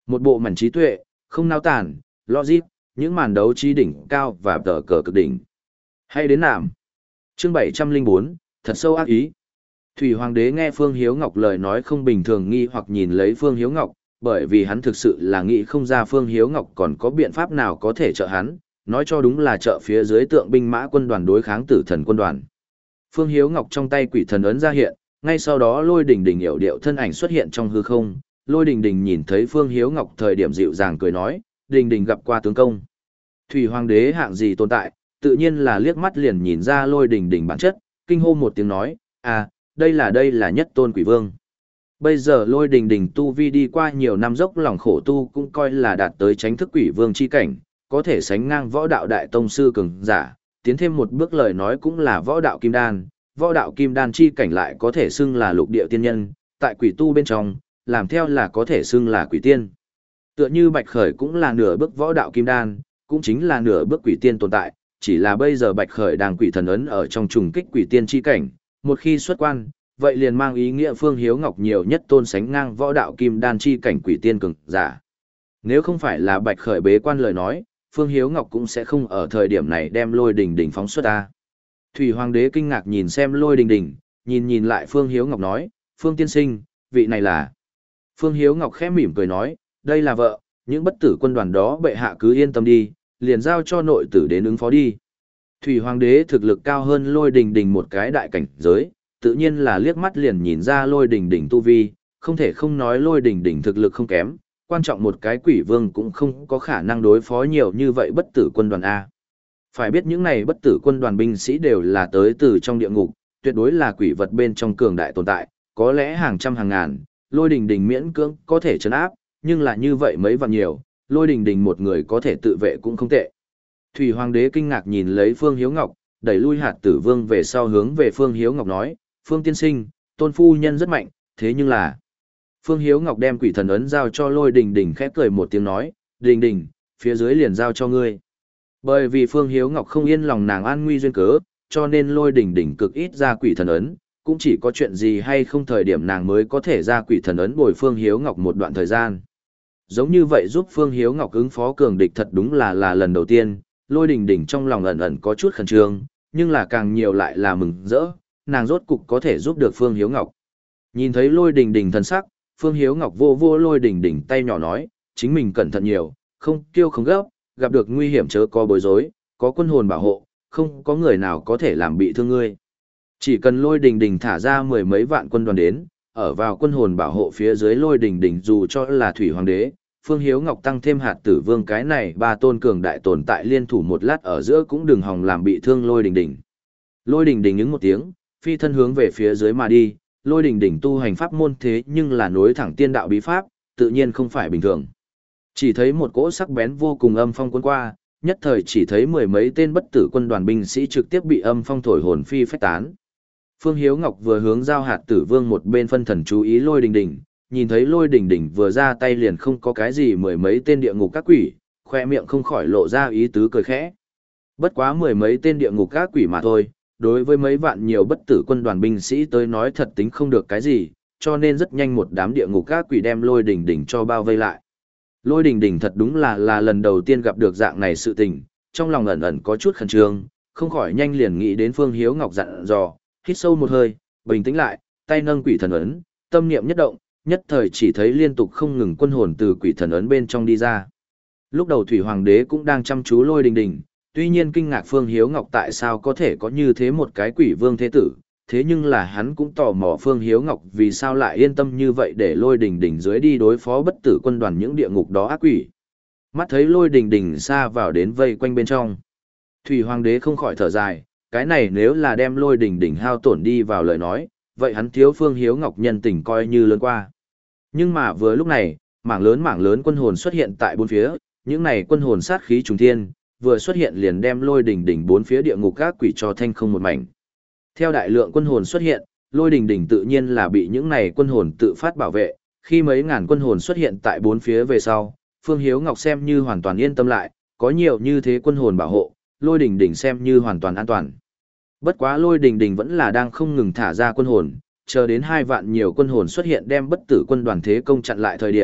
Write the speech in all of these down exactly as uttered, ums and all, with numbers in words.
Một bộ mảnh trí tuệ, không nao tản, logic, những màn đấu trí đỉnh cao và tờ cờ cực đỉnh. Hay đến nạm. Chương bảy trăm linh bốn, thật sâu ác ý. Thủy Hoàng đế nghe Phương Hiếu Ngọc lời nói không bình thường nghi hoặc nhìn lấy Phương Hiếu Ngọc, bởi vì hắn thực sự là nghĩ không ra Phương Hiếu Ngọc còn có biện pháp nào có thể trợ hắn, nói cho đúng là trợ phía dưới tượng binh mã quân đoàn đối kháng tử thần quân đoàn. Phương Hiếu Ngọc trong tay quỷ thần ấn ra hiện, ngay sau đó Lôi Đình Đình hiểu điệu thân ảnh xuất hiện trong hư không. Lôi Đình Đình nhìn thấy Phương Hiếu Ngọc thời điểm dịu dàng cười nói, Đình Đình gặp qua tướng công. Thủy Hoàng đế hạng gì tồn tại, tự nhiên là liếc mắt liền nhìn ra Lôi Đình Đình bản chất, kinh hô một tiếng nói, à, đây là đây là nhất tôn quỷ vương. Bây giờ Lôi Đình Đình tu vi đi qua nhiều năm dốc lòng khổ tu cũng coi là đạt tới chánh thức quỷ vương chi cảnh, có thể sánh ngang võ đạo đại tông sư cường giả, tiến thêm một bước lời nói cũng là võ đạo kim đan, võ đạo kim đan chi cảnh lại có thể xưng là lục địa tiên nhân, tại quỷ tu bên trong, làm theo là có thể xưng là quỷ tiên. Tựa như Bạch Khởi cũng là nửa bước võ đạo kim đan, cũng chính là nửa bước quỷ tiên tồn tại, chỉ là bây giờ Bạch Khởi đang quỷ thần ấn ở trong trùng kích quỷ tiên chi cảnh, một khi xuất quan, vậy liền mang ý nghĩa Phương Hiếu Ngọc nhiều nhất tôn sánh ngang võ đạo kim đan chi cảnh quỷ tiên cường giả. Nếu không phải là Bạch Khởi bế quan lời nói, Phương Hiếu Ngọc cũng sẽ không ở thời điểm này đem Lôi Đình Đình phóng xuất ra. Thủy Hoàng đế kinh ngạc nhìn xem Lôi Đình Đình, nhìn nhìn lại Phương Hiếu Ngọc nói, Phương tiên sinh, vị này là. Phương Hiếu Ngọc khẽ mỉm cười nói, đây là vợ, những bất tử quân đoàn đó bệ hạ cứ yên tâm đi, liền giao cho nội tử đến ứng phó đi. Thủy Hoàng đế thực lực cao hơn Lôi Đình Đình một cái đại cảnh giới, tự nhiên là liếc mắt liền nhìn ra Lôi Đình Đình tu vi, không thể không nói Lôi Đình Đình thực lực không kém, quan trọng một cái quỷ vương cũng không có khả năng đối phó nhiều như vậy bất tử quân đoàn A. Phải biết những này bất tử quân đoàn binh sĩ đều là tới từ trong địa ngục, tuyệt đối là quỷ vật bên trong cường đại tồn tại, có lẽ hàng trăm hàng ngàn, Lôi Đình Đình miễn cưỡng có thể trấn áp, nhưng là như vậy mấy vạn nhiều, Lôi Đình Đình một người có thể tự vệ cũng không tệ. Thủy Hoàng đế kinh ngạc nhìn lấy Phương Hiếu Ngọc, đẩy lui Hạt Tử Vương về sau hướng về Phương Hiếu Ngọc nói, Phương tiên sinh, tôn phu nhân rất mạnh, thế nhưng là... Phương Hiếu Ngọc đem quỷ thần ấn giao cho Lôi Đình Đình khẽ cười một tiếng nói, Đình Đình, phía dưới liền giao cho ngươi. Bởi vì Phương Hiếu Ngọc không yên lòng nàng an nguy duyên cớ, cho nên Lôi Đình Đình cực ít ra quỷ thần ấn, cũng chỉ có chuyện gì hay không thời điểm nàng mới có thể ra quỷ thần ấn bồi Phương Hiếu Ngọc một đoạn thời gian. Giống như vậy giúp Phương Hiếu Ngọc ứng phó cường địch thật đúng là là lần đầu tiên, Lôi Đình Đình trong lòng ẩn ẩn có chút khẩn trương, nhưng là càng nhiều lại là mừng rỡ, nàng rốt cục có thể giúp được Phương Hiếu Ngọc. Nhìn thấy Lôi Đình Đình thân sắc, Phương Hiếu Ngọc vô vô Lôi Đình Đình tay nhỏ nói, chính mình cẩn thận nhiều, không kiêu không gấp, gặp được nguy hiểm chớ có bối rối, có quân hồn bảo hộ, không có người nào có thể làm bị thương ngươi. Chỉ cần Lôi Đình Đình thả ra mười mấy vạn quân đoàn đến, ở vào quân hồn bảo hộ phía dưới Lôi Đình Đình dù cho là Thủy Hoàng đế, Phương Hiếu Ngọc tăng thêm Hạt Tử Vương cái này ba tôn cường đại tồn tại liên thủ một lát ở giữa cũng đừng hòng làm bị thương Lôi Đình Đình. Lôi Đình Đình những một tiếng, phi thân hướng về phía dưới mà đi, Lôi Đình Đình tu hành pháp môn thế nhưng là nối thẳng tiên đạo bí pháp, tự nhiên không phải bình thường. Chỉ thấy một cỗ sắc bén vô cùng âm phong cuốn qua, nhất thời chỉ thấy mười mấy tên bất tử quân đoàn binh sĩ trực tiếp bị âm phong thổi hồn phi phách tán. Phương Hiếu Ngọc vừa hướng giao Hạt Tử Vương một bên phân thần chú ý Lôi Đình Đình, nhìn thấy Lôi Đình Đình vừa ra tay liền không có cái gì mười mấy tên địa ngục các quỷ, khoe miệng không khỏi lộ ra ý tứ cười khẽ. Bất quá mười mấy tên địa ngục các quỷ mà thôi, đối với mấy vạn nhiều bất tử quân đoàn binh sĩ tới nói thật tính không được cái gì, cho nên rất nhanh một đám địa ngục các quỷ đem Lôi Đình Đình cho bao vây lại. Lôi Đình Đình thật đúng là là lần đầu tiên gặp được dạng này sự tình, trong lòng ẩn ẩn có chút khẩn trương, không khỏi nhanh liền nghĩ đến Phương Hiếu Ngọc dặn dò, hít sâu một hơi, bình tĩnh lại, tay nâng quỷ thần ấn, tâm niệm nhất động, nhất thời chỉ thấy liên tục không ngừng quân hồn từ quỷ thần ấn bên trong đi ra. Lúc đầu Thủy Hoàng đế cũng đang chăm chú Lôi Đình Đình, tuy nhiên kinh ngạc Phương Hiếu Ngọc tại sao có thể có như thế một cái quỷ vương thế tử, thế nhưng là hắn cũng tò mò Phương Hiếu Ngọc vì sao lại yên tâm như vậy để Lôi Đình Đình dưới đi đối phó bất tử quân đoàn những địa ngục đó ác quỷ. Mắt thấy Lôi Đình Đình xa vào đến vây quanh bên trong. Thủy Hoàng đế không khỏi thở dài, cái này nếu là đem Lôi Đình Đình hao tổn đi vào lời nói, vậy hắn thiếu Phương Hiếu Ngọc nhân tình coi như lớn qua. Nhưng mà vừa lúc này, mảng lớn mảng lớn quân hồn xuất hiện tại bốn phía, những này quân hồn sát khí trùng thiên, vừa xuất hiện liền đem Lôi Đình Đình bốn phía địa ngục các quỷ cho thanh không một mảnh. Theo đại lượng quân hồn xuất hiện, Lôi Đình Đình tự nhiên là bị những này quân hồn tự phát bảo vệ, khi mấy ngàn quân hồn xuất hiện tại bốn phía về sau, Phương Hiếu Ngọc xem như hoàn toàn yên tâm lại, có nhiều như thế quân hồn bảo hộ, Lôi Đình Đình xem như hoàn toàn an toàn. Bất quá Lôi Đình Đình vẫn là đang không ngừng thả ra quân hồn, chờ đến hai vạn nhiều quân hồn xuất hiện đem bất tử quân đoàn thế công chặn lại thời điểm,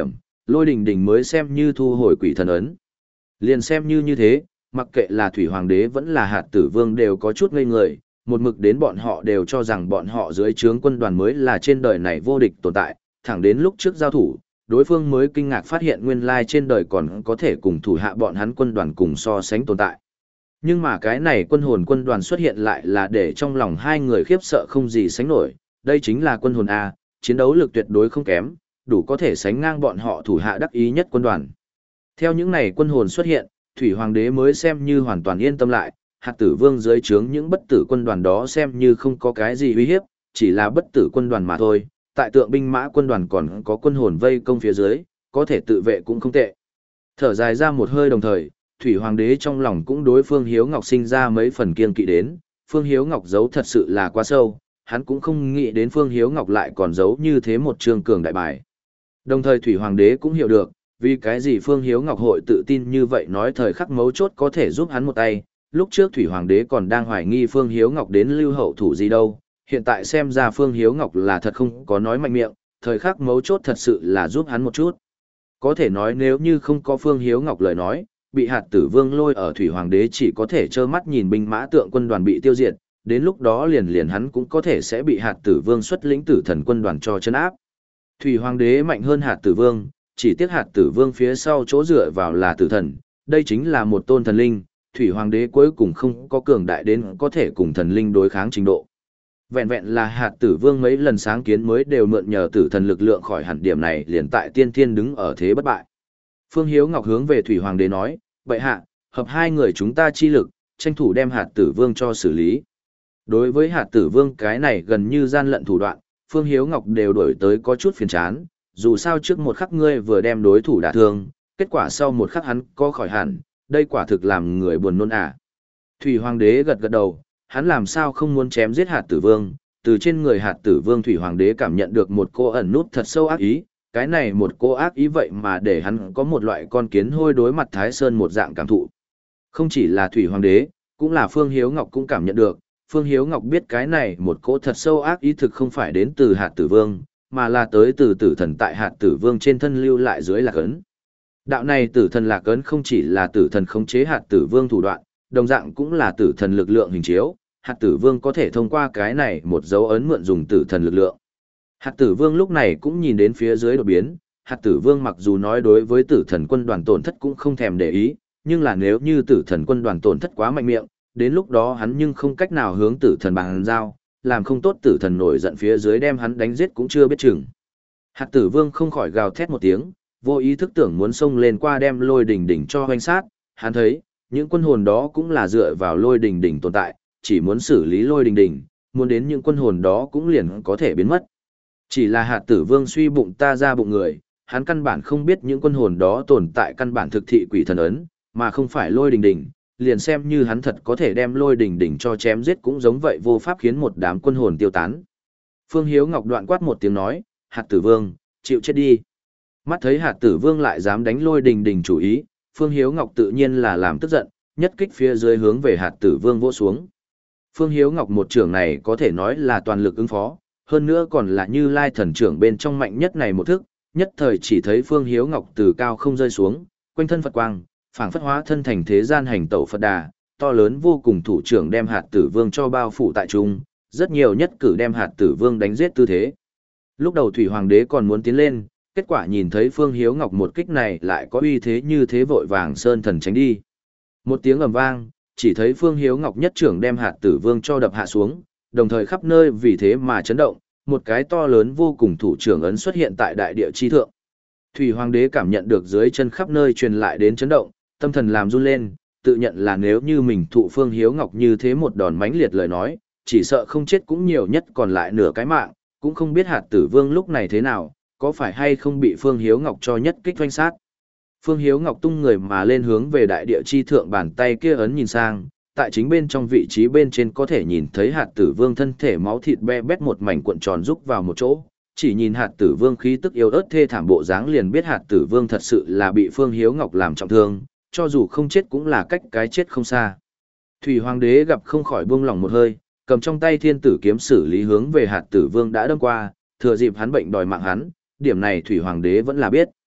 Lôi đình đình mới xem như thu hồi quỷ thần ấn. Liền xem như như thế, mặc kệ là Thủy Hoàng đế vẫn là Hạt Tử Vương đều có chút ngây người, một mực đến bọn họ đều cho rằng bọn họ dưới trướng quân đoàn mới là trên đời này vô địch tồn tại, thẳng đến lúc trước giao thủ, đối phương mới kinh ngạc phát hiện nguyên lai trên đời còn có thể cùng thủ hạ bọn hắn quân đoàn cùng so sánh tồn tại. Nhưng mà cái này quân hồn quân đoàn xuất hiện lại là để trong lòng hai người khiếp sợ không gì sánh nổi, đây chính là quân hồn A, chiến đấu lực tuyệt đối không kém, đủ có thể sánh ngang bọn họ thủ hạ đắc ý nhất quân đoàn. Theo những này quân hồn xuất hiện, Thủy Hoàng đế mới xem như hoàn toàn yên tâm lại, Hạt Tử Vương dưới trướng những bất tử quân đoàn đó xem như không có cái gì uy hiếp, chỉ là bất tử quân đoàn mà thôi, tại tượng binh mã quân đoàn còn có quân hồn vây công phía dưới, có thể tự vệ cũng không tệ. Thở dài ra một hơi đồng thời, Thủy Hoàng đế trong lòng cũng đối Phương Hiếu Ngọc sinh ra mấy phần kiên kỵ đến, Phương Hiếu Ngọc giấu thật sự là quá sâu, hắn cũng không nghĩ đến Phương Hiếu Ngọc lại còn giấu như thế một trường cường đại bài. Đồng thời Thủy Hoàng đế cũng hiểu được, vì cái gì Phương Hiếu Ngọc hội tự tin như vậy nói thời khắc mấu chốt có thể giúp hắn một tay, lúc trước Thủy Hoàng đế còn đang hoài nghi Phương Hiếu Ngọc đến lưu hậu thủ gì đâu, hiện tại xem ra Phương Hiếu Ngọc là thật không có nói mạnh miệng, thời khắc mấu chốt thật sự là giúp hắn một chút. Có thể nói nếu như không có Phương Hiếu Ngọc lời nói, bị Hạt Tử Vương lôi ở Thủy Hoàng đế chỉ có thể trơ mắt nhìn binh mã tượng quân đoàn bị tiêu diệt, đến lúc đó liền liền hắn cũng có thể sẽ bị Hạt Tử Vương xuất lĩnh Tử Thần quân đoàn cho chân áp. Thủy Hoàng đế mạnh hơn Hạt Tử Vương, chỉ tiếc Hạt Tử Vương phía sau chỗ dựa vào là Tử Thần, đây chính là một tôn thần linh, Thủy Hoàng đế cuối cùng không có cường đại đến có thể cùng thần linh đối kháng trình độ. Vẹn vẹn là Hạt Tử Vương mấy lần sáng kiến mới đều mượn nhờ Tử Thần lực lượng khỏi hẳn điểm này liền tại tiên thiên đứng ở thế bất bại. Phương Hiếu Ngọc hướng về Thủy Hoàng đế nói, bệ hạ, hợp hai người chúng ta chi lực, tranh thủ đem Hạt Tử Vương cho xử lý. Đối với Hạt Tử Vương cái này gần như gian lận thủ đoạn, Phương Hiếu Ngọc đều đổi tới có chút phiền chán, dù sao trước một khắc ngươi vừa đem đối thủ đả thương, kết quả sau một khắc hắn có khỏi hẳn, đây quả thực làm người buồn nôn à. Thủy Hoàng đế gật gật đầu, hắn làm sao không muốn chém giết Hạt Tử Vương, từ trên người Hạt Tử Vương Thủy Hoàng đế cảm nhận được một cô ẩn nút thật sâu ác ý, cái này một cô ác ý vậy mà để hắn có một loại con kiến hôi đối mặt Thái Sơn một dạng cảm thụ. Không chỉ là Thủy Hoàng đế, cũng là Phương Hiếu Ngọc cũng cảm nhận được, Phương Hiếu Ngọc biết cái này một cỗ thật sâu ác ý thực không phải đến từ Hạt Tử Vương, mà là tới từ Tử Thần tại Hạt Tử Vương trên thân lưu lại dưới lạc ấn. Đạo này Tử Thần lạc ấn không chỉ là Tử Thần khống chế Hạt Tử Vương thủ đoạn, đồng dạng cũng là Tử Thần lực lượng hình chiếu, Hạt Tử Vương có thể thông qua cái này một dấu ấn mượn dùng Tử Thần lực lượng. Hạt Tử Vương lúc này cũng nhìn đến phía dưới đột biến, Hạt Tử Vương mặc dù nói đối với Tử Thần quân đoàn tổn thất cũng không thèm để ý, nhưng là nếu như Tử Thần quân đoàn tổn thất quá mạnh miệng, đến lúc đó hắn nhưng không cách nào hướng Tử Thần bàn giao, làm không tốt Tử Thần nổi giận phía dưới đem hắn đánh giết cũng chưa biết chừng. Hạt Tử Vương không khỏi gào thét một tiếng, vô ý thức tưởng muốn xông lên qua đem Lôi Đình Đình cho hoành sát, hắn thấy, những quân hồn đó cũng là dựa vào Lôi Đình Đình tồn tại, chỉ muốn xử lý Lôi Đình Đình, muốn đến những quân hồn đó cũng liền có thể biến mất. Chỉ là Hạt Tử Vương suy bụng ta ra bụng người, hắn căn bản không biết những quân hồn đó tồn tại căn bản thực thị quỷ thần ấn, mà không phải Lôi Đình Đình, liền xem như hắn thật có thể đem Lôi Đình Đình cho chém giết cũng giống vậy vô pháp khiến một đám quân hồn tiêu tán. Phương Hiếu Ngọc đoạn quát một tiếng nói, Hạt Tử Vương, chịu chết đi. Mắt thấy Hạt Tử Vương lại dám đánh Lôi Đình Đình chủ ý, Phương Hiếu Ngọc tự nhiên là làm tức giận, nhất kích phía dưới hướng về Hạt Tử Vương vỗ xuống. Phương Hiếu Ngọc một trưởng này có thể nói là toàn lực ứng phó, hơn nữa còn là Như Lai thần trưởng bên trong mạnh nhất này một thức, nhất thời chỉ thấy Phương Hiếu Ngọc từ cao không rơi xuống, quanh thân Phật quang, phảng phất hóa thân thành thế gian hành tẩu Phật Đà, to lớn vô cùng thủ trưởng đem Hạt Tử Vương cho bao phủ tại trung, rất nhiều nhất cử đem Hạt Tử Vương đánh giết tư thế. Lúc đầu Thủy Hoàng đế còn muốn tiến lên, kết quả nhìn thấy Phương Hiếu Ngọc một kích này lại có uy thế như thế vội vàng sơn thần tránh đi. Một tiếng ầm vang, chỉ thấy Phương Hiếu Ngọc nhất trưởng đem Hạt Tử Vương cho đập hạ xuống, đồng thời khắp nơi vì thế mà chấn động, một cái to lớn vô cùng thủ trưởng ấn xuất hiện tại đại địa chi thượng. Thủy Hoàng đế cảm nhận được dưới chân khắp nơi truyền lại đến chấn động, tâm thần làm run lên, tự nhận là nếu như mình thụ Phương Hiếu Ngọc như thế một đòn mãnh liệt lời nói, chỉ sợ không chết cũng nhiều nhất còn lại nửa cái mạng, cũng không biết Hạt Tử Vương lúc này thế nào, có phải hay không bị Phương Hiếu Ngọc cho nhất kích doanh sát. Phương Hiếu Ngọc tung người mà lên hướng về đại địa chi thượng bàn tay kia ấn nhìn sang, tại chính bên trong vị trí bên trên có thể nhìn thấy Hạt Tử Vương thân thể máu thịt be bét một mảnh cuộn tròn rúc vào một chỗ, chỉ nhìn Hạt Tử Vương khí tức yếu ớt thê thảm bộ dáng liền biết Hạt Tử Vương thật sự là bị Phương Hiếu Ngọc làm trọng thương, cho dù không chết cũng là cách cái chết không xa. Thủy Hoàng đế gặp không khỏi buông lỏng một hơi, cầm trong tay Thiên Tử kiếm xử lý hướng về Hạt Tử Vương đã đâm qua, thừa dịp hắn bệnh đòi mạng hắn, điểm này Thủy Hoàng đế vẫn là biết.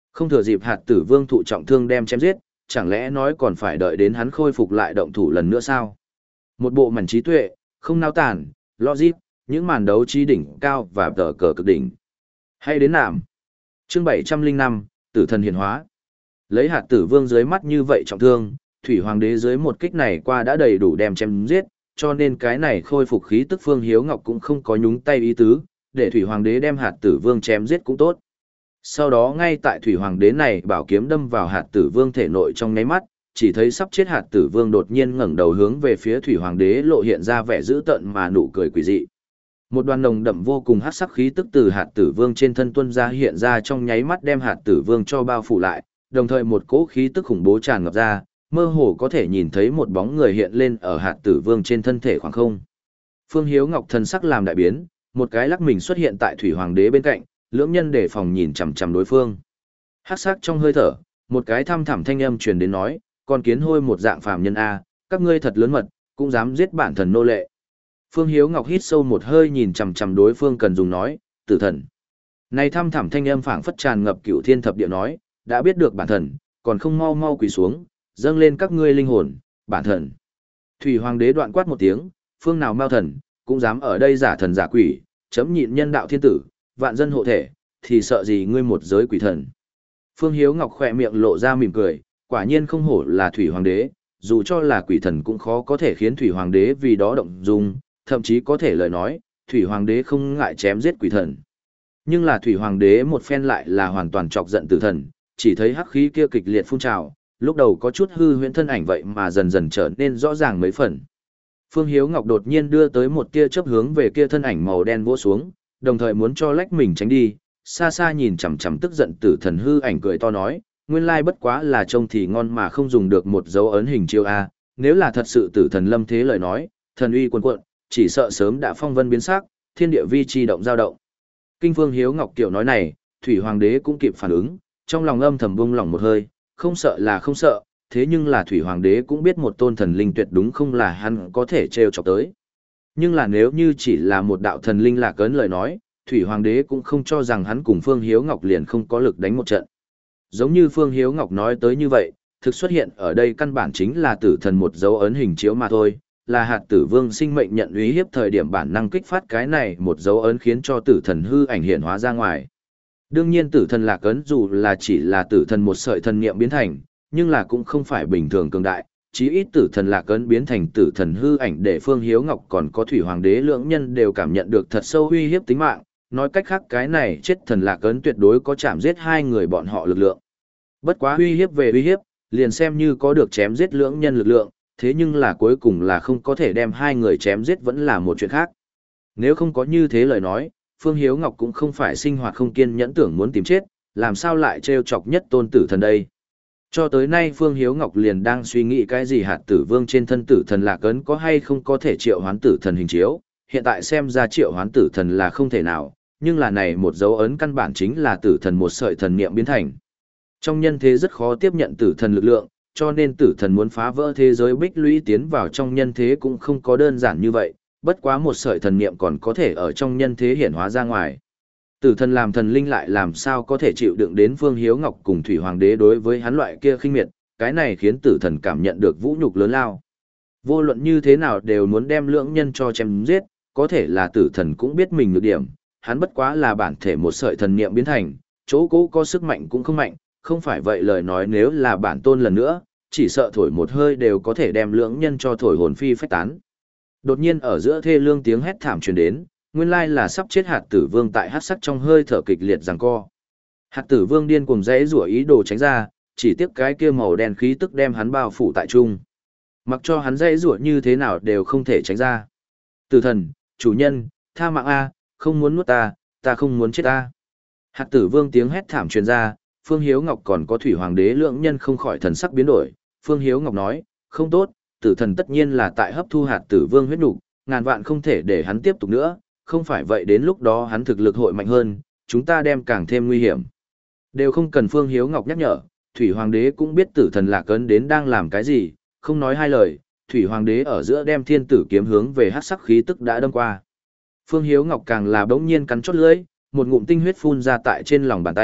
Không thừa dịp hạt tử vương thụ trọng thương đem chém giết, chẳng lẽ nói còn phải đợi đến hắn khôi phục lại động thủ lần nữa sao? Một bộ mảnh trí tuệ, không nao tản, logic, những màn đấu trí đỉnh cao và tờ cờ cực đỉnh. Hay đến nạm. Chương bảy trăm linh năm, Tử thần hiển hóa. Lấy hạt tử vương dưới mắt như vậy trọng thương, thủy hoàng đế dưới một kích này qua đã đầy đủ đem chém giết, cho nên cái này khôi phục khí tức Phương Hiếu Ngọc cũng không có nhúng tay ý tứ, để thủy hoàng đế đem hạt tử vương chém giết cũng tốt. Sau đó ngay tại thủy hoàng đế này bảo kiếm đâm vào hạt tử vương thể nội trong nháy mắt, chỉ thấy sắp chết hạt tử vương đột nhiên ngẩng đầu hướng về phía thủy hoàng đế lộ hiện ra vẻ dữ tợn mà nụ cười quỷ dị. Một đoàn nồng đậm vô cùng hắc sắc khí tức từ hạt tử vương trên thân tuân ra hiện ra trong nháy mắt đem hạt tử vương cho bao phủ lại, đồng thời một cỗ khí tức khủng bố tràn ngập ra, mơ hồ có thể nhìn thấy một bóng người hiện lên ở hạt tử vương trên thân thể khoảng không. Phương Hiếu Ngọc thần sắc làm đại biến, một cái lắc mình xuất hiện tại thủy hoàng đế bên cạnh, lưỡng nhân đề phòng nhìn chằm chằm đối phương. Hắc sắc trong hơi thở, một cái thăm thẳm thanh âm truyền đến nói, con kiến hôi một dạng phàm nhân a, các ngươi thật lớn mật, cũng dám giết bản thần nô lệ. Phương Hiếu Ngọc hít sâu một hơi nhìn chằm chằm đối phương cần dùng nói, tử thần. Này thăm thẳm thanh âm phảng phất tràn ngập cửu thiên thập địa nói, đã biết được bản thần, còn không mau mau quỳ xuống, dâng lên các ngươi linh hồn, bản thần. Thủy hoàng đế đoạn quát một tiếng, phương nào mao thần, cũng dám ở đây giả thần giả quỷ, chấm nhịn nhân đạo thiên tử, vạn dân hộ thể, thì sợ gì ngươi một giới quỷ thần. Phương Hiếu Ngọc khỏe miệng lộ ra mỉm cười, quả nhiên không hổ là thủy hoàng đế, dù cho là quỷ thần cũng khó có thể khiến thủy hoàng đế vì đó động dung, thậm chí có thể lời nói, thủy hoàng đế không ngại chém giết quỷ thần. Nhưng là thủy hoàng đế một phen lại là hoàn toàn chọc giận tử thần, chỉ thấy hắc khí kia kịch liệt phun trào, lúc đầu có chút hư huyễn thân ảnh vậy mà dần dần trở nên rõ ràng mấy phần. Phương Hiếu Ngọc đột nhiên đưa tới một tia chớp hướng về kia thân ảnh màu đen vỗ xuống, đồng thời muốn cho lách mình tránh đi, xa xa nhìn chằm chằm tức giận tử thần hư ảnh cười to nói, nguyên lai bất quá là trông thì ngon mà không dùng được một dấu ấn hình chiêu a, nếu là thật sự tử thần lâm thế lời nói, thần uy cuồn cuộn, chỉ sợ sớm đã phong vân biến sắc, thiên địa vi chi động dao động. Kinh Phương Hiếu Ngọc kiểu nói này, thủy hoàng đế cũng kịp phản ứng, trong lòng âm thầm bung lòng một hơi, không sợ là không sợ, thế nhưng là thủy hoàng đế cũng biết một tôn thần linh tuyệt đúng không là hắn có thể trêu chọc tới. Nhưng là nếu như chỉ là một đạo thần linh lạc ấn lời nói, thủy hoàng đế cũng không cho rằng hắn cùng Phương Hiếu Ngọc liền không có lực đánh một trận. Giống như Phương Hiếu Ngọc nói tới như vậy, thực xuất hiện ở đây căn bản chính là tử thần một dấu ấn hình chiếu mà thôi, là hạt tử vương sinh mệnh nhận uy hiếp thời điểm bản năng kích phát cái này một dấu ấn khiến cho tử thần hư ảnh hiện hóa ra ngoài. Đương nhiên tử thần lạc ấn dù là chỉ là tử thần một sợi thần niệm biến thành, nhưng là cũng không phải bình thường cường đại, chí ít tử thần lạc ấn biến thành tử thần hư ảnh để Phương Hiếu Ngọc còn có thủy hoàng đế lưỡng nhân đều cảm nhận được thật sâu uy hiếp tính mạng, nói cách khác cái này chết thần lạc ấn tuyệt đối có chạm giết hai người bọn họ lực lượng. Bất quá uy hiếp về uy hiếp, liền xem như có được chém giết lưỡng nhân lực lượng, thế nhưng là cuối cùng là không có thể đem hai người chém giết vẫn là một chuyện khác. Nếu không có như thế lời nói, Phương Hiếu Ngọc cũng không phải sinh hoạt không kiên nhẫn tưởng muốn tìm chết, làm sao lại trêu chọc nhất tôn tử thần đây. Cho tới nay Phương Hiếu Ngọc liền đang suy nghĩ cái gì hạt tử vương trên thân tử thần lạc ấn có hay không có thể triệu hoán tử thần hình chiếu, hiện tại xem ra triệu hoán tử thần là không thể nào, nhưng là này một dấu ấn căn bản chính là tử thần một sợi thần niệm biến thành. Trong nhân thế rất khó tiếp nhận tử thần lực lượng, cho nên tử thần muốn phá vỡ thế giới bích lũy tiến vào trong nhân thế cũng không có đơn giản như vậy, bất quá một sợi thần niệm còn có thể ở trong nhân thế hiển hóa ra ngoài. Tử thần làm thần linh lại làm sao có thể chịu đựng đến Phương Hiếu Ngọc cùng Thủy Hoàng đế đối với hắn loại kia khinh miệt, cái này khiến tử thần cảm nhận được vũ nhục lớn lao. Vô luận như thế nào đều muốn đem lưỡng nhân cho chém giết, có thể là tử thần cũng biết mình nhược điểm, hắn bất quá là bản thể một sợi thần niệm biến thành, chỗ cũ có sức mạnh cũng không mạnh, không phải vậy lời nói nếu là bản tôn lần nữa, chỉ sợ thổi một hơi đều có thể đem lưỡng nhân cho thổi hồn phi phách tán. Đột nhiên ở giữa thê lương tiếng hét thảm truyền đến, nguyên lai là sắp chết hạt tử vương tại hắc sắc trong hơi thở kịch liệt giằng co. Hạt tử vương điên cuồng rẽ rủa ý đồ tránh ra, chỉ tiếc cái kia màu đen khí tức đem hắn bao phủ tại trung. Mặc cho hắn rẽ rủa như thế nào đều không thể tránh ra. Tử thần, chủ nhân, tha mạng a, không muốn nuốt ta, ta không muốn chết ta. Hạt tử vương tiếng hét thảm truyền ra, Phương Hiếu Ngọc còn có Thủy Hoàng đế lưỡng nhân không khỏi thần sắc biến đổi. Phương Hiếu Ngọc nói, không tốt, tử thần tất nhiên là tại hấp thu hạt tử vương huyết nục, ngàn vạn không thể để hắn tiếp tục nữa, không phải vậy đến lúc đó hắn thực lực hội mạnh hơn, chúng ta đem càng thêm nguy hiểm. Đều không cần Phương Hiếu Ngọc nhắc nhở, Thủy Hoàng đế cũng biết tử thần Lạc Ấn đến đang làm cái gì, không nói hai lời, Thủy Hoàng đế ở giữa đem thiên tử kiếm hướng về hắc sắc khí tức đã đâm qua. Phương Hiếu Ngọc càng là bỗng nhiên cắn chốt lưỡi, một ngụm tinh huyết phun ra tại trên lòng bàn tay,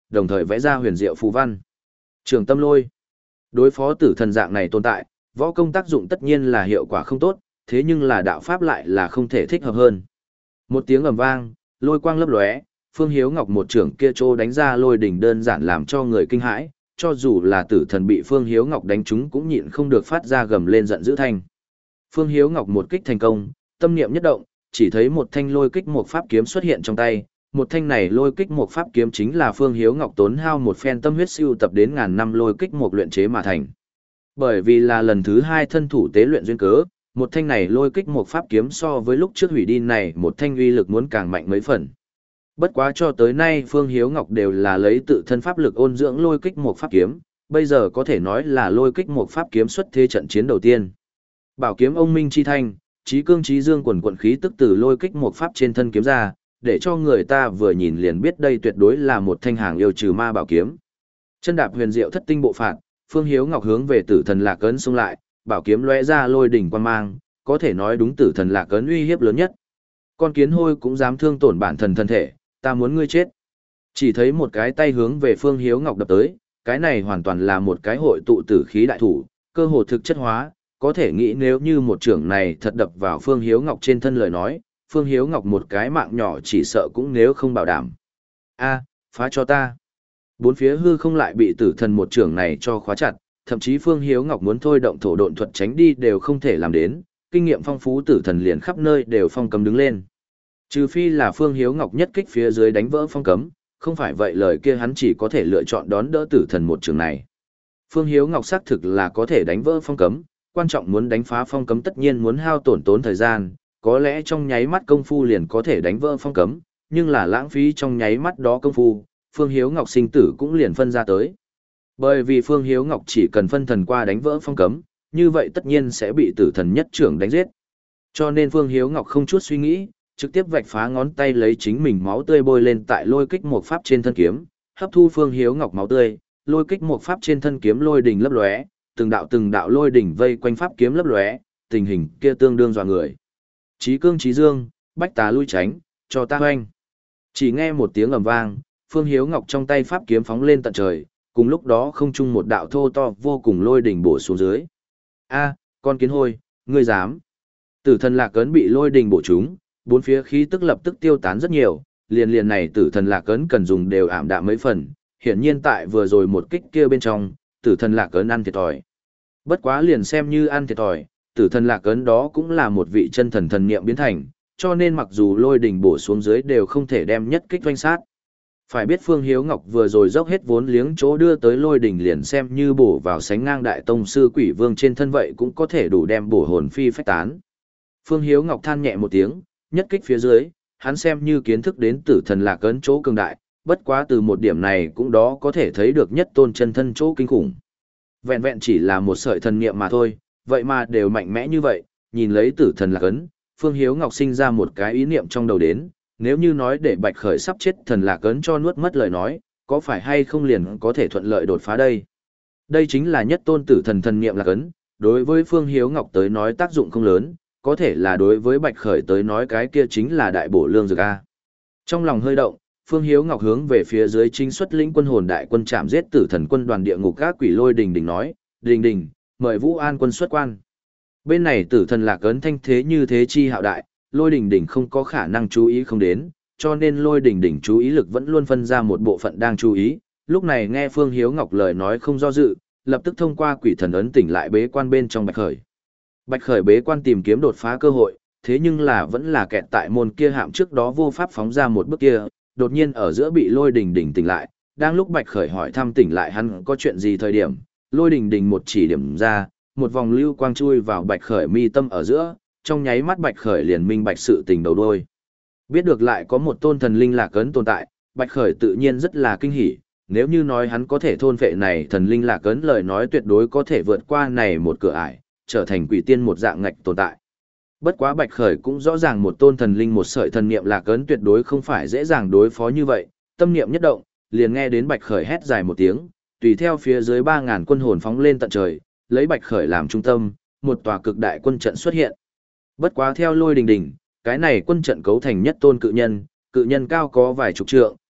đồng thời vẽ ra huyền diệu phù văn. Trường tâm lôi. Đối phó tử thần dạng này tồn tại, võ công tác dụng tất nhiên là hiệu quả không tốt, thế nhưng là đạo pháp lại là không thể thích hợp hơn. Một tiếng ầm vang, lôi quang lấp lóe, Phương Hiếu Ngọc một trưởng kia trô đánh ra lôi đỉnh đơn giản làm cho người kinh hãi, cho dù là tử thần bị Phương Hiếu Ngọc đánh trúng cũng nhịn không được phát ra gầm lên giận dữ thanh. Phương Hiếu Ngọc một kích thành công, tâm niệm nhất động, chỉ thấy một thanh lôi kích một pháp kiếm xuất hiện trong tay, một thanh này lôi kích một pháp kiếm chính là Phương Hiếu Ngọc tốn hao một phen tâm huyết siêu tập đến ngàn năm lôi kích một luyện chế mà thành. Bởi vì là lần thứ hai thân thủ tế luyện duyên cớ, một thanh này lôi kích một pháp kiếm so với lúc trước hủy đi này một thanh uy lực muốn càng mạnh mấy phần. Bất quá cho tới nay Phương Hiếu Ngọc đều là lấy tự thân pháp lực ôn dưỡng lôi kích một pháp kiếm, bây giờ có thể nói là lôi kích một pháp kiếm xuất thế trận chiến đầu tiên. Bảo kiếm ông minh chi thanh, chí cương chí dương quần quận khí tức từ lôi kích một pháp trên thân kiếm ra, để cho người ta vừa nhìn liền biết đây tuyệt đối là một thanh hàng yêu trừ ma bảo kiếm. Chân đạp huyền diệu thất tinh bộ phạt, Phương Hiếu Ngọc hướng về tử thần Lạc Ấn xông lại, bảo kiếm lóe ra lôi đỉnh quan mang, có thể nói đúng tử thần Lạc Ấn uy hiếp lớn nhất. Con kiến hôi cũng dám thương tổn bản thân thân thể, ta muốn ngươi chết. Chỉ thấy một cái tay hướng về Phương Hiếu Ngọc đập tới, cái này hoàn toàn là một cái hội tụ tử khí đại thủ, cơ hồ thực chất hóa, có thể nghĩ nếu như một trưởng này thật đập vào Phương Hiếu Ngọc trên thân lời nói, Phương Hiếu Ngọc một cái mạng nhỏ chỉ sợ cũng nếu không bảo đảm. A, phá cho ta. Bốn phía hư không lại bị tử thần một trưởng này cho khóa chặt, thậm chí Phương Hiếu Ngọc muốn thôi động thổ độn thuật tránh đi đều không thể làm đến, kinh nghiệm phong phú tử thần liền khắp nơi đều phong cấm đứng lên. Trừ phi là Phương Hiếu Ngọc nhất kích phía dưới đánh vỡ phong cấm, không phải vậy lời kia hắn chỉ có thể lựa chọn đón đỡ tử thần một trường này. Phương Hiếu Ngọc xác thực là có thể đánh vỡ phong cấm, quan trọng muốn đánh phá phong cấm tất nhiên muốn hao tổn tốn thời gian, có lẽ trong nháy mắt công phu liền có thể đánh vỡ phong cấm, nhưng là lãng phí trong nháy mắt đó công phu, Phương Hiếu Ngọc sinh tử cũng liền phân ra tới. Bởi vì Phương Hiếu Ngọc chỉ cần phân thần qua đánh vỡ phong cấm, như vậy tất nhiên sẽ bị tử thần nhất trưởng đánh giết. Cho nên Phương Hiếu Ngọc không chút suy nghĩ, trực tiếp vạch phá ngón tay lấy chính mình máu tươi bôi lên tại lôi kích một pháp trên thân kiếm, hấp thu Phương Hiếu Ngọc máu tươi, lôi kích một pháp trên thân kiếm lôi đỉnh lấp lóe, từng đạo từng đạo lôi đỉnh vây quanh pháp kiếm lấp lóe, tình hình kia tương đương dọa người. Chí cương chí dương, bách tà lui tránh, cho ta hoanh. Chỉ nghe một tiếng ầm vang, Phương Hiếu Ngọc trong tay pháp kiếm phóng lên tận trời, cùng lúc đó không trung một đạo thô to vô cùng lôi đỉnh bổ xuống dưới. A, con kiến hôi, ngươi dám? Tử thần Lạc Ấn bị lôi đỉnh bổ trúng, bốn phía khí tức lập tức tiêu tán rất nhiều, liền liền này tử thần Lạc Ấn cần dùng đều ảm đạm mấy phần, hiển nhiên tại vừa rồi một kích kia bên trong, tử thần Lạc Ấn ăn thiệt thòi. Bất quá liền xem như ăn thiệt thòi, tử thần Lạc Ấn đó cũng là một vị chân thần thần niệm biến thành, cho nên mặc dù lôi đỉnh bổ xuống dưới đều không thể đem nhất kích doanh sát. Phải biết Phương Hiếu Ngọc vừa rồi dốc hết vốn liếng chỗ đưa tới lôi đỉnh liền xem như bổ vào sánh ngang đại tông sư quỷ vương trên thân vậy cũng có thể đủ đem bổ hồn phi phách tán. Phương Hiếu Ngọc than nhẹ một tiếng, nhất kích phía dưới, hắn xem như kiến thức đến tử thần Lạc Ấn chỗ cường đại, bất quá từ một điểm này cũng đó có thể thấy được nhất tôn chân thân chỗ kinh khủng. Vẹn vẹn chỉ là một sợi thần niệm mà thôi, vậy mà đều mạnh mẽ như vậy, nhìn lấy tử thần Lạc Ấn, Phương Hiếu Ngọc sinh ra một cái ý niệm trong đầu đến, nếu như nói để Bạch Khởi sắp chết thần Lạc Ấn cho nuốt mất lời nói, có phải hay không liền có thể thuận lợi đột phá đây? Đây chính là nhất tôn tử thần thần niệm Lạc Ấn, đối với Phương Hiếu Ngọc tới nói tác dụng không lớn, có thể là đối với Bạch Khởi tới nói cái kia chính là đại bổ lương dược a. Trong lòng hơi động, Phương Hiếu Ngọc hướng về phía dưới chính xuất lĩnh quân hồn đại quân chạm giết tử thần quân đoàn địa ngục các quỷ lôi đình đình nói, đình đình, mời Vũ An quân xuất quan. Bên này tử thần Lạc Ấn thanh thế như thế chi hạo đại, lôi đình đình không có khả năng chú ý không đến, cho nên lôi đình đình chú ý lực vẫn luôn phân ra một bộ phận đang chú ý, lúc này nghe Phương Hiếu Ngọc lời nói không do dự, lập tức thông qua quỷ thần ấn tỉnh lại bế quan bên trong Bạch Khởi. Bạch Khởi bế quan tìm kiếm đột phá cơ hội, thế nhưng là vẫn là kẹt tại môn kia hạm trước đó vô pháp phóng ra một bước kia, đột nhiên ở giữa bị lôi đình đình tỉnh lại, đang lúc Bạch Khởi hỏi thăm tỉnh lại hắn có chuyện gì thời điểm, lôi đình đình một chỉ điểm ra, một vòng lưu quang chui vào Bạch Khởi mi tâm ở giữa, trong nháy mắt Bạch Khởi liền minh bạch sự tình đầu đuôi. Biết được lại có một tôn thần linh Lạc Ấn tồn tại, Bạch Khởi tự nhiên rất là kinh hỉ, nếu như nói hắn có thể thôn phệ này thần linh Lạc Ấn lời nói tuyệt đối có thể vượt qua này một cửa ải, trở thành quỷ tiên một dạng ngạch tồn tại. Bất quá Bạch Khởi cũng rõ ràng một tôn thần linh một sợi thần niệm Lạc Ấn tuyệt đối không phải dễ dàng đối phó như vậy, tâm niệm nhất động, liền nghe đến Bạch Khởi hét dài một tiếng, tùy theo phía dưới ba ngàn quân hồn phóng lên tận trời, lấy Bạch Khởi làm trung tâm, một tòa cực đại quân trận xuất hiện. Bất quá theo lôi đình đình, cái này quân trận cấu thành nhất tôn cự nhân, cự nhân cao có vài chục trượng,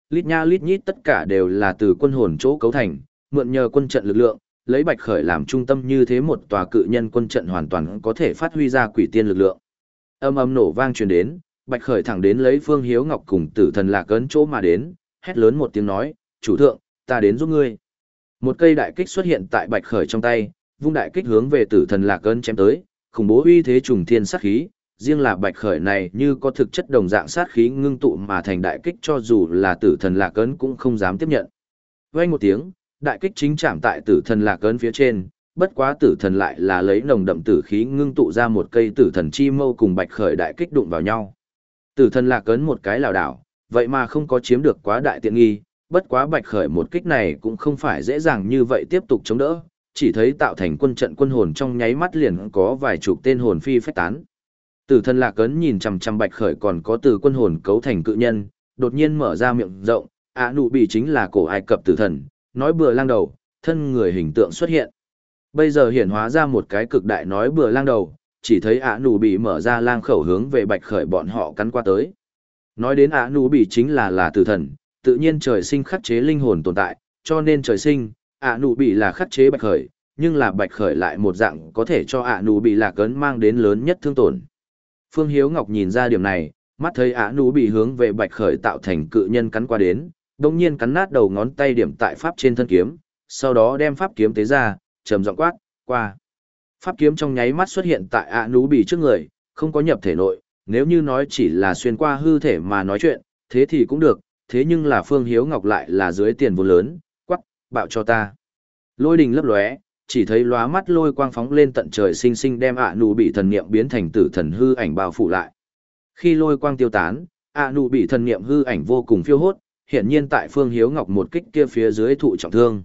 lít nha lít nhít tất cả đều là từ quân hồn chỗ cấu thành, mượn nhờ quân trận lực lượng, lấy Bạch Khởi làm trung tâm như thế một tòa cự nhân quân trận hoàn toàn có thể phát huy ra quỷ tiên lực lượng. Âm âm nổ vang truyền đến, Bạch Khởi thẳng đến lấy Phương Hiếu Ngọc cùng Tử Thần Lạc Ấn chỗ mà đến, hét lớn một tiếng nói, chủ thượng, ta đến giúp ngươi. Một cây đại kích xuất hiện tại Bạch Khởi trong tay, vung đại kích hướng về Tử Thần Lạc Ấn chém tới, khủng bố uy thế trùng thiên sát khí, riêng là Bạch Khởi này như có thực chất đồng dạng sát khí ngưng tụ mà thành đại kích cho dù là Tử Thần Lạc Ấn cũng không dám tiếp nhận. Vang một tiếng, đại kích chính chạm tại Tử Thần Lạc Ấn phía trên, bất quá Tử Thần lại là lấy nồng đậm tử khí ngưng tụ ra một cây Tử Thần chi mâu cùng Bạch Khởi đại kích đụng vào nhau. Tử Thần Lạc Ấn một cái lảo đảo, vậy mà không có chiếm được quá đại tiện nghi, bất quá Bạch Khởi một kích này cũng không phải dễ dàng như vậy tiếp tục chống đỡ, chỉ thấy tạo thành quân trận quân hồn trong nháy mắt liền có vài chục tên hồn phi phách tán. Tử Thần Lạc Ấn nhìn chằm chằm Bạch Khởi còn có từ quân hồn cấu thành cự nhân, đột nhiên mở ra miệng rộng, ạ nụ bị chính là cổ Ai Cập tử thần, nói bừa lang đầu, thân người hình tượng xuất hiện. Bây giờ hiển hóa ra một cái cực đại nói bừa lang đầu, chỉ thấy ạ nụ bị mở ra lang khẩu hướng về Bạch Khởi bọn họ cắn qua tới. Nói đến ạ nụ bị chính là là tử thần, tự nhiên trời sinh khắc chế linh hồn tồn tại, cho nên trời sinh, ạ nụ bị là khắc chế Bạch Khởi, nhưng là Bạch Khởi lại một dạng có thể cho ạ nụ bị Lạc Ấn mang đến lớn nhất thương tổn. Phương Hiếu Ngọc nhìn ra điểm này, mắt thấy ạ nụ bị hướng về Bạch Khởi tạo thành cự nhân cắn qua đến, đồng nhiên cắn nát đầu ngón tay điểm tại pháp trên thân kiếm, sau đó đem pháp kiếm tế ra, trầm giọng quát, qua. Pháp kiếm trong nháy mắt xuất hiện tại ạ nụ bị trước người, không có nhập thể nội, nếu như nói chỉ là xuyên qua hư thể mà nói chuyện, thế thì cũng được, thế nhưng là Phương Hiếu Ngọc lại là dưới tiền vốn lớn, quắc, bạo cho ta. Lôi đình lấp lóe, chỉ thấy lóa mắt lôi quang phóng lên tận trời sinh sinh đem ạ nụ bị thần niệm biến thành tử thần hư ảnh bao phủ lại. Khi lôi quang tiêu tán, ạ nụ bị thần niệm hư ảnh vô cùng phiêu hốt, hiển nhiên tại Phương Hiếu Ngọc một kích kia phía dưới thụ trọng thương.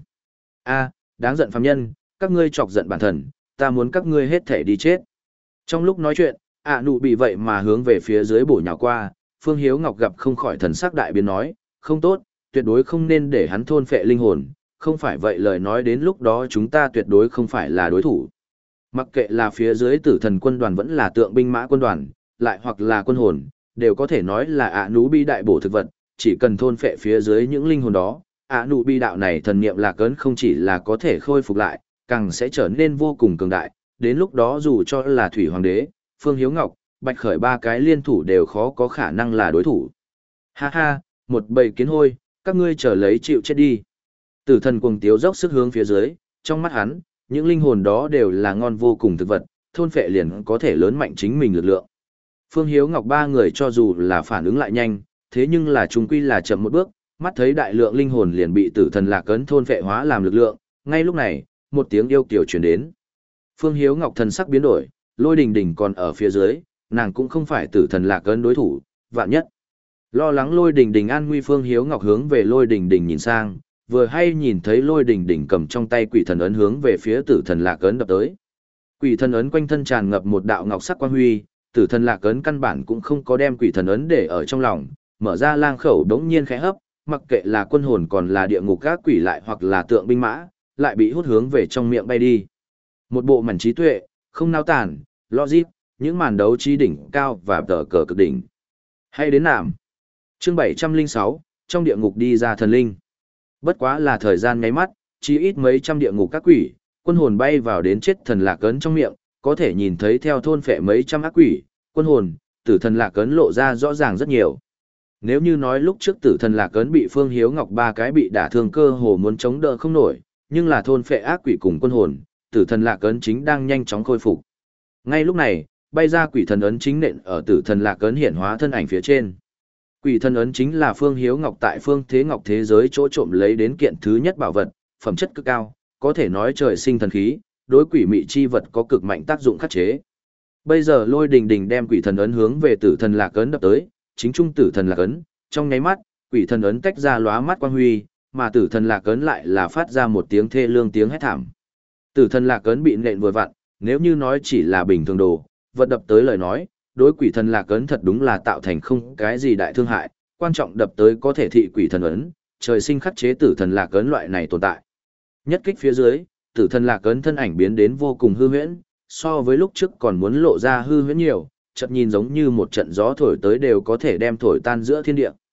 A, đáng giận phàm nhân, các ngươi chọc giận bản thần, ta muốn các ngươi hết thể đi chết. Trong lúc nói chuyện, ạ nụ bị vậy mà hướng về phía dưới bổ nhào qua, Phương Hiếu Ngọc gặp không khỏi thần sắc đại biến nói, không tốt, tuyệt đối không nên để hắn thôn phệ linh hồn, không phải vậy lời nói đến lúc đó chúng ta tuyệt đối không phải là đối thủ. Mặc kệ là phía dưới tử thần quân đoàn vẫn là tượng binh mã quân đoàn, lại hoặc là quân hồn, đều có thể nói là ạ nụ bi đại bổ thực vật, chỉ cần thôn phệ phía dưới những linh hồn đó, ạ nụ bi đạo này thần niệm Lạc Ấn không chỉ là có thể khôi phục lại, càng sẽ trở nên vô cùng cường đại, đến lúc đó dù cho là Thủy Hoàng đế, Phương Hiếu Ngọc, Bạch Khởi ba cái liên thủ đều khó có khả năng là đối thủ. Ha ha, một bầy kiến hôi, các ngươi chờ lấy chịu chết đi. Tử thần cuồng tiếu dốc sức hướng phía dưới, trong mắt hắn, những linh hồn đó đều là ngon vô cùng thực vật, thôn phệ liền có thể lớn mạnh chính mình lực lượng. Phương Hiếu Ngọc ba người cho dù là phản ứng lại nhanh, thế nhưng là chúng quy là chậm một bước, mắt thấy đại lượng linh hồn liền bị tử thần Lạc Ấn thôn phệ hóa làm lực lượng, ngay lúc này, một tiếng yêu kiều truyền đến. Phương Hiếu Ngọc thần sắc biến đổi, Lôi Đình Đình còn ở phía dưới, nàng cũng không phải tử thần Lạc Ấn đối thủ, vạn nhất. Lo lắng Lôi Đình Đình an nguy, Phương Hiếu Ngọc hướng về Lôi Đình Đình nhìn sang, vừa hay nhìn thấy Lôi Đình Đình cầm trong tay quỷ thần ấn hướng về phía tử thần Lạc Ấn đập tới. Quỷ thần ấn quanh thân tràn ngập một đạo ngọc sắc quang huy, tử thần Lạc Ấn căn bản cũng không có đem quỷ thần ấn để ở trong lòng, mở ra lang khẩu đống nhiên khẽ hấp, mặc kệ là quân hồn còn là địa ngục các quỷ lại hoặc là tượng binh mã, lại bị hút hướng về trong miệng bay đi. Một bộ mảnh trí tuệ, không nao tản, logic, những màn đấu trí đỉnh cao và tờ cờ cực đỉnh. Hay đến nạm. Chương bảy trăm lẻ sáu, trong địa ngục đi ra thần linh. Bất quá là thời gian nháy mắt, chỉ ít mấy trăm địa ngục các quỷ, quân hồn bay vào đến chết thần Lạc Ấn trong miệng, có thể nhìn thấy theo thôn phệ mấy trăm ác quỷ, quân hồn, tử thần Lạc Ấn lộ ra rõ ràng rất nhiều. Nếu như nói lúc trước tử thần Lạc Ấn bị Phương Hiếu Ngọc ba cái bị đả thương cơ hồ muốn chống đỡ không nổi, nhưng là thôn phệ ác quỷ cùng quân hồn, tử thần Lạc Ấn chính đang nhanh chóng khôi phục. Ngay lúc này, bay ra quỷ thần ấn chính nện ở tử thần Lạc Ấn hiển hóa thân ảnh phía trên. Quỷ thần ấn chính là Phương Hiếu Ngọc tại Phương Thế Ngọc thế giới chỗ trộm lấy đến kiện thứ nhất bảo vật, phẩm chất cực cao, có thể nói trời sinh thần khí, đối quỷ mị chi vật có cực mạnh tác dụng khắc chế. Bây giờ Lôi Đình Đình đem quỷ thần ấn hướng về tử thần Lạc Ấn đập tới, chính trung tử thần Lạc Ấn, trong nháy mắt, quỷ thần ấn tách ra lóa mắt quang huy, mà tử thần Lạc Ấn lại là phát ra một tiếng thê lương tiếng hét thảm. Tử thần Lạc Ấn bị nện vừa vặn, nếu như nói chỉ là bình thường đồ, vật đập tới lời nói, đối quỷ thần Lạc Ấn thật đúng là tạo thành không cái gì đại thương hại, quan trọng đập tới có thể thị quỷ thần ấn, trời sinh khắc chế tử thần Lạc Ấn loại này tồn tại. Nhất kích phía dưới, tử thần Lạc Ấn thân ảnh biến đến vô cùng hư huyễn, so với lúc trước còn muốn lộ ra hư huyễn nhiều, chợt nhìn giống như một trận gió thổi tới đều có thể đem thổi tan giữa thiên địa.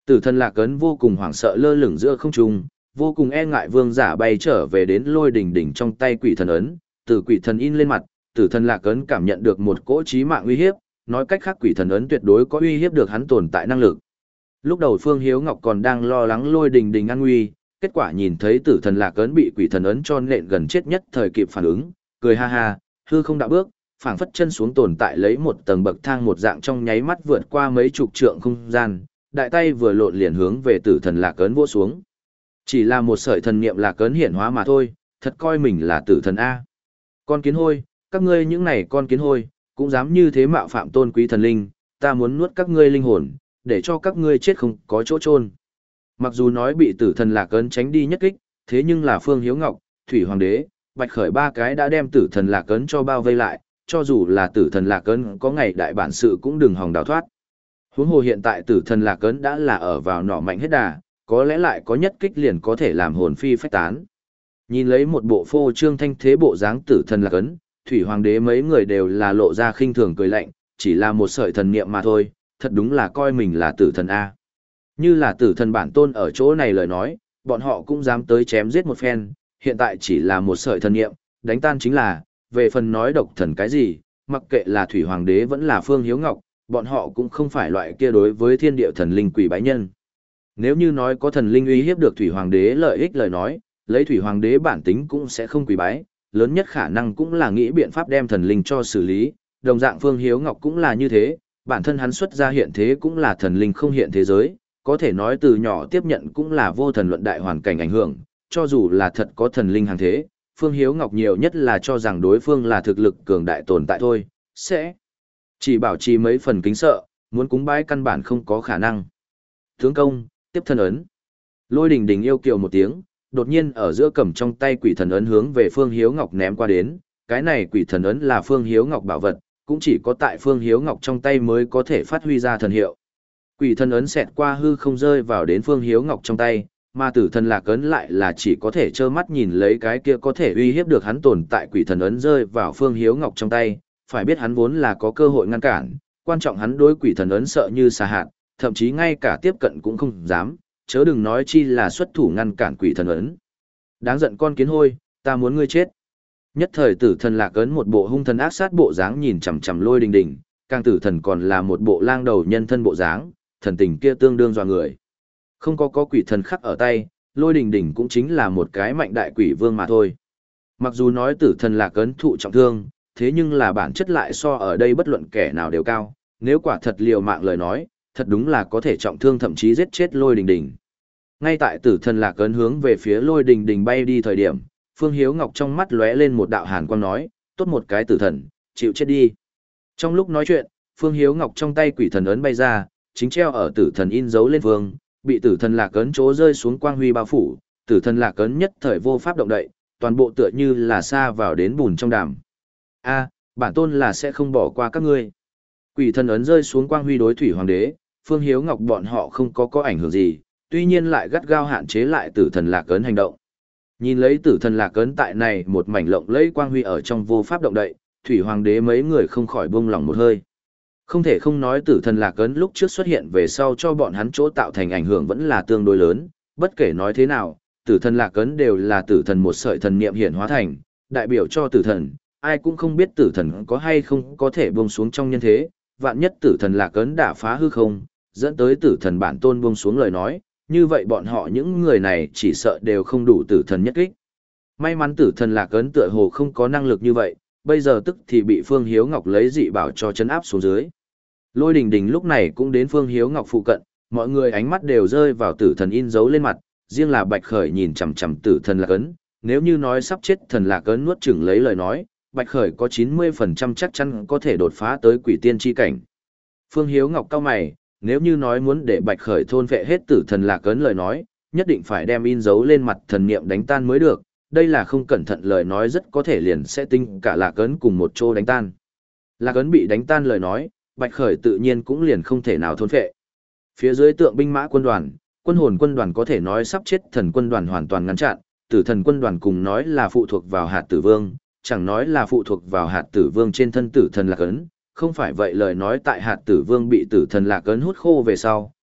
Tử thần lạc ấn vô cùng hoảng sợ lơ lửng giữa không trung, vô cùng e ngại vương giả bay trở về đến lôi đỉnh đỉnh trong tay quỷ thần ấn, từ quỷ thần in lên mặt, tử thần lạc ấn cảm nhận được một cỗ chí mạng uy hiếp, nói cách khác quỷ thần ấn tuyệt đối có uy hiếp được hắn tồn tại năng lực. Lúc đầu Phương Hiếu Ngọc còn đang lo lắng lôi đỉnh đỉnh an nguy, kết quả nhìn thấy tử thần lạc ấn bị quỷ thần ấn cho nện gần chết nhất thời kịp phản ứng, cười ha ha, hư không đạo bước, phảng phất chân xuống tồn tại lấy một tầng bậc thang một dạng trong nháy mắt vượt qua mấy chục trượng không gian, đại tay vừa lộn liền hướng về tử thần lạc ấn vỗ xuống. Chỉ là một sợi thần niệm lạc ấn hiển hóa mà thôi, thật coi mình là tử thần A. Con kiến hôi, các ngươi những này con kiến hôi, cũng dám như thế mạo phạm tôn quý thần linh, ta muốn nuốt các ngươi linh hồn, để cho các ngươi chết không có chỗ chôn. Mặc dù nói bị tử thần lạc ấn tránh đi nhất kích, thế nhưng là Phương Hiếu Ngọc, Thủy Hoàng đế, Bạch Khởi ba cái đã đem tử thần lạc ấn cho bao vây lại, cho dù là tử thần lạc ấn có ngày đại bản sự cũng đừng hòng đào thoát. Huống hồ hiện tại tử thần lạc ấn đã là ở vào nỏ mạnh hết đà, có lẽ lại có nhất kích liền có thể làm hồn phi phách tán. Nhìn lấy một bộ phô trương thanh thế bộ dáng tử thần lạc ấn, Thủy Hoàng đế mấy người đều là lộ ra khinh thường cười lạnh, chỉ là một sợi thần niệm mà thôi, thật đúng là coi mình là tử thần A. Như là tử thần bản tôn ở chỗ này lời nói, bọn họ cũng dám tới chém giết một phen, hiện tại chỉ là một sợi thần niệm, đánh tan chính là, về phần nói độc thần cái gì, mặc kệ là Thủy Hoàng đế vẫn là Phương Hiếu Ngọc, bọn họ cũng không phải loại kia đối với thiên địa thần linh quỷ bái nhân. Nếu như nói có thần linh uy hiếp được Thủy Hoàng đế lợi ích lời nói, lấy Thủy Hoàng đế bản tính cũng sẽ không quỷ bái, lớn nhất khả năng cũng là nghĩ biện pháp đem thần linh cho xử lý, đồng dạng Phương Hiếu Ngọc cũng là như thế, bản thân hắn xuất ra hiện thế cũng là thần linh không hiện thế giới, có thể nói từ nhỏ tiếp nhận cũng là vô thần luận đại hoàn cảnh ảnh hưởng, cho dù là thật có thần linh hàng thế, Phương Hiếu Ngọc nhiều nhất là cho rằng đối phương là thực lực cường đại tồn tại thôi, sẽ chỉ bảo trì mấy phần kính sợ, muốn cúng bái căn bản không có khả năng. Tướng công, tiếp thân ấn. Lôi Đình Đình yêu kiều một tiếng, đột nhiên ở giữa cầm trong tay quỷ thần ấn hướng về Phương Hiếu Ngọc ném qua đến, cái này quỷ thần ấn là Phương Hiếu Ngọc bảo vật, cũng chỉ có tại Phương Hiếu Ngọc trong tay mới có thể phát huy ra thần hiệu. Quỷ thần ấn xẹt qua hư không rơi vào đến Phương Hiếu Ngọc trong tay, mà tử thần lạc ấn lại là chỉ có thể trơ mắt nhìn lấy cái kia có thể uy hiếp được hắn tồn tại quỷ thần ấn rơi vào Phương Hiếu Ngọc trong tay, phải biết hắn vốn là có cơ hội ngăn cản, quan trọng hắn đối quỷ thần ấn sợ như xà hạt, thậm chí ngay cả tiếp cận cũng không dám, chớ đừng nói chi là xuất thủ ngăn cản quỷ thần ấn. Đáng giận con kiến hôi, ta muốn ngươi chết. Nhất thời tử thần lạc ấn một bộ hung thần ác sát bộ dáng nhìn chằm chằm Lôi Đình Đình, càng tử thần còn là một bộ lang đầu nhân thân bộ dáng, thần tình kia tương đương dọa người. Không có có quỷ thần khắc ở tay, Lôi Đình Đình cũng chính là một cái mạnh đại quỷ vương mà thôi. Mặc dù nói tử thần lạc ấn thụ trọng thương, thế nhưng là bản chất lại so ở đây bất luận kẻ nào đều cao, nếu quả thật liều mạng lời nói, thật đúng là có thể trọng thương thậm chí giết chết Lôi Đình Đình. Ngay tại tử thần lạc ấn hướng về phía Lôi Đình Đình bay đi thời điểm, Phương Hiếu Ngọc trong mắt lóe lên một đạo hàn quang nói, tốt một cái tử thần, chịu chết đi. Trong lúc nói chuyện, Phương Hiếu Ngọc trong tay quỷ thần ấn bay ra, chính treo ở tử thần in dấu lên vương, bị tử thần lạc ấn chỗ rơi xuống quang huy bao phủ, tử thần lạc ấn nhất thời vô pháp động đậy, toàn bộ tựa như là sa vào đến bùn trong đàm. A, bản tôn là sẽ không bỏ qua các ngươi. Quỷ thần ấn rơi xuống quang huy đối Thủy Hoàng đế, Phương Hiếu Ngọc bọn họ không có có ảnh hưởng gì, tuy nhiên lại gắt gao hạn chế lại tử thần lạc ấn hành động. Nhìn lấy tử thần lạc ấn tại này một mảnh lộng lẫy quang huy ở trong vô pháp động đậy, Thủy Hoàng đế mấy người không khỏi buông lòng một hơi. Không thể không nói tử thần lạc ấn lúc trước xuất hiện về sau cho bọn hắn chỗ tạo thành ảnh hưởng vẫn là tương đối lớn, bất kể nói thế nào, tử thần lạc ấn đều là tử thần một sợi thần niệm hiện hóa thành, đại biểu cho tử thần, ai cũng không biết tử thần có hay không có thể buông xuống trong nhân thế, vạn nhất tử thần lạc ấn đả phá hư không, dẫn tới tử thần bản tôn buông xuống lời nói, như vậy bọn họ những người này chỉ sợ đều không đủ tử thần nhất kích. May mắn tử thần lạc ấn tựa hồ không có năng lực như vậy, bây giờ tức thì bị Phương Hiếu Ngọc lấy dị bảo cho chấn áp xuống dưới. Lôi Đình Đình lúc này cũng đến Phương Hiếu Ngọc phụ cận, mọi người ánh mắt đều rơi vào tử thần in dấu lên mặt, riêng là Bạch Khởi nhìn chằm chằm tử thần lạc ấn, nếu như nói sắp chết thần lạc ấn nuốt chửng lấy lời nói, Bạch Khởi có chín mươi phần trăm chắc chắn có thể đột phá tới quỷ tiên chi cảnh. Phương Hiếu Ngọc cau mày, nếu như nói muốn để Bạch Khởi thôn vệ hết tử thần lạc ấn lời nói, nhất định phải đem in dấu lên mặt thần niệm đánh tan mới được, đây là không cẩn thận lời nói rất có thể liền sẽ tinh cả lạc ấn cùng một chỗ đánh tan. Lạc ấn bị đánh tan lời nói, Bạch Khởi tự nhiên cũng liền không thể nào thôn phệ. Phía dưới tượng binh mã quân đoàn, quân hồn quân đoàn có thể nói sắp chết thần quân đoàn hoàn toàn ngăn chặn, tử thần quân đoàn cùng nói là phụ thuộc vào hạt tử vương, chẳng nói là phụ thuộc vào hạt tử vương trên thân tử thần lạc ấn, không phải vậy lời nói tại hạt tử vương bị tử thần lạc ấn hút khô về sau,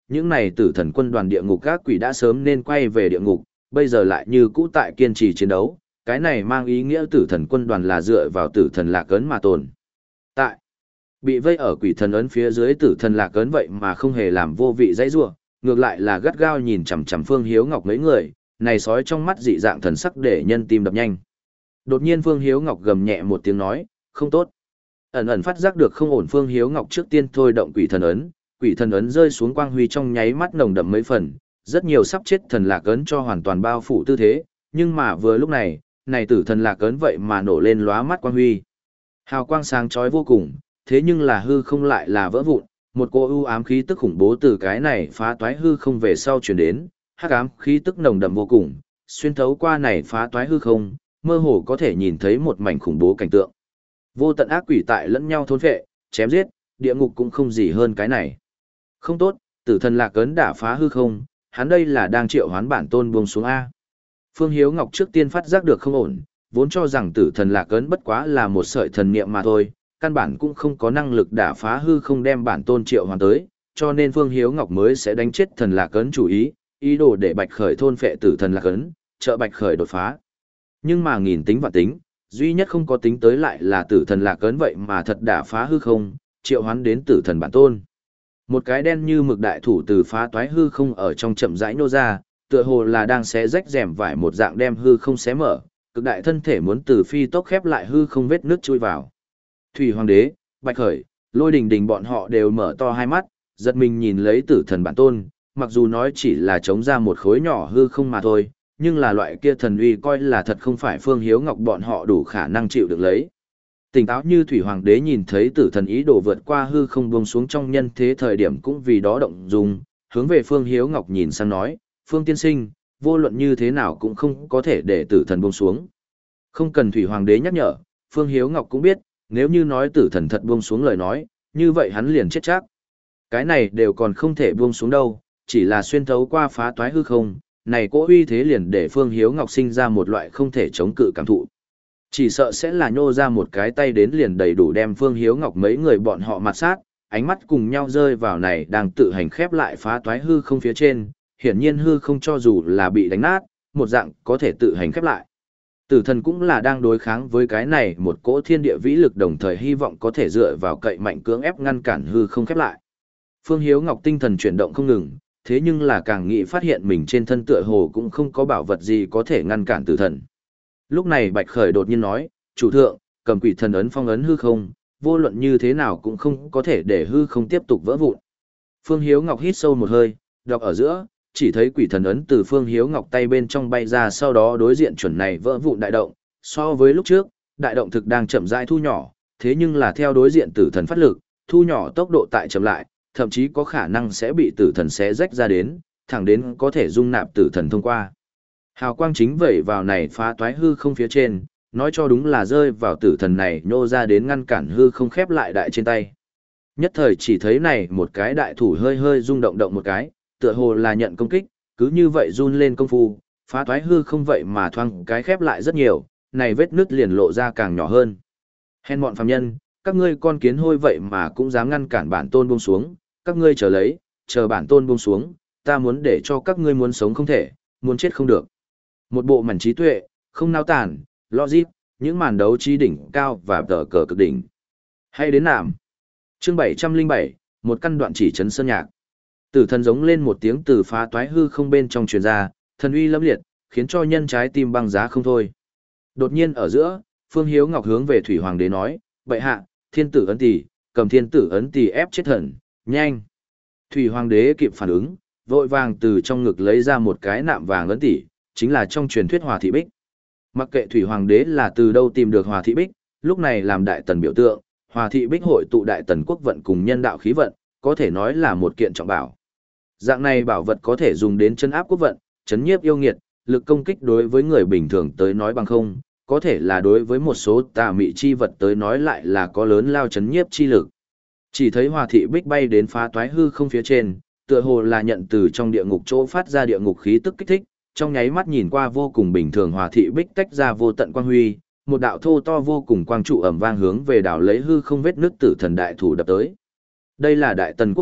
những này tử thần quân đoàn địa ngục các quỷ đã sớm nên quay về địa ngục, bây giờ lại như cũ tại kiên trì chiến đấu, cái này mang ý nghĩa tử thần quân đoàn là dựa vào tử thần lạc ấn mà tồn. Tại, bị vây ở quỷ thần ấn phía dưới tử thần lạc ấn vậy mà không hề làm vô vị dãy rủa, ngược lại là gắt gao nhìn chằm chằm Phương Hiếu Ngọc mấy người, này sói trong mắt dị dạng thần sắc để nhân tim đập nhanh. Đột nhiên Phương Hiếu Ngọc gầm nhẹ một tiếng nói, không tốt. Ẩn ẩn phát giác được không ổn, Phương Hiếu Ngọc trước tiên thôi động quỷ thần ấn, quỷ thần ấn rơi xuống quang huy trong nháy mắt nồng đậm mấy phần, rất nhiều sắp chết thần lạc ấn cho hoàn toàn bao phủ tư thế, nhưng mà vừa lúc này, này tử thần lạc ấn vậy mà nổ lên lóa mắt quang huy. Hào quang sáng chói vô cùng, thế nhưng là hư không lại là vỡ vụn, một cô ưu ám khí tức khủng bố từ cái này phá toái hư không về sau truyền đến, hắc ám khí tức nồng đậm vô cùng, xuyên thấu qua này phá toái hư không, mơ hồ có thể nhìn thấy một mảnh khủng bố cảnh tượng. Vô tận ác quỷ tại lẫn nhau thôn phệ, chém giết, địa ngục cũng không gì hơn cái này. Không tốt, tử thần lạc ấn đả phá hư không, hắn đây là đang triệu hoán bản tôn buông xuống A. Phương Hiếu Ngọc trước tiên phát giác được không ổn, vốn cho rằng tử thần lạc ấn bất quá là một sợi thần niệm mà thôi, căn bản cũng không có năng lực đả phá hư không đem bản tôn triệu hoán tới, cho nên Phương Hiếu Ngọc mới sẽ đánh chết thần lạc ấn chủ ý, ý đồ để Bạch Khởi thôn phệ tử thần lạc ấn, trợ Bạch Khởi đột phá. Nhưng mà nghìn tính và tính, duy nhất không có tính tới lại là tử thần lạc ấn vậy mà thật đả phá hư không, triệu hoán đến tử thần bản tôn. Một cái đen như mực đại thủ từ phá toái hư không ở trong chậm rãi nô ra, tựa hồ là đang xé rách rèm vải một dạng đem hư không xé mở, cực đại thân thể muốn từ phi tốc khép lại hư không vết nước chui vào. Thủy Hoàng đế, Bạch Khởi, Lôi Đình Đình bọn họ đều mở to hai mắt, giật mình nhìn lấy tử thần bản tôn, mặc dù nói chỉ là chống ra một khối nhỏ hư không mà thôi, nhưng là loại kia thần uy coi là thật không phải Phương Hiếu Ngọc bọn họ đủ khả năng chịu được lấy. Tỉnh táo như Thủy Hoàng đế nhìn thấy tử thần ý đồ vượt qua hư không buông xuống trong nhân thế thời điểm cũng vì đó động dung, hướng về Phương Hiếu Ngọc nhìn sang nói, Phương tiên sinh, vô luận như thế nào cũng không có thể để tử thần buông xuống. Không cần Thủy Hoàng đế nhắc nhở, Phương Hiếu Ngọc cũng biết, nếu như nói tử thần thật buông xuống lời nói, như vậy hắn liền chết chắc. Cái này đều còn không thể buông xuống đâu, chỉ là xuyên thấu qua phá toái hư không, này cỗ uy thế liền để Phương Hiếu Ngọc sinh ra một loại không thể chống cự cảm thụ. Chỉ sợ sẽ là nhô ra một cái tay đến liền đầy đủ đem Phương Hiếu Ngọc mấy người bọn họ mặt sát, ánh mắt cùng nhau rơi vào này đang tự hành khép lại phá toái hư không phía trên, hiển nhiên hư không cho dù là bị đánh nát, một dạng có thể tự hành khép lại. Tử thần cũng là đang đối kháng với cái này một cỗ thiên địa vĩ lực, đồng thời hy vọng có thể dựa vào cậy mạnh cưỡng ép ngăn cản hư không khép lại. Phương Hiếu Ngọc tinh thần chuyển động không ngừng, thế nhưng là càng nghĩ phát hiện mình trên thân tựa hồ cũng không có bảo vật gì có thể ngăn cản tử thần. Lúc này Bạch Khởi đột nhiên nói, chủ thượng, cầm quỷ thần ấn phong ấn hư không, vô luận như thế nào cũng không có thể để hư không tiếp tục vỡ vụn. Phương Hiếu Ngọc hít sâu một hơi, đọc ở giữa, chỉ thấy quỷ thần ấn từ Phương Hiếu Ngọc tay bên trong bay ra, sau đó đối diện chuẩn này vỡ vụn đại động, so với lúc trước, đại động thực đang chậm rãi thu nhỏ, thế nhưng là theo đối diện tử thần phát lực, thu nhỏ tốc độ tại chậm lại, thậm chí có khả năng sẽ bị tử thần xé rách ra đến, thẳng đến có thể dung nạp tử thần thông qua. Hào quang chính vẩy vào này phá toái hư không phía trên, nói cho đúng là rơi vào tử thần này nhô ra đến ngăn cản hư không khép lại đại trên tay. Nhất thời chỉ thấy này một cái đại thủ hơi hơi rung động động một cái, tựa hồ là nhận công kích, cứ như vậy run lên công phu, phá toái hư không vậy mà thoang cái khép lại rất nhiều, này vết nứt liền lộ ra càng nhỏ hơn. Hèn mọn phàm nhân, các ngươi con kiến hôi vậy mà cũng dám ngăn cản bản tôn buông xuống, các ngươi chờ lấy, chờ bản tôn buông xuống, ta muốn để cho các ngươi muốn sống không thể, muốn chết không được. Một bộ mảnh trí tuệ, không nao tản, logic, những màn đấu trí đỉnh cao và tờ cờ cực đỉnh. Hay đến nạm. Chương bảy trăm linh bảy, một căn đoạn chỉ trấn sơn nhạc. Tử thần giống lên một tiếng từ phá toái hư không bên trong truyền ra, thần uy lâm liệt, khiến cho nhân trái tim băng giá không thôi. Đột nhiên ở giữa, Phương Hiếu Ngọc hướng về Thủy Hoàng đế nói, bệ hạ, thiên tử ấn tỷ, cầm thiên tử ấn tỷ ép chết thần, nhanh. Thủy Hoàng đế kịp phản ứng, vội vàng từ trong ngực lấy ra một cái nạm vàng ấn tỷ, chính là trong truyền thuyết Hòa Thị Bích. Mặc kệ Thủy Hoàng đế là từ đâu tìm được Hòa Thị Bích, lúc này làm đại tần biểu tượng, Hòa Thị Bích hội tụ đại tần quốc vận cùng nhân đạo khí vận, có thể nói là một kiện trọng bảo. Dạng này bảo vật có thể dùng đến chân áp quốc vận, chấn nhiếp yêu nghiệt, lực công kích đối với người bình thường tới nói bằng không, có thể là đối với một số tà mị chi vật tới nói lại là có lớn lao chấn nhiếp chi lực. Chỉ thấy Hòa Thị Bích bay đến phá toái hư không phía trên, tựa hồ là nhận từ trong địa ngục chỗ phát ra địa ngục khí tức kích thích, trong nháy mắt nhìn qua vô cùng bình thường. Hòa Thị Bích tách ra vô tận quang huy, một đạo thô to vô cùng quang trụ ầm vang hướng về đảo lấy hư không vết nước tử thần đại thủ đập tới. Đây là đại tần quốc vận,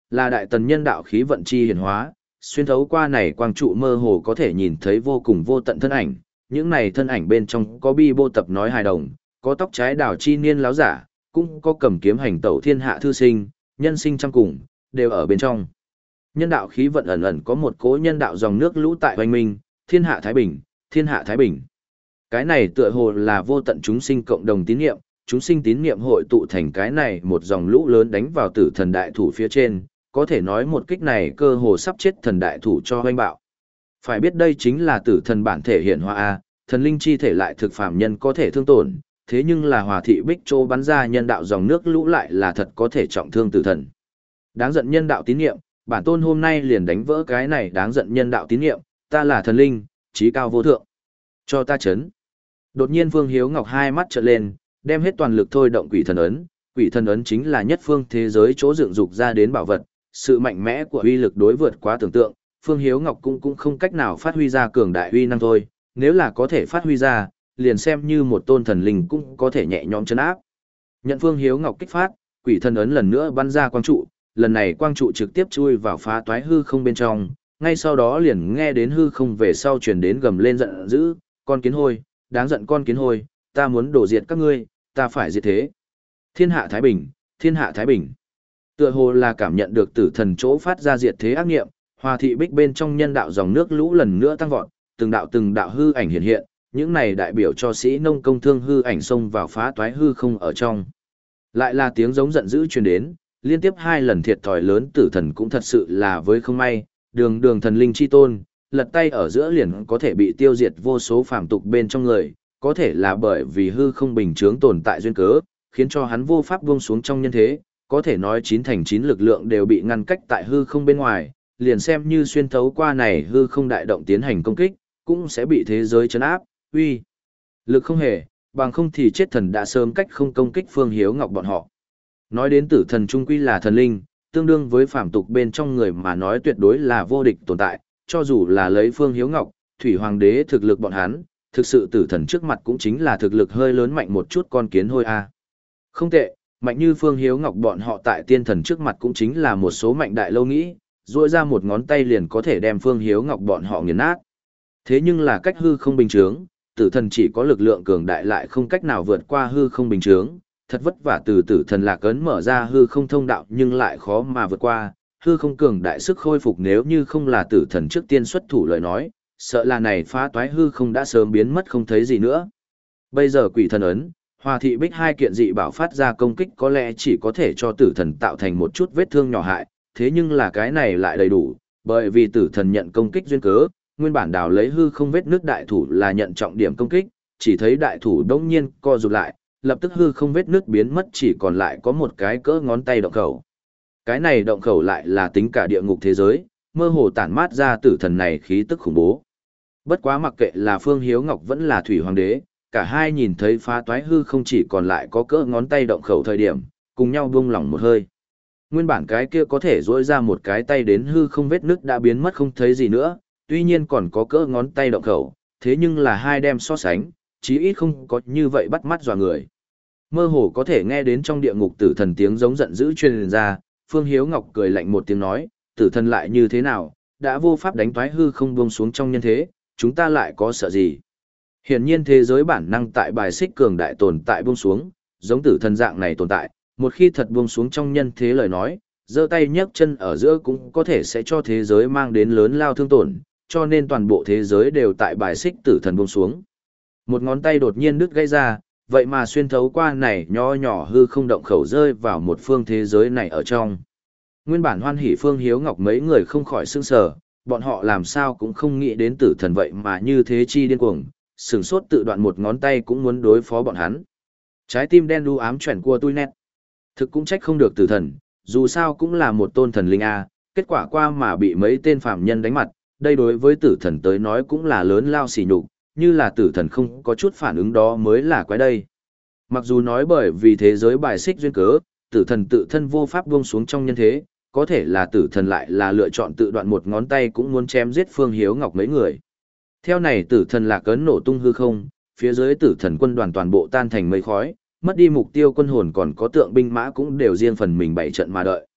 là đại tần nhân đạo khí vận chi hiển hóa, xuyên thấu qua này quang trụ mơ hồ có thể nhìn thấy vô cùng vô tận thân ảnh, những này thân ảnh bên trong có bi bô tập nói hài đồng, có tóc trái đào chi niên láo giả, cũng có cầm kiếm hành tẩu thiên hạ thư sinh, nhân sinh trăm cùng, đều ở bên trong. Nhân đạo khí vận ẩn ẩn có một cỗ nhân đạo dòng nước lũ tại hoành minh, thiên hạ thái bình, thiên hạ thái bình. Cái này tựa hồ là vô tận chúng sinh cộng đồng tín niệm, chúng sinh tín niệm hội tụ thành cái này một dòng lũ lớn đánh vào tử thần đại thủ phía trên, có thể nói một kích này cơ hồ sắp chết thần đại thủ cho hoanh bạo. Phải biết đây chính là tử thần bản thể hiện hóa A, thần linh chi thể lại thực phàm nhân có thể thương tổn, thế nhưng là hòa thị bích trô bắn ra nhân đạo dòng nước lũ lại là thật có thể trọng thương tử thần. Đáng giận nhân đạo tín niệm, bản tôn hôm nay liền đánh vỡ cái này đáng giận nhân đạo tín niệm, ta là thần linh, trí cao vô thượng. Cho ta chấn. Đột nhiên Phương Hiếu Ngọc hai mắt trợn lên, đem hết toàn lực thôi động quỷ thần ấn, quỷ thần ấn chính là nhất phương thế giới chỗ dựng dục ra đến bảo vật, sự mạnh mẽ của uy lực đối vượt quá tưởng tượng, Phương Hiếu Ngọc cũng cũng không cách nào phát huy ra cường đại uy năng thôi, nếu là có thể phát huy ra, liền xem như một tôn thần linh cũng có thể nhẹ nhõm chấn áp. Nhận Phương Hiếu Ngọc kích phát, quỷ thần ấn lần nữa bắn ra quang trụ, lần này quang trụ trực tiếp chui vào phá toái hư không bên trong, ngay sau đó liền nghe đến hư không về sau truyền đến gầm lên giận dữ, con kiến hôi, đáng giận con kiến hôi, ta muốn đổ diệt các ngươi, ta phải diệt thế. Thiên hạ thái bình, thiên hạ thái bình. Tựa hồ là cảm nhận được tử thần chỗ phát ra diệt thế ác nghiệm, hòa thị bích bên trong nhân đạo dòng nước lũ lần nữa tăng vọt, từng đạo từng đạo hư ảnh hiện hiện, những này đại biểu cho sĩ nông công thương hư ảnh xông vào phá toái hư không ở trong. Lại là tiếng giống giận dữ truyền đến, liên tiếp hai lần thiệt thòi lớn tử thần cũng thật sự là với không may, đường đường thần linh chi tôn, lật tay ở giữa liền có thể bị tiêu diệt vô số phàm tục bên trong người, có thể là bởi vì hư không bình chướng tồn tại duyên cớ, khiến cho hắn vô pháp buông xuống trong nhân thế, có thể nói chín thành chín lực lượng đều bị ngăn cách tại hư không bên ngoài, liền xem như xuyên thấu qua này hư không đại động tiến hành công kích, cũng sẽ bị thế giới chấn áp, uy. Lực không hề, bằng không thì chết thần đã sớm cách không công kích Phương Hiếu Ngọc bọn họ. Nói đến tử thần trung quy là thần linh, tương đương với phàm tục bên trong người mà nói tuyệt đối là vô địch tồn tại, cho dù là lấy Phương Hiếu Ngọc, Thủy Hoàng đế thực lực bọn hắn, thực sự tử thần trước mặt cũng chính là thực lực hơi lớn mạnh một chút con kiến hôi a. Không tệ, mạnh như Phương Hiếu Ngọc bọn họ tại tiên thần trước mặt cũng chính là một số mạnh đại lâu nghĩ, duỗi ra một ngón tay liền có thể đem Phương Hiếu Ngọc bọn họ nghiền nát. Thế nhưng là cách hư không bình chướng, tử thần chỉ có lực lượng cường đại lại không cách nào vượt qua hư không bình chướng, thật vất vả từ tử thần lạc ấn mở ra hư không thông đạo nhưng lại khó mà vượt qua, hư không cường đại sức khôi phục nếu như không là tử thần trước tiên xuất thủ lời nói, sợ là này phá toái hư không đã sớm biến mất không thấy gì nữa. Bây giờ quỷ thần ấn, hòa thị bích hai kiện dị bảo phát ra công kích có lẽ chỉ có thể cho tử thần tạo thành một chút vết thương nhỏ hại, thế nhưng là cái này lại đầy đủ, bởi vì tử thần nhận công kích duyên cớ, nguyên bản đào lấy hư không vết nước đại thủ là nhận trọng điểm công kích, chỉ thấy đại thủ đông nhiên co rụt lại, lập tức hư không vết nước biến mất chỉ còn lại có một cái cỡ ngón tay động khẩu. Cái này động khẩu lại là tính cả địa ngục thế giới, mơ hồ tản mát ra tử thần này khí tức khủng bố. Bất quá mặc kệ là Phương Hiếu Ngọc vẫn là Thủy Hoàng đế, cả hai nhìn thấy phá toái hư không chỉ còn lại có cỡ ngón tay động khẩu thời điểm, cùng nhau buông lỏng một hơi. Nguyên bản cái kia có thể duỗi ra một cái tay đến hư không vết nứt đã biến mất không thấy gì nữa, tuy nhiên còn có cỡ ngón tay động khẩu, thế nhưng là hai đem so sánh, chí ít không có như vậy bắt mắt dọa người. Mơ hồ có thể nghe đến trong địa ngục tử thần tiếng giống giận dữ truyền ra, Phương Hiếu Ngọc cười lạnh một tiếng nói, tử thần lại như thế nào, đã vô pháp đánh toái hư không buông xuống trong nhân thế, chúng ta lại có sợ gì. Hiển nhiên thế giới bản năng tại bài xích cường đại tồn tại buông xuống, giống tử thần dạng này tồn tại, một khi thật buông xuống trong nhân thế lời nói, giơ tay nhấc chân ở giữa cũng có thể sẽ cho thế giới mang đến lớn lao thương tổn, cho nên toàn bộ thế giới đều tại bài xích tử thần buông xuống. Một ngón tay đột nhiên đứt gãy ra, vậy mà xuyên thấu qua này nho nhỏ hư không động khẩu rơi vào một phương thế giới này ở trong. Nguyên bản hoan hỷ Phương Hiếu Ngọc mấy người không khỏi sững sờ, bọn họ làm sao cũng không nghĩ đến tử thần vậy mà như thế chi điên cuồng, sửng sốt tự đoạn một ngón tay cũng muốn đối phó bọn hắn. Trái tim đen đu ám chuyển qua tui nét. Thực cũng trách không được tử thần, dù sao cũng là một tôn thần linh A, kết quả qua mà bị mấy tên phạm nhân đánh mặt, đây đối với tử thần tới nói cũng là lớn lao xỉ nhục, như là tử thần không có chút phản ứng đó mới là quái đây. Mặc dù nói bởi vì thế giới bài xích duyên cớ, tử thần tự thân vô pháp buông xuống trong nhân thế, có thể là tử thần lại là lựa chọn tự đoạn một ngón tay cũng muốn chém giết Phương Hiếu Ngọc mấy người. Theo này tử thần lạc ấn nổ tung hư không, phía dưới tử thần quân đoàn toàn bộ tan thành mây khói, mất đi mục tiêu quân hồn còn có tượng binh mã cũng đều riêng phần mình bảy trận mà đợi.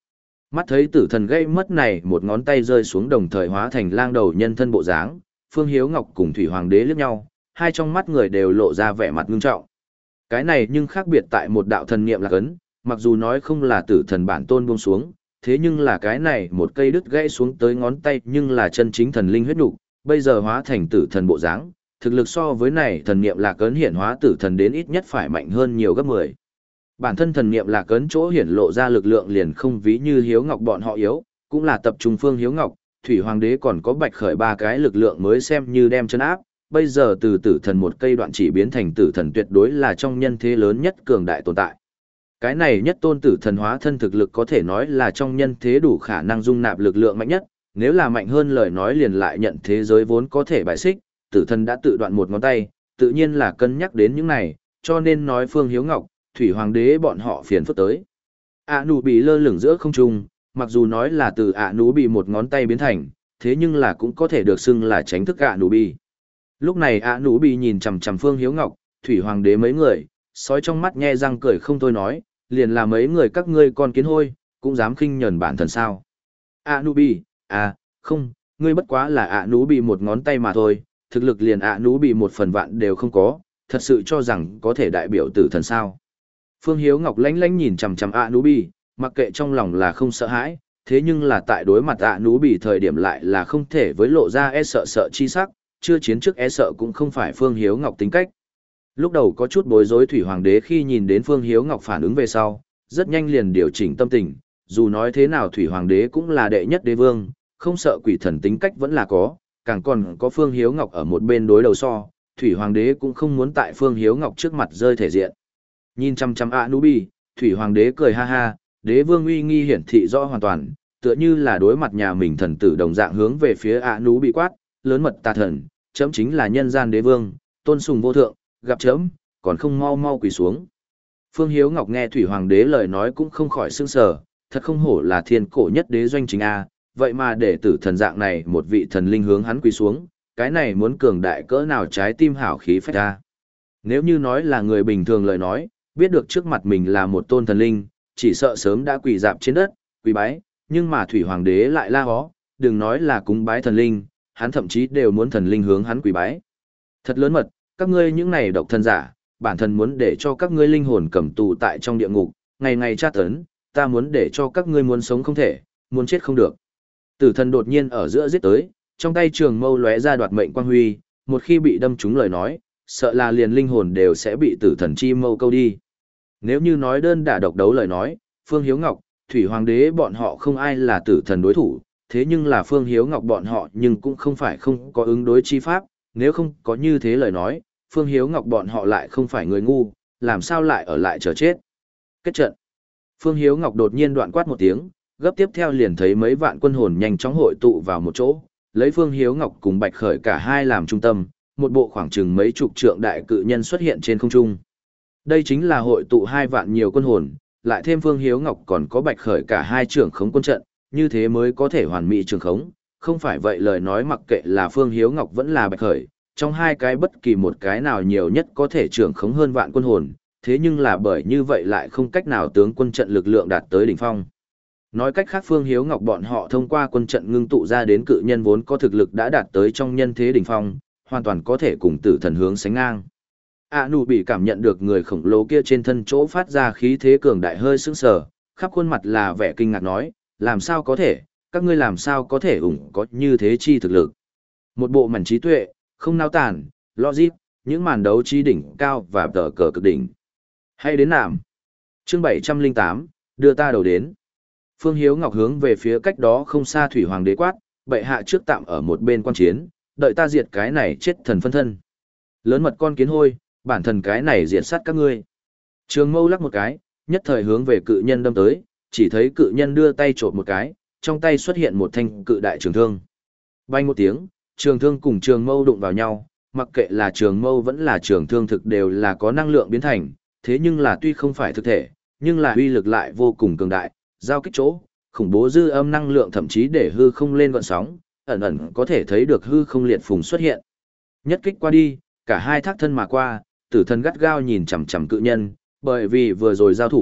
Mắt thấy tử thần gây mất này một ngón tay rơi xuống đồng thời hóa thành lang đầu nhân thân bộ dáng, Phương Hiếu Ngọc cùng Thủy Hoàng đế liếc nhau, hai trong mắt người đều lộ ra vẻ mặt ngưng trọng. Cái này nhưng khác biệt tại một đạo thần niệm lạc ấn, mặc dù nói không là tử thần bản tôn buông xuống, thế nhưng là cái này một cây đứt gãy xuống tới ngón tay nhưng là chân chính thần linh huyết nục, bây giờ hóa thành tử thần bộ dáng, thực lực so với này thần niệm lạc ấn hiển hóa tử thần đến ít nhất phải mạnh hơn nhiều gấp mười. Bản thân thần niệm lạc ấn chỗ hiển lộ ra lực lượng liền không ví như Hiếu Ngọc bọn họ yếu, cũng là tập trung Phương Hiếu Ngọc, Thủy Hoàng đế còn có Bạch Khởi ba cái lực lượng mới xem như đem chân áp, bây giờ từ tử thần một cây đoạn chỉ biến thành tử thần tuyệt đối là trong nhân thế lớn nhất cường đại tồn tại. Cái này nhất tôn tử thần hóa thân thực lực có thể nói là trong nhân thế đủ khả năng dung nạp lực lượng mạnh nhất, nếu là mạnh hơn lời nói liền lại nhận thế giới vốn có thể bài xích, tử thần đã tự đoạn một ngón tay, tự nhiên là cân nhắc đến những này, cho nên nói Phương Hiếu Ngọc, Thủy Hoàng đế bọn họ phiền phức tới. ạ nú bị lơ lửng giữa không trung, mặc dù nói là từ ạ nú bị một ngón tay biến thành, thế nhưng là cũng có thể được xưng là tránh thức ạ nú bị. Lúc này ạ nú bị nhìn chằm chằm Phương Hiếu Ngọc, Thủy Hoàng đế mấy người, sói trong mắt nhe răng cười không thôi nói, liền là mấy người các ngươi con kiến hôi, cũng dám khinh nhẫn bản thân sao. ạ nú bị, à, không, ngươi bất quá là ạ nú bị một ngón tay mà thôi, thực lực liền ạ nú bị một phần vạn đều không có, thật sự cho rằng có thể đại biểu tử thần sao. Phương Hiếu Ngọc lánh lánh nhìn chằm chằm ạ nú bị, mặc kệ trong lòng là không sợ hãi, thế nhưng là tại đối mặt ạ nú bị thời điểm lại là không thể với lộ ra e sợ sợ chi sắc, chưa chiến trước e sợ cũng không phải Phương Hiếu Ngọc tính cách. Lúc đầu có chút bối rối Thủy Hoàng đế khi nhìn đến Phương Hiếu Ngọc phản ứng về sau, rất nhanh liền điều chỉnh tâm tình, dù nói thế nào Thủy Hoàng đế cũng là đệ nhất đế vương, không sợ quỷ thần tính cách vẫn là có, càng còn có Phương Hiếu Ngọc ở một bên đối đầu so, Thủy Hoàng đế cũng không muốn tại Phương Hiếu Ngọc trước mặt rơi thể diện. Nhìn chăm chăm ạ nú bị, Thủy Hoàng đế cười ha ha, đế vương uy nghi hiển thị rõ hoàn toàn, tựa như là đối mặt nhà mình thần tử đồng dạng hướng về phía ạ nú bị quát, lớn mật tà thần, chấm chính là nhân gian đế vương, tôn sùng vô thượng, gặp chấm, còn không mau mau quỳ xuống. Phương Hiếu Ngọc nghe Thủy Hoàng đế lời nói cũng không khỏi sững sờ, thật không hổ là thiên cổ nhất đế doanh chính A, vậy mà để tử thần dạng này một vị thần linh hướng hắn quỳ xuống, cái này muốn cường đại cỡ nào trái tim hảo khí phách ra. Nếu như nói là người bình thường lời nói, biết được trước mặt mình là một tôn thần linh, chỉ sợ sớm đã quỳ dạp trên đất, quỳ bái, nhưng mà Thủy Hoàng đế lại la hó, đừng nói là cúng bái thần linh, hắn thậm chí đều muốn thần linh hướng hắn quỳ bái. Thật lớn mật, các ngươi những này độc thân giả, bản thân muốn để cho các ngươi linh hồn cầm tù tại trong địa ngục, ngày ngày tra tấn, ta muốn để cho các ngươi muốn sống không thể, muốn chết không được. Tử thần đột nhiên ở giữa giết tới, trong tay trường mâu lóe ra đoạt mệnh quang huy, một khi bị đâm trúng lời nói, sợ là liền linh hồn đều sẽ bị tử thần chi mâu câu đi. Nếu như nói đơn đả độc đấu lời nói, Phương Hiếu Ngọc, Thủy Hoàng đế bọn họ không ai là tử thần đối thủ, thế nhưng là Phương Hiếu Ngọc bọn họ nhưng cũng không phải không có ứng đối chi pháp, nếu không có như thế lời nói, Phương Hiếu Ngọc bọn họ lại không phải người ngu, làm sao lại ở lại chờ chết. Kết trận. Phương Hiếu Ngọc đột nhiên đoạn quát một tiếng, gấp tiếp theo liền thấy mấy vạn quân hồn nhanh chóng hội tụ vào một chỗ, lấy Phương Hiếu Ngọc cùng Bạch Khởi cả hai làm trung tâm, một bộ khoảng chừng mấy chục trượng đại cự nhân xuất hiện trên không trung. Đây chính là hội tụ hai vạn nhiều quân hồn, lại thêm Phương Hiếu Ngọc còn có Bạch Khởi cả hai trưởng khống quân trận, như thế mới có thể hoàn mỹ trường khống, không phải vậy lời nói mặc kệ là Phương Hiếu Ngọc vẫn là Bạch Khởi, trong hai cái bất kỳ một cái nào nhiều nhất có thể trưởng khống hơn vạn quân hồn, thế nhưng là bởi như vậy lại không cách nào tướng quân trận lực lượng đạt tới đỉnh phong. Nói cách khác Phương Hiếu Ngọc bọn họ thông qua quân trận ngưng tụ ra đến cự nhân vốn có thực lực đã đạt tới trong nhân thế đỉnh phong, hoàn toàn có thể cùng tử thần hướng sánh ngang. A nụ bị cảm nhận được người khổng lồ kia trên thân chỗ phát ra khí thế cường đại hơi sững sờ, khắp khuôn mặt là vẻ kinh ngạc nói, làm sao có thể, các ngươi làm sao có thể ủng có như thế chi thực lực. Một bộ mảnh trí tuệ, không nao tản, logic, những màn đấu trí đỉnh cao và tờ cờ cực đỉnh. Hay đến nạm. Chương bảy trăm lẻ tám, đưa ta đầu đến. Phương Hiếu Ngọc hướng về phía cách đó không xa Thủy Hoàng đế quát, bệ hạ trước tạm ở một bên quan chiến, đợi ta diệt cái này chết thần phân thân. Lớn mật con kiến hôi, bản thần cái này diệt sát các ngươi. Trường mâu lắc một cái, nhất thời hướng về cự nhân đâm tới, chỉ thấy cự nhân đưa tay trộm một cái, trong tay xuất hiện một thanh cự đại trường thương. Bay một tiếng, trường thương cùng trường mâu đụng vào nhau, mặc kệ là trường mâu vẫn là trường thương thực đều là có năng lượng biến thành, thế nhưng là tuy không phải thực thể, nhưng là uy lực lại vô cùng cường đại, giao kích chỗ, khủng bố dư âm năng lượng thậm chí để hư không lên gợn sóng, ẩn ẩn có thể thấy được hư không liệt phùng xuất hiện. Nhất kích qua đi, cả hai thác thân mà qua, tử thần gắt gao nhìn chằm chằm cự nhân, bởi vì vừa rồi giao thủ,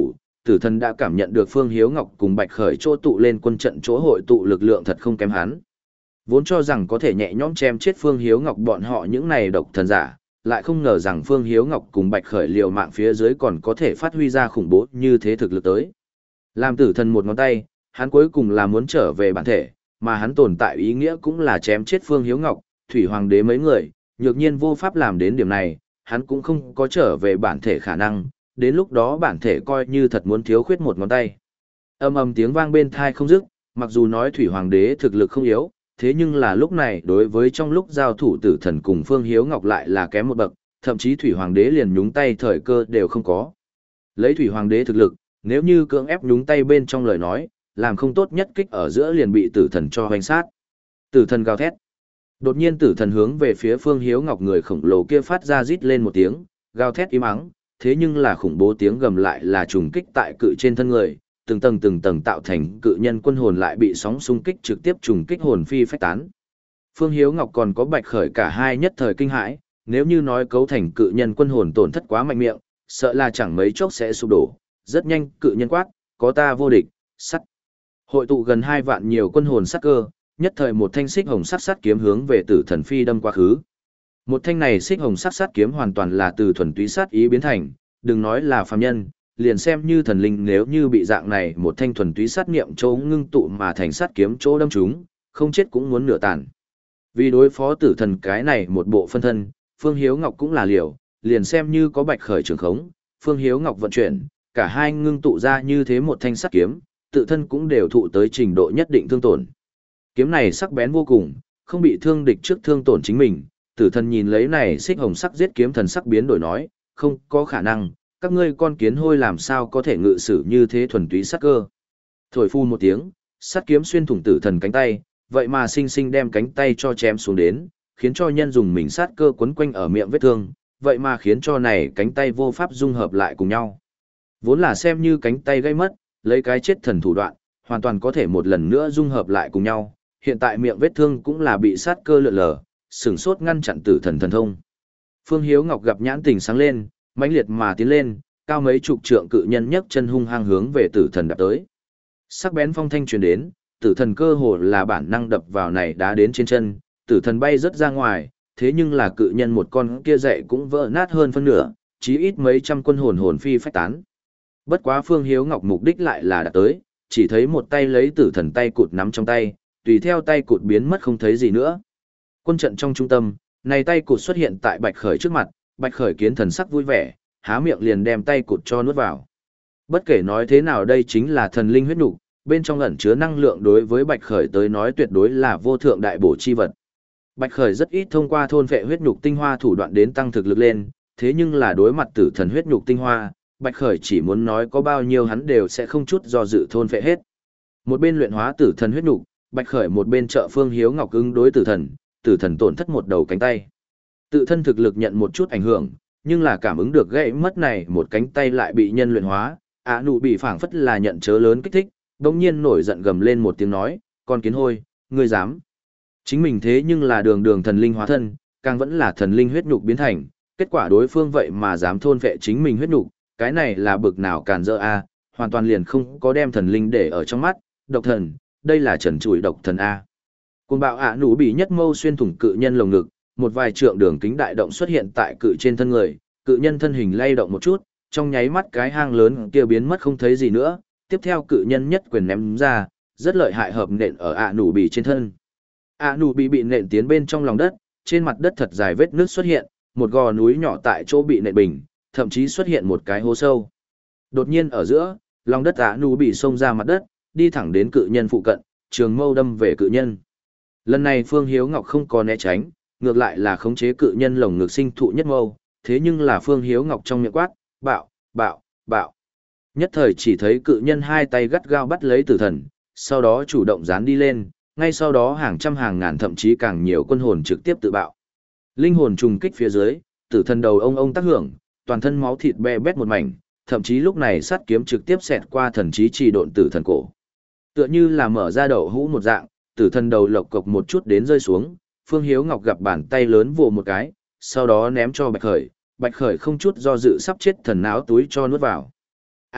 tử thần đã cảm nhận được Phương Hiếu Ngọc cùng Bạch Khởi chỗ tụ lên quân trận chỗ hội tụ lực lượng thật không kém hắn. Vốn cho rằng có thể nhẹ nhõm chém chết Phương Hiếu Ngọc bọn họ những này độc thần giả, lại không ngờ rằng Phương Hiếu Ngọc cùng Bạch Khởi liều mạng phía dưới còn có thể phát huy ra khủng bố như thế thực lực tới. Làm tử thần một ngón tay, hắn cuối cùng là muốn trở về bản thể, mà hắn tồn tại ý nghĩa cũng là chém chết Phương Hiếu Ngọc, Thủy Hoàng đế mấy người, nhược nhiên vô pháp làm đến điểm này, hắn cũng không có trở về bản thể khả năng, đến lúc đó bản thể coi như thật muốn thiếu khuyết một ngón tay. Âm ầm tiếng vang bên thai không dứt, mặc dù nói Thủy Hoàng đế thực lực không yếu, thế nhưng là lúc này đối với trong lúc giao thủ tử thần cùng Phương Hiếu Ngọc lại là kém một bậc, thậm chí Thủy Hoàng đế liền nhúng tay thời cơ đều không có. Lấy Thủy Hoàng đế thực lực, nếu như cưỡng ép nhúng tay bên trong lời nói, làm không tốt nhất kích ở giữa liền bị tử thần cho hoành sát. Tử thần gào thét. Đột nhiên tử thần hướng về phía Phương Hiếu Ngọc người khổng lồ kia phát ra rít lên một tiếng, gào thét im ắng, thế nhưng là khủng bố tiếng gầm lại là trùng kích tại cự trên thân người, từng tầng từng tầng tạo thành cự nhân quân hồn lại bị sóng xung kích trực tiếp trùng kích hồn phi phách tán. Phương Hiếu Ngọc còn có Bạch Khởi cả hai nhất thời kinh hãi, nếu như nói cấu thành cự nhân quân hồn tổn thất quá mạnh miệng, sợ là chẳng mấy chốc sẽ sụp đổ, rất nhanh cự nhân quát, có ta vô địch, sắt. Hội tụ gần hai vạn nhiều quân hồn sắc cơ, nhất thời một thanh xích hồng sắc sắt kiếm hướng về tử thần phi đâm quá khứ. Một thanh này xích hồng sắc sắt kiếm hoàn toàn là từ thuần túy sát ý biến thành, đừng nói là phàm nhân, liền xem như thần linh nếu như bị dạng này một thanh thuần túy sát niệm chỗ ngưng tụ mà thành sát kiếm chỗ đâm chúng, không chết cũng muốn nửa tàn. Vì đối phó tử thần cái này một bộ phân thân, Phương Hiếu Ngọc cũng là liều, liền xem như có Bạch Khởi trường khống, Phương Hiếu Ngọc vận chuyển, cả hai ngưng tụ ra như thế một thanh sát kiếm, tự thân cũng đều thụ tới trình độ nhất định thương tổn. Kiếm này sắc bén vô cùng, không bị thương địch trước thương tổn chính mình, tử thần nhìn lấy này xích hồng sắc giết kiếm thần sắc biến đổi nói, không có khả năng, các ngươi con kiến hôi làm sao có thể ngự sử như thế thuần túy sát cơ. Thổi phu một tiếng, sát kiếm xuyên thủng tử thần cánh tay, vậy mà sinh sinh đem cánh tay cho chém xuống đến, khiến cho nhân dùng mình sát cơ quấn quanh ở miệng vết thương, vậy mà khiến cho này cánh tay vô pháp dung hợp lại cùng nhau. Vốn là xem như cánh tay gây mất, lấy cái chết thần thủ đoạn, hoàn toàn có thể một lần nữa dung hợp lại cùng nhau, hiện tại miệng vết thương cũng là bị sát cơ lượn lờ, sửng sốt ngăn chặn tử thần thần thông. Phương Hiếu Ngọc gặp nhãn tình sáng lên, mãnh liệt mà tiến lên, cao mấy chục trượng cự nhân nhấc chân hung hăng hướng về tử thần đạp tới. Sắc bén phong thanh truyền đến, tử thần cơ hồ là bản năng đập vào này đá đến trên chân, tử thần bay rất ra ngoài, thế nhưng là cự nhân một con kia dậy cũng vỡ nát hơn phân nửa, chí ít mấy trăm quân hồn hồn phi phách tán. Bất quá Phương Hiếu Ngọc mục đích lại là đã tới, chỉ thấy một tay lấy tử thần tay cụt nắm trong tay, tùy theo tay cụt biến mất không thấy gì nữa. Quân trận trong trung tâm, này tay cụt xuất hiện tại Bạch Khởi trước mặt, Bạch Khởi kiến thần sắc vui vẻ, há miệng liền đem tay cụt cho nuốt vào. Bất kể nói thế nào đây chính là thần linh huyết nục, bên trong ẩn chứa năng lượng đối với Bạch Khởi tới nói tuyệt đối là vô thượng đại bổ chi vật. Bạch Khởi rất ít thông qua thôn phệ huyết nhục tinh hoa thủ đoạn đến tăng thực lực lên, thế nhưng là đối mặt tử thần huyết nhục tinh hoa, Bạch Khởi chỉ muốn nói có bao nhiêu hắn đều sẽ không chút do dự thôn phệ hết. Một bên luyện hóa tử thần huyết nhục, Bạch Khởi một bên trợ Phương Hiếu Ngọc ứng đối tử thần, tử thần tổn thất một đầu cánh tay. Tự thân thực lực nhận một chút ảnh hưởng, nhưng là cảm ứng được gãy mất này một cánh tay lại bị nhân luyện hóa, ạ nụ bị phảng phất là nhận chớ lớn kích thích, đống nhiên nổi giận gầm lên một tiếng nói, con kiến hôi, ngươi dám. Chính mình thế nhưng là đường đường thần linh hóa thân, càng vẫn là thần linh huyết nhục biến thành, kết quả đối phương vậy mà dám thôn vệ chính mình huyết nhục, cái này là bực nào càn dỡ a, hoàn toàn liền không có đem thần linh để ở trong mắt, độc thần, đây là trần trụi độc thần a. Cuồng bạo ạ nụ bị nhất mâu xuyên thủng cự nhân lồng ngực, một vài trượng đường kính đại động xuất hiện tại cự trên thân người, cự nhân thân hình lay động một chút, trong nháy mắt cái hang lớn kia biến mất không thấy gì nữa, tiếp theo cự nhân nhất quyền ném ra, rất lợi hại hợp nện ở ạ nụ bị trên thân. ạ nụ bị bị nện tiến bên trong lòng đất, trên mặt đất thật dài vết nước xuất hiện, một gò núi nhỏ tại chỗ bị nện bình, thậm chí xuất hiện một cái hố sâu. Đột nhiên ở giữa, lòng đất ạ nụ bị xông ra mặt đất, đi thẳng đến cự nhân phụ cận, trường mâu đâm về cự nhân. Lần này Phương Hiếu Ngọc không có né tránh, ngược lại là khống chế cự nhân lồng ngực sinh thụ nhất mâu, thế nhưng là Phương Hiếu Ngọc trong miệng quát, bạo, bạo, bạo. Nhất thời chỉ thấy cự nhân hai tay gắt gao bắt lấy tử thần, sau đó chủ động dán đi lên, ngay sau đó hàng trăm hàng ngàn thậm chí càng nhiều quân hồn trực tiếp tự bạo. Linh hồn trùng kích phía dưới, tử thần đầu ông ông tác hưởng, toàn thân máu thịt be bét một mảnh, thậm chí lúc này sát kiếm trực tiếp xẹt qua thần trí trì độn tử thần cổ. Tựa như là mở ra đậu hũ một dạng, tử thần đầu lộc cộc một chút đến rơi xuống, Phương Hiếu Ngọc gặp bàn tay lớn vồ một cái, sau đó ném cho Bạch Khởi, Bạch Khởi không chút do dự sắp chết thần áo túi cho nuốt vào. A,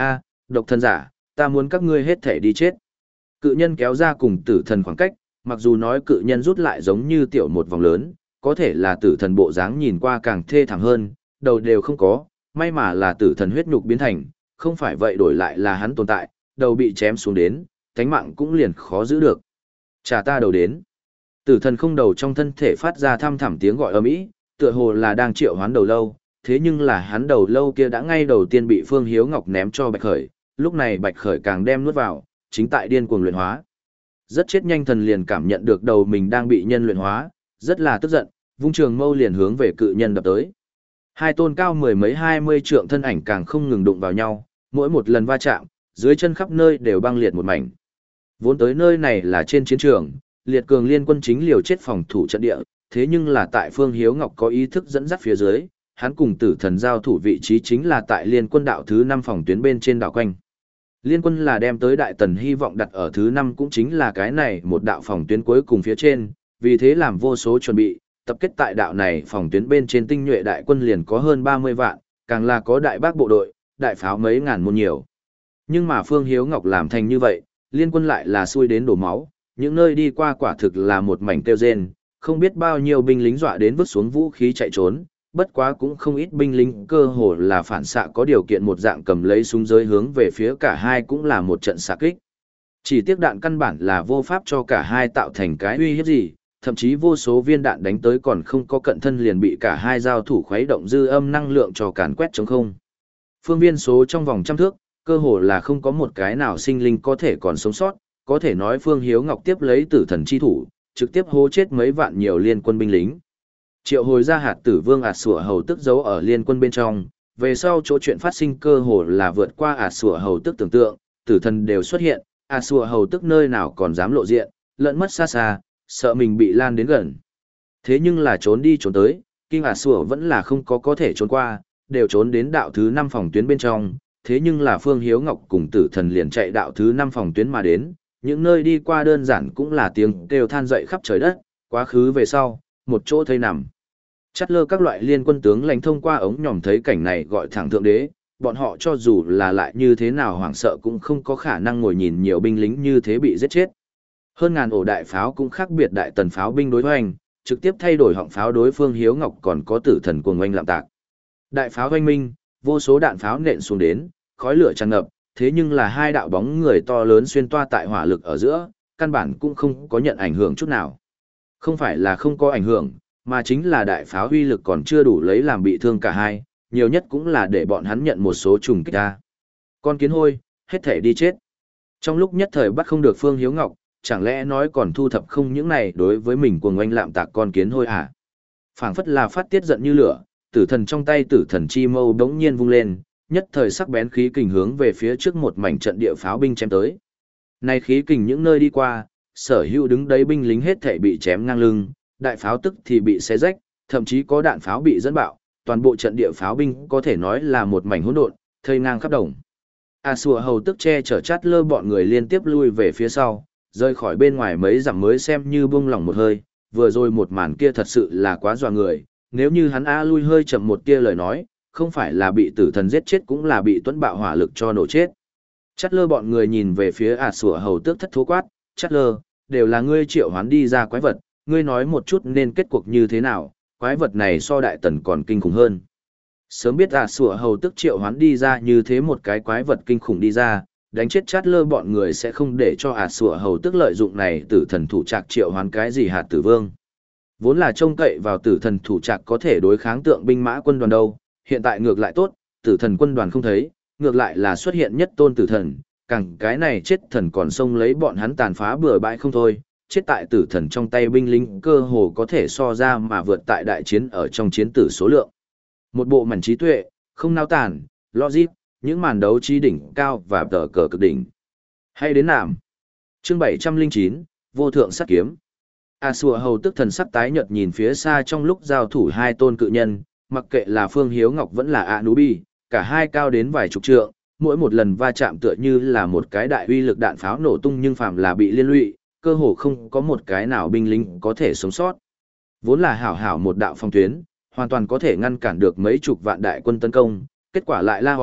độc thân giả, ta muốn các ngươi hết thể đi chết. Cự nhân kéo ra cùng tử thần khoảng cách, mặc dù nói cự nhân rút lại giống như tiểu một vòng lớn, có thể là tử thần bộ dáng nhìn qua càng thê thảm hơn, đầu đều không có, may mà là tử thần huyết nhục biến thành, không phải vậy đổi lại là hắn tồn tại, đầu bị chém xuống đến, cánh mạng cũng liền khó giữ được. Trả ta đầu đến. Tử thần không đầu trong thân thể phát ra thăm thẳm tiếng gọi ầm ĩ, tựa hồ là đang triệu hoán đầu lâu, thế nhưng là hắn đầu lâu kia đã ngay đầu tiên bị Phương Hiếu Ngọc ném cho Bạch Khởi, lúc này Bạch Khởi càng đem nuốt vào, chính tại điên cuồng luyện hóa. Rất chết nhanh thần liền cảm nhận được đầu mình đang bị nhân luyện hóa, rất là tức giận, vung trường mâu liền hướng về cự nhân đập tới. Hai tôn cao mười mấy hai mươi trượng thân ảnh càng không ngừng đụng vào nhau, mỗi một lần va chạm, dưới chân khắp nơi đều băng liệt một mảnh. Vốn tới nơi này là trên chiến trường, liệt cường liên quân chính liều chết phòng thủ trận địa, thế nhưng là tại Phương Hiếu Ngọc có ý thức dẫn dắt phía dưới, hắn cùng tử thần giao thủ vị trí chính là tại liên quân đạo thứ năm phòng tuyến bên trên đảo quanh. Liên quân là đem tới đại tần hy vọng đặt ở thứ năm cũng chính là cái này một đạo phòng tuyến cuối cùng phía trên, vì thế làm vô số chuẩn bị, tập kết tại đạo này phòng tuyến bên trên tinh nhuệ đại quân liền có hơn ba mươi vạn, càng là có đại bác bộ đội, đại pháo mấy ngàn môn nhiều. Nhưng mà Phương Hiếu Ngọc làm thành như vậy, liên quân lại là xui đến đổ máu, những nơi đi qua quả thực là một mảnh kêu rên, không biết bao nhiêu binh lính dọa đến vứt xuống vũ khí chạy trốn, bất quá cũng không ít binh lính cơ hồ là phản xạ có điều kiện một dạng cầm lấy súng giới hướng về phía cả hai cũng là một trận xạ kích. Chỉ tiếc đạn căn bản là vô pháp cho cả hai tạo thành cái uy hiếp gì, thậm chí vô số viên đạn đánh tới còn không có cận thân liền bị cả hai giao thủ khuấy động dư âm năng lượng cho càn quét trống không. Phương viên số trong vòng trăm thước, cơ hồ là không có một cái nào sinh linh có thể còn sống sót, có thể nói Phương Hiếu Ngọc tiếp lấy tử thần chi thủ, trực tiếp hô chết mấy vạn nhiều liên quân binh lính. Triệu hồi ra hạt tử vương ạt sủa hầu tức giấu ở liên quân bên trong, về sau chỗ chuyện phát sinh cơ hồ là vượt qua ạt sủa hầu tức tưởng tượng, tử thần đều xuất hiện, ạt sủa hầu tức nơi nào còn dám lộ diện, lẫn mất xa xa, sợ mình bị lan đến gần. Thế nhưng là trốn đi trốn tới, kinh ạt sủa vẫn là không có có thể trốn qua, đều trốn đến đạo thứ năm phòng tuyến bên trong, thế nhưng là Phương Hiếu Ngọc cùng tử thần liền chạy đạo thứ năm phòng tuyến mà đến, những nơi đi qua đơn giản cũng là tiếng kêu than dậy khắp trời đất, quá khứ về sau, một chỗ thây nằm. Chắt lơ các loại liên quân tướng lãnh thông qua ống nhòm thấy cảnh này gọi thẳng thượng đế, bọn họ cho dù là lại như thế nào hoảng sợ cũng không có khả năng ngồi nhìn nhiều binh lính như thế bị giết chết. Hơn ngàn ổ đại pháo cũng khác biệt đại tần pháo binh đối hoành, trực tiếp thay đổi họng pháo đối phương Hiếu Ngọc còn có tử thần cuồng oanh lạm tạc. Đại pháo hoanh minh, vô số đạn pháo nện xuống đến, khói lửa tràn ngập, thế nhưng là hai đạo bóng người to lớn xuyên toa tại hỏa lực ở giữa, căn bản cũng không có nhận ảnh hưởng chút nào. Không phải là không có ảnh hưởng, mà chính là đại pháo uy lực còn chưa đủ lấy làm bị thương cả hai, nhiều nhất cũng là để bọn hắn nhận một số trùng kích ra. Con kiến hôi, hết thể đi chết. Trong lúc nhất thời bắt không được Phương Hiếu Ngọc, chẳng lẽ nói còn thu thập không những này đối với mình cuồng oanh lạm tạc con kiến hôi à? Phảng phất là phát tiết giận như lửa, tử thần trong tay tử thần chi mâu đống nhiên vung lên, nhất thời sắc bén khí kình hướng về phía trước một mảnh trận địa pháo binh chém tới. Này khí kình những nơi đi qua, sở hữu đứng đấy binh lính hết thảy bị chém ngang lưng, đại pháo tức thì bị xé rách, thậm chí có đạn pháo bị dẫn bạo, toàn bộ trận địa pháo binh có thể nói là một mảnh hỗn độn, thây ngang khắp đồng. A Sùa hầu tức che chở chát lơ bọn người liên tiếp lui về phía sau, rơi khỏi bên ngoài mấy dặm mới xem như buông lỏng một hơi, vừa rồi một màn kia thật sự là quá dọa người, nếu như hắn a lui hơi chậm một tia lời nói, không phải là bị tử thần giết chết cũng là bị tuấn bạo hỏa lực cho nổ chết. Chát lơ bọn người nhìn về phía A Sùa hầu tước thất thố quát, chát lơ, đều là ngươi triệu hoán đi ra quái vật, ngươi nói một chút nên kết cuộc như thế nào, quái vật này so đại tần còn kinh khủng hơn. Sớm biết A Sùa hầu tức triệu hoán đi ra như thế một cái quái vật kinh khủng đi ra, đánh chết chát lơ bọn người sẽ không để cho A Sùa hầu tức lợi dụng này tử thần thủ trạc triệu hoán cái gì hạt tử vương. Vốn là trông cậy vào tử thần thủ trạc có thể đối kháng tượng binh mã quân đoàn đâu, hiện tại ngược lại tốt, tử thần quân đoàn không thấy, ngược lại là xuất hiện nhất tôn tử thần, càng cái này chết thần còn xông lấy bọn hắn tàn phá bừa bãi không thôi, chết tại tử thần trong tay binh lính cơ hồ có thể so ra mà vượt tại đại chiến ở trong chiến tử số lượng. Một bộ mảnh trí tuệ, không nao tản, logic, những màn đấu trí đỉnh cao và tờ cờ cực đỉnh. Hay đến nàm. Chương bảy trăm lẻ chín, vô thượng sát kiếm. A Sùa hầu tức thần sắc tái nhợt nhìn phía xa trong lúc giao thủ hai tôn cự nhân, mặc kệ là Phương Hiếu Ngọc vẫn là A Nú Bi, cả hai cao đến vài chục trượng, mỗi một lần va chạm tựa như là một cái đại uy lực đạn pháo nổ tung nhưng phàm là bị liên lụy, cơ hồ không có một cái nào binh lính có thể sống sót. Vốn là hảo hảo một đạo phong tuyến, hoàn toàn có thể ngăn cản được mấy chục vạn đại quân tấn công, kết quả lại la hó,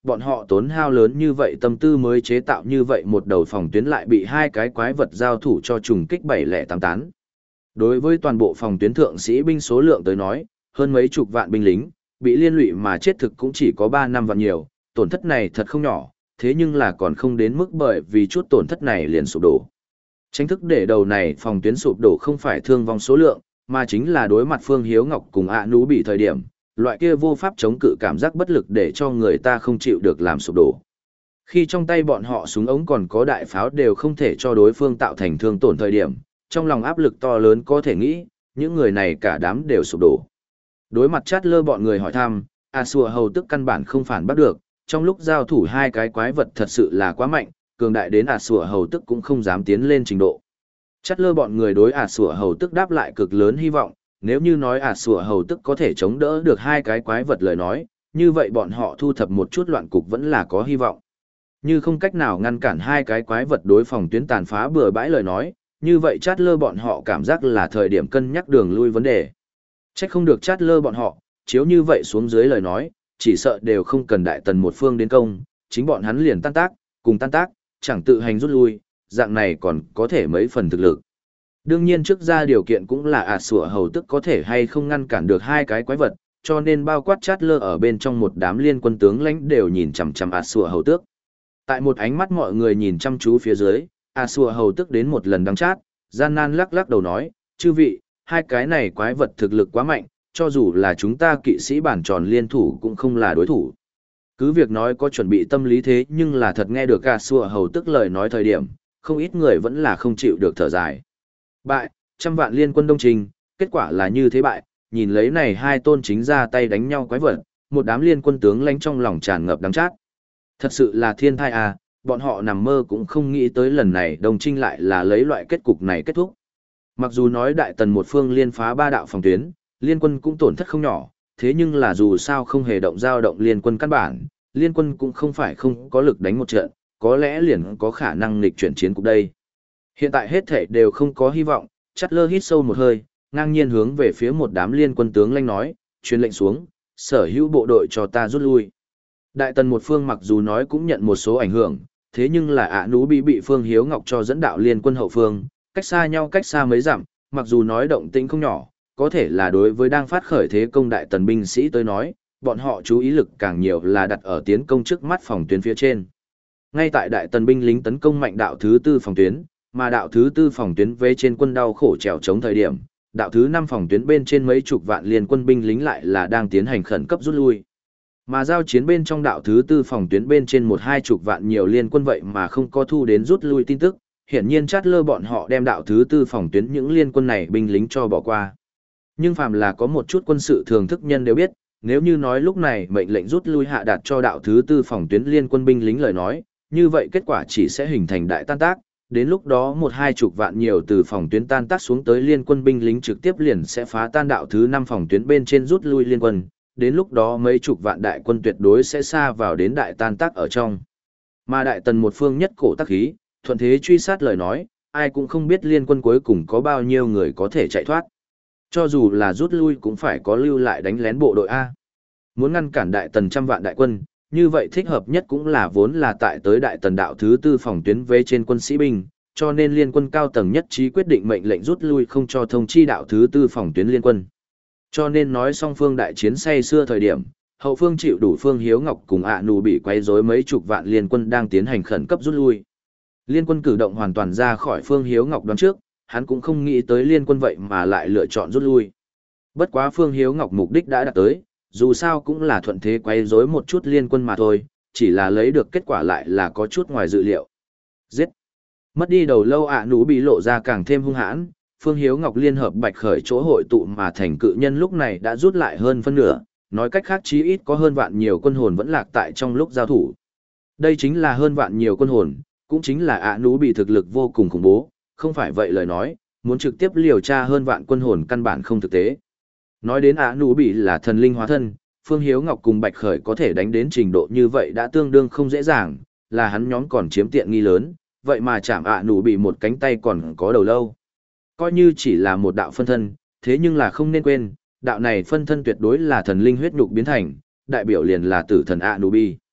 bọn họ tốn hao lớn như vậy tâm tư mới chế tạo như vậy một đầu phòng tuyến lại bị hai cái quái vật giao thủ cho trùng kích bảy lẻ tám tán. Đối với toàn bộ phòng tuyến thượng sĩ binh số lượng tới nói, hơn mấy chục vạn binh lính, bị liên lụy mà chết thực cũng chỉ có ba năm vạn nhiều, tổn thất này thật không nhỏ, thế nhưng là còn không đến mức bởi vì chút tổn thất này liền sụp đổ. Tranh thức để đầu này phòng tuyến sụp đổ không phải thương vong số lượng, mà chính là đối mặt Phương Hiếu Ngọc cùng ạ nú bị thời điểm, loại kia vô pháp chống cự cảm giác bất lực để cho người ta không chịu được làm sụp đổ. Khi trong tay bọn họ súng ống còn có đại pháo đều không thể cho đối phương tạo thành thương tổn thời điểm, trong lòng áp lực to lớn có thể nghĩ, những người này cả đám đều sụp đổ. Đối mặt chát lơ bọn người hỏi thăm, A Sùa hầu tức căn bản không phản bắt được, trong lúc giao thủ hai cái quái vật thật sự là quá mạnh, cường đại đến A Sùa hầu tức cũng không dám tiến lên trình độ. Chát lơ bọn người đối A Sùa hầu tức đáp lại cực lớn hy vọng, nếu như nói A Sùa hầu tức có thể chống đỡ được hai cái quái vật lời nói, như vậy bọn họ thu thập một chút loạn cục vẫn là có hy vọng. Như không cách nào ngăn cản hai cái quái vật đối phòng tuyến tàn phá bừa bãi lời nói, như vậy chát lơ bọn họ cảm giác là thời điểm cân nhắc đường lui vấn đề. Trách không được chát lơ bọn họ, chiếu như vậy xuống dưới lời nói, chỉ sợ đều không cần đại tần một phương đến công, chính bọn hắn liền tan tác, cùng tan tác, chẳng tự hành rút lui, dạng này còn có thể mấy phần thực lực. Đương nhiên trước ra điều kiện cũng là ả sủa hầu tức có thể hay không ngăn cản được hai cái quái vật, cho nên bao quát chát lơ ở bên trong một đám liên quân tướng lãnh đều nhìn chằm chằm ả sủa hầu tước. Tại một ánh mắt mọi người nhìn chăm chú phía dưới, ả sủa hầu tức đến một lần đắng chát, gian nan lắc lắc đầu nói, chư vị, hai cái này quái vật thực lực quá mạnh, cho dù là chúng ta kỵ sĩ bản tròn liên thủ cũng không là đối thủ. Cứ việc nói có chuẩn bị tâm lý thế nhưng là thật nghe được ả sủa hầu tức lời nói thời điểm, không ít người vẫn là không chịu được thở dài. Bại, trăm vạn liên quân đông trình, kết quả là như thế bại, nhìn lấy này hai tôn chính ra tay đánh nhau quái vật, một đám liên quân tướng lãnh trong lòng tràn ngập đắng chát. Thật sự là thiên thai à, bọn họ nằm mơ cũng không nghĩ tới lần này đồng trinh lại là lấy loại kết cục này kết thúc. Mặc dù nói đại tần một phương liên phá ba đạo phòng tuyến, liên quân cũng tổn thất không nhỏ, thế nhưng là dù sao không hề động dao động liên quân căn bản, liên quân cũng không phải không có lực đánh một trận, có lẽ liền có khả năng nghịch chuyển chiến cục đây. Hiện tại hết thể đều không có hy vọng, chắt lơ hít sâu một hơi, ngang nhiên hướng về phía một đám liên quân tướng lãnh nói, truyền lệnh xuống, sở hữu bộ đội cho ta rút lui. Đại tần một phương mặc dù nói cũng nhận một số ảnh hưởng, thế nhưng là ạ nú bị bị Phương Hiếu Ngọc cho dẫn đạo liên quân hậu phương, cách xa nhau cách xa mấy dặm, mặc dù nói động tĩnh không nhỏ, có thể là đối với đang phát khởi thế công đại tần binh sĩ tới nói, bọn họ chú ý lực càng nhiều là đặt ở tiến công trước mắt phòng tuyến phía trên. Ngay tại đại tần binh lính tấn công mạnh đạo thứ tư phòng tuyến, mà đạo thứ tư phòng tuyến vế trên quân đau khổ trèo chống thời điểm, đạo thứ năm phòng tuyến bên trên mấy chục vạn liên quân binh lính lại là đang tiến hành khẩn cấp rút lui. Mà giao chiến bên trong đạo thứ tư phòng tuyến bên trên một hai chục vạn nhiều liên quân vậy mà không có thu đến rút lui tin tức, hiển nhiên chát lơ bọn họ đem đạo thứ tư phòng tuyến những liên quân này binh lính cho bỏ qua. Nhưng phàm là có một chút quân sự thường thức nhân đều biết, nếu như nói lúc này mệnh lệnh rút lui hạ đạt cho đạo thứ tư phòng tuyến liên quân binh lính lời nói, như vậy kết quả chỉ sẽ hình thành đại tan tác, đến lúc đó một hai chục vạn nhiều từ phòng tuyến tan tác xuống tới liên quân binh lính trực tiếp liền sẽ phá tan đạo thứ năm phòng tuyến bên trên rút lui liên quân, đến lúc đó mấy chục vạn đại quân tuyệt đối sẽ xa vào đến đại tan tác ở trong. Mà đại tần một phương nhất cổ tác khí, thuận thế truy sát lời nói, ai cũng không biết liên quân cuối cùng có bao nhiêu người có thể chạy thoát. Cho dù là rút lui cũng phải có lưu lại đánh lén bộ đội A. Muốn ngăn cản đại tần trăm vạn đại quân, như vậy thích hợp nhất cũng là vốn là tại tới đại tần đạo thứ tư phòng tuyến vế trên quân sĩ binh, cho nên liên quân cao tầng nhất trí quyết định mệnh lệnh rút lui không cho thông chi đạo thứ tư phòng tuyến liên quân. Cho nên nói song phương đại chiến say xưa thời điểm, hậu phương chịu đủ Phương Hiếu Ngọc cùng ạ nù bị quấy rối mấy chục vạn liên quân đang tiến hành khẩn cấp rút lui. Liên quân cử động hoàn toàn ra khỏi Phương Hiếu Ngọc đoán trước, hắn cũng không nghĩ tới liên quân vậy mà lại lựa chọn rút lui. Bất quá Phương Hiếu Ngọc mục đích đã đạt tới, dù sao cũng là thuận thế quấy rối một chút liên quân mà thôi, chỉ là lấy được kết quả lại là có chút ngoài dự liệu. Giết! Mất đi đầu lâu ạ nù bị lộ ra càng thêm hung hãn, Phương Hiếu Ngọc liên hợp bạch khởi chỗ hội tụ mà thành cự nhân lúc này đã rút lại hơn phân nửa, nói cách khác chí ít có hơn vạn nhiều quân hồn vẫn lạc tại trong lúc giao thủ. Đây chính là hơn vạn nhiều quân hồn, cũng chính là ạ nú bị thực lực vô cùng khủng bố, không phải vậy lời nói, muốn trực tiếp liều tra hơn vạn quân hồn căn bản không thực tế. Nói đến ạ nú bị là thần linh hóa thân, Phương Hiếu Ngọc cùng bạch khởi có thể đánh đến trình độ như vậy đã tương đương không dễ dàng, là hắn nhóm còn chiếm tiện nghi lớn, vậy mà chạm ạ nú bị một cánh tay còn có đầu lâu. Coi như chỉ là một đạo phân thân, thế nhưng là không nên quên, đạo này phân thân tuyệt đối là thần linh huyết nhục biến thành, đại biểu liền là tử thần Anubi.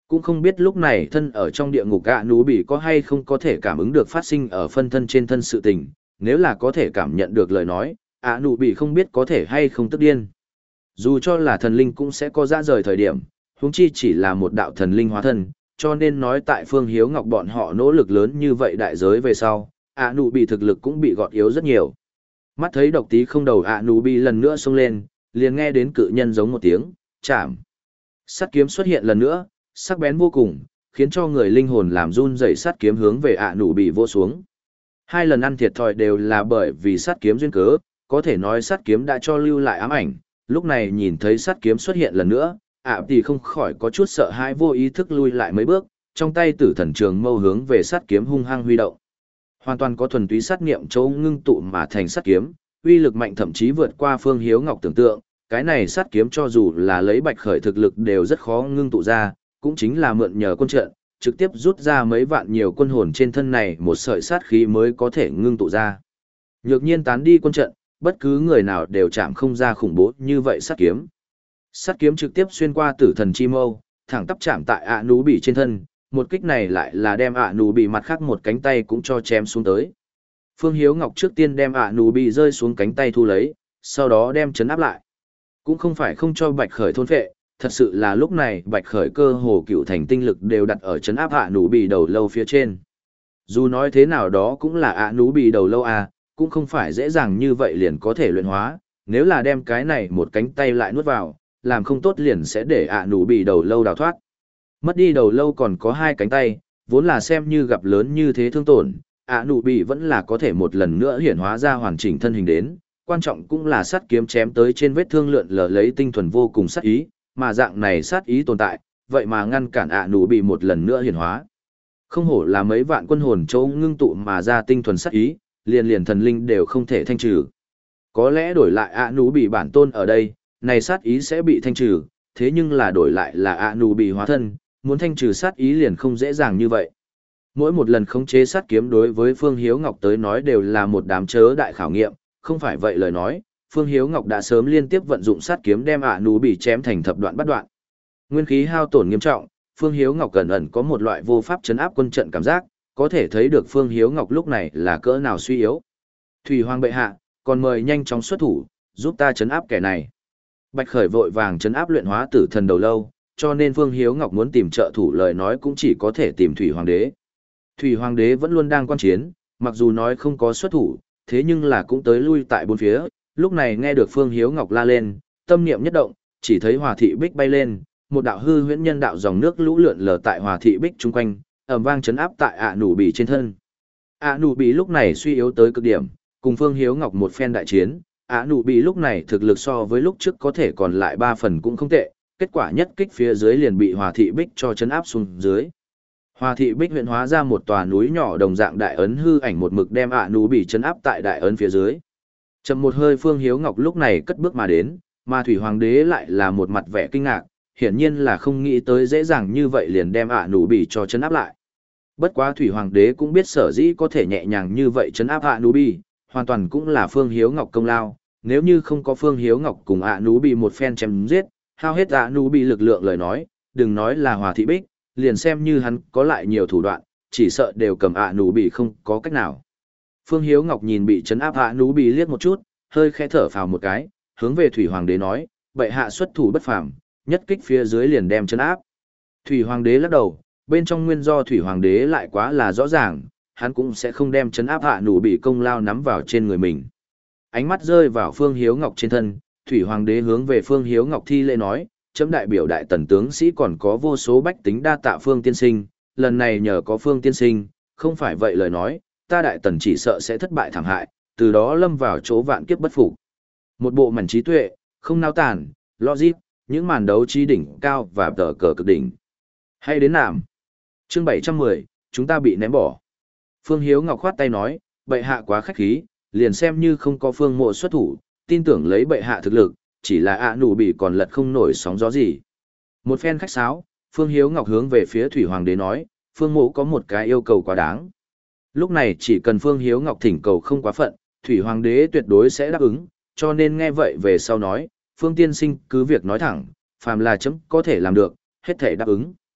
Cũng không biết lúc này thân ở trong địa ngục ạ nú bị có hay không có thể cảm ứng được phát sinh ở phân thân trên thân sự tình, nếu là có thể cảm nhận được lời nói, ạ nú bị không biết có thể hay không tức điên. Dù cho là thần linh cũng sẽ có ra rời thời điểm, huống chi chỉ là một đạo thần linh hóa thân, cho nên nói tại Phương Hiếu Ngọc bọn họ nỗ lực lớn như vậy đại giới về sau, ạ nú bị thực lực cũng bị gọt yếu rất nhiều. Mắt thấy độc tí không đầu ạ nú bị lần nữa xông lên, liền nghe đến cự nhân giống một tiếng, chạm. Sắt kiếm xuất hiện lần nữa, sắc bén vô cùng, khiến cho người linh hồn làm run rẩy, sắt kiếm hướng về ạ nú bị vô xuống. Hai lần ăn thiệt thòi đều là bởi vì sắt kiếm duyên cớ, có thể nói sắt kiếm đã cho lưu lại ám ảnh, lúc này nhìn thấy sắt kiếm xuất hiện lần nữa, ạ thì không khỏi có chút sợ hãi, vô ý thức lui lại mấy bước, trong tay tử thần trường mâu hướng về sắt kiếm hung hăng huy động. Hoàn toàn có thuần túy sát niệm châu ngưng tụ mà thành sắt kiếm, uy lực mạnh thậm chí vượt qua Phương Hiếu Ngọc tưởng tượng, cái này sắt kiếm cho dù là lấy Bạch Khởi thực lực đều rất khó ngưng tụ ra, cũng chính là mượn nhờ quân trận, trực tiếp rút ra mấy vạn nhiều quân hồn trên thân này một sợi sát khí mới có thể ngưng tụ ra. Nhược nhiên tán đi quân trận, bất cứ người nào đều chạm không ra khủng bố như vậy sắt kiếm. Sắt kiếm trực tiếp xuyên qua tử thần chi mâu, thẳng tắp chạm tại ạ nú bị trên thân, một kích này lại là đem ạ nú bị mặt khác một cánh tay cũng cho chém xuống tới. Phương Hiếu Ngọc trước tiên đem ạ nú bị rơi xuống cánh tay thu lấy, sau đó đem chấn áp lại. Cũng không phải không cho Bạch Khởi thôn phệ, thật sự là lúc này Bạch Khởi cơ hồ cựu thành tinh lực đều đặt ở chấn áp ạ nú bị đầu lâu phía trên. Dù nói thế nào đó cũng là ạ nú bị đầu lâu à, cũng không phải dễ dàng như vậy liền có thể luyện hóa, nếu là đem cái này một cánh tay lại nuốt vào, làm không tốt liền sẽ để ạ nú bị đầu lâu đào thoát. Mất đi đầu lâu còn có hai cánh tay, vốn là xem như gặp lớn như thế thương tổn, ạ nú bị vẫn là có thể một lần nữa hiển hóa ra hoàn chỉnh thân hình đến, quan trọng cũng là sắt kiếm chém tới trên vết thương lượn lờ lấy tinh thuần vô cùng sát ý, mà dạng này sát ý tồn tại, vậy mà ngăn cản ạ nú bị một lần nữa hiển hóa. Không hổ là mấy vạn quân hồn châu ngưng tụ mà ra tinh thuần sát ý, liền liền thần linh đều không thể thanh trừ. Có lẽ đổi lại ạ nú bị bản tôn ở đây, này sát ý sẽ bị thanh trừ, thế nhưng là đổi lại là ạ nú bị hóa thân, muốn thanh trừ sát ý liền không dễ dàng như vậy. Mỗi một lần khống chế sát kiếm đối với Phương Hiếu Ngọc tới nói đều là một đám chớ đại khảo nghiệm, không phải vậy lời nói, Phương Hiếu Ngọc đã sớm liên tiếp vận dụng sát kiếm đem ạ nú bị chém thành thập đoạn bắt đoạn. Nguyên khí hao tổn nghiêm trọng, Phương Hiếu Ngọc cẩn ẩn có một loại vô pháp chấn áp quân trận cảm giác, có thể thấy được Phương Hiếu Ngọc lúc này là cỡ nào suy yếu. Thủy Hoàng bệ hạ, còn mời nhanh chóng xuất thủ, giúp ta chấn áp kẻ này. Bạch Khởi vội vàng chấn áp luyện hóa tử thần đầu lâu, cho nên Phương Hiếu Ngọc muốn tìm trợ thủ lời nói cũng chỉ có thể tìm Thủy Hoàng đế. Thủy Hoàng đế vẫn luôn đang quan chiến, mặc dù nói không có xuất thủ, thế nhưng là cũng tới lui tại bốn phía, lúc này nghe được Phương Hiếu Ngọc la lên, tâm niệm nhất động, chỉ thấy Hòa thị bích bay lên, một đạo hư huyễn nhân đạo dòng nước lũ lượn lờ tại Hòa thị bích chung quanh, ầm vang chấn áp tại ạ nú bị trên thân. ạ nú bị lúc này suy yếu tới cực điểm, cùng Phương Hiếu Ngọc một phen đại chiến, ạ nú bị lúc này thực lực so với lúc trước có thể còn lại ba phần cũng không tệ, kết quả nhất kích phía dưới liền bị Hòa thị bích cho chấn áp xuống dưới. Hòa thị bích huyện hóa ra một tòa núi nhỏ đồng dạng đại ấn hư ảnh một mực đem ạ nú bị chấn áp tại đại ấn phía dưới. Chậm một hơi Phương Hiếu Ngọc lúc này cất bước mà đến, mà Thủy Hoàng đế lại là một mặt vẻ kinh ngạc, hiển nhiên là không nghĩ tới dễ dàng như vậy liền đem ạ nú bị cho chấn áp lại. Bất quá Thủy Hoàng đế cũng biết sở dĩ có thể nhẹ nhàng như vậy chấn áp ạ nú bị, hoàn toàn cũng là Phương Hiếu Ngọc công lao, nếu như không có Phương Hiếu Ngọc cùng ạ nú bị một phen chém giết, hao hết ạ nú bị lực lượng lời nói, đừng nói là Hòa thị bích, liền xem như hắn có lại nhiều thủ đoạn, chỉ sợ đều cầm ạ nú bị không có cách nào. Phương Hiếu Ngọc nhìn bị chấn áp ạ nú bị liếc một chút, hơi khẽ thở phào một cái, hướng về Thủy Hoàng đế nói, bệ hạ xuất thủ bất phàm, nhất kích phía dưới liền đem chấn áp. Thủy Hoàng đế lắc đầu, bên trong nguyên do Thủy Hoàng đế lại quá là rõ ràng, hắn cũng sẽ không đem chấn áp ạ nú bị công lao nắm vào trên người mình. Ánh mắt rơi vào Phương Hiếu Ngọc trên thân, Thủy Hoàng đế hướng về Phương Hiếu Ngọc thi lễ nói, chấm đại biểu đại tần tướng sĩ còn có vô số bách tính đa tạ Phương tiên sinh, lần này nhờ có Phương tiên sinh, không phải vậy lời nói, ta đại tần chỉ sợ sẽ thất bại thảm hại, từ đó lâm vào chỗ vạn kiếp bất phục. Một bộ mảnh trí tuệ, không nao tản, logic, những màn đấu trí đỉnh cao và tờ cờ cực đỉnh. Hay đến nàm. Chương bảy trăm mười, chúng ta bị ném bỏ. Phương Hiếu Ngọc khoát tay nói, bệ hạ quá khách khí, liền xem như không có Phương Mộ xuất thủ, tin tưởng lấy bệ hạ thực lực, chỉ là ạ nú bị còn lật không nổi sóng gió gì. Một phen khách sáo, Phương Hiếu Ngọc hướng về phía Thủy Hoàng đế nói, Phương Mộ có một cái yêu cầu quá đáng. Lúc này chỉ cần Phương Hiếu Ngọc thỉnh cầu không quá phận, Thủy Hoàng đế tuyệt đối sẽ đáp ứng, cho nên nghe vậy về sau nói, Phương tiên sinh cứ việc nói thẳng, phàm là chấm có thể làm được, hết thể đáp ứng.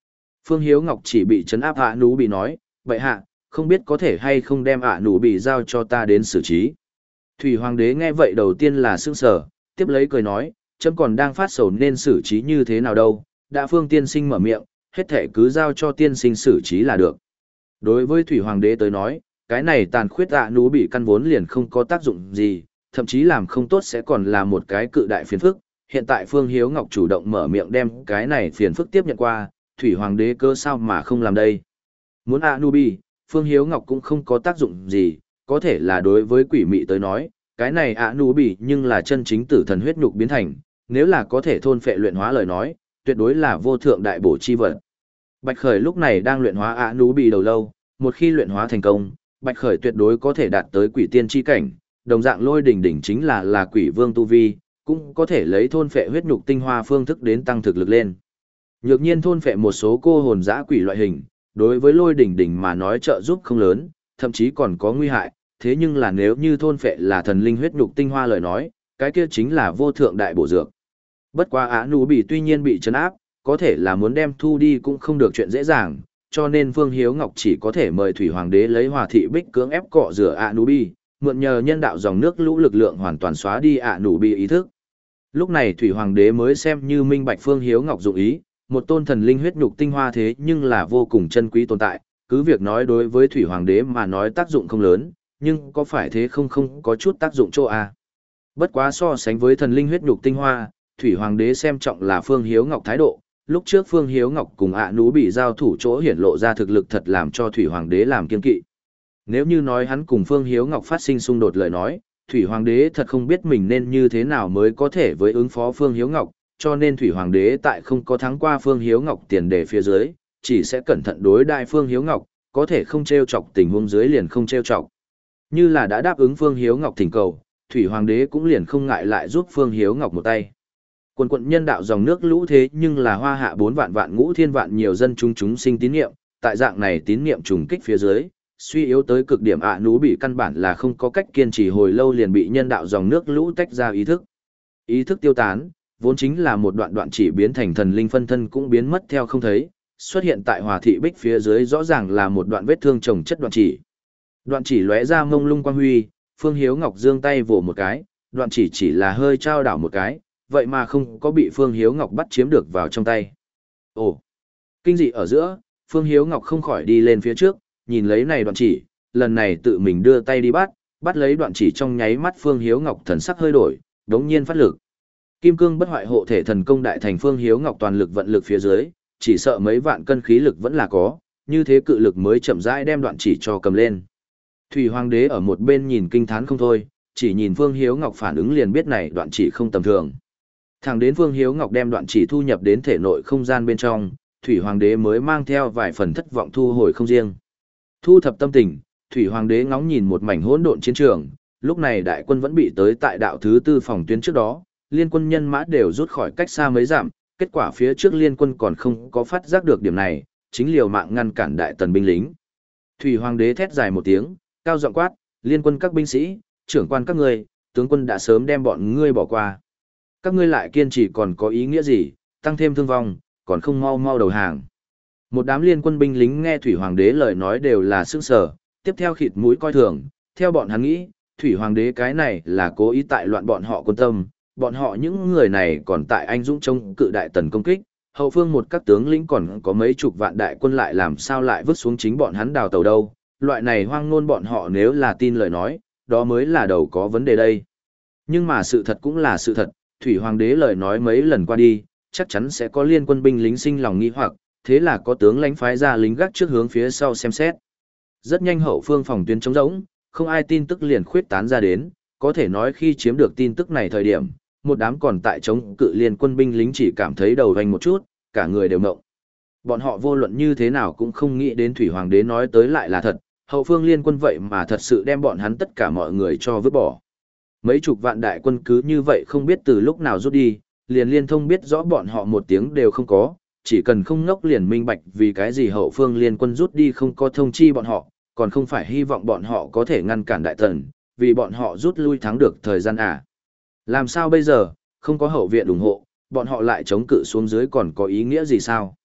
Phương Hiếu Ngọc chỉ bị trấn áp ạ nú bị nói, vậy hạ, không biết có thể hay không đem ạ nú bị giao cho ta đến xử trí. Thủy Hoàng đế nghe vậy đầu tiên là sững sờ, tiếp lấy cười nói, chấm còn đang phát sầu nên xử trí như thế nào đâu, đã Phương tiên sinh mở miệng, hết thể cứ giao cho tiên sinh xử trí là được. Đối với Thủy Hoàng đế tới nói, cái này tàn khuyết ạ nú bị căn vốn liền không có tác dụng gì, thậm chí làm không tốt sẽ còn là một cái cự đại phiền phức. Hiện tại Phương Hiếu Ngọc chủ động mở miệng đem cái này phiền phức tiếp nhận qua, Thủy Hoàng đế cơ sao mà không làm đây. Muốn ạ nú bị, Phương Hiếu Ngọc cũng không có tác dụng gì, có thể là đối với quỷ mị tới nói, cái này ạ nú bị nhưng là chân chính tử thần huyết nhục biến thành, nếu là có thể thôn phệ luyện hóa lời nói, tuyệt đối là vô thượng đại bổ chi vật. Bạch Khởi lúc này đang luyện hóa ạ nú bị đầu lâu, một khi luyện hóa thành công, Bạch Khởi tuyệt đối có thể đạt tới quỷ tiên chi cảnh, đồng dạng Lôi Đỉnh đỉnh chính là là quỷ vương tu vi, cũng có thể lấy thôn phệ huyết nhục tinh hoa phương thức đến tăng thực lực lên. Nhược nhiên thôn phệ một số cô hồn dã quỷ loại hình, đối với Lôi Đỉnh đỉnh mà nói trợ giúp không lớn, thậm chí còn có nguy hại, thế nhưng là nếu như thôn phệ là thần linh huyết nhục tinh hoa lời nói, cái kia chính là vô thượng đại bổ dược. Bất quá ạ nú bị tuy nhiên bị trấn áp, có thể là muốn đem thu đi cũng không được chuyện dễ dàng, cho nên Phương Hiếu Ngọc chỉ có thể mời Thủy Hoàng đế lấy Hòa thị bích cưỡng ép cọ rửa ạ nú bị, mượn nhờ nhân đạo dòng nước lũ lực lượng hoàn toàn xóa đi ạ nú bị ý thức. Lúc này Thủy Hoàng đế mới xem như minh bạch Phương Hiếu Ngọc dụng ý, một tôn thần linh huyết nhục tinh hoa thế nhưng là vô cùng chân quý tồn tại, cứ việc nói đối với Thủy Hoàng đế mà nói tác dụng không lớn, nhưng có phải thế không không có chút tác dụng chỗ à. Bất quá so sánh với thần linh huyết nhục tinh hoa, Thủy Hoàng đế xem trọng là Phương Hiếu Ngọc thái độ, lúc trước Phương Hiếu Ngọc cùng ạ nú bị giao thủ chỗ hiển lộ ra thực lực thật làm cho Thủy Hoàng đế làm kiên kỵ. Nếu như nói hắn cùng Phương Hiếu Ngọc phát sinh xung đột lời nói, Thủy Hoàng đế thật không biết mình nên như thế nào mới có thể với ứng phó Phương Hiếu Ngọc, cho nên Thủy Hoàng đế tại không có thắng qua Phương Hiếu Ngọc tiền đề phía dưới, chỉ sẽ cẩn thận đối đại Phương Hiếu Ngọc, có thể không trêu chọc tình huống dưới liền không trêu chọc. Như là đã đáp ứng Phương Hiếu Ngọc thỉnh cầu, Thủy Hoàng đế cũng liền không ngại lại giúp Phương Hiếu Ngọc một tay. Quần quận nhân đạo dòng nước lũ thế nhưng là hoa hạ bốn vạn vạn ngũ thiên vạn nhiều dân chúng chúng sinh tín niệm, tại dạng này tín niệm trùng kích phía dưới, suy yếu tới cực điểm ạ nú bị căn bản là không có cách kiên trì hồi lâu liền bị nhân đạo dòng nước lũ tách ra ý thức. Ý thức tiêu tán, vốn chính là một đoạn đoạn chỉ biến thành thần linh phân thân cũng biến mất theo không thấy, xuất hiện tại Hòa thị bích phía dưới rõ ràng là một đoạn vết thương chồng chất đoạn chỉ. Đoạn chỉ lóe ra mông lung quang huy, Phương Hiếu Ngọc giương tay vồ một cái, đoạn chỉ chỉ là hơi trao đảo một cái, vậy mà không có bị Phương Hiếu Ngọc bắt chiếm được vào trong tay. Ồ! Kinh dị ở giữa, Phương Hiếu Ngọc không khỏi đi lên phía trước, nhìn lấy này đoạn chỉ, lần này tự mình đưa tay đi bắt, bắt lấy đoạn chỉ trong nháy mắt Phương Hiếu Ngọc thần sắc hơi đổi, đống nhiên phát lực. Kim cương bất hoại hộ thể thần công đại thành Phương Hiếu Ngọc toàn lực vận lực phía dưới, chỉ sợ mấy vạn cân khí lực vẫn là có, như thế cự lực mới chậm rãi đem đoạn chỉ cho cầm lên. Thủy Hoàng đế ở một bên nhìn kinh thán không thôi, chỉ nhìn Phương Hiếu Ngọc phản ứng liền biết này đoạn chỉ không tầm thường. Thẳng đến Phương Hiếu Ngọc đem đoạn chỉ thu nhập đến thể nội không gian bên trong, Thủy Hoàng đế mới mang theo vài phần thất vọng thu hồi không riêng. Thu thập tâm tình, Thủy Hoàng đế ngóng nhìn một mảnh hỗn độn chiến trường, lúc này đại quân vẫn bị tới tại đạo thứ tư phòng tuyến trước đó, liên quân nhân mã đều rút khỏi cách xa mấy dặm, kết quả phía trước liên quân còn không có phát giác được điểm này, chính liều mạng ngăn cản đại tần binh lính. Thủy Hoàng đế thét dài một tiếng, cao giọng quát, liên quân các binh sĩ, trưởng quan các ngươi, tướng quân đã sớm đem bọn ngươi bỏ qua. Các ngươi lại kiên trì còn có ý nghĩa gì, tăng thêm thương vong, còn không mau mau đầu hàng. Một đám liên quân binh lính nghe Thủy Hoàng đế lời nói đều là sững sờ, tiếp theo khịt mũi coi thường, theo bọn hắn nghĩ, Thủy Hoàng đế cái này là cố ý tại loạn bọn họ quân tâm, bọn họ những người này còn tại anh dũng chống cự đại tần công kích, hậu phương một các tướng lĩnh còn có mấy chục vạn đại quân lại làm sao lại vứt xuống chính bọn hắn đào tàu đâu, loại này hoang ngôn bọn họ nếu là tin lời nói, đó mới là đầu có vấn đề đây. Nhưng mà sự thật cũng là sự thật, Thủy Hoàng đế lời nói mấy lần qua đi, chắc chắn sẽ có liên quân binh lính sinh lòng nghi hoặc, thế là có tướng lãnh phái ra lính gác trước hướng phía sau xem xét. Rất nhanh hậu phương phòng tuyến trống rỗng, không ai tin tức liền khuyết tán ra đến, có thể nói khi chiếm được tin tức này thời điểm, một đám còn tại chống cự liên quân binh lính chỉ cảm thấy đầu vành một chút, cả người đều ngộng. Bọn họ vô luận như thế nào cũng không nghĩ đến Thủy Hoàng đế nói tới lại là thật, hậu phương liên quân vậy mà thật sự đem bọn hắn tất cả mọi người cho vứt bỏ. Mấy chục vạn đại quân cứ như vậy không biết từ lúc nào rút đi, liền liên thông biết rõ bọn họ một tiếng đều không có, chỉ cần không ngốc liền minh bạch vì cái gì hậu phương liên quân rút đi không có thông chi bọn họ, còn không phải hy vọng bọn họ có thể ngăn cản đại tần, vì bọn họ rút lui thắng được thời gian à. Làm sao bây giờ, không có hậu viện ủng hộ, bọn họ lại chống cự xuống dưới còn có ý nghĩa gì sao?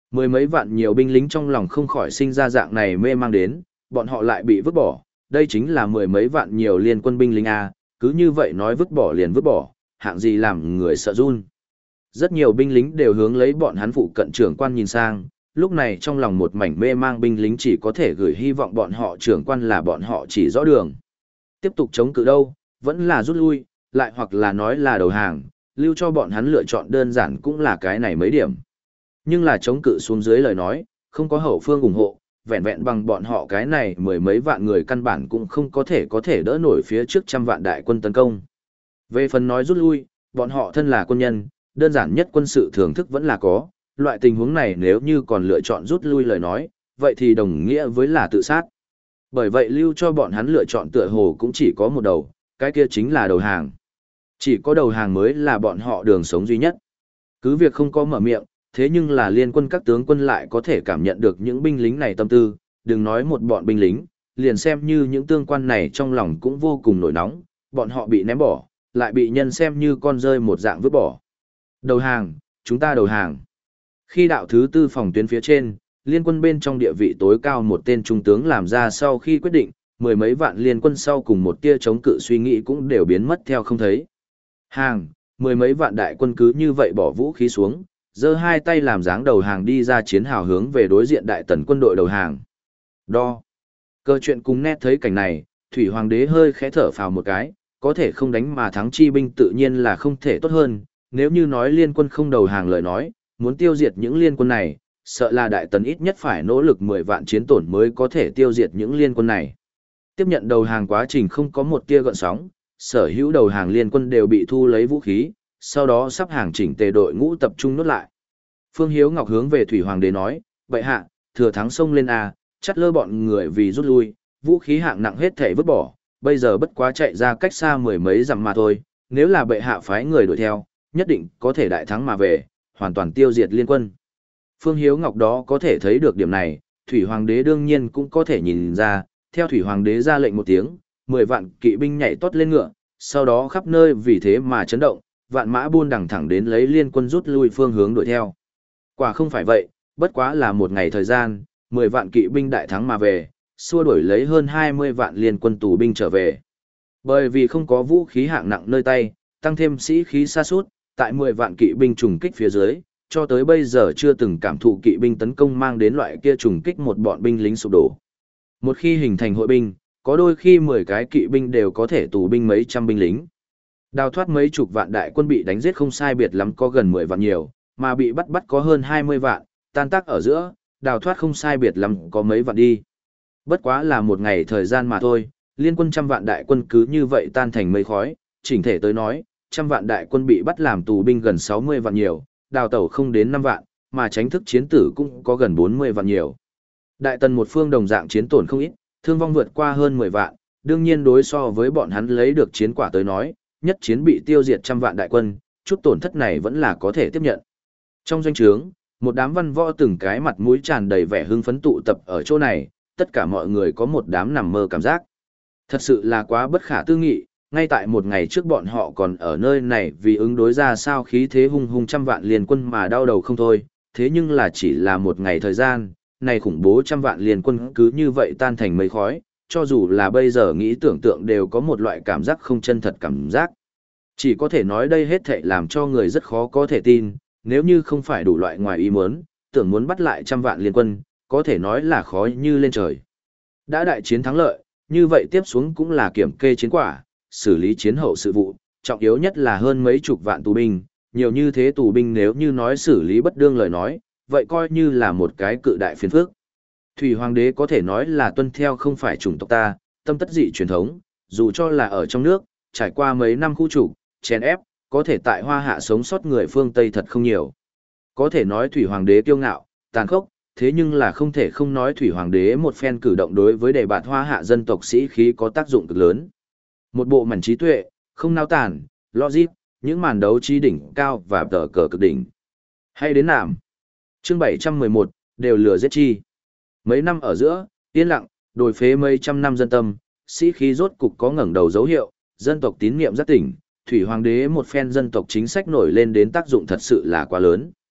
Mười mấy vạn nhiều binh lính trong lòng không khỏi sinh ra dạng này mê mang đến, bọn họ lại bị vứt bỏ, đây chính là mười mấy vạn nhiều liên quân binh lính A, cứ như vậy nói vứt bỏ liền vứt bỏ, hạng gì làm người sợ run. Rất nhiều binh lính đều hướng lấy bọn hắn phụ cận trưởng quan nhìn sang, lúc này trong lòng một mảnh mê mang binh lính chỉ có thể gửi hy vọng bọn họ trưởng quan là bọn họ chỉ rõ đường. Tiếp tục chống cự đâu, vẫn là rút lui, lại hoặc là nói là đầu hàng, lưu cho bọn hắn lựa chọn đơn giản cũng là cái này mấy điểm. Nhưng là chống cự xuống dưới lời nói, không có hậu phương ủng hộ, vẹn vẹn bằng bọn họ cái này mười mấy vạn người căn bản cũng không có thể có thể đỡ nổi phía trước trăm vạn đại quân tấn công. Về phần nói rút lui, bọn họ thân là quân nhân, đơn giản nhất quân sự thưởng thức vẫn là có, loại tình huống này nếu như còn lựa chọn rút lui lời nói, vậy thì đồng nghĩa với là tự sát. Bởi vậy lưu cho bọn hắn lựa chọn tựa hồ cũng chỉ có một đầu, cái kia chính là đầu hàng. Chỉ có đầu hàng mới là bọn họ đường sống duy nhất. Cứ việc không có mở miệng, thế nhưng là liên quân các tướng quân lại có thể cảm nhận được những binh lính này tâm tư, đừng nói một bọn binh lính, liền xem như những tương quan này trong lòng cũng vô cùng nổi nóng, bọn họ bị ném bỏ, lại bị nhân xem như con rơi một dạng vứt bỏ. Đầu hàng, chúng ta đầu hàng. Khi đạo thứ tư phòng tuyến phía trên, liên quân bên trong địa vị tối cao một tên trung tướng làm ra sau khi quyết định, mười mấy vạn liên quân sau cùng một tia chống cự suy nghĩ cũng đều biến mất theo không thấy. Hàng, mười mấy vạn đại quân cứ như vậy bỏ vũ khí xuống, giơ hai tay làm dáng đầu hàng đi ra chiến hào hướng về đối diện đại tần quân đội đầu hàng. Đo. Cơ chuyện cùng nét thấy cảnh này, Thủy Hoàng đế hơi khẽ thở phào một cái, có thể không đánh mà thắng chi binh tự nhiên là không thể tốt hơn, nếu như nói liên quân không đầu hàng lời nói, muốn tiêu diệt những liên quân này, sợ là đại tần ít nhất phải nỗ lực mười vạn chiến tổn mới có thể tiêu diệt những liên quân này. Tiếp nhận đầu hàng quá trình không có một tia gợn sóng, sở hữu đầu hàng liên quân đều bị thu lấy vũ khí, sau đó sắp hàng chỉnh tề đội ngũ tập trung nốt lại. Phương Hiếu Ngọc hướng về Thủy Hoàng đế nói, vậy hạ, thừa thắng sông lên A, chắt lơ bọn người vì rút lui, vũ khí hạng nặng hết thể vứt bỏ, bây giờ bất quá chạy ra cách xa mười mấy dặm mà thôi, nếu là bệ hạ phái người đuổi theo, nhất định có thể đại thắng mà về, hoàn toàn tiêu diệt liên quân. Phương Hiếu Ngọc đó có thể thấy được điểm này, Thủy Hoàng đế đương nhiên cũng có thể nhìn ra, theo Thủy Hoàng đế ra lệnh một tiếng, mười vạn kỵ binh nhảy tót lên ngựa, sau đó khắp nơi vì thế mà chấn động, vạn mã buôn đằng thẳng đến lấy liên quân rút lui phương hướng đuổi theo. Quả không phải vậy, bất quá là một ngày thời gian, mười vạn kỵ binh đại thắng mà về, xua đuổi lấy hơn hai mươi vạn liên quân tù binh trở về. Bởi vì không có vũ khí hạng nặng nơi tay, tăng thêm sĩ khí sa sút, tại mười vạn kỵ binh trùng kích phía dưới, cho tới bây giờ chưa từng cảm thụ kỵ binh tấn công mang đến loại kia trùng kích một bọn binh lính sụp đổ. Một khi hình thành hội binh, có đôi khi mười cái kỵ binh đều có thể tù binh mấy trăm binh lính. Đào thoát mấy chục vạn đại quân bị đánh giết không sai biệt lắm có gần mười vạn nhiều, mà bị bắt bắt có hơn hai mươi vạn, tan tác ở giữa, đào thoát không sai biệt lắm có mấy vạn đi. Bất quá là một ngày thời gian mà thôi, liên quân trăm vạn đại quân cứ như vậy tan thành mây khói, chỉnh thể tới nói, trăm vạn đại quân bị bắt làm tù binh gần sáu mươi vạn nhiều, đào tẩu không đến năm vạn, mà tránh thức chiến tử cũng có gần bốn mươi vạn nhiều. Đại tần một phương đồng dạng chiến tổn không ít, thương vong vượt qua hơn mười vạn, đương nhiên đối so với bọn hắn lấy được chiến quả tới nói, nhất chiến bị tiêu diệt trăm vạn đại quân, chút tổn thất này vẫn là có thể tiếp nhận. Trong doanh trướng, một đám văn võ từng cái mặt mũi tràn đầy vẻ hưng phấn tụ tập ở chỗ này, tất cả mọi người có một đám nằm mơ cảm giác. Thật sự là quá bất khả tư nghị, ngay tại một ngày trước bọn họ còn ở nơi này vì ứng đối ra sao khí thế hung hung trăm vạn liên quân mà đau đầu không thôi, thế nhưng là chỉ là một ngày thời gian, này khủng bố trăm vạn liên quân cứ như vậy tan thành mây khói, cho dù là bây giờ nghĩ tưởng tượng đều có một loại cảm giác không chân thật cảm giác. Chỉ có thể nói đây hết thảy làm cho người rất khó có thể tin, nếu như không phải đủ loại ngoài ý muốn, tưởng muốn bắt lại trăm vạn liên quân, có thể nói là khó như lên trời. Đã đại chiến thắng lợi, như vậy tiếp xuống cũng là kiểm kê chiến quả, xử lý chiến hậu sự vụ, trọng yếu nhất là hơn mấy chục vạn tù binh, nhiều như thế tù binh nếu như nói xử lý bất đương lời nói, vậy coi như là một cái cự đại phiền phức. Thủy Hoàng đế có thể nói là tuân theo không phải chủng tộc ta, tâm tất dị truyền thống, dù cho là ở trong nước, trải qua mấy năm khu trục, chèn ép, có thể tại Hoa Hạ sống sót người phương Tây thật không nhiều. Có thể nói Thủy Hoàng đế kiêu ngạo, tàn khốc, thế nhưng là không thể không nói Thủy Hoàng đế một phen cử động đối với đề bạt Hoa Hạ dân tộc sĩ khí có tác dụng cực lớn. Một bộ mảnh trí tuệ, không nao tản, logic, những màn đấu trí đỉnh cao và tờ cờ cực đỉnh. Hay đến nàm. Chương bảy trăm mười một, đều lừa giết chi. Mấy năm ở giữa, yên lặng, đồi phế mấy trăm năm dân tâm, sĩ khí rốt cục có ngẩng đầu dấu hiệu, dân tộc tín niệm rất tỉnh, Thủy Hoàng đế một phen dân tộc chính sách nổi lên đến tác dụng thật sự là quá lớn.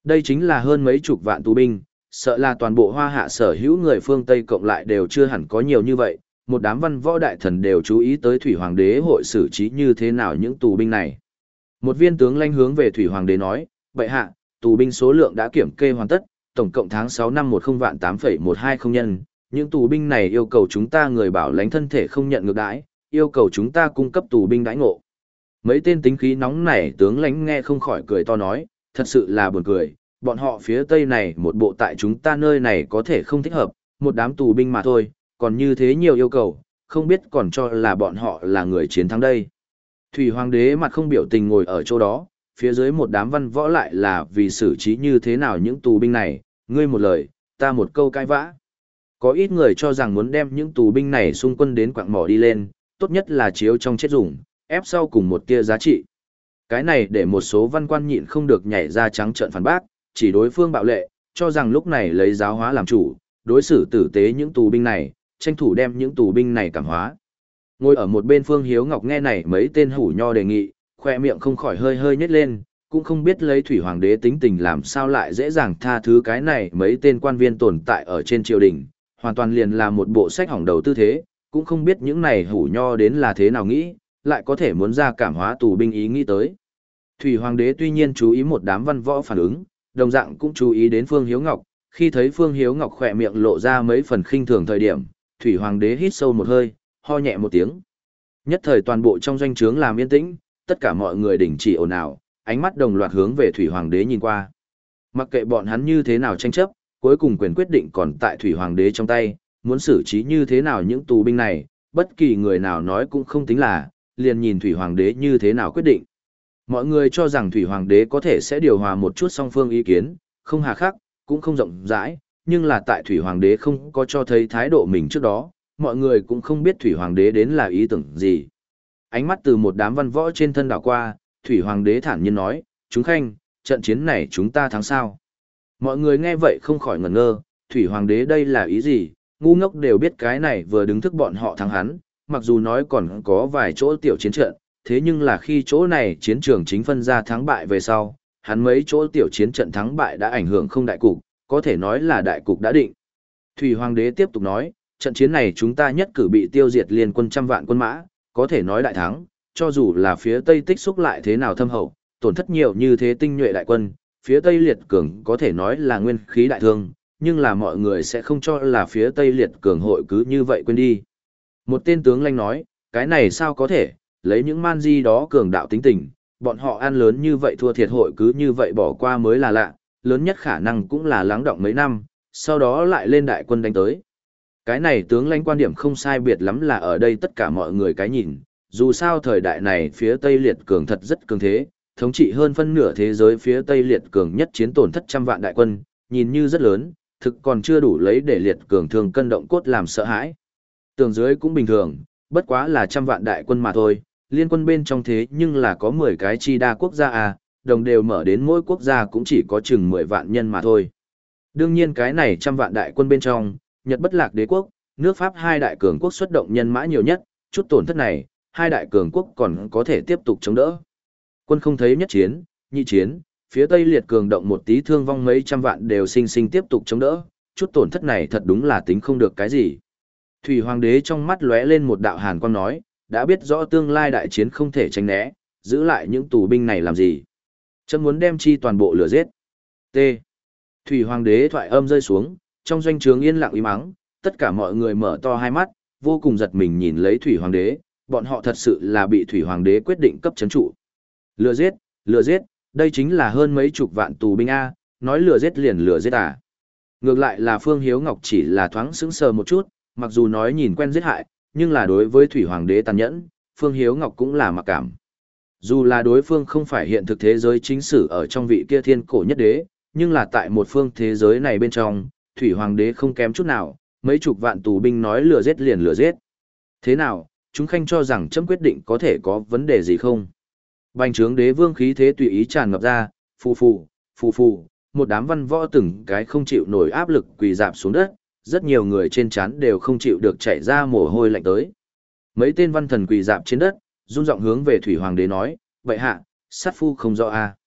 Đây chính là hơn mấy chục vạn tù binh, sợ là toàn bộ hoa hạ sở hữu người phương Tây cộng lại đều chưa hẳn có nhiều như vậy, một đám văn võ đại thần đều chú ý tới Thủy Hoàng đế hội xử trí như thế nào những tù binh này. Một viên tướng lãnh hướng về Thủy Hoàng đế nói, bệ hạ, tù binh số lượng đã kiểm kê hoàn tất, tổng cộng tháng sáu năm một không vạn tám phẩy một hai không nhân, những tù binh này yêu cầu chúng ta người bảo lãnh thân thể không nhận ngược đãi, yêu cầu chúng ta cung cấp tù binh đãi ngộ. Mấy tên tính khí nóng nảy tướng lãnh nghe không khỏi cười to nói, thật sự là buồn cười, bọn họ phía Tây này một bộ tại chúng ta nơi này có thể không thích hợp, một đám tù binh mà thôi, còn như thế nhiều yêu cầu, không biết còn cho là bọn họ là người chiến thắng đây. Thủy Hoàng đế mặt không biểu tình ngồi ở chỗ đó, phía dưới một đám văn võ lại là vì xử trí như thế nào những tù binh này, ngươi một lời, ta một câu cãi vã. Có ít người cho rằng muốn đem những tù binh này xung quân đến quạng mỏ đi lên, tốt nhất là chiếu trong chết dùng, ép sau cùng một tia giá trị. Cái này để một số văn quan nhịn không được nhảy ra trắng trợn phản bác, chỉ đối phương bạo lệ, cho rằng lúc này lấy giáo hóa làm chủ, đối xử tử tế những tù binh này, tranh thủ đem những tù binh này cảm hóa. Ngồi ở một bên Phương Hiếu Ngọc nghe này mấy tên hủ nho đề nghị, khoe miệng không khỏi hơi hơi nhếch lên, cũng không biết lấy Thủy Hoàng đế tính tình làm sao lại dễ dàng tha thứ cái này mấy tên quan viên tồn tại ở trên triều đình, hoàn toàn liền là một bộ sách hỏng đầu tư thế, cũng không biết những này hủ nho đến là thế nào nghĩ, lại có thể muốn ra cảm hóa tù binh ý nghĩ tới. Thủy Hoàng đế tuy nhiên chú ý một đám văn võ phản ứng, đồng dạng cũng chú ý đến Phương Hiếu Ngọc, khi thấy Phương Hiếu Ngọc khỏe miệng lộ ra mấy phần khinh thường thời điểm, Thủy Hoàng đế hít sâu một hơi, ho nhẹ một tiếng. Nhất thời toàn bộ trong doanh trướng làm yên tĩnh, tất cả mọi người đình chỉ ồn ào, ánh mắt đồng loạt hướng về Thủy Hoàng đế nhìn qua. Mặc kệ bọn hắn như thế nào tranh chấp, cuối cùng quyền quyết định còn tại Thủy Hoàng đế trong tay, muốn xử trí như thế nào những tù binh này, bất kỳ người nào nói cũng không tính là, liền nhìn Thủy Hoàng đế như thế nào quyết định. Mọi người cho rằng Thủy Hoàng đế có thể sẽ điều hòa một chút song phương ý kiến, không hà khắc, cũng không rộng rãi, nhưng là tại Thủy Hoàng đế không có cho thấy thái độ mình trước đó, mọi người cũng không biết Thủy Hoàng đế đến là ý tưởng gì. Ánh mắt từ một đám văn võ trên thân đảo qua, Thủy Hoàng đế thản nhiên nói, chúng khanh, trận chiến này chúng ta thắng sao. Mọi người nghe vậy không khỏi ngẩn ngơ, Thủy Hoàng đế đây là ý gì, ngu ngốc đều biết cái này vừa đứng thức bọn họ thắng hắn, mặc dù nói còn có vài chỗ tiểu chiến trận, thế nhưng là khi chỗ này chiến trường chính phân ra thắng bại về sau, hắn mấy chỗ tiểu chiến trận thắng bại đã ảnh hưởng không đại cục, có thể nói là đại cục đã định. Thủy Hoàng đế tiếp tục nói, trận chiến này chúng ta nhất cử bị tiêu diệt liên quân trăm vạn quân mã, có thể nói đại thắng, cho dù là phía Tây tích xúc lại thế nào thâm hậu, tổn thất nhiều như thế tinh nhuệ đại quân, phía Tây liệt cường có thể nói là nguyên khí đại thương, nhưng là mọi người sẽ không cho là phía Tây liệt cường hội cứ như vậy quên đi. Một tên tướng lãnh nói, cái này sao có thể, lấy những man di đó cường đạo tính tình, bọn họ ăn lớn như vậy thua thiệt hội cứ như vậy bỏ qua mới là lạ, lớn nhất khả năng cũng là lắng động mấy năm, sau đó lại lên đại quân đánh tới. Cái này tướng lãnh quan điểm không sai biệt lắm là ở đây tất cả mọi người cái nhìn, dù sao thời đại này phía Tây liệt cường thật rất cường thế, thống trị hơn phân nửa thế giới phía Tây liệt cường nhất chiến tổn thất trăm vạn đại quân, nhìn như rất lớn, thực còn chưa đủ lấy để liệt cường thường cân động cốt làm sợ hãi. Tưởng dưới cũng bình thường, bất quá là trăm vạn đại quân mà thôi, liên quân bên trong thế nhưng là có mười cái chi đa quốc gia à, đồng đều mở đến mỗi quốc gia cũng chỉ có chừng mười vạn nhân mà thôi. Đương nhiên cái này trăm vạn đại quân bên trong, Nhật Bất Lạc Đế quốc, nước Pháp hai đại cường quốc xuất động nhân mã nhiều nhất, chút tổn thất này, hai đại cường quốc còn có thể tiếp tục chống đỡ. Quân không thấy nhất chiến, nhị chiến, phía Tây liệt cường động một tí thương vong mấy trăm vạn đều sinh sinh tiếp tục chống đỡ, chút tổn thất này thật đúng là tính không được cái gì. Thủy Hoàng đế trong mắt lóe lên một đạo hàn quang nói, đã biết rõ tương lai đại chiến không thể tránh né, giữ lại những tù binh này làm gì? Chấm muốn đem chi toàn bộ lửa giết. T. Thủy Hoàng đế thoại âm rơi xuống, trong doanh trướng yên lặng im ắng, tất cả mọi người mở to hai mắt, vô cùng giật mình nhìn lấy Thủy Hoàng đế, bọn họ thật sự là bị Thủy Hoàng đế quyết định cấp chấn trụ. Lừa giết, lừa giết, đây chính là hơn mấy chục vạn tù binh A, nói lừa giết liền lừa giết à. Ngược lại là Phương Hiếu Ngọc chỉ là thoáng sững sờ một chút, mặc dù nói nhìn quen giết hại, nhưng là đối với Thủy Hoàng đế tàn nhẫn, Phương Hiếu Ngọc cũng là mặc cảm. Dù là đối phương không phải hiện thực thế giới chính sử ở trong vị kia thiên cổ nhất đế, nhưng là tại một phương thế giới này bên trong, Thủy Hoàng đế không kém chút nào, mấy chục vạn tù binh nói lừa giết liền lừa giết. Thế nào, chúng khanh cho rằng chấm quyết định có thể có vấn đề gì không? Bành trướng đế vương khí thế tùy ý tràn ngập ra, phù phù, phù phù, một đám văn võ từng cái không chịu nổi áp lực quỳ dạp xuống đất, rất nhiều người trên trán đều không chịu được chảy ra mồ hôi lạnh tới. Mấy tên văn thần quỳ dạp trên đất, run giọng hướng về Thủy Hoàng đế nói, vậy hạ, sát phu không rõ a.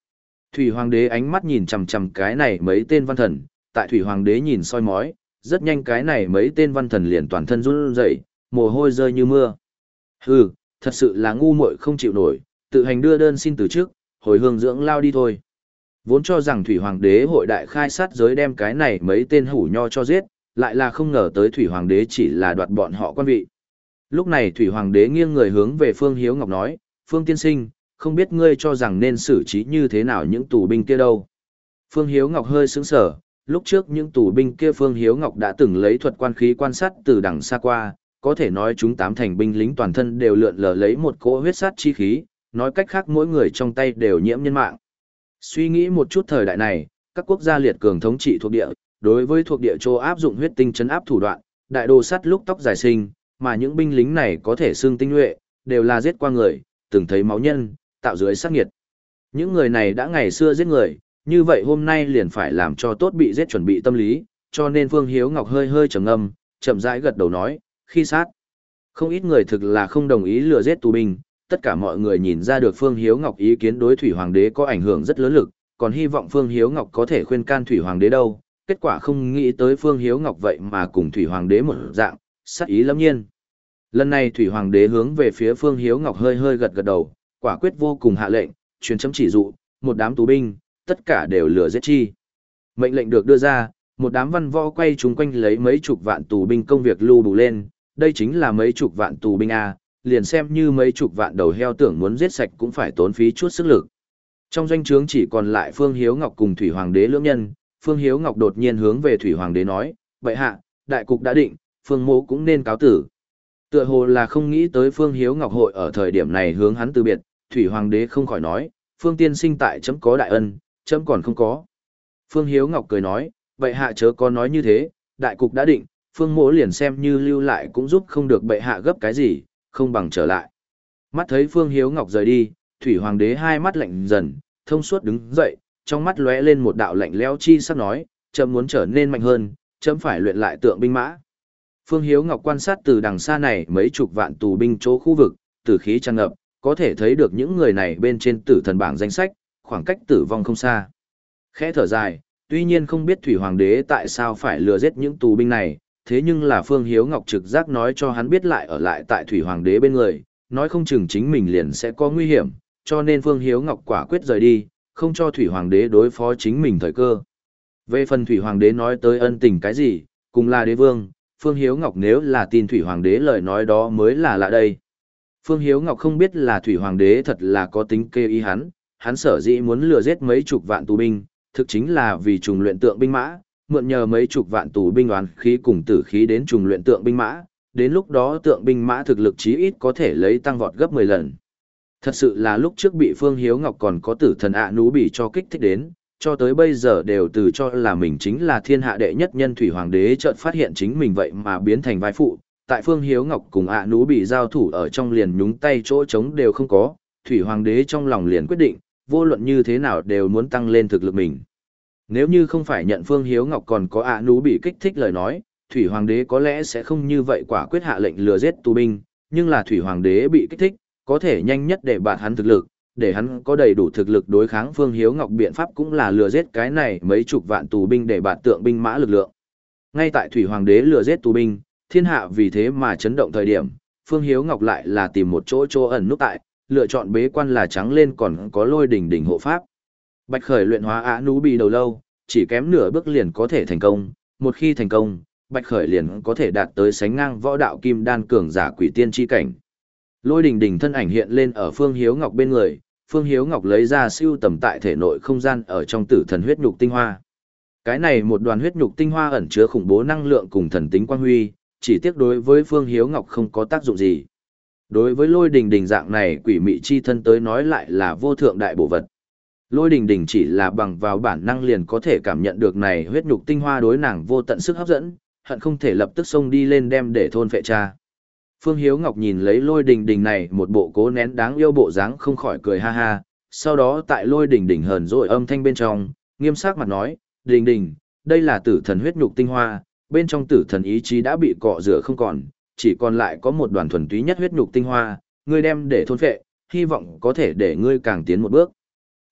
Thủy Hoàng đế ánh mắt nhìn chằm chằm cái này mấy tên văn thần, tại Thủy Hoàng đế nhìn soi mói, rất nhanh cái này mấy tên văn thần liền toàn thân run rẩy, mồ hôi rơi như mưa. Hừ, thật sự là ngu muội không chịu nổi, tự hành đưa đơn xin từ trước, hồi hương dưỡng lao đi thôi. Vốn cho rằng Thủy Hoàng đế hội đại khai sát giới đem cái này mấy tên hủ nho cho giết, lại là không ngờ tới Thủy Hoàng đế chỉ là đoạt bọn họ quan vị. Lúc này Thủy Hoàng đế nghiêng người hướng về Phương Hiếu Ngọc nói, Phương tiên sinh, không biết ngươi cho rằng nên xử trí như thế nào những tù binh kia đâu. Phương Hiếu Ngọc hơi sững sờ, lúc trước những tù binh kia Phương Hiếu Ngọc đã từng lấy thuật quan khí quan sát từ đằng xa qua, có thể nói chúng tám thành binh lính toàn thân đều lượn lờ lấy một cỗ huyết sát chi khí, nói cách khác mỗi người trong tay đều nhiễm nhân mạng. Suy nghĩ một chút thời đại này, các quốc gia liệt cường thống trị thuộc địa, đối với thuộc địa châu áp dụng huyết tinh trấn áp thủ đoạn, đại đồ sắt lúc tóc dài sinh, mà những binh lính này có thể xưng tinh nhuệ, đều là giết qua người, từng thấy máu nhân, tạo dưới sát nghiệt. Những người này đã ngày xưa giết người, như vậy hôm nay liền phải làm cho tốt bị giết chuẩn bị tâm lý, cho nên Phương Hiếu Ngọc hơi hơi trầm ngâm, chậm rãi gật đầu nói, khi sát. Không ít người thực là không đồng ý lừa giết tù binh, tất cả mọi người nhìn ra được Phương Hiếu Ngọc ý kiến đối Thủy Hoàng đế có ảnh hưởng rất lớn lực, còn hy vọng Phương Hiếu Ngọc có thể khuyên can Thủy Hoàng đế đâu, kết quả không nghĩ tới Phương Hiếu Ngọc vậy mà cùng Thủy Hoàng đế một dạng, sát ý lâm nhiên. Lần này Thủy Hoàng đế hướng về phía Phương Hiếu Ngọc hơi hơi gật gật đầu, quả quyết vô cùng hạ lệnh, truyền chấm chỉ dụ, một đám tù binh, tất cả đều lừa giết chi. Mệnh lệnh được đưa ra, một đám văn võ quay chúng quanh lấy mấy chục vạn tù binh công việc lưu đủ lên, đây chính là mấy chục vạn tù binh A, liền xem như mấy chục vạn đầu heo tưởng muốn giết sạch cũng phải tốn phí chút sức lực. Trong doanh trướng chỉ còn lại Phương Hiếu Ngọc cùng Thủy Hoàng đế lưỡng nhân, Phương Hiếu Ngọc đột nhiên hướng về Thủy Hoàng đế nói, vậy hạ, đại cục đã định, Phương mỗ cũng nên cáo tử. Tựa hồ là không nghĩ tới Phương Hiếu Ngọc hội ở thời điểm này hướng hắn từ biệt, Thủy Hoàng đế không khỏi nói, Phương tiên sinh tại chấm có đại ân, chấm còn không có. Phương Hiếu Ngọc cười nói, bệ hạ chớ có nói như thế, đại cục đã định, Phương mỗ liền xem như lưu lại cũng giúp không được bệ hạ gấp cái gì, không bằng trở lại. Mắt thấy Phương Hiếu Ngọc rời đi, Thủy Hoàng đế hai mắt lạnh dần, thông suốt đứng dậy, trong mắt lóe lên một đạo lạnh lẽo chi sắc nói, chấm muốn trở nên mạnh hơn, chấm phải luyện lại tượng binh mã. Phương Hiếu Ngọc quan sát từ đằng xa này mấy chục vạn tù binh chỗ khu vực, tử khí tràn ngập, có thể thấy được những người này bên trên tử thần bảng danh sách, khoảng cách tử vong không xa. Khẽ thở dài, tuy nhiên không biết Thủy Hoàng đế tại sao phải lừa giết những tù binh này, thế nhưng là Phương Hiếu Ngọc trực giác nói cho hắn biết lại ở lại tại Thủy Hoàng đế bên người, nói không chừng chính mình liền sẽ có nguy hiểm, cho nên Phương Hiếu Ngọc quả quyết rời đi, không cho Thủy Hoàng đế đối phó chính mình thời cơ. Về phần Thủy Hoàng đế nói tới ân tình cái gì, cùng là đế vương, Phương Hiếu Ngọc nếu là tin Thủy Hoàng đế lời nói đó mới là lạ đây. Phương Hiếu Ngọc không biết là Thủy Hoàng đế thật là có tính kê ý hắn, hắn sở dĩ muốn lừa giết mấy chục vạn tù binh, thực chính là vì trùng luyện tượng binh mã, mượn nhờ mấy chục vạn tù binh oán khí cùng tử khí đến trùng luyện tượng binh mã, đến lúc đó tượng binh mã thực lực chí ít có thể lấy tăng vọt gấp mười lần. Thật sự là lúc trước bị Phương Hiếu Ngọc còn có tử thần ạ nú bị cho kích thích đến, cho tới bây giờ đều từ cho là mình chính là thiên hạ đệ nhất nhân Thủy Hoàng đế chợt phát hiện chính mình vậy mà biến thành vai phụ. Tại Phương Hiếu Ngọc cùng ạ nú bị giao thủ ở trong liền nhúng tay chỗ trống đều không có, Thủy Hoàng đế trong lòng liền quyết định, vô luận như thế nào đều muốn tăng lên thực lực mình. Nếu như không phải nhận Phương Hiếu Ngọc còn có ạ nú bị kích thích lời nói, Thủy Hoàng đế có lẽ sẽ không như vậy quả quyết hạ lệnh lừa giết tù binh, nhưng là Thủy Hoàng đế bị kích thích, có thể nhanh nhất để bạt hắn thực lực, để hắn có đầy đủ thực lực đối kháng Phương Hiếu Ngọc biện pháp cũng là lừa giết cái này mấy chục vạn tù binh để bạt tượng binh mã lực lượng. Ngay tại Thủy Hoàng đế lừa giết tù binh, thiên hạ vì thế mà chấn động thời điểm, Phương Hiếu Ngọc lại là tìm một chỗ chỗ ẩn núp tại, lựa chọn bế quan là trắng lên còn có lôi đỉnh đỉnh hộ pháp. Bạch Khởi luyện hóa ạ nú bị đầu lâu, chỉ kém nửa bước liền có thể thành công, một khi thành công, Bạch Khởi liền có thể đạt tới sánh ngang võ đạo kim đan cường giả quỷ tiên chi cảnh. Lôi đỉnh đỉnh thân ảnh hiện lên ở Phương Hiếu Ngọc bên người, Phương Hiếu Ngọc lấy ra siêu tầm tại thể nội không gian ở trong tử thần huyết nhục tinh hoa. Cái này một đoàn huyết nhục tinh hoa ẩn chứa khủng bố năng lượng cùng thần tính quang huy, chỉ tiếc đối với Phương Hiếu Ngọc không có tác dụng gì. Đối với lôi đình đình dạng này quỷ mị chi thân tới nói lại là vô thượng đại bổ vật. Lôi đình đình chỉ là bằng vào bản năng liền có thể cảm nhận được này huyết nhục tinh hoa đối nàng vô tận sức hấp dẫn, hận không thể lập tức xông đi lên đem để thôn phệ cha. Phương Hiếu Ngọc nhìn lấy lôi đình đình này một bộ cố nén đáng yêu bộ dáng không khỏi cười ha ha, sau đó tại lôi đình đình hờn dỗi âm thanh bên trong, nghiêm sắc mặt nói, đình đình, đây là tử thần huyết nhục tinh hoa, bên trong tử thần ý chí đã bị cọ rửa không còn, chỉ còn lại có một đoàn thuần túy nhất huyết nhục tinh hoa, ngươi đem để thôn phệ, hy vọng có thể để ngươi càng tiến một bước.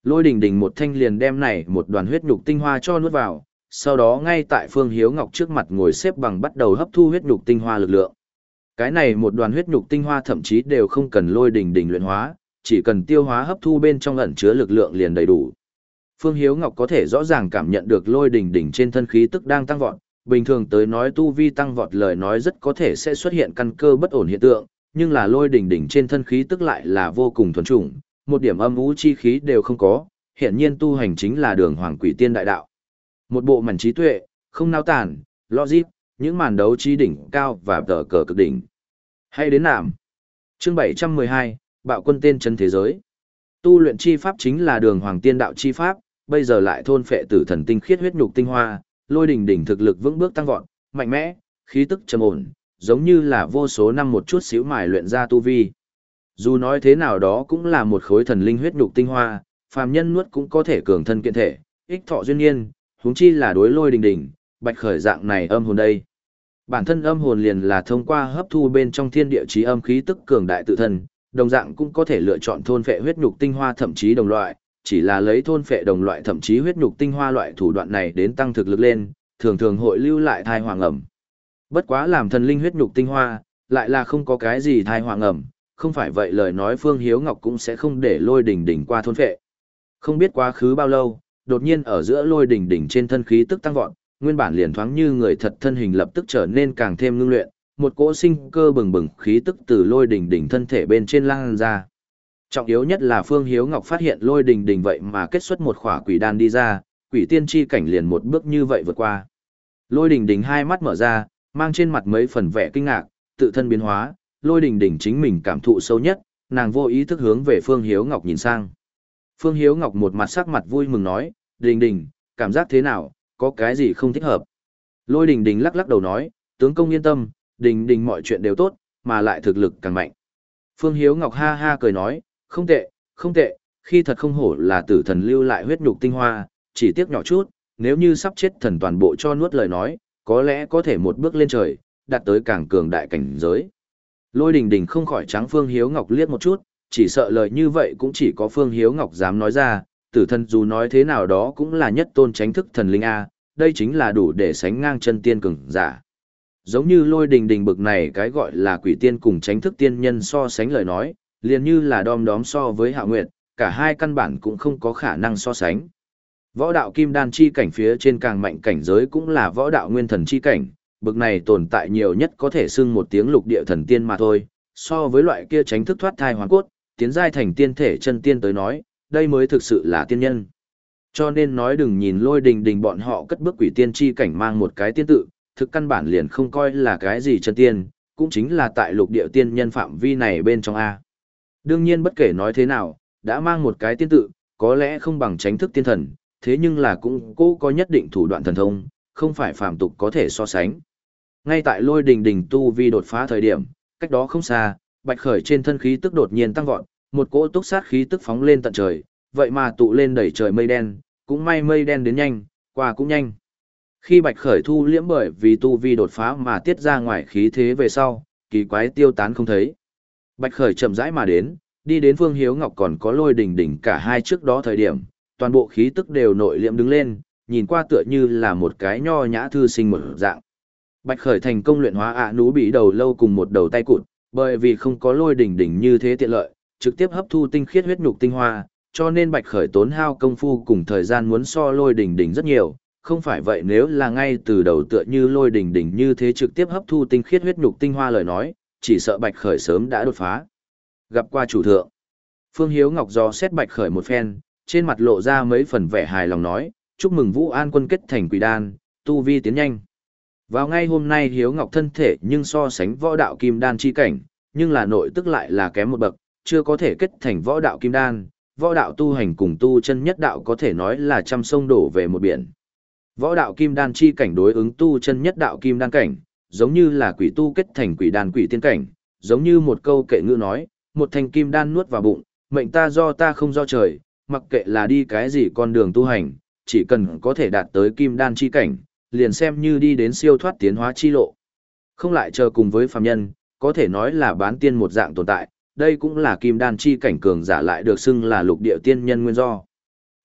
Lôi Đình Đình một thanh liền đem này một đoàn huyết nhục tinh hoa cho nuốt vào, sau đó ngay tại Phương Hiếu Ngọc trước mặt ngồi xếp bằng bắt đầu hấp thu huyết nhục tinh hoa lực lượng. Cái này một đoàn huyết nhục tinh hoa thậm chí đều không cần Lôi Đình Đình luyện hóa, chỉ cần tiêu hóa hấp thu bên trong ẩn chứa lực lượng liền đầy đủ. Phương Hiếu Ngọc có thể rõ ràng cảm nhận được Lôi Đình Đình trên thân khí tức đang tăng vọt, bình thường tới nói tu vi tăng vọt lời nói rất có thể sẽ xuất hiện căn cơ bất ổn hiện tượng, nhưng là Lôi Đình Đình trên thân khí tức lại là vô cùng thuần chủng, một điểm âm u chi khí đều không có, hiển nhiên tu hành chính là đường hoàng quỷ tiên đại đạo. Một bộ mảnh trí tuệ, không nao tản, logic, những màn đấu trí đỉnh cao và tờ cờ cực đỉnh. Hay đến nạm. Chương bảy trăm mười hai, Bạo quân tên chân thế giới. Tu luyện chi pháp chính là đường hoàng tiên đạo chi pháp, bây giờ lại thôn phệ tử thần tinh khiết huyết nhục tinh hoa, Lôi Đình Đình thực lực vững bước tăng vọt, mạnh mẽ, khí tức trầm ổn, giống như là vô số năm một chút xíu mài luyện ra tu vi. Dù nói thế nào đó cũng là một khối thần linh huyết nhục tinh hoa, phàm nhân nuốt cũng có thể cường thân kiện thể, ích thọ duyên nhiên, huống chi là đối Lôi Đình Đình, Bạch Khởi dạng này âm hồn đây. Bản thân âm hồn liền là thông qua hấp thu bên trong thiên địa chí âm khí tức cường đại tự thân, đồng dạng cũng có thể lựa chọn thôn phệ huyết nhục tinh hoa thậm chí đồng loại, chỉ là lấy thôn phệ đồng loại thậm chí huyết nhục tinh hoa loại thủ đoạn này đến tăng thực lực lên, thường thường hội lưu lại thai hoàng ẩm. Bất quá làm thần linh huyết nhục tinh hoa, lại là không có cái gì thai hoàng ẩm, không phải vậy lời nói Phương Hiếu Ngọc cũng sẽ không để Lôi Đình Đình qua thôn phệ. Không biết quá khứ bao lâu, đột nhiên ở giữa Lôi Đình Đình trên thân khí tức tăng vọt, nguyên bản liền thoáng như người thật thân hình lập tức trở nên càng thêm ngưng luyện, một cỗ sinh cơ bừng bừng khí tức từ Lôi Đình Đình thân thể bên trên lan ra. Trọng yếu nhất là Phương Hiếu Ngọc phát hiện Lôi Đình Đình vậy mà kết xuất một khỏa quỷ đan đi ra, quỷ tiên chi cảnh liền một bước như vậy vượt qua. Lôi Đình Đình hai mắt mở ra, mang trên mặt mấy phần vẻ kinh ngạc, tự thân biến hóa, Lôi Đình Đình chính mình cảm thụ sâu nhất, nàng vô ý thức hướng về Phương Hiếu Ngọc nhìn sang. Phương Hiếu Ngọc một mặt sắc mặt vui mừng nói, Đình Đình, cảm giác thế nào, có cái gì không thích hợp? Lôi Đình Đình lắc lắc đầu nói, tướng công yên tâm, Đình Đình mọi chuyện đều tốt, mà lại thực lực càng mạnh. Phương Hiếu Ngọc ha ha cười nói, không tệ, không tệ, khi thật không hổ là tử thần lưu lại huyết nhục tinh hoa, chỉ tiếc nhỏ chút, nếu như sắp chết thần toàn bộ cho nuốt lời nói, có lẽ có thể một bước lên trời, đạt tới càng cường đại cảnh giới. Lôi Đình Đình không khỏi trắng Phương Hiếu Ngọc liếc một chút, chỉ sợ lời như vậy cũng chỉ có Phương Hiếu Ngọc dám nói ra, tử thần dù nói thế nào đó cũng là nhất tôn chánh thức thần linh A, đây chính là đủ để sánh ngang chân tiên cường giả. Giống như Lôi Đình Đình bực này cái gọi là quỷ tiên cùng chánh thức tiên nhân so sánh lời nói, liền như là đom đóm so với Hạ Nguyệt, cả hai căn bản cũng không có khả năng so sánh. Võ đạo kim đan chi cảnh phía trên càng mạnh cảnh giới cũng là võ đạo nguyên thần chi cảnh, bực này tồn tại nhiều nhất có thể xưng một tiếng lục địa thần tiên mà thôi, so với loại kia tránh thức thoát thai hoàn cốt, tiến giai thành tiên thể chân tiên tới nói, đây mới thực sự là tiên nhân. Cho nên nói đừng nhìn Lôi Đình Đình bọn họ cất bước quỷ tiên chi cảnh mang một cái tiên tự, thực căn bản liền không coi là cái gì chân tiên, cũng chính là tại lục địa tiên nhân phạm vi này bên trong A. Đương nhiên bất kể nói thế nào, đã mang một cái tiên tự, có lẽ không bằng tránh thức tiên thần, thế nhưng là cũng cố có nhất định thủ đoạn thần thông, không phải phàm tục có thể so sánh. Ngay tại Lôi Đình Đình tu vi đột phá thời điểm, cách đó không xa, Bạch Khởi trên thân khí tức đột nhiên tăng vọt, một cỗ túc sát khí tức phóng lên tận trời, vậy mà tụ lên đẩy trời mây đen, cũng may mây đen đến nhanh, qua cũng nhanh. Khi Bạch Khởi thu liễm bởi vì tu vi đột phá mà tiết ra ngoài khí thế về sau, kỳ quái tiêu tán không thấy. Bạch Khởi chậm rãi mà đến, đi đến Phương Hiếu Ngọc còn có Lôi Đình Đình cả hai trước đó thời điểm, toàn bộ khí tức đều nội liễm đứng lên, nhìn qua tựa như là một cái nho nhã thư sinh mở dạng. Bạch Khởi thành công luyện hóa ạ nú bị đầu lâu cùng một đầu tay cụt, bởi vì không có Lôi Đình Đình như thế tiện lợi, trực tiếp hấp thu tinh khiết huyết nhục tinh hoa, cho nên Bạch Khởi tốn hao công phu cùng thời gian muốn so Lôi Đình Đình rất nhiều, không phải vậy nếu là ngay từ đầu tựa như Lôi Đình Đình như thế trực tiếp hấp thu tinh khiết huyết nhục tinh hoa lời nói, chỉ sợ Bạch Khởi sớm đã đột phá. Gặp qua chủ thượng, Phương Hiếu Ngọc dò xét Bạch Khởi một phen, trên mặt lộ ra mấy phần vẻ hài lòng nói, chúc mừng Vũ An quân kết thành quỷ đan, tu vi tiến nhanh. Vào ngay hôm nay Hiếu Ngọc thân thể nhưng so sánh võ đạo kim đan chi cảnh, nhưng là nội tức lại là kém một bậc, chưa có thể kết thành võ đạo kim đan, võ đạo tu hành cùng tu chân nhất đạo có thể nói là trăm sông đổ về một biển. Võ đạo kim đan chi cảnh đối ứng tu chân nhất đạo kim đan cảnh, giống như là quỷ tu kết thành quỷ đan quỷ tiên cảnh, giống như một câu kệ ngữ nói, một thanh kim đan nuốt vào bụng, mệnh ta do ta không do trời, mặc kệ là đi cái gì con đường tu hành, chỉ cần có thể đạt tới kim đan chi cảnh, liền xem như đi đến siêu thoát tiến hóa chi lộ. Không lại chờ cùng với phàm nhân, có thể nói là bán tiên một dạng tồn tại, đây cũng là kim đan chi cảnh cường giả lại được xưng là lục địa tiên nhân nguyên do.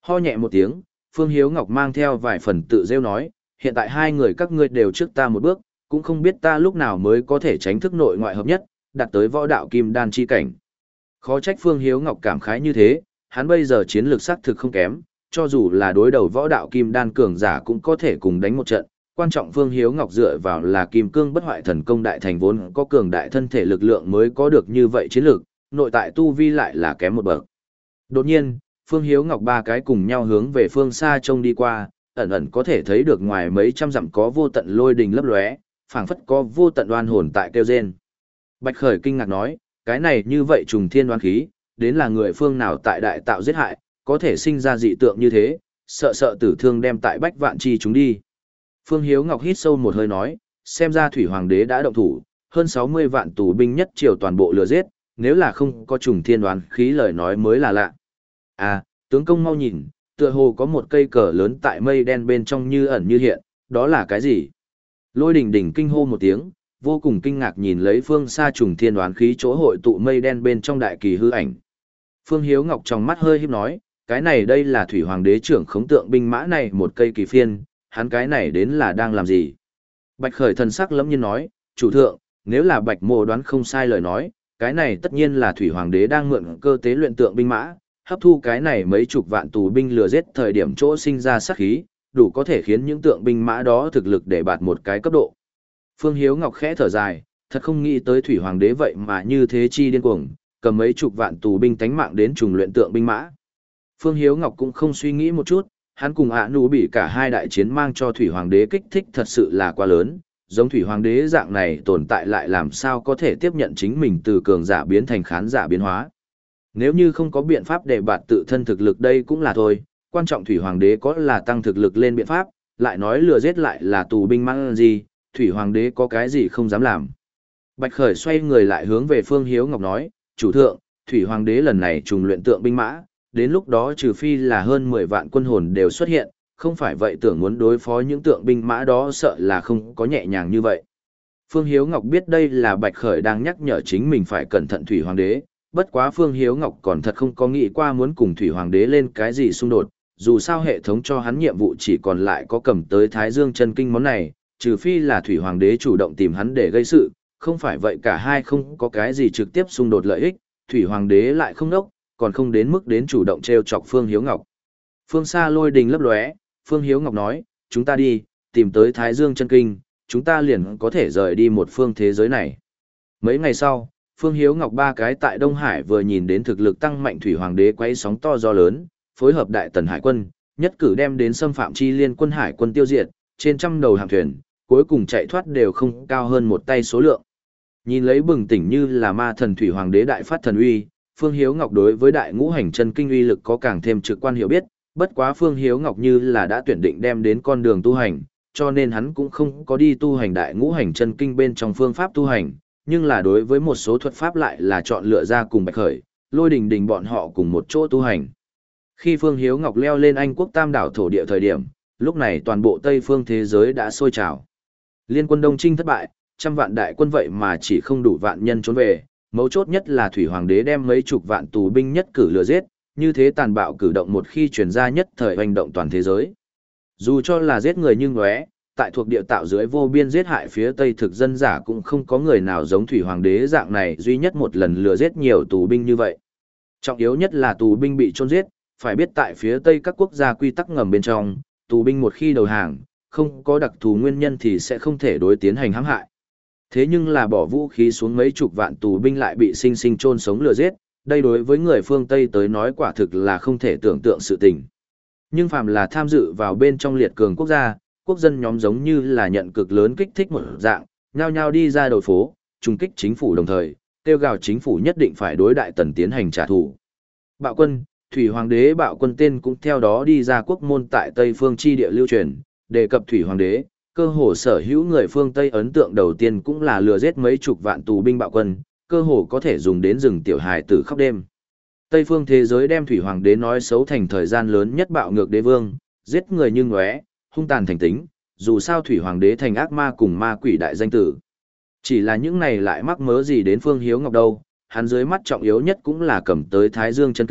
Ho nhẹ một tiếng, Phương Hiếu Ngọc mang theo vài phần tự rêu nói, hiện tại hai người các ngươi đều trước ta một bước, cũng không biết ta lúc nào mới có thể tránh thức nội ngoại hợp nhất, đạt tới võ đạo kim đan chi cảnh. Khó trách Phương Hiếu Ngọc cảm khái như thế, hắn bây giờ chiến lược xác thực không kém, cho dù là đối đầu võ đạo kim đan cường giả cũng có thể cùng đánh một trận. Quan trọng Phương Hiếu Ngọc dựa vào là kim cương bất hoại thần công đại thành vốn có cường đại thân thể lực lượng mới có được như vậy chiến lược, nội tại tu vi lại là kém một bậc. Đột nhiên, Phương Hiếu Ngọc ba cái cùng nhau hướng về phương xa trông đi qua, ẩn ẩn có thể thấy được ngoài mấy trăm dặm có vô tận lôi đình lấp lóe, phảng phất có vô tận oan hồn tại kêu rên. Bạch Khởi kinh ngạc nói, cái này như vậy trùng thiên oan khí, đến là người phương nào tại đại tạo giết hại, có thể sinh ra dị tượng như thế, sợ sợ tử thương đem tại bách vạn chi chúng đi. Phương Hiếu Ngọc hít sâu một hơi nói, xem ra Thủy Hoàng đế đã động thủ, hơn sáu mươi vạn tù binh nhất triều toàn bộ lừa giết, nếu là không có trùng thiên oan khí lời nói mới là lạ. À, tướng công mau nhìn, tựa hồ có một cây cờ lớn tại mây đen bên trong như ẩn như hiện, đó là cái gì? Lôi đỉnh đỉnh kinh hô một tiếng, vô cùng kinh ngạc nhìn lấy phương xa trùng thiên đoán khí chỗ hội tụ mây đen bên trong đại kỳ hư ảnh. Phương Hiếu Ngọc trong mắt hơi híp nói, cái này đây là Thủy Hoàng đế trưởng khống tượng binh mã này một cây kỳ phiên, hắn cái này đến là đang làm gì? Bạch Khởi thần sắc lẫm nhiên nói, chủ thượng, nếu là Bạch Mộ đoán không sai lời nói, cái này tất nhiên là Thủy Hoàng đế đang mượn cơ tế luyện tượng binh mã, hấp thu cái này mấy chục vạn tù binh lừa giết thời điểm chỗ sinh ra sát khí, đủ có thể khiến những tượng binh mã đó thực lực để bạt một cái cấp độ. Phương Hiếu Ngọc khẽ thở dài, thật không nghĩ tới Thủy Hoàng đế vậy mà như thế chi điên cuồng, cầm mấy chục vạn tù binh tánh mạng đến trùng luyện tượng binh mã. Phương Hiếu Ngọc cũng không suy nghĩ một chút, hắn cùng ạ nụ bị cả hai đại chiến mang cho Thủy Hoàng đế kích thích thật sự là quá lớn, giống Thủy Hoàng đế dạng này tồn tại lại làm sao có thể tiếp nhận chính mình từ cường giả biến thành khán giả biến hóa. Nếu như không có biện pháp để bạt tự thân thực lực đây cũng là thôi, quan trọng Thủy Hoàng đế có là tăng thực lực lên biện pháp, lại nói lừa giết lại là tù binh mang gì, Thủy Hoàng đế có cái gì không dám làm. Bạch Khởi xoay người lại hướng về Phương Hiếu Ngọc nói, chủ thượng, Thủy Hoàng đế lần này trùng luyện tượng binh mã, đến lúc đó trừ phi là hơn mười vạn quân hồn đều xuất hiện, không phải vậy tưởng muốn đối phó những tượng binh mã đó sợ là không có nhẹ nhàng như vậy. Phương Hiếu Ngọc biết đây là Bạch Khởi đang nhắc nhở chính mình phải cẩn thận Thủy Hoàng đế, bất quá Phương Hiếu Ngọc còn thật không có nghĩ qua muốn cùng Thủy Hoàng đế lên cái gì xung đột, dù sao hệ thống cho hắn nhiệm vụ chỉ còn lại có cầm tới Thái Dương chân kinh món này, trừ phi là Thủy Hoàng đế chủ động tìm hắn để gây sự, không phải vậy cả hai không có cái gì trực tiếp xung đột lợi ích, Thủy Hoàng đế lại không đốc, còn không đến mức đến chủ động treo chọc Phương Hiếu Ngọc. Phương xa lôi đình lấp lóe, Phương Hiếu Ngọc nói, chúng ta đi, tìm tới Thái Dương chân kinh, chúng ta liền có thể rời đi một phương thế giới này. Mấy ngày sau, Phương Hiếu Ngọc ba cái tại Đông Hải vừa nhìn đến thực lực tăng mạnh Thủy Hoàng đế quấy sóng to gió lớn, phối hợp đại tần hải quân, nhất cử đem đến xâm phạm chi liên quân hải quân tiêu diệt, trên trăm đầu hàng thuyền, cuối cùng chạy thoát đều không cao hơn một tay số lượng. Nhìn lấy bừng tỉnh như là ma thần Thủy Hoàng đế đại phát thần uy, Phương Hiếu Ngọc đối với đại ngũ hành chân kinh uy lực có càng thêm trực quan hiểu biết, bất quá Phương Hiếu Ngọc như là đã tuyển định đem đến con đường tu hành, cho nên hắn cũng không có đi tu hành đại ngũ hành chân kinh bên trong phương pháp tu hành, nhưng là đối với một số thuật pháp lại là chọn lựa ra cùng Bạch Khởi, Lôi Đình Đình bọn họ cùng một chỗ tu hành. Khi Phương Hiếu Ngọc leo lên Anh quốc tam đảo thổ địa thời điểm, lúc này toàn bộ Tây phương thế giới đã sôi trào. Liên quân Đông Trinh thất bại, trăm vạn đại quân vậy mà chỉ không đủ vạn nhân trốn về, mấu chốt nhất là Thủy Hoàng đế đem mấy chục vạn tù binh nhất cử lừa giết, như thế tàn bạo cử động một khi truyền ra nhất thời hành động toàn thế giới. Dù cho là giết người nhưng ngóe, tại thuộc địa tạo dưới vô biên giết hại phía Tây thực dân giả cũng không có người nào giống Thủy Hoàng đế dạng này duy nhất một lần lừa giết nhiều tù binh như vậy. Trọng yếu nhất là tù binh bị chôn giết, phải biết tại phía Tây các quốc gia quy tắc ngầm bên trong, tù binh một khi đầu hàng, không có đặc thù nguyên nhân thì sẽ không thể đối tiến hành hãm hại. Thế nhưng là bỏ vũ khí xuống mấy chục vạn tù binh lại bị sinh sinh chôn sống lừa giết, đây đối với người phương Tây tới nói quả thực là không thể tưởng tượng sự tình. Nhưng phàm là tham dự vào bên trong liệt cường quốc gia, quốc dân nhóm giống như là nhận cực lớn kích thích một dạng, nhao nhao đi ra đầu phố, trùng kích chính phủ đồng thời, kêu gào chính phủ nhất định phải đối đại tần tiến hành trả thù. Bạo quân, Thủy Hoàng đế bạo quân tên cũng theo đó đi ra quốc môn tại Tây phương chi địa lưu truyền, đề cập Thủy Hoàng đế, cơ hồ sở hữu người phương Tây ấn tượng đầu tiên cũng là lừa giết mấy chục vạn tù binh bạo quân, cơ hồ có thể dùng đến rừng tiểu hài tử khóc đêm. Tây phương thế giới đem Thủy Hoàng đế nói xấu thành thời gian lớn nhất bạo ngược đế vương, giết người như ngóe, hung tàn thành tính, dù sao Thủy Hoàng đế thành ác ma cùng ma quỷ đại danh tử. Chỉ là những này lại mắc mớ gì đến Phương Hiếu Ngọc đâu, hắn dưới mắt trọng yếu nhất cũng là cầm tới Thái Dương chân kinh,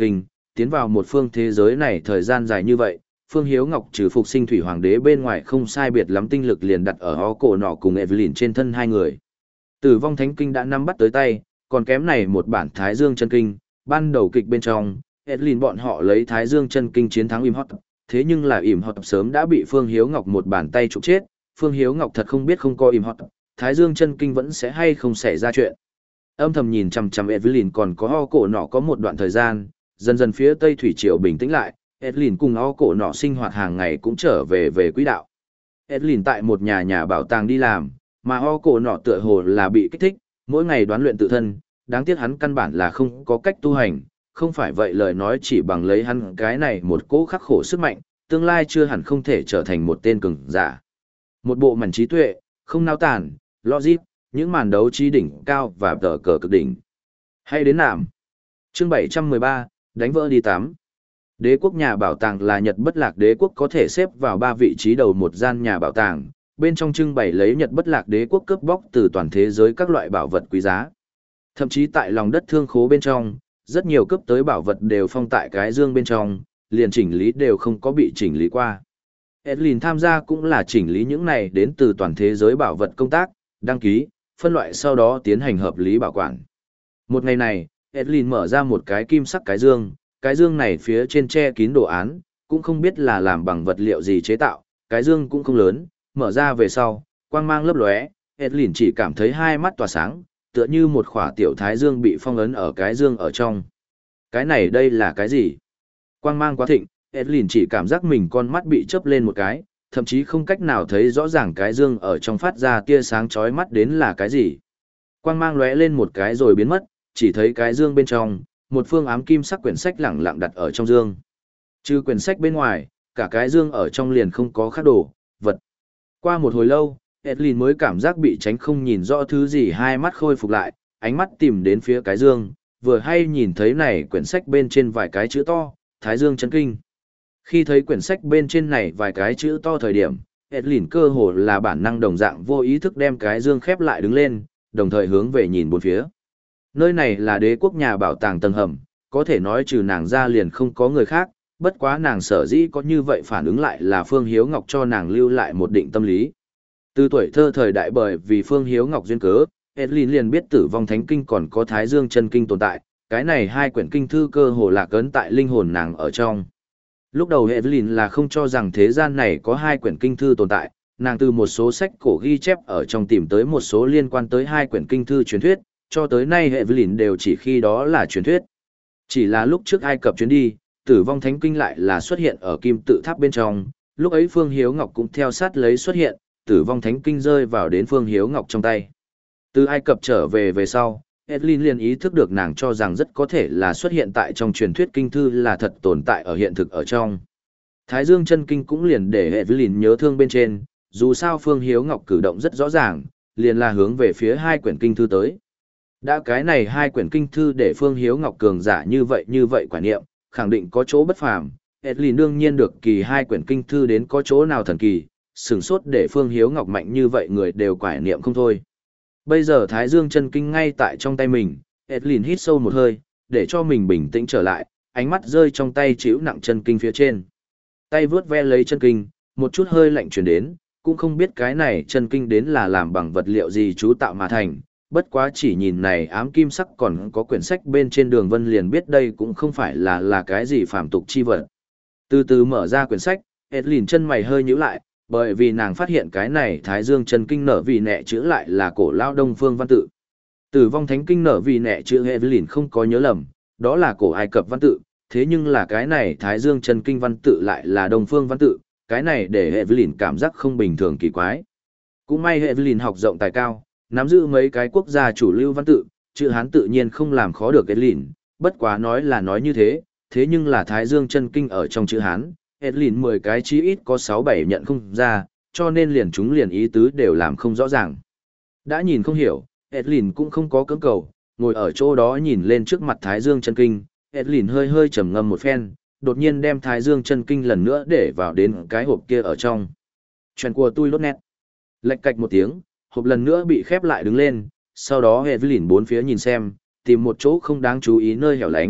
tiến vào một phương thế giới này thời gian dài như vậy, Phương Hiếu Ngọc trừ phục sinh thủy hoàng đế bên ngoài không sai biệt lắm tinh lực liền đặt ở ho cổ nọ cùng Evelyn trên thân hai người. Tử vong thánh kinh đã nắm bắt tới tay, còn kém này một bản Thái Dương chân kinh, ban đầu kịch bên trong, Evelyn bọn họ lấy Thái Dương chân kinh chiến thắng Im Hot, thế nhưng là Im Hot sớm đã bị Phương Hiếu Ngọc một bàn tay chụp chết, Phương Hiếu Ngọc thật không biết không có Im Hot, Thái Dương chân kinh vẫn sẽ hay không xảy ra chuyện. Âm thầm nhìn chằm chằm Evelyn còn có ho cổ nọ có một đoạn thời gian, dần dần phía Tây Thủy Triều bình tĩnh lại, Evelyn cùng ho cổ nọ sinh hoạt hàng ngày cũng trở về về quỹ đạo. Evelyn tại một nhà nhà bảo tàng đi làm, mà ho cổ nọ tựa hồ là bị kích thích, mỗi ngày đoán luyện tự thân, đáng tiếc hắn căn bản là không có cách tu hành, không phải vậy lời nói chỉ bằng lấy hắn cái này một cỗ khắc khổ sức mạnh, tương lai chưa hẳn không thể trở thành một tên cường giả. Một bộ mảnh trí tuệ, không nao tản, logic, những màn đấu trí đỉnh cao và tờ cờ cực đỉnh. Hay đến nạm. Chương bảy trăm mười ba, đánh vỡ đi tám. Đế quốc nhà bảo tàng là Nhật Bất Lạc Đế quốc có thể xếp vào ba vị trí đầu một gian nhà bảo tàng, bên trong trưng bày lấy Nhật Bất Lạc Đế quốc cướp bóc từ toàn thế giới các loại bảo vật quý giá. Thậm chí tại lòng đất thương khố bên trong, rất nhiều cướp tới bảo vật đều phong tại cái dương bên trong, liền chỉnh lý đều không có bị chỉnh lý qua. Evelyn tham gia cũng là chỉnh lý những này đến từ toàn thế giới bảo vật công tác, đăng ký, phân loại sau đó tiến hành hợp lý bảo quản. Một ngày này, Evelyn mở ra một cái kim sắc cái dương, cái dương này phía trên che kín đồ án, cũng không biết là làm bằng vật liệu gì chế tạo, cái dương cũng không lớn, mở ra về sau, quang mang lấp lóe, Evelyn chỉ cảm thấy hai mắt tỏa sáng, tựa như một khỏa tiểu thái dương bị phong ấn ở cái dương ở trong. Cái này đây là cái gì? Quang mang quá thịnh, Evelyn chỉ cảm giác mình con mắt bị chớp lên một cái, thậm chí không cách nào thấy rõ ràng cái dương ở trong phát ra tia sáng chói mắt đến là cái gì. Quang mang lóe lên một cái rồi biến mất, chỉ thấy cái dương bên trong, một phương ám kim sắc quyển sách lẳng lặng đặt ở trong dương. Trừ quyển sách bên ngoài, cả cái dương ở trong liền không có khác đồ, vật. Qua một hồi lâu, Evelyn mới cảm giác bị tránh không nhìn rõ thứ gì, hai mắt khôi phục lại, ánh mắt tìm đến phía cái dương, vừa hay nhìn thấy này quyển sách bên trên vài cái chữ to, Thái Dương chân kinh. Khi thấy quyển sách bên trên này vài cái chữ to thời điểm, Evelyn cơ hồ là bản năng đồng dạng vô ý thức đem cái dương khép lại đứng lên, đồng thời hướng về nhìn bốn phía. Nơi này là đế quốc nhà bảo tàng tầng hầm, có thể nói trừ nàng ra liền không có người khác, bất quá nàng sở dĩ có như vậy phản ứng lại là Phương Hiếu Ngọc cho nàng lưu lại một định tâm lý. Từ tuổi thơ thời đại bởi vì Phương Hiếu Ngọc duyên cớ, Evelyn liền biết Tử vong thánh kinh còn có Thái Dương chân kinh tồn tại, cái này hai quyển kinh thư cơ hồ lạc ấn tại linh hồn nàng ở trong. Lúc đầu Evelyn là không cho rằng thế gian này có hai quyển kinh thư tồn tại, nàng từ một số sách cổ ghi chép ở trong tìm tới một số liên quan tới hai quyển kinh thư truyền thuyết, cho tới nay Evelyn đều chỉ khi đó là truyền thuyết. Chỉ là lúc trước Ai Cập chuyến đi, Tử vong thánh kinh lại là xuất hiện ở kim tự tháp bên trong, lúc ấy Phương Hiếu Ngọc cũng theo sát lấy xuất hiện, Tử vong thánh kinh rơi vào đến Phương Hiếu Ngọc trong tay. Từ Ai Cập trở về về sau, Evelyn liền ý thức được nàng cho rằng rất có thể là xuất hiện tại trong truyền thuyết kinh thư là thật tồn tại ở hiện thực ở trong. Thái Dương chân kinh cũng liền để Evelyn nhớ thương bên trên, dù sao Phương Hiếu Ngọc cử động rất rõ ràng, liền là hướng về phía hai quyển kinh thư tới. Đã cái này hai quyển kinh thư để Phương Hiếu Ngọc cường giả như vậy như vậy quả niệm, khẳng định có chỗ bất phàm, Evelyn đương nhiên được kỳ hai quyển kinh thư đến có chỗ nào thần kỳ, sửng sốt để Phương Hiếu Ngọc mạnh như vậy người đều quả niệm không thôi. Bây giờ Thái Dương chân kinh ngay tại trong tay mình, Evelyn hít sâu một hơi, để cho mình bình tĩnh trở lại, ánh mắt rơi trong tay chịu nặng chân kinh phía trên. Tay vướt ve lấy chân kinh, một chút hơi lạnh truyền đến, cũng không biết cái này chân kinh đến là làm bằng vật liệu gì chú tạo mà thành, bất quá chỉ nhìn này ám kim sắc còn có quyển sách bên trên đường vân liền biết đây cũng không phải là là cái gì phàm tục chi vật. Từ từ mở ra quyển sách, Evelyn chân mày hơi nhíu lại, bởi vì nàng phát hiện cái này Thái Dương chân kinh nở vì nẹ chữ lại là cổ lao Đông Phương văn tự. Tử vong thánh kinh nở vì nẹ chữ Evelyn không có nhớ lầm, đó là cổ Ai Cập văn tự, thế nhưng là cái này Thái Dương chân kinh văn tự lại là Đông Phương văn tự, cái này để Evelyn cảm giác không bình thường kỳ quái. Cũng may Evelyn học rộng tài cao, nắm giữ mấy cái quốc gia chủ lưu văn tự, chữ Hán tự nhiên không làm khó được Evelyn, bất quá nói là nói như thế, thế nhưng là Thái Dương chân kinh ở trong chữ Hán, Evelyn mười cái chí ít có sáu bảy nhận không ra, cho nên liền chúng liền ý tứ đều làm không rõ ràng. Đã nhìn không hiểu, Evelyn cũng không có cưỡng cầu, ngồi ở chỗ đó nhìn lên trước mặt Thái Dương chân kinh, Evelyn hơi hơi trầm ngâm một phen, đột nhiên đem Thái Dương chân kinh lần nữa để vào đến cái hộp kia ở trong. Chuyện của tôi lốt nét. Lệch cạch một tiếng, hộp lần nữa bị khép lại đứng lên, sau đó Evelyn bốn phía nhìn xem, tìm một chỗ không đáng chú ý nơi hẻo lánh,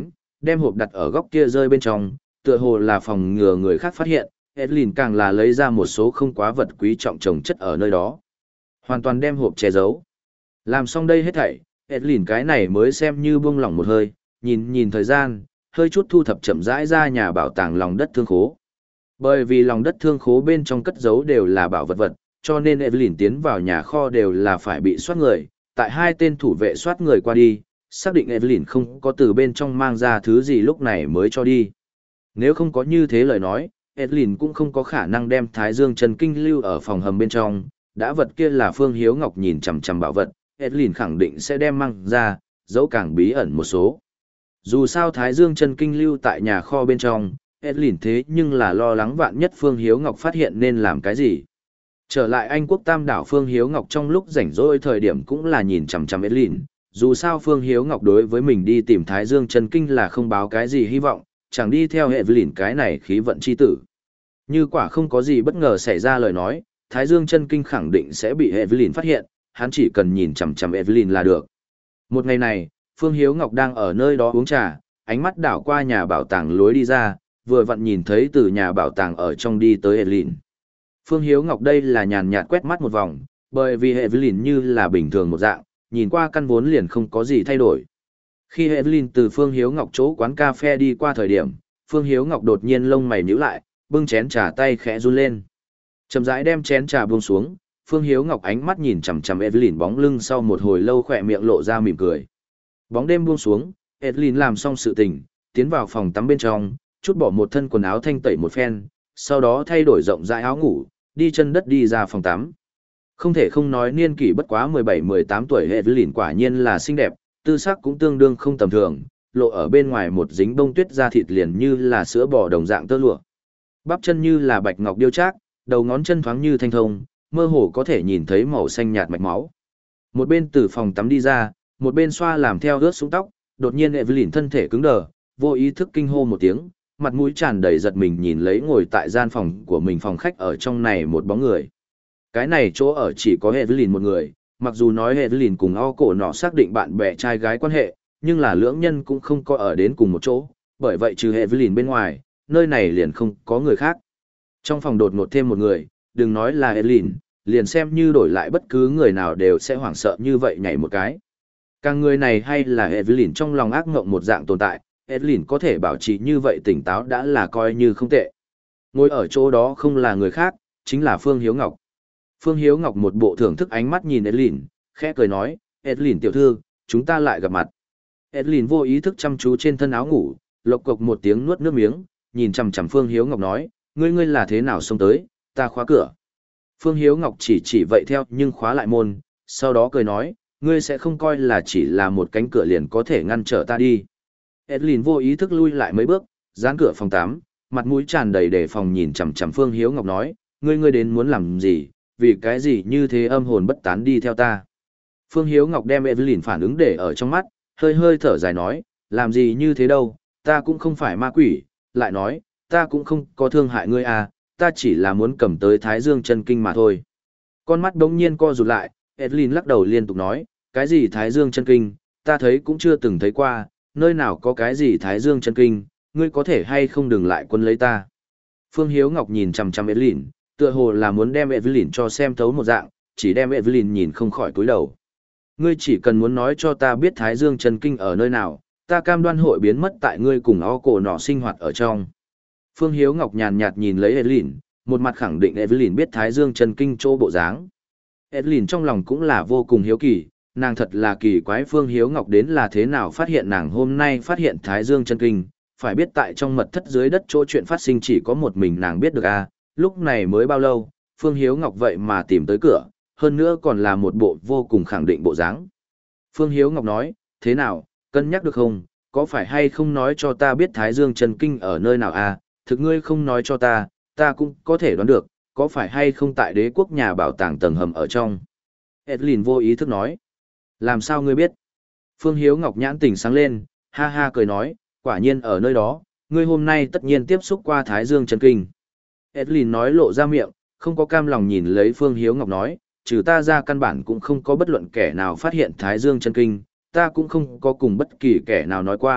đem hộp đặt ở góc kia rơi bên trong, tựa hồ là phòng ngừa người khác phát hiện, Evelyn càng là lấy ra một số không quá vật quý trọng chồng chất ở nơi đó. Hoàn toàn đem hộp che giấu. Làm xong đây hết thảy, Evelyn cái này mới xem như buông lỏng một hơi, nhìn nhìn thời gian, hơi chút thu thập chậm rãi ra nhà bảo tàng lòng đất thương khố. Bởi vì lòng đất thương khố bên trong cất giấu đều là bảo vật vật, cho nên Evelyn tiến vào nhà kho đều là phải bị soát người, tại hai tên thủ vệ soát người qua đi, xác định Evelyn không có từ bên trong mang ra thứ gì lúc này mới cho đi. Nếu không có như thế lời nói, Evelyn cũng không có khả năng đem Thái Dương Chân Kinh lưu ở phòng hầm bên trong, đã vật kia là Phương Hiếu Ngọc nhìn chằm chằm bảo vật, Evelyn khẳng định sẽ đem mang ra, dẫu càng bí ẩn một số. Dù sao Thái Dương Chân Kinh lưu tại nhà kho bên trong, Evelyn thế nhưng là lo lắng vạn nhất Phương Hiếu Ngọc phát hiện nên làm cái gì. Trở lại Anh quốc Tam đảo, Phương Hiếu Ngọc trong lúc rảnh rỗi thời điểm cũng là nhìn chằm chằm Evelyn, dù sao Phương Hiếu Ngọc đối với mình đi tìm Thái Dương Chân Kinh là không báo cái gì hy vọng, chẳng đi theo Evelyn cái này khí vận chi tử. Như quả không có gì bất ngờ xảy ra lời nói, Thái Dương Chân Kinh khẳng định sẽ bị Evelyn phát hiện, hắn chỉ cần nhìn chằm chằm Evelyn là được. Một ngày này, Phương Hiếu Ngọc đang ở nơi đó uống trà, ánh mắt đảo qua nhà bảo tàng lối đi ra, vừa vặn nhìn thấy từ nhà bảo tàng ở trong đi tới Evelyn. Phương Hiếu Ngọc đây là nhàn nhạt quét mắt một vòng, bởi vì Evelyn như là bình thường một dạng, nhìn qua căn vốn liền không có gì thay đổi. Khi Evelyn từ Phương Hiếu Ngọc chỗ quán cà phê đi qua thời điểm, Phương Hiếu Ngọc đột nhiên lông mày nhíu lại, bưng chén trà tay khẽ run lên. Chậm rãi đem chén trà buông xuống, Phương Hiếu Ngọc ánh mắt nhìn chằm chằm Evelyn bóng lưng sau một hồi lâu khỏe miệng lộ ra mỉm cười. Bóng đêm buông xuống, Evelyn làm xong sự tình, tiến vào phòng tắm bên trong, chút bỏ một thân quần áo thanh tẩy một phen, sau đó thay đổi rộng rãi áo ngủ, đi chân đất đi ra phòng tắm. Không thể không nói niên kỷ bất quá mười bảy mười tám tuổi Evelyn quả nhiên là xinh đẹp, tư sắc cũng tương đương không tầm thường, lộ ở bên ngoài một dính bông tuyết da thịt liền như là sữa bò đồng dạng tơ lụa. Bắp chân như là bạch ngọc điêu trác, đầu ngón chân thoáng như thanh thông, mơ hồ có thể nhìn thấy màu xanh nhạt mạch máu. Một bên từ phòng tắm đi ra, một bên xoa làm theo ướt sũng tóc, đột nhiên Evelyn thân thể cứng đờ, vô ý thức kinh hô một tiếng, mặt mũi tràn đầy giật mình nhìn lấy ngồi tại gian phòng của mình phòng khách ở trong này một bóng người. Cái này chỗ ở chỉ có Evelyn một người, mặc dù nói Evelyn cùng O cổ nọ xác định bạn bè trai gái quan hệ, nhưng là lưỡng nhân cũng không có ở đến cùng một chỗ, bởi vậy trừ Evelyn bên ngoài, nơi này liền không có người khác. Trong phòng đột ngột thêm một người, đừng nói là Evelyn, liền xem như đổi lại bất cứ người nào đều sẽ hoảng sợ như vậy nhảy một cái. Càng người này hay là Evelyn trong lòng ác ngộng một dạng tồn tại, Evelyn có thể bảo trì như vậy tỉnh táo đã là coi như không tệ. Ngồi ở chỗ đó không là người khác, chính là Phương Hiếu Ngọc. Phương Hiếu Ngọc một bộ thưởng thức ánh mắt nhìn Evelyn, khẽ cười nói, Evelyn tiểu thư, chúng ta lại gặp mặt. Evelyn vô ý thức chăm chú trên thân áo ngủ, lộc cộc một tiếng nuốt nước miếng, nhìn chằm chằm Phương Hiếu Ngọc nói, ngươi ngươi là thế nào xông tới, ta khóa cửa. Phương Hiếu Ngọc chỉ chỉ vậy theo nhưng khóa lại môn, sau đó cười nói, ngươi sẽ không coi là chỉ là một cánh cửa liền có thể ngăn trở ta đi. Evelyn vô ý thức lui lại mấy bước, dán cửa phòng tám, mặt mũi tràn đầy đề phòng nhìn chằm chằm Phương Hiếu Ngọc nói, ngươi ngươi đến muốn làm gì, vì cái gì như thế âm hồn bất tán đi theo ta. Phương Hiếu Ngọc đem Evelyn phản ứng để ở trong mắt, hơi hơi thở dài nói, làm gì như thế đâu, ta cũng không phải ma quỷ, lại nói, ta cũng không có thương hại ngươi à, ta chỉ là muốn cầm tới Thái Dương Chân Kinh mà thôi. Con mắt đống nhiên co rụt lại, Evelyn lắc đầu liên tục nói, cái gì Thái Dương Chân Kinh, ta thấy cũng chưa từng thấy qua, nơi nào có cái gì Thái Dương Chân Kinh, ngươi có thể hay không đừng lại quân lấy ta. Phương Hiếu Ngọc nhìn chằm chằm Evelyn, tựa hồ là muốn đem Evelyn cho xem thấu một dạng, chỉ đem Evelyn nhìn không khỏi cúi đầu. Ngươi chỉ cần muốn nói cho ta biết Thái Dương Chân Kinh ở nơi nào, ta cam đoan hội biến mất tại ngươi cùng O cổ nọ sinh hoạt ở trong. Phương Hiếu Ngọc nhàn nhạt nhìn lấy Evelyn, một mặt khẳng định Evelyn biết Thái Dương Chân Kinh chỗ bộ dáng. Evelyn trong lòng cũng là vô cùng hiếu kỳ, nàng thật là kỳ quái Phương Hiếu Ngọc đến là thế nào phát hiện nàng hôm nay phát hiện Thái Dương Chân Kinh, phải biết tại trong mật thất dưới đất chỗ chuyện phát sinh chỉ có một mình nàng biết được à, lúc này mới bao lâu, Phương Hiếu Ngọc vậy mà tìm tới cửa, hơn nữa còn là một bộ vô cùng khẳng định bộ dáng. Phương Hiếu Ngọc nói, thế nào, cân nhắc được không, có phải hay không nói cho ta biết Thái Dương Chân Kinh ở nơi nào à, thực ngươi không nói cho ta, ta cũng có thể đoán được, có phải hay không tại đế quốc nhà bảo tàng tầng hầm ở trong. Evelyn vô ý thức nói, làm sao ngươi biết? Phương Hiếu Ngọc nhãn tỉnh sáng lên, ha ha cười nói, quả nhiên ở nơi đó, ngươi hôm nay tất nhiên tiếp xúc qua Thái Dương Chân Kinh. Evelyn nói lộ ra miệng, không có cam lòng nhìn lấy Phương Hiếu Ngọc nói, trừ ta ra căn bản cũng không có bất luận kẻ nào phát hiện Thái Dương Chân Kinh, ta cũng không có cùng bất kỳ kẻ nào nói qua,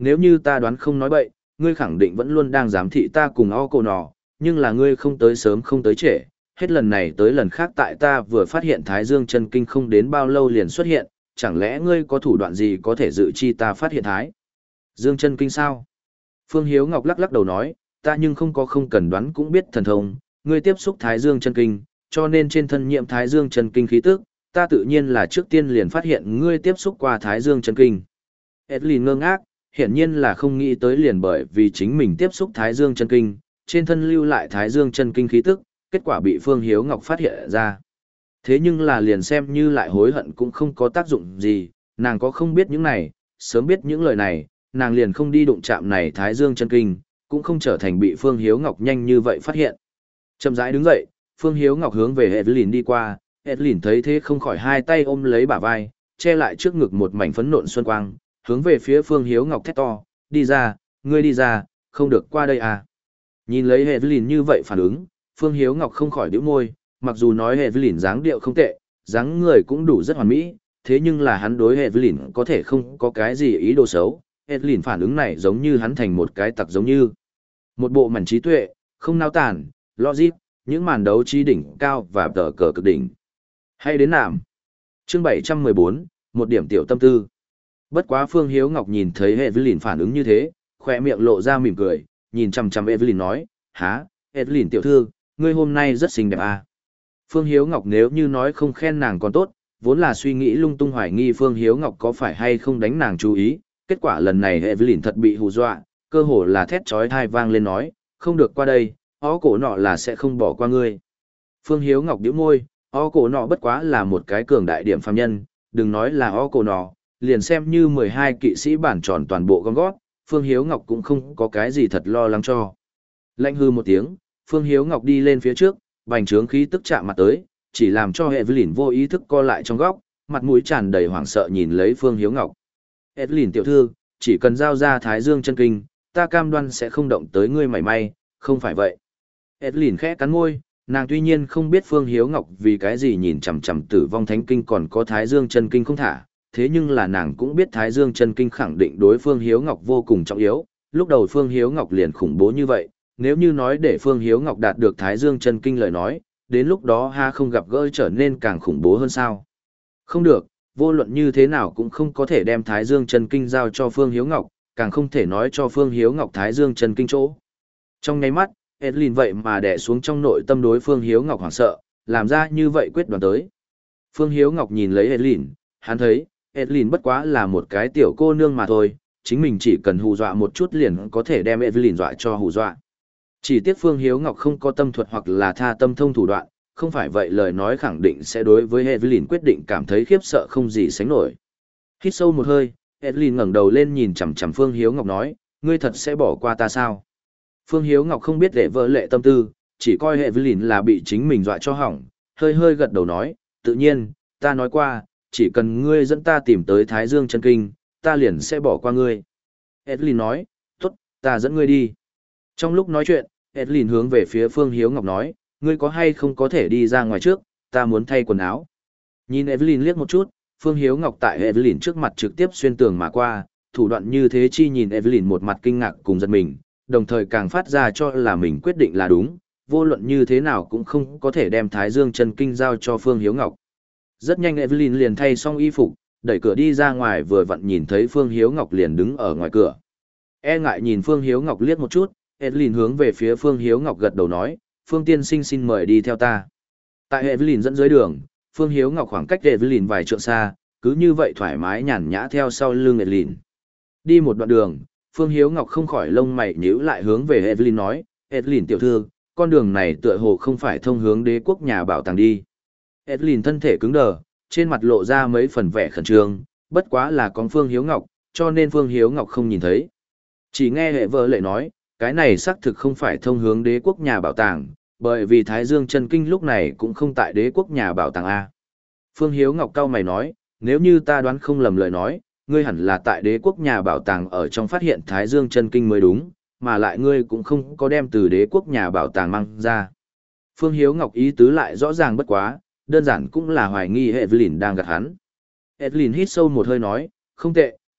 nếu như ta đoán không nói bậy, ngươi khẳng định vẫn luôn đang giám thị ta cùng o cổ nọ, nhưng là ngươi không tới sớm không tới trễ, hết lần này tới lần khác tại ta vừa phát hiện Thái Dương chân kinh không đến bao lâu liền xuất hiện, chẳng lẽ ngươi có thủ đoạn gì có thể dự chi ta phát hiện Thái Dương chân kinh sao? Phương Hiếu Ngọc lắc lắc đầu nói, ta nhưng không có không cần đoán cũng biết thần thông, ngươi tiếp xúc Thái Dương chân kinh, cho nên trên thân nhiễm Thái Dương chân kinh khí tức, ta tự nhiên là trước tiên liền phát hiện ngươi tiếp xúc qua Thái Dương chân kinh. Edlin ngơ ngác, hiển nhiên là không nghĩ tới liền bởi vì chính mình tiếp xúc Thái Dương chân kinh, trên thân lưu lại Thái Dương chân kinh khí tức, kết quả bị Phương Hiếu Ngọc phát hiện ra. Thế nhưng là liền xem như lại hối hận cũng không có tác dụng gì, nàng có không biết những này, sớm biết những lời này, nàng liền không đi đụng chạm này Thái Dương chân kinh, cũng không trở thành bị Phương Hiếu Ngọc nhanh như vậy phát hiện. Chậm rãi đứng dậy, Phương Hiếu Ngọc hướng về Evelyn đi qua, Evelyn thấy thế không khỏi hai tay ôm lấy bả vai, che lại trước ngực một mảnh phấn nộn xuân quang, hướng về phía Phương Hiếu Ngọc thét to, đi ra, ngươi đi ra, không được qua đây à. Nhìn lấy Evelyn như vậy phản ứng, Phương Hiếu Ngọc không khỏi nhíu môi, mặc dù nói Evelyn dáng điệu không tệ, dáng người cũng đủ rất hoàn mỹ, thế nhưng là hắn đối Evelyn có thể không có cái gì ý đồ xấu. Evelyn phản ứng này giống như hắn thành một cái tặc giống như một bộ mảnh trí tuệ, không nao tản, logic, những màn đấu trí đỉnh cao và tờ cờ cực đỉnh. Hay đến nạm. Chương bảy trăm mười bốn, một điểm tiểu tâm tư. Bất quá Phương Hiếu Ngọc nhìn thấy Evelyn phản ứng như thế, khỏe miệng lộ ra mỉm cười, nhìn chằm chằm Evelyn nói, há, Evelyn tiểu thư, ngươi hôm nay rất xinh đẹp à. Phương Hiếu Ngọc nếu như nói không khen nàng còn tốt, vốn là suy nghĩ lung tung hoài nghi Phương Hiếu Ngọc có phải hay không đánh nàng chú ý, kết quả lần này Evelyn thật bị hù dọa, cơ hồ là thét chói tai vang lên nói, không được qua đây, ó cổ nọ là sẽ không bỏ qua ngươi. Phương Hiếu Ngọc nhíu môi, ó cổ nọ bất quá là một cái cường đại điểm phàm nhân, đừng nói là ó cổ nọ, liền xem như mười hai kỵ sĩ bản tròn toàn bộ gom gót, Phương Hiếu Ngọc cũng không có cái gì thật lo lắng cho. Lạnh hư một tiếng, Phương Hiếu Ngọc đi lên phía trước, bành trướng khí tức chạm mặt tới, chỉ làm cho Evelyn vô ý thức co lại trong góc, mặt mũi tràn đầy hoảng sợ nhìn lấy Phương Hiếu Ngọc. Evelyn tiểu thư, chỉ cần giao ra Thái Dương chân kinh, ta cam đoan sẽ không động tới ngươi mảy may, không phải vậy. Evelyn khẽ cắn môi, nàng tuy nhiên không biết Phương Hiếu Ngọc vì cái gì nhìn chằm chằm Tử Vong Thánh Kinh còn có Thái Dương chân kinh không thả, thế nhưng là nàng cũng biết Thái Dương chân kinh khẳng định đối Phương Hiếu Ngọc vô cùng trọng yếu, lúc đầu Phương Hiếu Ngọc liền khủng bố như vậy, nếu như nói để Phương Hiếu Ngọc đạt được Thái Dương chân kinh lời nói, đến lúc đó ha không gặp gỡ trở nên càng khủng bố hơn sao. Không được, vô luận như thế nào cũng không có thể đem Thái Dương chân kinh giao cho Phương Hiếu Ngọc, càng không thể nói cho Phương Hiếu Ngọc Thái Dương chân kinh chỗ. Trong nháy mắt, Evelyn vậy mà đè xuống trong nội tâm đối Phương Hiếu Ngọc hoảng sợ, làm ra như vậy quyết đoán tới. Phương Hiếu Ngọc nhìn lấy Evelyn, hắn thấy, Evelyn bất quá là một cái tiểu cô nương mà thôi, chính mình chỉ cần hù dọa một chút liền có thể đem Evelyn dọa cho hù dọa. Chỉ tiếc Phương Hiếu Ngọc không có tâm thuật hoặc là tha tâm thông thủ đoạn, không phải vậy lời nói khẳng định sẽ đối với Evelyn quyết định cảm thấy khiếp sợ không gì sánh nổi. Hít sâu một hơi, Evelyn ngẩng đầu lên nhìn chằm chằm Phương Hiếu Ngọc nói, ngươi thật sẽ bỏ qua ta sao? Phương Hiếu Ngọc không biết để vợ lệ tâm tư, chỉ coi Evelyn là bị chính mình dọa cho hỏng, hơi hơi gật đầu nói, tự nhiên, ta nói qua, chỉ cần ngươi dẫn ta tìm tới Thái Dương chân kinh, ta liền sẽ bỏ qua ngươi. Evelyn nói, tốt, ta dẫn ngươi đi. Trong lúc nói chuyện, Evelyn hướng về phía Phương Hiếu Ngọc nói, ngươi có hay không có thể đi ra ngoài trước, ta muốn thay quần áo. Nhìn Evelyn liếc một chút, Phương Hiếu Ngọc tại Evelyn trước mặt trực tiếp xuyên tường mà qua, thủ đoạn như thế chi nhìn Evelyn một mặt kinh ngạc cùng giật mình, đồng thời càng phát ra cho là mình quyết định là đúng, vô luận như thế nào cũng không có thể đem Thái Dương chân kinh giao cho Phương Hiếu Ngọc. Rất nhanh Evelyn liền thay xong y phục, đẩy cửa đi ra ngoài vừa vặn nhìn thấy Phương Hiếu Ngọc liền đứng ở ngoài cửa. E ngại nhìn Phương Hiếu Ngọc liếc một chút, Evelyn hướng về phía Phương Hiếu Ngọc gật đầu nói, Phương tiên sinh xin mời đi theo ta. Tại Evelyn dẫn dưới đường, Phương Hiếu Ngọc khoảng cách Evelyn vài trượng xa, cứ như vậy thoải mái nhàn nhã theo sau lưng Evelyn. Đi một đoạn đường, Phương Hiếu Ngọc không khỏi lông mày nhíu lại hướng về Evelyn nói, Evelyn tiểu thư, con đường này tựa hồ không phải thông hướng đế quốc nhà bảo tàng đi. Evelyn thân thể cứng đờ, trên mặt lộ ra mấy phần vẻ khẩn trương, bất quá là con Phương Hiếu Ngọc, cho nên Phương Hiếu Ngọc không nhìn thấy. Chỉ nghe hệ vợ lệ nói, cái này xác thực không phải thông hướng đế quốc nhà bảo tàng, bởi vì Thái Dương chân kinh lúc này cũng không tại đế quốc nhà bảo tàng A. Phương Hiếu Ngọc cau mày nói, nếu như ta đoán không lầm lời nói, ngươi hẳn là tại đế quốc nhà bảo tàng ở trong phát hiện Thái Dương chân kinh mới đúng, mà lại ngươi cũng không có đem từ đế quốc nhà bảo tàng mang ra. Phương Hiếu Ngọc ý tứ lại rõ ràng bất quá, đơn giản cũng là hoài nghi Evelyn đang gạt hắn. Evelyn hít sâu một hơi nói, không tệ,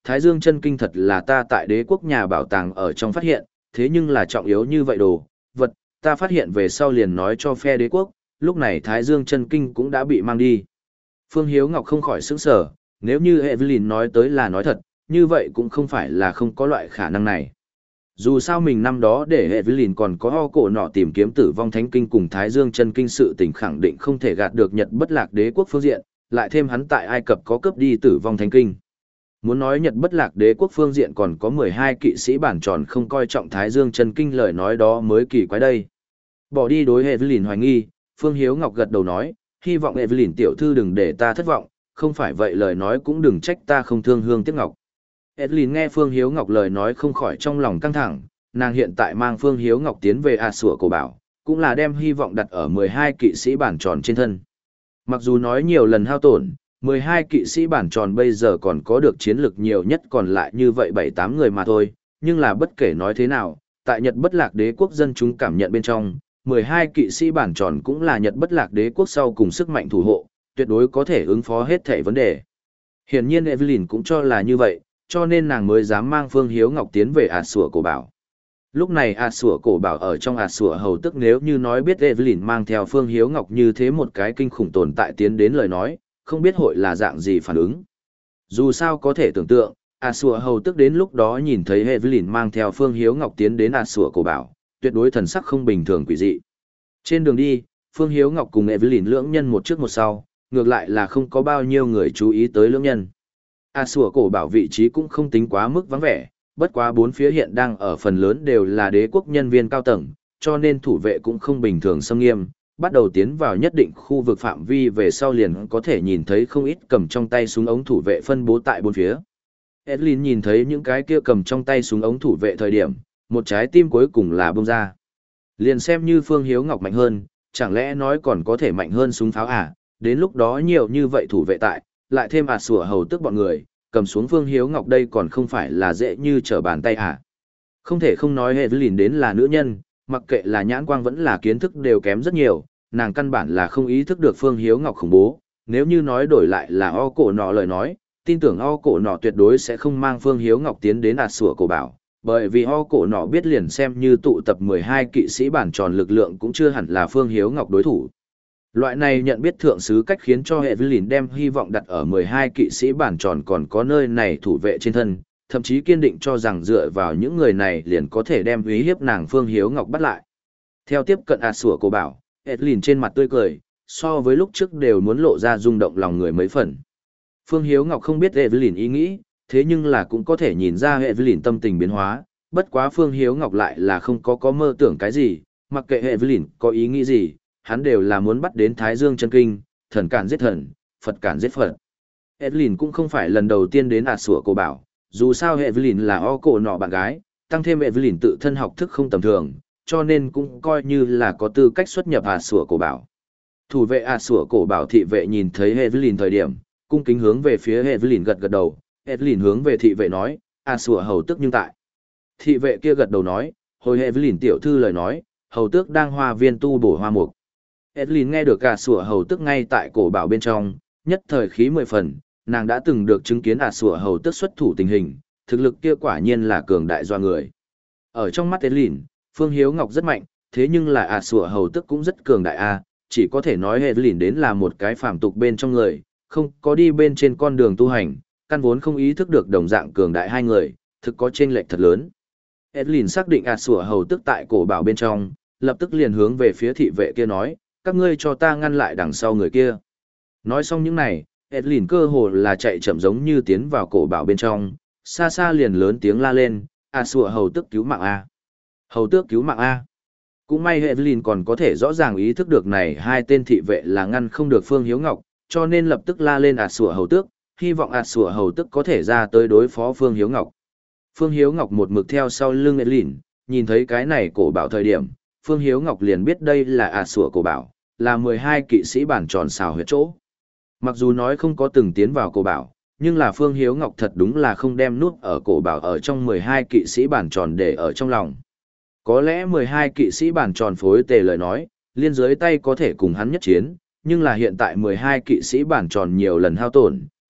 Thái Dương chân kinh thật là ta tại đế quốc nhà bảo tàng ở trong phát hiện, thế nhưng là trọng yếu như vậy đồ, vật, ta phát hiện về sau liền nói cho phe đế quốc, lúc này Thái Dương chân kinh cũng đã bị mang đi. Phương Hiếu Ngọc không khỏi sững sờ, nếu như Evelyn nói tới là nói thật, như vậy cũng không phải là không có loại khả năng này. Dù sao mình năm đó để Evelyn còn có ho cổ nọ tìm kiếm tử vong thánh kinh cùng Thái Dương chân kinh sự tình khẳng định không thể gạt được Nhật bất lạc đế quốc phương diện, lại thêm hắn tại Ai Cập có cướp đi tử vong thánh kinh. Muốn nói Nhật bất lạc đế quốc phương diện còn có mười hai kỵ sĩ bản tròn không coi trọng Thái Dương chân kinh lời nói đó mới kỳ quái đây. Bỏ đi đối Evelyn hoài nghi, Phương Hiếu Ngọc gật đầu nói, hy vọng Evelyn tiểu thư đừng để ta thất vọng, không phải vậy lời nói cũng đừng trách ta không thương hương tiếc ngọc. Evelyn nghe Phương Hiếu Ngọc lời nói không khỏi trong lòng căng thẳng, nàng hiện tại mang Phương Hiếu Ngọc tiến về A Sủa cổ bảo, cũng là đem hy vọng đặt ở mười hai kỵ sĩ bản tròn trên thân. Mặc dù nói nhiều lần hao tổn, mười hai kỵ sĩ bản tròn bây giờ còn có được chiến lực nhiều nhất còn lại như vậy bảy tám người mà thôi, nhưng là bất kể nói thế nào, tại Nhật bất lạc đế quốc dân chúng cảm nhận bên trong, mười hai kỵ sĩ bản tròn cũng là Nhật bất lạc đế quốc sau cùng sức mạnh thủ hộ, tuyệt đối có thể ứng phó hết thảy vấn đề. Hiển nhiên Evelyn cũng cho là như vậy, cho nên nàng mới dám mang Phương Hiếu Ngọc tiến về ạt sủa cổ bảo. Lúc này ạt sủa cổ bảo ở trong ạt sủa hầu tức nếu như nói biết Evelyn mang theo Phương Hiếu Ngọc như thế một cái kinh khủng tồn tại tiến đến lời nói, không biết hội là dạng gì phản ứng. Dù sao có thể tưởng tượng, ạt sủa hầu tức đến lúc đó nhìn thấy Evelyn mang theo Phương Hiếu Ngọc tiến đến ạt sủa cổ bảo, tuyệt đối thần sắc không bình thường quỷ dị. Trên đường đi, Phương Hiếu Ngọc cùng Evelyn lưỡng nhân một trước một sau, ngược lại là không có bao nhiêu người chú ý tới lưỡng nhân. A Sủa cổ bảo vị trí cũng không tính quá mức vắng vẻ, bất quá bốn phía hiện đang ở phần lớn đều là đế quốc nhân viên cao tầng, cho nên thủ vệ cũng không bình thường xâm nghiêm, bắt đầu tiến vào nhất định khu vực phạm vi về sau liền có thể nhìn thấy không ít cầm trong tay súng ống thủ vệ phân bố tại bốn phía. Evelyn nhìn thấy những cái kia cầm trong tay súng ống thủ vệ thời điểm, một trái tim cuối cùng là bông ra. Liền xem như Phương Hiếu Ngọc mạnh hơn, chẳng lẽ nói còn có thể mạnh hơn súng pháo à, đến lúc đó nhiều như vậy thủ vệ tại, lại thêm ạt sủa hầu tức bọn người, cầm xuống Phương Hiếu Ngọc đây còn không phải là dễ như trở bàn tay à. Không thể không nói Evelyn đến là nữ nhân, mặc kệ là nhãn quang vẫn là kiến thức đều kém rất nhiều, nàng căn bản là không ý thức được Phương Hiếu Ngọc khủng bố, nếu như nói đổi lại là o cổ nọ lời nói, tin tưởng o cổ nọ tuyệt đối sẽ không mang Phương Hiếu Ngọc tiến đến ạt sủa cổ bảo, bởi vì o cổ nọ biết liền xem như tụ tập mười hai kỵ sĩ bản tròn lực lượng cũng chưa hẳn là Phương Hiếu Ngọc đối thủ. Loại này nhận biết thượng sứ cách khiến cho Evelyn đem hy vọng đặt ở mười hai kỵ sĩ bản tròn còn có nơi này thủ vệ trên thân, thậm chí kiên định cho rằng dựa vào những người này liền có thể đem uy hiếp nàng Phương Hiếu Ngọc bắt lại. Theo tiếp cận ạt sủa cổ bảo, Evelyn trên mặt tươi cười, so với lúc trước đều muốn lộ ra rung động lòng người mấy phần. Phương Hiếu Ngọc không biết Evelyn ý nghĩ, thế nhưng là cũng có thể nhìn ra Evelyn tâm tình biến hóa, bất quá Phương Hiếu Ngọc lại là không có có mơ tưởng cái gì, mặc kệ Evelyn có ý nghĩ gì, hắn đều là muốn bắt đến Thái Dương chân kinh, thần cản giết thần, Phật cản giết Phật. Evelyn cũng không phải lần đầu tiên đến ạt sủa cổ bảo, dù sao Evelyn là o cổ nọ bạn gái, tăng thêm Evelyn tự thân học thức không tầm thường, cho nên cũng coi như là có tư cách xuất nhập ạt sủa cổ bảo. Thủ vệ ạt sủa cổ bảo thị vệ nhìn thấy Evelyn thời điểm, cung kính hướng về phía Evelyn gật gật đầu, Evelyn hướng về thị vệ nói, ạt sủa hầu tức nhưng tại. Thị vệ kia gật đầu nói, hồi Evelyn tiểu thư lời nói, hầu tước đang hoa viên tu bổ hoa mục. Evelyn nghe được ạt sủa hầu tước ngay tại cổ bảo bên trong, nhất thời khí mười phần, nàng đã từng được chứng kiến ạt sủa hầu tước xuất thủ tình hình, thực lực kia quả nhiên là cường đại doa người. Ở trong mắt Evelyn, Phương Hiếu Ngọc rất mạnh, thế nhưng là ạt sủa hầu tước cũng rất cường đại a, chỉ có thể nói Evelyn đến là một cái phàm tục bên trong người, không có đi bên trên con đường tu hành, căn vốn không ý thức được đồng dạng cường đại hai người, thực có chênh lệch thật lớn. Evelyn xác định ạt sủa hầu tước tại cổ bảo bên trong, lập tức liền hướng về phía thị vệ kia nói, các ngươi cho ta ngăn lại đằng sau người kia. Nói xong những này, Evelyn cơ hồ là chạy chậm giống như tiến vào cổ bảo bên trong, xa xa liền lớn tiếng la lên, ạt sủa hầu tước cứu mạng a, hầu tước cứu mạng a. Cũng may Evelyn còn có thể rõ ràng ý thức được này hai tên thị vệ là ngăn không được Phương Hiếu Ngọc, cho nên lập tức la lên ạt sủa hầu tước, hy vọng ạt sủa hầu tước có thể ra tới đối phó Phương Hiếu Ngọc. Phương Hiếu Ngọc một mực theo sau lưng Evelyn, nhìn thấy cái này cổ bảo thời điểm, Phương Hiếu Ngọc liền biết đây là ạt sủa cổ bảo, là mười hai kỵ sĩ bản tròn xào huyệt chỗ. Mặc dù nói không có từng tiến vào cổ bảo, nhưng là Phương Hiếu Ngọc thật đúng là không đem nút ở cổ bảo ở trong mười hai kỵ sĩ bản tròn để ở trong lòng. Có lẽ mười hai kỵ sĩ bản tròn phối tề lời nói, liên dưới tay có thể cùng hắn nhất chiến, nhưng là hiện tại mười hai kỵ sĩ bản tròn nhiều lần hao tổn,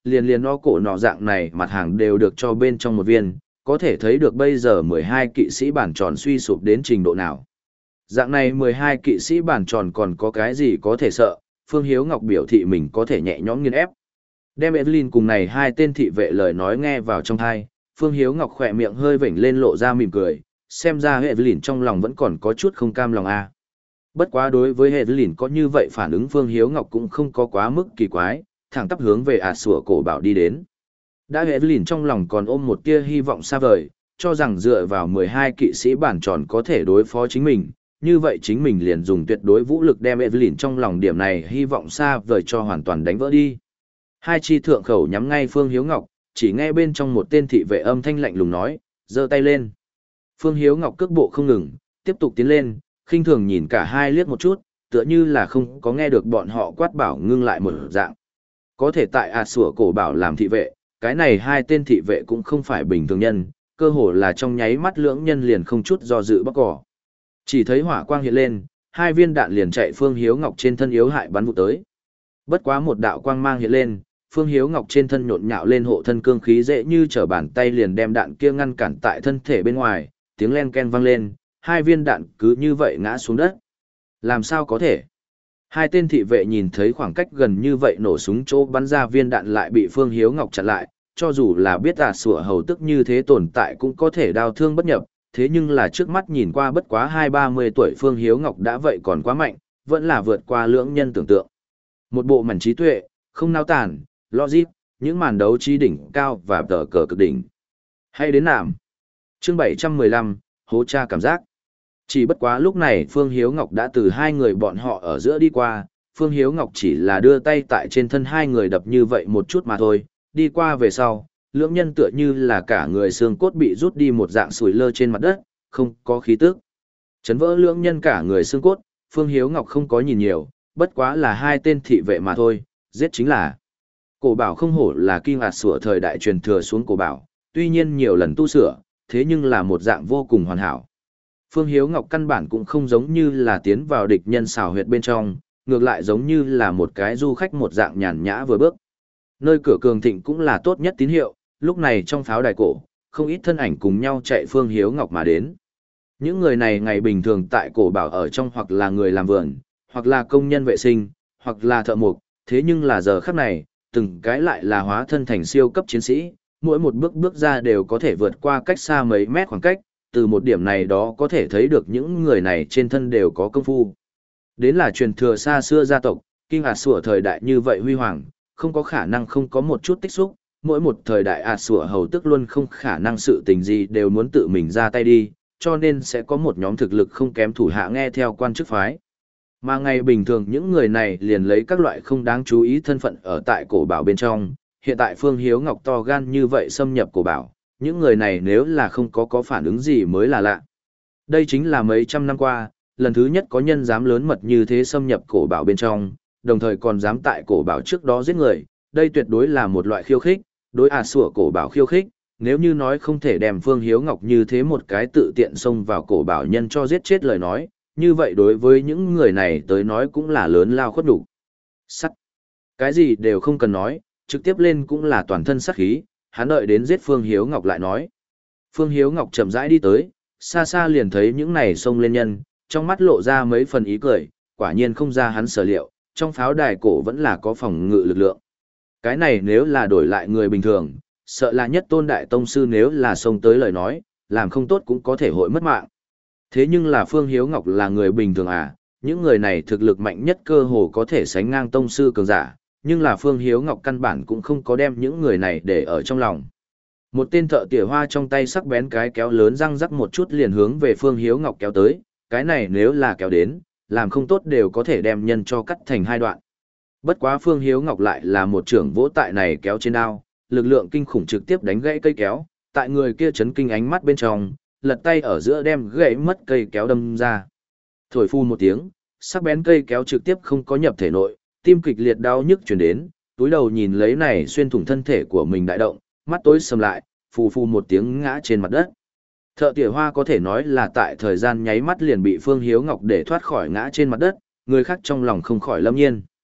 liền liền no cổ nọ dạng này mặt hàng đều được cho bên trong một viên, có thể thấy được bây giờ mười hai kỵ sĩ bản tròn suy sụp đến trình độ nào. Dạng này mười hai kỵ sĩ bản tròn còn có cái gì có thể sợ, Phương Hiếu Ngọc biểu thị mình có thể nhẹ nhõm nghiền ép. Đem Evelyn cùng này hai tên thị vệ lời nói nghe vào trong thai, Phương Hiếu Ngọc khỏe miệng hơi vểnh lên lộ ra mỉm cười, xem ra Evelyn trong lòng vẫn còn có chút không cam lòng a. Bất quá đối với Evelyn có như vậy phản ứng Phương Hiếu Ngọc cũng không có quá mức kỳ quái, thẳng tắp hướng về ả sủa cổ bảo đi đến. Đã Evelyn trong lòng còn ôm một tia hy vọng xa vời, cho rằng dựa vào mười hai kỵ sĩ bản tròn có thể đối phó chính mình, như vậy chính mình liền dùng tuyệt đối vũ lực đem Evelyn trong lòng điểm này hy vọng xa vời cho hoàn toàn đánh vỡ đi. Hai chi thượng khẩu nhắm ngay Phương Hiếu Ngọc, chỉ nghe bên trong một tên thị vệ âm thanh lạnh lùng nói, giơ tay lên. Phương Hiếu Ngọc cước bộ không ngừng, tiếp tục tiến lên, khinh thường nhìn cả hai liếc một chút, tựa như là không có nghe được bọn họ quát bảo ngưng lại một dạng. Có thể tại ả sủa cổ bảo làm thị vệ, cái này hai tên thị vệ cũng không phải bình thường nhân, cơ hồ là trong nháy mắt lưỡng nhân liền không chút do dự bóc cỏ. Chỉ thấy hỏa quang hiện lên, hai viên đạn liền chạy Phương Hiếu Ngọc trên thân yếu hại bắn vụ tới. Bất quá một đạo quang mang hiện lên, Phương Hiếu Ngọc trên thân nhộn nhạo lên hộ thân cương khí dễ như trở bàn tay liền đem đạn kia ngăn cản tại thân thể bên ngoài, tiếng len ken vang lên, hai viên đạn cứ như vậy ngã xuống đất. Làm sao có thể? Hai tên thị vệ nhìn thấy khoảng cách gần như vậy nổ súng chỗ bắn ra viên đạn lại bị Phương Hiếu Ngọc chặn lại, cho dù là biết ả sủa hầu tức như thế tồn tại cũng có thể đau thương bất nhập, thế nhưng là trước mắt nhìn qua bất quá hai ba mươi tuổi Phương Hiếu Ngọc đã vậy còn quá mạnh, vẫn là vượt qua lưỡng nhân tưởng tượng. Một bộ mảnh trí tuệ, không nao tản, logic, những màn đấu trí đỉnh cao và tờ cờ cực đỉnh. Hay đến nạm. Chương bảy trăm mười lăm, hố cha cảm giác. Chỉ bất quá lúc này Phương Hiếu Ngọc đã từ hai người bọn họ ở giữa đi qua, Phương Hiếu Ngọc chỉ là đưa tay tại trên thân hai người đập như vậy một chút mà thôi, đi qua về sau, lưỡng nhân tựa như là cả người xương cốt bị rút đi một dạng sủi lơ trên mặt đất, không có khí tức. Chấn vỡ lưỡng nhân cả người xương cốt, Phương Hiếu Ngọc không có nhìn nhiều, bất quá là hai tên thị vệ mà thôi, giết chính là. Cổ bảo không hổ là kinh ạt sủa thời đại truyền thừa xuống cổ bảo, tuy nhiên nhiều lần tu sửa, thế nhưng là một dạng vô cùng hoàn hảo. Phương Hiếu Ngọc căn bản cũng không giống như là tiến vào địch nhân xào huyệt bên trong, ngược lại giống như là một cái du khách một dạng nhàn nhã vừa bước. Nơi cửa cường thịnh cũng là tốt nhất tín hiệu, lúc này trong pháo đài cổ, không ít thân ảnh cùng nhau chạy Phương Hiếu Ngọc mà đến. Những người này ngày bình thường tại cổ bảo ở trong hoặc là người làm vườn, hoặc là công nhân vệ sinh, hoặc là thợ mộc, thế nhưng là giờ khắc này, từng cái lại là hóa thân thành siêu cấp chiến sĩ, mỗi một bước bước ra đều có thể vượt qua cách xa mấy mét khoảng cách, từ một điểm này đó có thể thấy được những người này trên thân đều có công phu. Đến là truyền thừa xa xưa gia tộc, kinh ạt sủa thời đại như vậy huy hoàng, không có khả năng không có một chút tích xúc, mỗi một thời đại ạt sủa hầu tức luôn không khả năng sự tình gì đều muốn tự mình ra tay đi, cho nên sẽ có một nhóm thực lực không kém thủ hạ nghe theo quan chức phái. Mà ngày bình thường những người này liền lấy các loại không đáng chú ý thân phận ở tại cổ bảo bên trong, hiện tại Phương Hiếu Ngọc to gan như vậy xâm nhập cổ bảo, những người này nếu là không có có phản ứng gì mới là lạ. Đây chính là mấy trăm năm qua, lần thứ nhất có nhân dám lớn mật như thế xâm nhập cổ bảo bên trong, đồng thời còn dám tại cổ bảo trước đó giết người, đây tuyệt đối là một loại khiêu khích, đối ả sủa cổ bảo khiêu khích, nếu như nói không thể đem Phương Hiếu Ngọc như thế một cái tự tiện xông vào cổ bảo nhân cho giết chết lời nói, như vậy đối với những người này tới nói cũng là lớn lao khuất đủ. Sắt. Cái gì đều không cần nói, trực tiếp lên cũng là toàn thân sát khí, hắn đợi đến giết Phương Hiếu Ngọc lại nói. Phương Hiếu Ngọc chậm rãi đi tới, xa xa liền thấy những này xông lên nhân, trong mắt lộ ra mấy phần ý cười, quả nhiên không ra hắn sở liệu, trong pháo đài cổ vẫn là có phòng ngự lực lượng. Cái này nếu là đổi lại người bình thường, sợ là nhất tôn đại tông sư nếu là xông tới lời nói, làm không tốt cũng có thể hội mất mạng. Thế nhưng là Phương Hiếu Ngọc là người bình thường à, những người này thực lực mạnh nhất cơ hồ có thể sánh ngang tông sư cường giả, nhưng là Phương Hiếu Ngọc căn bản cũng không có đem những người này để ở trong lòng. Một tên thợ tỉa hoa trong tay sắc bén cái kéo lớn răng rắc một chút liền hướng về Phương Hiếu Ngọc kéo tới, cái này nếu là kéo đến, làm không tốt đều có thể đem nhân cho cắt thành hai đoạn. Bất quá Phương Hiếu Ngọc lại là một trưởng vỗ tại này kéo trên đao, lực lượng kinh khủng trực tiếp đánh gãy cây kéo, tại người kia chấn kinh ánh mắt bên trong, lật tay ở giữa đem gãy mất cây kéo đâm ra. Thổi phu một tiếng, sắc bén cây kéo trực tiếp không có nhập thể nội, tim kịch liệt đau nhức truyền đến, túi đầu nhìn lấy này xuyên thủng thân thể của mình đại động, mắt tối sầm lại, phù phù một tiếng ngã trên mặt đất. Thợ tỉa hoa có thể nói là tại thời gian nháy mắt liền bị Phương Hiếu Ngọc để thoát khỏi ngã trên mặt đất, người khác trong lòng không khỏi lâm nhiên.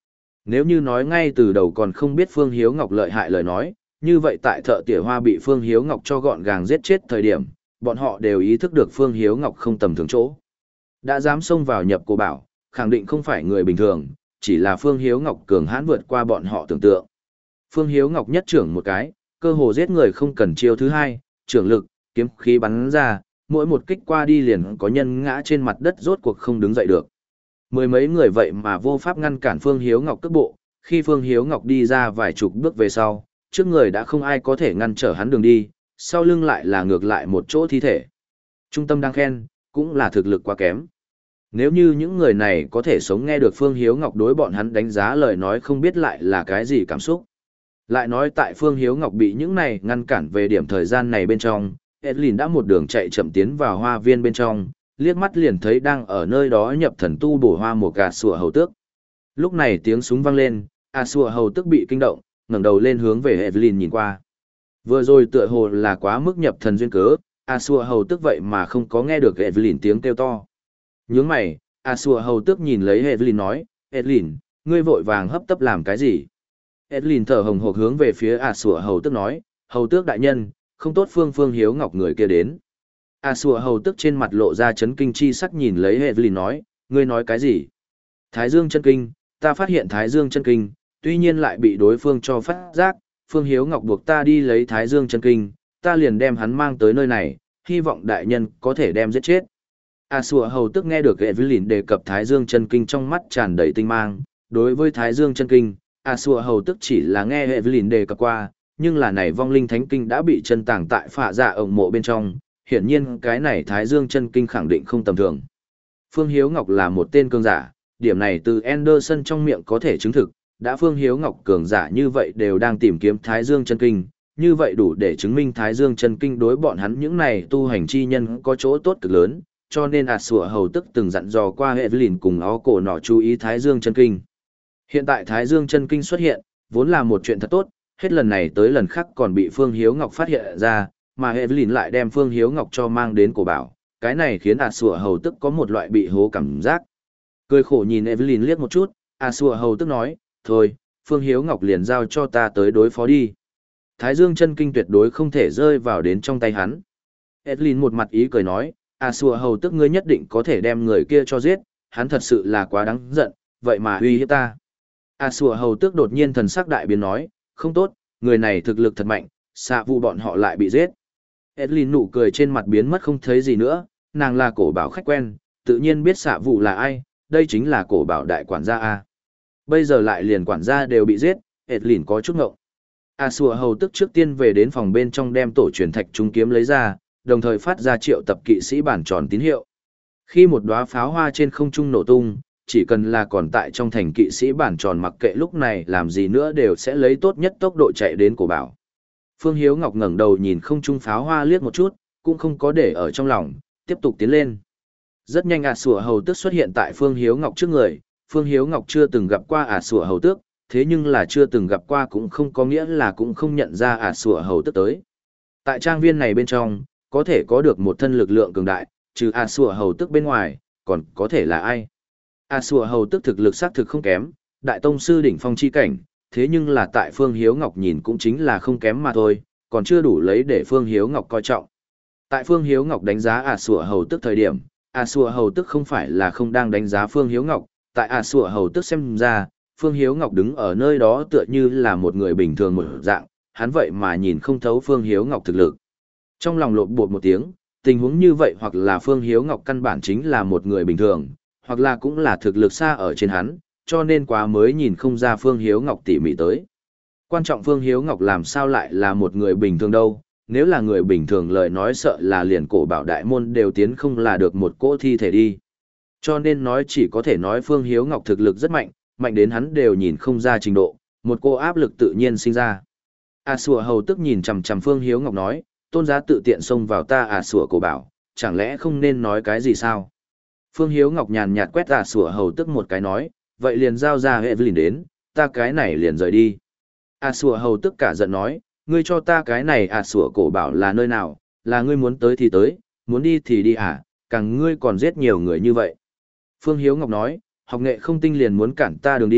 Nếu như nói ngay từ đầu còn không biết Phương Hiếu Ngọc lợi hại lời nói, như vậy tại thợ tỉa hoa bị Phương Hiếu Ngọc cho gọn gàng giết chết thời điểm, bọn họ đều ý thức được Phương Hiếu Ngọc không tầm thường chỗ. Đã dám xông vào nhập cổ bảo, khẳng định không phải người bình thường, chỉ là Phương Hiếu Ngọc cường hãn vượt qua bọn họ tưởng tượng. Phương Hiếu Ngọc nhất trưởng một cái, cơ hồ giết người không cần chiêu thứ hai, trưởng lực, kiếm khí bắn ra, mỗi một kích qua đi liền có nhân ngã trên mặt đất rốt cuộc không đứng dậy được. Mười mấy người vậy mà vô pháp ngăn cản Phương Hiếu Ngọc cước bộ, khi Phương Hiếu Ngọc đi ra vài chục bước về sau, trước người đã không ai có thể ngăn trở hắn đường đi, sau lưng lại là ngược lại một chỗ thi thể. Trung tâm đang khen, cũng là thực lực quá kém. Nếu như những người này có thể sống nghe được Phương Hiếu Ngọc đối bọn hắn đánh giá lời nói không biết lại là cái gì cảm xúc. Lại nói tại Phương Hiếu Ngọc bị những này ngăn cản về điểm thời gian này bên trong, Edlin đã một đường chạy chậm tiến vào hoa viên bên trong, liếc mắt liền thấy đang ở nơi đó nhập thần tu bổ hoa một gà sủa hầu tước. Lúc này tiếng súng vang lên, à sủa hầu tước bị kinh động, ngẩng đầu lên hướng về Evelyn nhìn qua. Vừa rồi tựa hồ là quá mức nhập thần duyên cớ, à sủa hầu tước vậy mà không có nghe được Evelyn tiếng kêu to. Nhướng mày, à sủa hầu tước nhìn lấy Evelyn nói, Evelyn, ngươi vội vàng hấp tấp làm cái gì? Evelyn thở hồng hộc hướng về phía à sủa hầu tước nói, hầu tước đại nhân, không tốt Phương Phương Hiếu Ngọc người kia đến. À sủa hầu tước trên mặt lộ ra chấn kinh chi sắc nhìn lấy Evelyn nói, ngươi nói cái gì? Thái Dương chân kinh, ta phát hiện Thái Dương chân kinh, tuy nhiên lại bị đối phương cho phát giác, Phương Hiếu Ngọc buộc ta đi lấy Thái Dương chân kinh, ta liền đem hắn mang tới nơi này, hy vọng đại nhân có thể đem giết chết. À sủa hầu tước nghe được Evelyn đề cập Thái Dương chân kinh trong mắt tràn đầy tinh mang, đối với Thái Dương chân kinh, à sủa hầu tước chỉ là nghe Evelyn đề cập qua, nhưng là này vong linh thánh kinh đã bị chân tàng tại phạ dạ ổng mộ bên trong, hiển nhiên cái này Thái Dương chân kinh khẳng định không tầm thường. Phương Hiếu Ngọc là một tên cường giả, điểm này từ Anderson trong miệng có thể chứng thực, đã Phương Hiếu Ngọc cường giả như vậy đều đang tìm kiếm Thái Dương chân kinh, như vậy đủ để chứng minh Thái Dương chân kinh đối bọn hắn những này tu hành chi nhân có chỗ tốt cực lớn, cho nên ạt sủa hầu tức từng dặn dò qua Evelyn cùng ó cổ nọ chú ý Thái Dương chân kinh. Hiện tại Thái Dương chân kinh xuất hiện, vốn là một chuyện thật tốt, hết lần này tới lần khác còn bị Phương Hiếu Ngọc phát hiện ra, mà Evelyn lại đem Phương Hiếu Ngọc cho mang đến cổ bảo, cái này khiến ạt sủa hầu tức có một loại bị hố cảm giác. Cười khổ nhìn Evelyn liếc một chút, ạt sủa hầu tức nói, thôi, Phương Hiếu Ngọc liền giao cho ta tới đối phó đi. Thái Dương chân kinh tuyệt đối không thể rơi vào đến trong tay hắn. Evelyn một mặt ý cười nói, à sủa hầu tức ngươi nhất định có thể đem người kia cho giết, hắn thật sự là quá đáng giận, vậy mà uy hiếp ta. À sủa hầu tước đột nhiên thần sắc đại biến nói, không tốt, người này thực lực thật mạnh, xạ vụ bọn họ lại bị giết. Evelyn nụ cười trên mặt biến mất không thấy gì nữa, nàng là cổ bảo khách quen, tự nhiên biết xạ vụ là ai, đây chính là cổ bảo đại quản gia A. Bây giờ lại liền quản gia đều bị giết, Evelyn có chút ngộng. À sủa hầu tức trước tiên về đến phòng bên trong đem tổ truyền thạch trung kiếm lấy ra, đồng thời phát ra triệu tập kỵ sĩ bản tròn tín hiệu. Khi một đóa pháo hoa trên không trung nổ tung, chỉ cần là còn tại trong thành kỵ sĩ bản tròn mặc kệ lúc này làm gì nữa đều sẽ lấy tốt nhất tốc độ chạy đến cổ bảo. Phương Hiếu Ngọc ngẩng đầu nhìn không trung pháo hoa liếc một chút, cũng không có để ở trong lòng, tiếp tục tiến lên. Rất nhanh ả sủa hầu tước xuất hiện tại Phương Hiếu Ngọc trước người, Phương Hiếu Ngọc chưa từng gặp qua ả sủa hầu tước, thế nhưng là chưa từng gặp qua cũng không có nghĩa là cũng không nhận ra ả sủa hầu tước tới. Tại trang viên này bên trong, có thể có được một thân lực lượng cường đại, trừ ả sủa hầu tước bên ngoài, còn có thể là ai? Ả sủa hầu tước thực lực xác thực không kém, đại tông sư đỉnh phong chi cảnh, thế nhưng là tại Phương Hiếu Ngọc nhìn cũng chính là không kém mà thôi, còn chưa đủ lấy để Phương Hiếu Ngọc coi trọng. Tại Phương Hiếu Ngọc đánh giá ả sủa hầu tước thời điểm, ả sủa hầu tước không phải là không đang đánh giá Phương Hiếu Ngọc, tại ả sủa hầu tước xem ra, Phương Hiếu Ngọc đứng ở nơi đó tựa như là một người bình thường một dạng, hắn vậy mà nhìn không thấu Phương Hiếu Ngọc thực lực. Trong lòng lộn bột một tiếng, tình huống như vậy hoặc là Phương Hiếu Ngọc căn bản chính là một người bình thường, hoặc là cũng là thực lực xa ở trên hắn, cho nên quá mới nhìn không ra Phương Hiếu Ngọc tỉ mỉ tới. Quan trọng Phương Hiếu Ngọc làm sao lại là một người bình thường đâu, nếu là người bình thường lời nói sợ là liền cổ bảo đại môn đều tiến không là được một cỗ thi thể đi. Cho nên nói chỉ có thể nói Phương Hiếu Ngọc thực lực rất mạnh, mạnh đến hắn đều nhìn không ra trình độ, một cô áp lực tự nhiên sinh ra. À sủa hầu tức nhìn chằm chằm Phương Hiếu Ngọc nói, tôn giá tự tiện xông vào ta à sủa cổ bảo, chẳng lẽ không nên nói cái gì sao? Phương Hiếu Ngọc nhàn nhạt quét à sủa hầu tức một cái nói, vậy liền giao ra Evelyn đến, ta cái này liền rời đi. À sủa hầu tức cả giận nói, ngươi cho ta cái này à sủa cổ bảo là nơi nào, là ngươi muốn tới thì tới, muốn đi thì đi à, càng ngươi còn giết nhiều người như vậy. Phương Hiếu Ngọc nói, học nghệ không tinh liền muốn cản ta đường đi,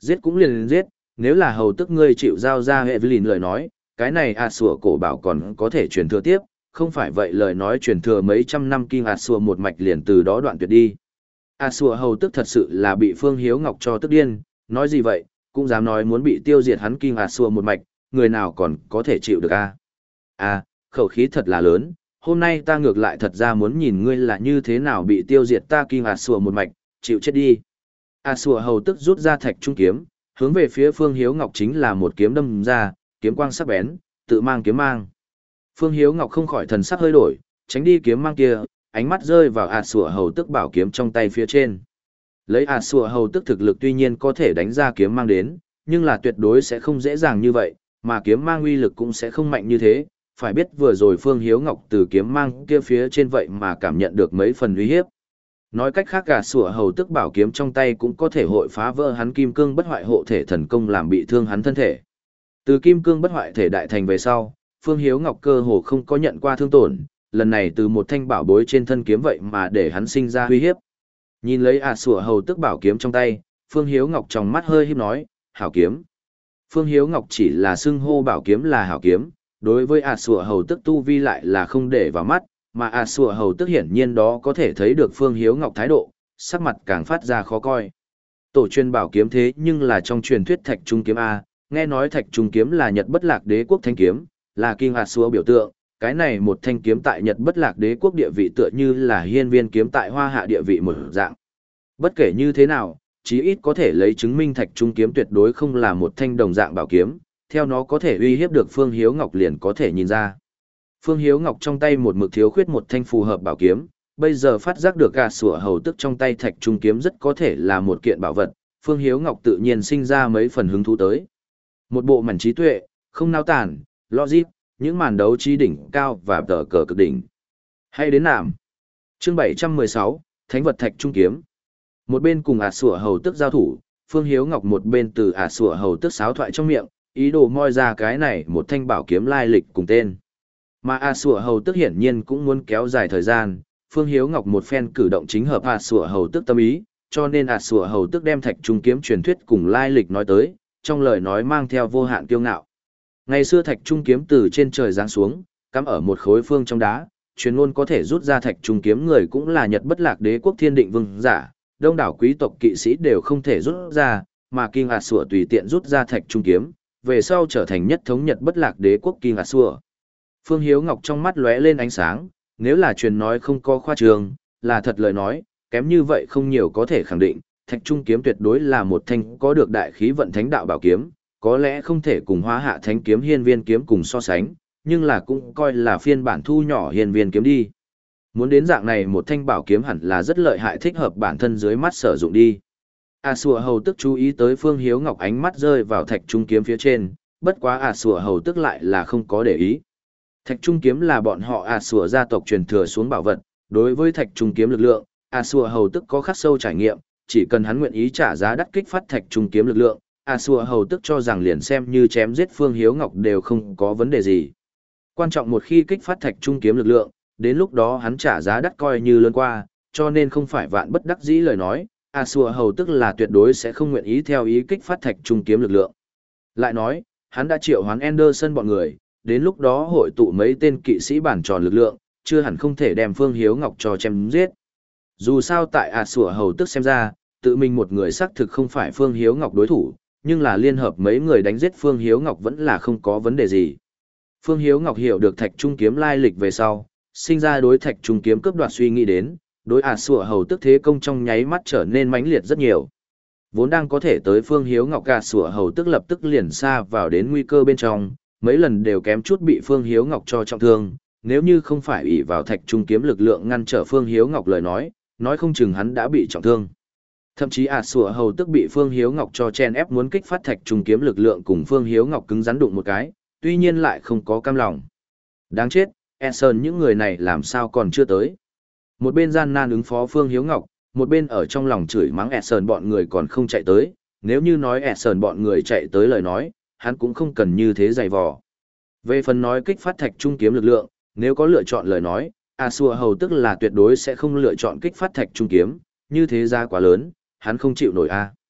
Giết cũng liền giết, nếu là hầu tức ngươi chịu giao ra Evelyn lời nói, cái này ạt sủa cổ bảo còn có thể truyền thừa tiếp, không phải vậy lời nói truyền thừa mấy trăm năm kinh ạt sủa một mạch liền từ đó đoạn tuyệt đi. ạt sủa hầu tức thật sự là bị Phương Hiếu Ngọc cho tức điên, nói gì vậy, cũng dám nói muốn bị tiêu diệt hắn kinh ạt sủa một mạch, người nào còn có thể chịu được a? À? à, khẩu khí thật là lớn, hôm nay ta ngược lại thật ra muốn nhìn ngươi là như thế nào bị tiêu diệt ta kinh ạt sủa một mạch, chịu chết đi. ạt sủa hầu tức rút ra thạch trung kiếm, hướng về phía Phương Hiếu Ngọc chính là một kiếm đâm ra, kiếm quang sắc bén, tự mang kiếm mang. Phương Hiếu Ngọc không khỏi thần sắc hơi đổi, tránh đi kiếm mang kia, ánh mắt rơi vào ạt sủa hầu tức bảo kiếm trong tay phía trên. Lấy ạt sủa hầu tức thực lực tuy nhiên có thể đánh ra kiếm mang đến, nhưng là tuyệt đối sẽ không dễ dàng như vậy, mà kiếm mang uy lực cũng sẽ không mạnh như thế. Phải biết vừa rồi Phương Hiếu Ngọc từ kiếm mang kia phía trên vậy mà cảm nhận được mấy phần uy hiếp. Nói cách khác ạt sủa hầu tức bảo kiếm trong tay cũng có thể hội phá vỡ hắn kim cương bất hoại hộ thể thần công làm bị thương hắn thân thể. Từ kim cương bất hoại thể đại thành về sau, Phương Hiếu Ngọc cơ hồ không có nhận qua thương tổn, lần này từ một thanh bảo bối trên thân kiếm vậy mà để hắn sinh ra uy hiếp. Nhìn lấy ạt sủa hầu tức bảo kiếm trong tay, Phương Hiếu Ngọc trong mắt hơi híp nói, hảo kiếm. Phương Hiếu Ngọc chỉ là xưng hô bảo kiếm là hảo kiếm, đối với ạt sủa hầu tức tu vi lại là không để vào mắt, mà ạt sủa hầu tức hiển nhiên đó có thể thấy được Phương Hiếu Ngọc thái độ, sắc mặt càng phát ra khó coi. Tổ truyền bảo kiếm thế nhưng là trong truyền thuyết thạch trung kiếm A, nghe nói thạch trung kiếm là Nhật Bất Lạc Đế quốc thanh kiếm, là kinh ạt sủa biểu tượng, cái này một thanh kiếm tại Nhật Bất Lạc Đế quốc địa vị tựa như là hiên viên kiếm tại Hoa Hạ địa vị một dạng. Bất kể như thế nào, chí ít có thể lấy chứng minh thạch trung kiếm tuyệt đối không là một thanh đồng dạng bảo kiếm, theo nó có thể uy hiếp được Phương Hiếu Ngọc liền có thể nhìn ra. Phương Hiếu Ngọc trong tay một mực thiếu khuyết một thanh phù hợp bảo kiếm, bây giờ phát giác được ạt sủa hầu tức trong tay thạch trung kiếm rất có thể là một kiện bảo vật, Phương Hiếu Ngọc tự nhiên sinh ra mấy phần hứng thú tới. Một bộ mảnh trí tuệ, không nao tản, logic, những màn đấu trí đỉnh cao và tờ cờ cực đỉnh. Hay đến nạm. Chương bảy trăm mười sáu, Thánh vật thạch trung kiếm. Một bên cùng ạt sủa hầu tức giao thủ, Phương Hiếu Ngọc một bên từ ạt sủa hầu tức sáo thoại trong miệng, ý đồ moi ra cái này một thanh bảo kiếm lai lịch cùng tên. Mà ạt sủa hầu tức hiển nhiên cũng muốn kéo dài thời gian, Phương Hiếu Ngọc một phen cử động chính hợp ạt sủa hầu tức tâm ý, cho nên ạt sủa hầu tức đem thạch trung kiếm truyền thuyết cùng lai lịch nói tới, trong lời nói mang theo vô hạn kiêu ngạo. Ngày xưa thạch trung kiếm từ trên trời giáng xuống, cắm ở một khối phương trong đá, truyền ngôn có thể rút ra thạch trung kiếm người cũng là Nhật Bất Lạc Đế quốc thiên định vương giả, đông đảo quý tộc kỵ sĩ đều không thể rút ra, mà King ạt sủa tùy tiện rút ra thạch trung kiếm, về sau trở thành nhất thống Nhật Bất Lạc Đế quốc King ạt sủa. Phương Hiếu Ngọc trong mắt lóe lên ánh sáng, nếu là truyền nói không có khoa trương, là thật lời nói, kém như vậy không nhiều có thể khẳng định, thạch trung kiếm tuyệt đối là một thanh có được đại khí vận thánh đạo bảo kiếm, có lẽ không thể cùng Hóa Hạ thánh kiếm hiên viên kiếm cùng so sánh, nhưng là cũng coi là phiên bản thu nhỏ hiên viên kiếm đi. Muốn đến dạng này một thanh bảo kiếm hẳn là rất lợi hại thích hợp bản thân dưới mắt sử dụng đi. À sủa hầu tức chú ý tới Phương Hiếu Ngọc ánh mắt rơi vào thạch trung kiếm phía trên, bất quá à sủa hầu tức lại là không có để ý. Thạch trung kiếm là bọn họ à sủa gia tộc truyền thừa xuống bảo vật, đối với thạch trung kiếm lực lượng, à sủa hầu tức có khắc sâu trải nghiệm, chỉ cần hắn nguyện ý trả giá đắt kích phát thạch trung kiếm lực lượng, à sủa hầu tức cho rằng liền xem như chém giết Phương Hiếu Ngọc đều không có vấn đề gì. Quan trọng một khi kích phát thạch trung kiếm lực lượng, đến lúc đó hắn trả giá đắt coi như lớn qua, cho nên không phải vạn bất đắc dĩ lời nói, à sủa hầu tức là tuyệt đối sẽ không nguyện ý theo ý kích phát thạch trung kiếm lực lượng. Lại nói, hắn đã triệu hoán Anderson bọn người, đến lúc đó hội tụ mấy tên kỵ sĩ bản tròn lực lượng, chưa hẳn không thể đem Phương Hiếu Ngọc cho chém giết. Dù sao tại à sủa hầu tức xem ra, tự mình một người xác thực không phải Phương Hiếu Ngọc đối thủ, nhưng là liên hợp mấy người đánh giết Phương Hiếu Ngọc vẫn là không có vấn đề gì. Phương Hiếu Ngọc hiểu được thạch trung kiếm lai lịch về sau, sinh ra đối thạch trung kiếm cướp đoạt suy nghĩ đến, đối ả sủa hầu tức thế công trong nháy mắt trở nên mãnh liệt rất nhiều. Vốn đang có thể tới Phương Hiếu Ngọc ả sủa hầu tức lập tức liền xa vào đến nguy cơ bên trong, mấy lần đều kém chút bị Phương Hiếu Ngọc cho trọng thương, nếu như không phải ỷ vào thạch trung kiếm lực lượng ngăn trở Phương Hiếu Ngọc lời nói, nói không chừng hắn đã bị trọng thương. Thậm chí ả sủa hầu tức bị Phương Hiếu Ngọc cho chen ép muốn kích phát thạch trung kiếm lực lượng cùng Phương Hiếu Ngọc cứng rắn đụng một cái, tuy nhiên lại không có cam lòng. Đáng chết, Eson những người này làm sao còn chưa tới. Một bên gian nan ứng phó Phương Hiếu Ngọc, một bên ở trong lòng chửi mắng Eson bọn người còn không chạy tới, nếu như nói Eson bọn người chạy tới lời nói, hắn cũng không cần như thế dày vò. Về phần nói kích phát thạch trung kiếm lực lượng, nếu có lựa chọn lời nói, ả sủa hầu tức là tuyệt đối sẽ không lựa chọn kích phát thạch trung kiếm, như thế ra quá lớn, hắn không chịu nổi a.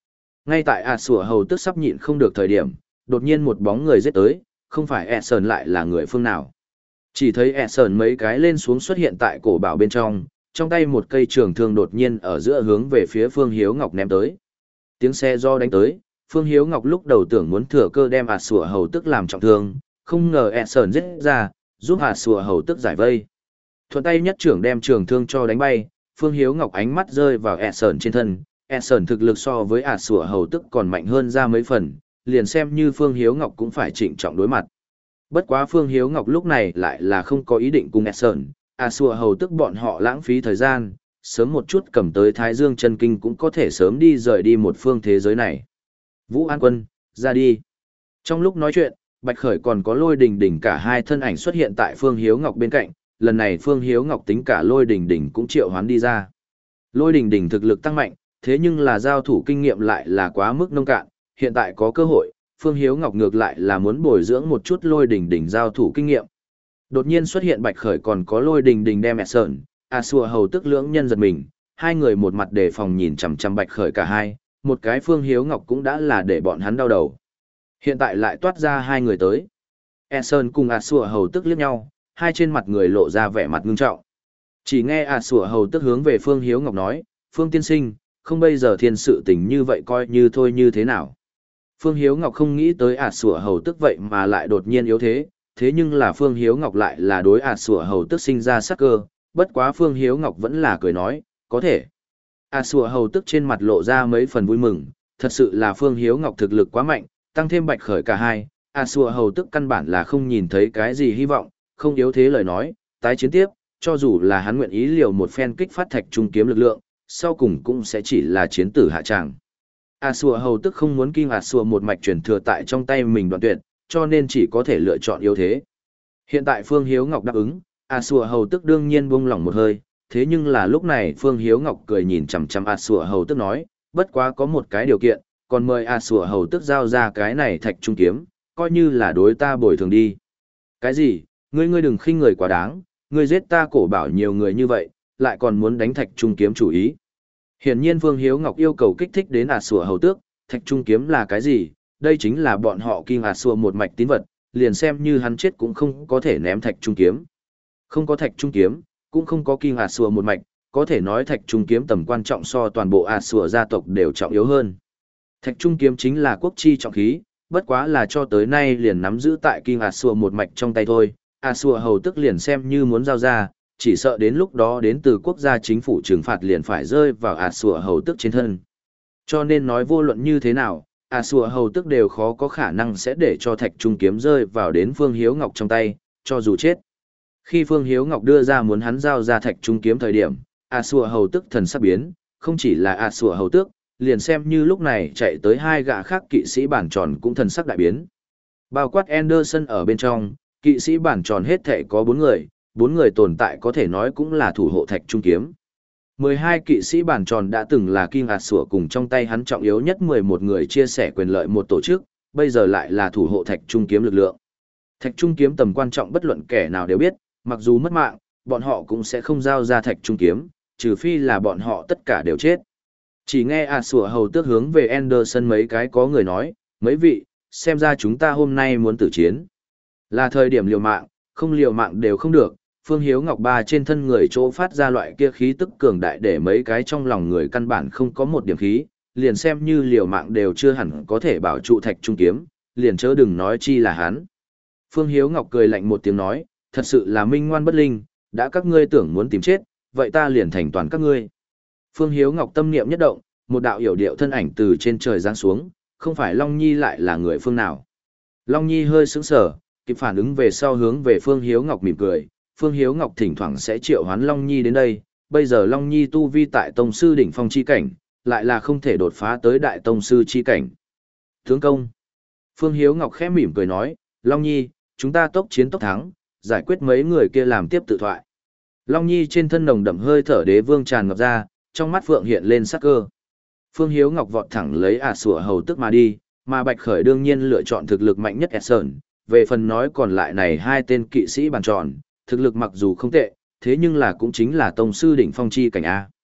Ngay tại ạt sủa hầu tức sắp nhịn không được thời điểm, đột nhiên một bóng người giết tới, không phải Edson lại là người phương nào. Chỉ thấy Edson mấy cái lên xuống xuất hiện tại cổ bảo bên trong, trong tay một cây trường thương đột nhiên ở giữa hướng về phía Phương Hiếu Ngọc ném tới. Tiếng xe do đánh tới, Phương Hiếu Ngọc lúc đầu tưởng muốn thừa cơ đem ạt sủa hầu tức làm trọng thương, không ngờ Edson giết ra, giúp ạt sủa hầu tức giải vây. Thuận tay nhất trưởng đem trường thương cho đánh bay, Phương Hiếu Ngọc ánh mắt rơi vào Edson trên thân. Edson thực lực so với ạt sủa hầu tức còn mạnh hơn ra mấy phần, liền xem như Phương Hiếu Ngọc cũng phải trịnh trọng đối mặt. Bất quá Phương Hiếu Ngọc lúc này lại là không có ý định cùng Edson, ạt sủa hầu tức bọn họ lãng phí thời gian, sớm một chút cầm tới Thái Dương chân kinh cũng có thể sớm đi rời đi một phương thế giới này. Vũ An Quân, ra đi. Trong lúc nói chuyện, Bạch Khởi còn có Lôi Đình Đình cả hai thân ảnh xuất hiện tại Phương Hiếu Ngọc bên cạnh, lần này Phương Hiếu Ngọc tính cả Lôi Đình Đình cũng triệu hoán đi ra. Lôi Đình Đình thực lực tăng mạnh, thế nhưng là giao thủ kinh nghiệm lại là quá mức nông cạn, hiện tại có cơ hội, Phương Hiếu Ngọc ngược lại là muốn bồi dưỡng một chút Lôi Đình Đình giao thủ kinh nghiệm. Đột nhiên xuất hiện Bạch Khởi còn có Lôi Đình Đình đem Edson, A Sùa hầu tức lưỡng nhân giật mình, hai người một mặt đề phòng nhìn chằm chằm Bạch Khởi cả hai, một cái Phương Hiếu Ngọc cũng đã là để bọn hắn đau đầu. Hiện tại lại toát ra hai người tới. Edson cùng A Sùa hầu tức liếc nhau, hai trên mặt người lộ ra vẻ mặt ngưng trọng. Chỉ nghe A Sùa hầu tức hướng về Phương Hiếu Ngọc nói, Phương tiên sinh, không bây giờ thiên sự tình như vậy coi như thôi như thế nào. Phương Hiếu Ngọc không nghĩ tới ạt sủa hầu tức vậy mà lại đột nhiên yếu thế, thế nhưng là Phương Hiếu Ngọc lại là đối ạt sủa hầu tức sinh ra sắc cơ, bất quá Phương Hiếu Ngọc vẫn là cười nói, có thể. ạt sủa hầu tức trên mặt lộ ra mấy phần vui mừng, thật sự là Phương Hiếu Ngọc thực lực quá mạnh, tăng thêm Bạch Khởi cả hai, ạt sủa hầu tức căn bản là không nhìn thấy cái gì hy vọng, không yếu thế lời nói, tái chiến tiếp, cho dù là hắn nguyện ý liều một phen kích phát thạch trung kiếm lực lượng, sau cùng cũng sẽ chỉ là chiến tử hạ tràng. A Sùa hầu tức không muốn kinh A Sùa một mạch truyền thừa tại trong tay mình đoạn tuyệt, cho nên chỉ có thể lựa chọn yếu thế. Hiện tại Phương Hiếu Ngọc đáp ứng, A Sùa hầu tức đương nhiên buông lỏng một hơi, thế nhưng là lúc này Phương Hiếu Ngọc cười nhìn chằm chằm A Sùa hầu tức nói, bất quá có một cái điều kiện, còn mời A Sùa hầu tức giao ra cái này thạch trung kiếm, coi như là đối ta bồi thường đi. Cái gì? Ngươi ngươi đừng khinh người quá đáng, ngươi giết ta cổ bảo nhiều người như vậy, lại còn muốn đánh thạch trung kiếm chủ ý. Hiển nhiên Phương Hiếu Ngọc yêu cầu kích thích đến ả sủa hầu tước, thạch trung kiếm là cái gì? Đây chính là bọn họ kinh ả sủa một mạch tín vật, liền xem như hắn chết cũng không có thể ném thạch trung kiếm. Không có thạch trung kiếm, cũng không có kinh ả sủa một mạch, có thể nói thạch trung kiếm tầm quan trọng so toàn bộ ả sủa gia tộc đều trọng yếu hơn. Thạch trung kiếm chính là quốc chi trọng khí, bất quá là cho tới nay liền nắm giữ tại kinh ả sủa một mạch trong tay thôi, ả sủa hầu tước liền xem như muốn giao ra, chỉ sợ đến lúc đó đến từ quốc gia chính phủ trừng phạt liền phải rơi vào ả sủa hầu tức trên thân. Cho nên nói vô luận như thế nào, ả sủa hầu tức đều khó có khả năng sẽ để cho thạch trung kiếm rơi vào đến Phương Hiếu Ngọc trong tay, cho dù chết. Khi Phương Hiếu Ngọc đưa ra muốn hắn giao ra thạch trung kiếm thời điểm, ả sủa hầu tức thần sắc biến, không chỉ là ả sủa hầu tước, liền xem như lúc này chạy tới hai gã khác kỵ sĩ bản tròn cũng thần sắc đại biến. Bao quát Anderson ở bên trong, kỵ sĩ bản tròn hết thể có bốn người, bốn người tồn tại có thể nói cũng là thủ hộ thạch trung kiếm. mười hai kỵ sĩ bản tròn đã từng là Kim Hạt Sủa cùng trong tay hắn trọng yếu nhất mười một người chia sẻ quyền lợi một tổ chức, bây giờ lại là thủ hộ thạch trung kiếm lực lượng. Thạch trung kiếm tầm quan trọng bất luận kẻ nào đều biết, mặc dù mất mạng, bọn họ cũng sẽ không giao ra thạch trung kiếm, trừ phi là bọn họ tất cả đều chết. Chỉ nghe A Sủa hầu tước hướng về Anderson mấy cái có người nói, mấy vị, xem ra chúng ta hôm nay muốn tử chiến. Là thời điểm liều mạng, không liều mạng đều không được. Phương Hiếu Ngọc ba trên thân người chỗ phát ra loại kia khí tức cường đại để mấy cái trong lòng người căn bản không có một điểm khí, liền xem như liều mạng đều chưa hẳn có thể bảo trụ thạch trung kiếm, liền chớ đừng nói chi là hắn. Phương Hiếu Ngọc cười lạnh một tiếng nói, thật sự là minh ngoan bất linh, đã các ngươi tưởng muốn tìm chết, vậy ta liền thành toàn các ngươi. Phương Hiếu Ngọc tâm niệm nhất động, một đạo hiểu điệu thân ảnh từ trên trời giáng xuống, không phải Long Nhi lại là người phương nào. Long Nhi hơi sững sờ, kịp phản ứng về sau hướng về Phương Hiếu Ngọc mỉm cười. Phương Hiếu Ngọc thỉnh thoảng sẽ triệu hoán Long Nhi đến đây, bây giờ Long Nhi tu vi tại tông sư đỉnh phong chi cảnh, lại là không thể đột phá tới đại tông sư chi cảnh. Tướng công. Phương Hiếu Ngọc khẽ mỉm cười nói, Long Nhi, chúng ta tốc chiến tốc thắng, giải quyết mấy người kia làm tiếp tự thoại. Long Nhi trên thân nồng đậm hơi thở đế vương tràn ngập ra, trong mắt Phượng hiện lên sắc cơ. Phương Hiếu Ngọc vọt thẳng lấy ả sủa hầu tức mà đi, mà Bạch Khởi đương nhiên lựa chọn thực lực mạnh nhất Edson. Về phần nói còn lại này hai tên kỵ sĩ bàn tròn, thực lực mặc dù không tệ, thế nhưng là cũng chính là tông sư đỉnh phong chi cảnh A.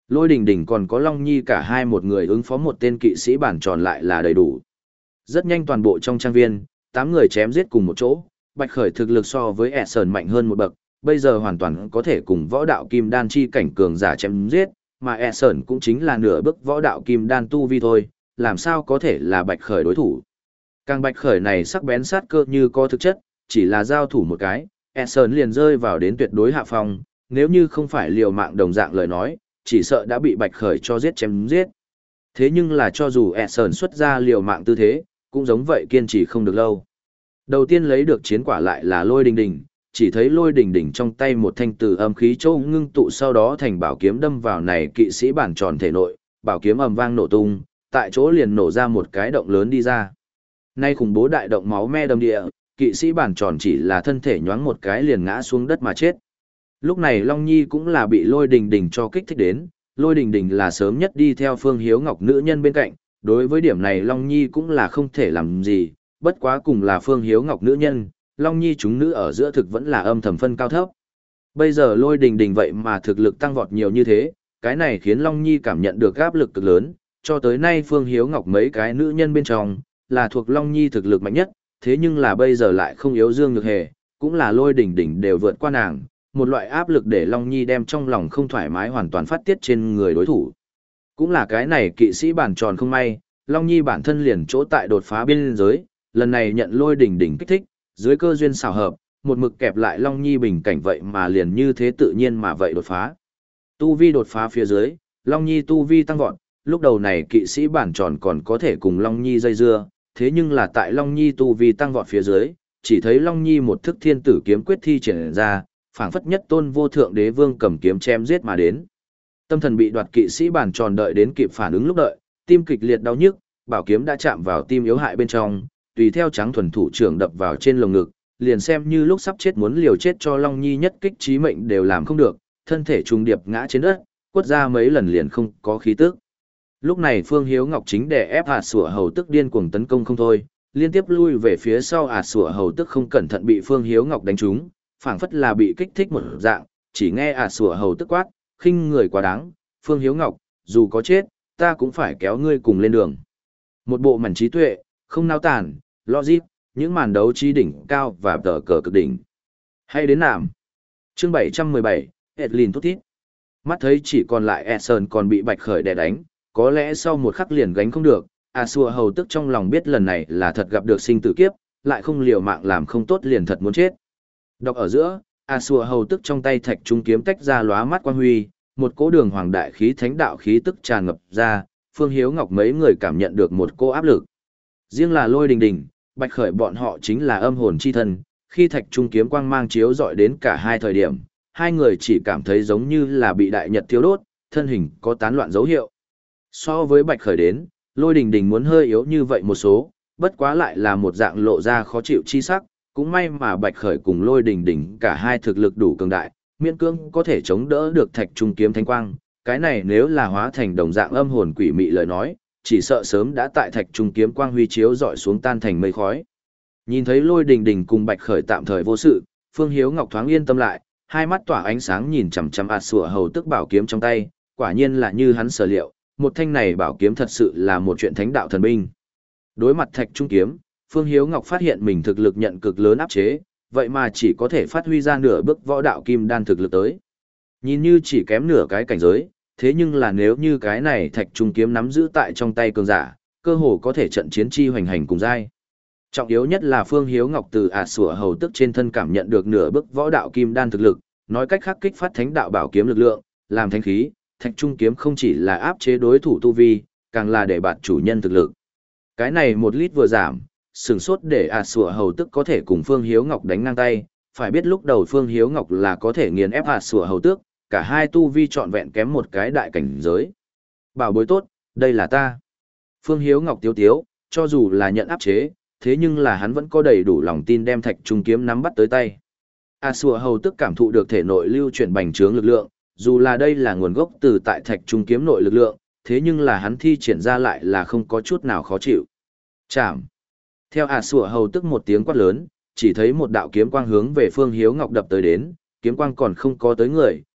Lôi Đình Đình còn có Long Nhi cả hai một người ứng phó một tên kỵ sĩ bản tròn lại là đầy đủ. Rất nhanh toàn bộ trong trang viên, tám người chém giết cùng một chỗ, Bạch Khởi thực lực so với Essen mạnh hơn một bậc, bây giờ hoàn toàn có thể cùng võ đạo kim đan chi cảnh cường giả chém giết, mà Essen cũng chính là nửa bước võ đạo kim đan tu vi thôi, làm sao có thể là Bạch Khởi đối thủ. Càng Bạch Khởi này sắc bén sát cơ như có thực chất, chỉ là giao thủ một cái, Essen liền rơi vào đến tuyệt đối hạ phong, nếu như không phải liều mạng đồng dạng lời nói, chỉ sợ đã bị Bạch Khởi cho giết chém giết. Thế nhưng là cho dù Essen xuất ra liều mạng tư thế, cũng giống vậy kiên trì không được lâu. Đầu tiên lấy được chiến quả lại là Lôi Đình Đình, chỉ thấy Lôi Đình Đình trong tay một thanh từ âm khí châu ngưng tụ sau đó thành bảo kiếm đâm vào này kỵ sĩ bản tròn thể nội, bảo kiếm ầm vang nổ tung, tại chỗ liền nổ ra một cái động lớn đi ra. Nay khủng bố đại động máu me đầm địa, kỵ sĩ bản tròn chỉ là thân thể nhoáng một cái liền ngã xuống đất mà chết. Lúc này Long Nhi cũng là bị Lôi Đình Đình cho kích thích đến, Lôi Đình Đình là sớm nhất đi theo Phương Hiếu Ngọc nữ nhân bên cạnh, đối với điểm này Long Nhi cũng là không thể làm gì, bất quá cùng là Phương Hiếu Ngọc nữ nhân, Long Nhi chúng nữ ở giữa thực vẫn là âm thầm phân cao thấp. Bây giờ Lôi Đình Đình vậy mà thực lực tăng vọt nhiều như thế, cái này khiến Long Nhi cảm nhận được áp lực cực lớn, cho tới nay Phương Hiếu Ngọc mấy cái nữ nhân bên trong, là thuộc Long Nhi thực lực mạnh nhất, thế nhưng là bây giờ lại không yếu Dương Nhược Hề, cũng là Lôi Đình Đình đều vượt qua nàng, một loại áp lực để Long Nhi đem trong lòng không thoải mái hoàn toàn phát tiết trên người đối thủ. Cũng là cái này kỵ sĩ bản tròn không may, Long Nhi bản thân liền chỗ tại đột phá biên giới, lần này nhận Lôi Đình Đình kích thích, dưới cơ duyên xảo hợp, một mực kẹp lại Long Nhi bình cảnh vậy mà liền như thế tự nhiên mà vậy đột phá. Tu vi đột phá phía dưới, Long Nhi tu vi tăng vọt, lúc đầu này kỵ sĩ bản tròn còn có thể cùng Long Nhi dây dưa, thế nhưng là tại Long Nhi tu vi tăng vọt phía dưới, chỉ thấy Long Nhi một thức thiên tử kiếm quyết thi triển ra, phảng phất nhất tôn vô thượng đế vương cầm kiếm chém giết mà đến. Tâm thần bị đoạt kỵ sĩ bản tròn đợi đến kịp phản ứng lúc đợi, tim kịch liệt đau nhức, bảo kiếm đã chạm vào tim yếu hại bên trong, tùy theo trắng thuần thủ trưởng đập vào trên lồng ngực, liền xem như lúc sắp chết muốn liều chết cho Long Nhi nhất kích chí mệnh đều làm không được, thân thể trùng điệp ngã trên đất, quất ra mấy lần liền không có khí tức. Lúc này Phương Hiếu Ngọc chính đè ép ạt sủa hầu tức điên cuồng tấn công không thôi, liên tiếp lui về phía sau ạt sủa hầu tức không cẩn thận bị Phương Hiếu Ngọc đánh trúng, phảng phất là bị kích thích một dạng, chỉ nghe ạt sủa hầu tức quát, khinh người quá đáng, Phương Hiếu Ngọc, dù có chết, ta cũng phải kéo ngươi cùng lên đường. Một bộ mảnh trí tuệ, không nao tản, logic, những màn đấu trí đỉnh cao và tờ cờ cực đỉnh. Hay đến nàm. Chương bảy trăm mười bảy, Edlin thút thít. Mắt thấy chỉ còn lại Essen còn bị Bạch Khởi đè đánh, có lẽ sau một khắc liền gánh không được, Asua hầu tức trong lòng biết lần này là thật gặp được sinh tử kiếp, lại không liều mạng làm không tốt liền thật muốn chết. Đọc ở giữa, Asua hầu tức trong tay thạch trung kiếm tách ra lóa mắt quang huy, một cỗ đường hoàng đại khí thánh đạo khí tức tràn ngập ra, Phương Hiếu Ngọc mấy người cảm nhận được một cỗ áp lực. Riêng là Lôi Đình Đình, Bạch Khởi bọn họ chính là âm hồn chi thân, khi thạch trung kiếm quang mang chiếu dọi đến cả hai thời điểm, hai người chỉ cảm thấy giống như là bị đại nhật thiêu đốt, thân hình có tán loạn dấu hiệu. So với Bạch Khởi đến, Lôi Đình Đình muốn hơi yếu như vậy một số, bất quá lại là một dạng lộ ra khó chịu chi sắc, cũng may mà Bạch Khởi cùng Lôi Đình Đình cả hai thực lực đủ cường đại, miễn cưỡng có thể chống đỡ được thạch trung kiếm thanh quang, cái này nếu là hóa thành đồng dạng âm hồn quỷ mị lời nói, chỉ sợ sớm đã tại thạch trung kiếm quang huy chiếu dọi xuống tan thành mây khói. Nhìn thấy Lôi Đình Đình cùng Bạch Khởi tạm thời vô sự, Phương Hiếu Ngọc thoáng yên tâm lại, hai mắt tỏa ánh sáng nhìn chằm chằm ạt sủa hầu tức bảo kiếm trong tay, quả nhiên là như hắn sở liệu, một thanh này bảo kiếm thật sự là một chuyện thánh đạo thần binh. Đối mặt thạch trung kiếm, Phương Hiếu Ngọc phát hiện mình thực lực nhận cực lớn áp chế, vậy mà chỉ có thể phát huy ra nửa bước võ đạo kim đan thực lực tới. Nhìn như chỉ kém nửa cái cảnh giới, thế nhưng là nếu như cái này thạch trung kiếm nắm giữ tại trong tay cường giả, cơ hồ có thể trận chiến chi hoành hành cùng giai. Trọng yếu nhất là Phương Hiếu Ngọc từ ạt sủa hầu tức trên thân cảm nhận được nửa bước võ đạo kim đan thực lực, nói cách khác kích phát thánh đạo bảo kiếm lực lượng, làm thánh khí, thạch trung kiếm không chỉ là áp chế đối thủ tu vi, càng là để bạt chủ nhân thực lực. Cái này một lít vừa giảm, sừng sốt để ạt sủa hầu tức có thể cùng Phương Hiếu Ngọc đánh ngang tay, phải biết lúc đầu Phương Hiếu Ngọc là có thể nghiền ép ạt sủa hầu tước, cả hai tu vi trọn vẹn kém một cái đại cảnh giới. Bảo bối tốt, đây là ta. Phương Hiếu Ngọc tiếu tiếu, cho dù là nhận áp chế, thế nhưng là hắn vẫn có đầy đủ lòng tin đem thạch trung kiếm nắm bắt tới tay. A Sùa hầu tức cảm thụ được thể nội lưu chuyển bành trướng lực lượng, dù là đây là nguồn gốc từ tại thạch trung kiếm nội lực lượng, thế nhưng là hắn thi triển ra lại là không có chút nào khó chịu. Chạm. Theo A Sùa hầu tức một tiếng quát lớn, chỉ thấy một đạo kiếm quang hướng về Phương Hiếu Ngọc đập tới đến, kiếm quang còn không có tới người,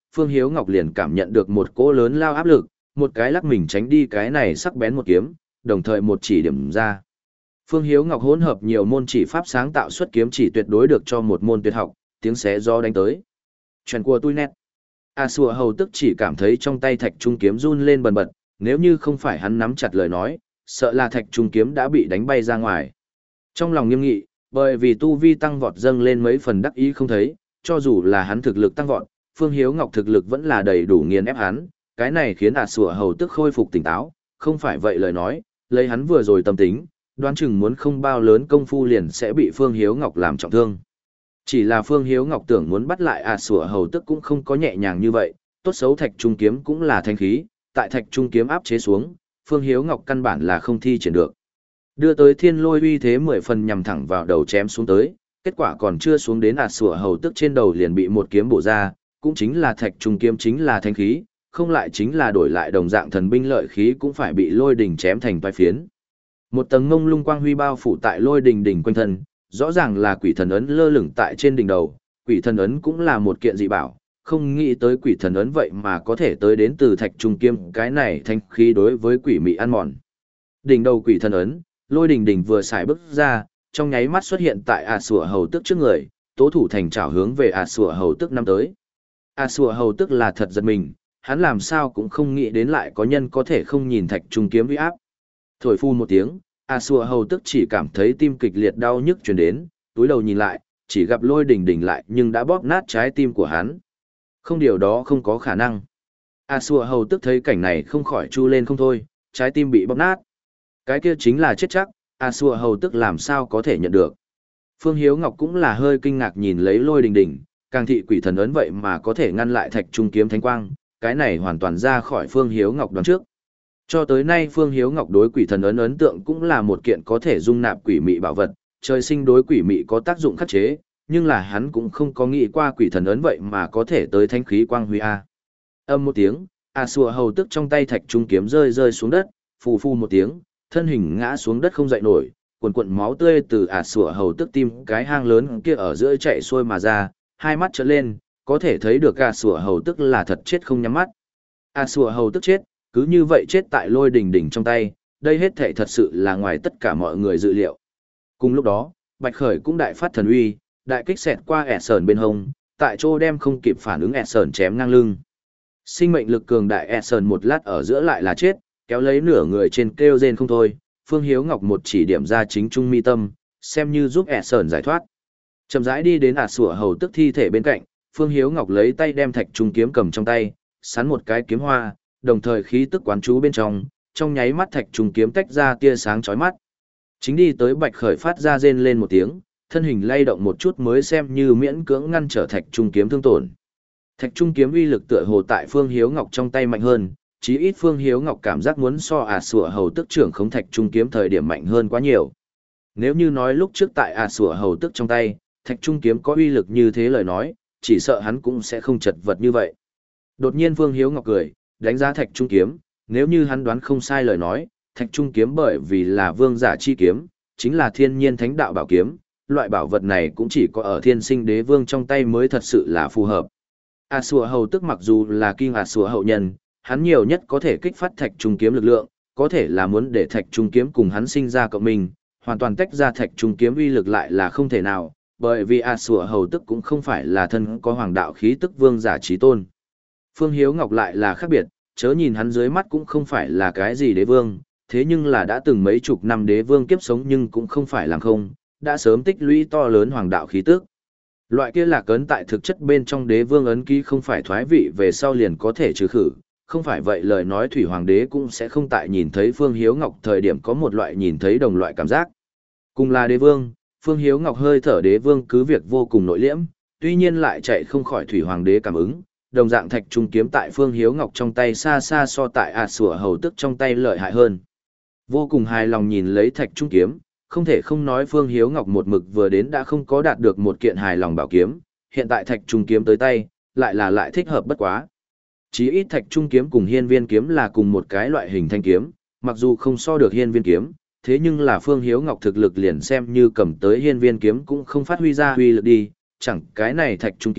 Phương Hiếu Ngọc liền cảm nhận được một cỗ lớn lao áp lực, một cái lắc mình tránh đi cái này sắc bén một kiếm, đồng thời một chỉ điểm ra. Phương Hiếu Ngọc hỗn hợp nhiều môn chỉ pháp sáng tạo xuất kiếm chỉ tuyệt đối được cho một môn tuyệt học, tiếng xé gió đánh tới. Chuyện của tôi nét. A Sùa Hầu tức chỉ cảm thấy trong tay thạch trung kiếm run lên bần bật, nếu như không phải hắn nắm chặt lời nói, sợ là thạch trung kiếm đã bị đánh bay ra ngoài. Trong lòng nghiêm nghị, bởi vì tu vi tăng vọt dâng lên mấy phần đắc ý không thấy, cho dù là hắn thực lực tăng vọt, Phương Hiếu Ngọc thực lực vẫn là đầy đủ nghiền ép hắn, cái này khiến A Sùa Hầu tức khôi phục tỉnh táo, không phải vậy lời nói, lấy hắn vừa rồi tâm tính, đoán chừng muốn không bao lớn công phu liền sẽ bị Phương Hiếu Ngọc làm trọng thương. Chỉ là Phương Hiếu Ngọc tưởng muốn bắt lại A Sùa Hầu tức cũng không có nhẹ nhàng như vậy, tốt xấu thạch trung kiếm cũng là thanh khí, tại thạch trung kiếm áp chế xuống, Phương Hiếu Ngọc căn bản là không thi triển được. Đưa tới thiên lôi uy thế mười phần nhằm thẳng vào đầu chém xuống tới, kết quả còn chưa xuống đến A Sùa Hầu tức trên đầu liền bị một kiếm bổ ra, cũng chính là thạch trung kiếm chính là thanh khí, không lại chính là đổi lại đồng dạng thần binh lợi khí cũng phải bị lôi đỉnh chém thành toái phiến. Một tầng ngông lung quang huy bao phủ tại lôi đỉnh đỉnh quanh thân, rõ ràng là quỷ thần ấn lơ lửng tại trên đỉnh đầu, quỷ thần ấn cũng là một kiện dị bảo, không nghĩ tới quỷ thần ấn vậy mà có thể tới đến từ thạch trung kiếm, cái này thanh khí đối với quỷ mị ăn mòn. Đỉnh đầu quỷ thần ấn, lôi đỉnh đỉnh vừa xài bước ra, trong nháy mắt xuất hiện tại A Sùa Hầu tức trước người, tố thủ thành trảo hướng về A Sùa Hầu tức năm tới. A Sùa Hầu tức là thật giật mình, hắn làm sao cũng không nghĩ đến lại có nhân có thể không nhìn thạch trung kiếm uy áp. Thổi phu một tiếng, A Sùa Hầu tức chỉ cảm thấy tim kịch liệt đau nhức truyền đến, túi đầu nhìn lại, chỉ gặp lôi đỉnh đỉnh lại nhưng đã bóp nát trái tim của hắn. Không, điều đó không có khả năng. A Sùa Hầu tức thấy cảnh này không khỏi chu lên không thôi, trái tim bị bóp nát. Cái kia chính là chết chắc, A Sùa Hầu tức làm sao có thể nhận được. Phương Hiếu Ngọc cũng là hơi kinh ngạc nhìn lấy lôi đỉnh đỉnh, càng thị quỷ thần ấn vậy mà có thể ngăn lại thạch trung kiếm thánh quang, cái này hoàn toàn ra khỏi Phương Hiếu Ngọc đoán trước. Cho tới nay Phương Hiếu Ngọc đối quỷ thần ấn ấn tượng cũng là một kiện có thể dung nạp quỷ mị bảo vật, trời sinh đối quỷ mị có tác dụng khắc chế, nhưng là hắn cũng không có nghĩ qua quỷ thần ấn vậy mà có thể tới thanh khí quang huy a. Âm một tiếng, A Sùa Hầu tức trong tay thạch trung kiếm rơi rơi xuống đất, phù phù một tiếng, thân hình ngã xuống đất không dậy nổi, cuồn cuộn máu tươi từ A Sùa Hầu tức tim cái hang lớn kia ở giữa chạy xuôi mà ra, hai mắt trợn lên, có thể thấy được A Sùa Hầu tức là thật chết không nhắm mắt. A Sùa Hầu tức chết, cứ như vậy chết tại lôi đỉnh đỉnh trong tay, đây hết thảy thật sự là ngoài tất cả mọi người dự liệu. Cùng lúc đó, Bạch Khởi cũng đại phát thần uy, đại kích xẹt qua ẻ sờn bên hông, tại chỗ đem không kịp phản ứng ẻ sờn chém ngang lưng. Sinh mệnh lực cường đại ẻ sờn một lát ở giữa lại là chết, kéo lấy nửa người trên kêu rên không thôi. Phương Hiếu Ngọc một chỉ điểm ra chính trung mi tâm, xem như giúp ẻ sờn giải thoát. Chậm rãi đi đến A Sùa Hầu tức thi thể bên cạnh, Phương Hiếu Ngọc lấy tay đem thạch trung kiếm cầm trong tay, sắn một cái kiếm hoa, đồng thời khí tức quán chú bên trong, trong nháy mắt thạch trung kiếm tách ra tia sáng chói mắt. Chính đi tới Bạch Khởi phát ra rên lên một tiếng, thân hình lay động một chút mới xem như miễn cưỡng ngăn trở thạch trung kiếm thương tổn. Thạch trung kiếm uy lực tựa hồ tại Phương Hiếu Ngọc trong tay mạnh hơn, chí ít Phương Hiếu Ngọc cảm giác muốn so A Sùa Hầu tức trưởng khống thạch trung kiếm thời điểm mạnh hơn quá nhiều. Nếu như nói lúc trước tại A Sùa Hầu tức trong tay, thạch trung kiếm có uy lực như thế lời nói, chỉ sợ hắn cũng sẽ không chật vật như vậy. Đột nhiên Phương Hiếu Ngọc cười, đánh giá thạch trung kiếm, nếu như hắn đoán không sai lời nói, thạch trung kiếm bởi vì là vương giả chi kiếm, chính là thiên nhiên thánh đạo bảo kiếm, loại bảo vật này cũng chỉ có ở thiên sinh đế vương trong tay mới thật sự là phù hợp. A Sùa Hầu tức mặc dù là kinh A Sùa hậu nhân, hắn nhiều nhất có thể kích phát thạch trung kiếm lực lượng, có thể là muốn để thạch trung kiếm cùng hắn sinh ra cộng minh, hoàn toàn tách ra thạch trung kiếm uy lực lại là không thể nào, bởi vì A Sùa Hầu tức cũng không phải là thân có hoàng đạo khí tức vương giả chí tôn. Phương Hiếu Ngọc lại là khác biệt, chớ nhìn hắn dưới mắt cũng không phải là cái gì đế vương, thế nhưng là đã từng mấy chục năm đế vương kiếp sống nhưng cũng không phải làm không, đã sớm tích lũy to lớn hoàng đạo khí tức. Loại kia là cấn tại thực chất bên trong đế vương ấn ký không phải thoái vị về sau liền có thể trừ khử, không phải vậy lời nói thủy hoàng đế cũng sẽ không tại nhìn thấy Phương Hiếu Ngọc thời điểm có một loại nhìn thấy đồng loại cảm giác. Cùng là đế vương, Phương Hiếu Ngọc hơi thở đế vương cứ việc vô cùng nội liễm, tuy nhiên lại chạy không khỏi thủy hoàng đế cảm ứng, đồng dạng thạch trung kiếm tại Phương Hiếu Ngọc trong tay xa xa so tại A Sùa Hầu tức trong tay lợi hại hơn. Vô cùng hài lòng nhìn lấy thạch trung kiếm, không thể không nói Phương Hiếu Ngọc một mực vừa đến đã không có đạt được một kiện hài lòng bảo kiếm, hiện tại thạch trung kiếm tới tay, lại là lại thích hợp bất quá. Chí ít thạch trung kiếm cùng hiên viên kiếm là cùng một cái loại hình thanh kiếm, mặc dù không so được hiên viên kiếm, thế nhưng là Phương Hiếu Ngọc thực lực liền xem như cầm tới hiên viên kiếm cũng không phát huy ra huy lực đi, chẳng cái này thạch trung kiếm,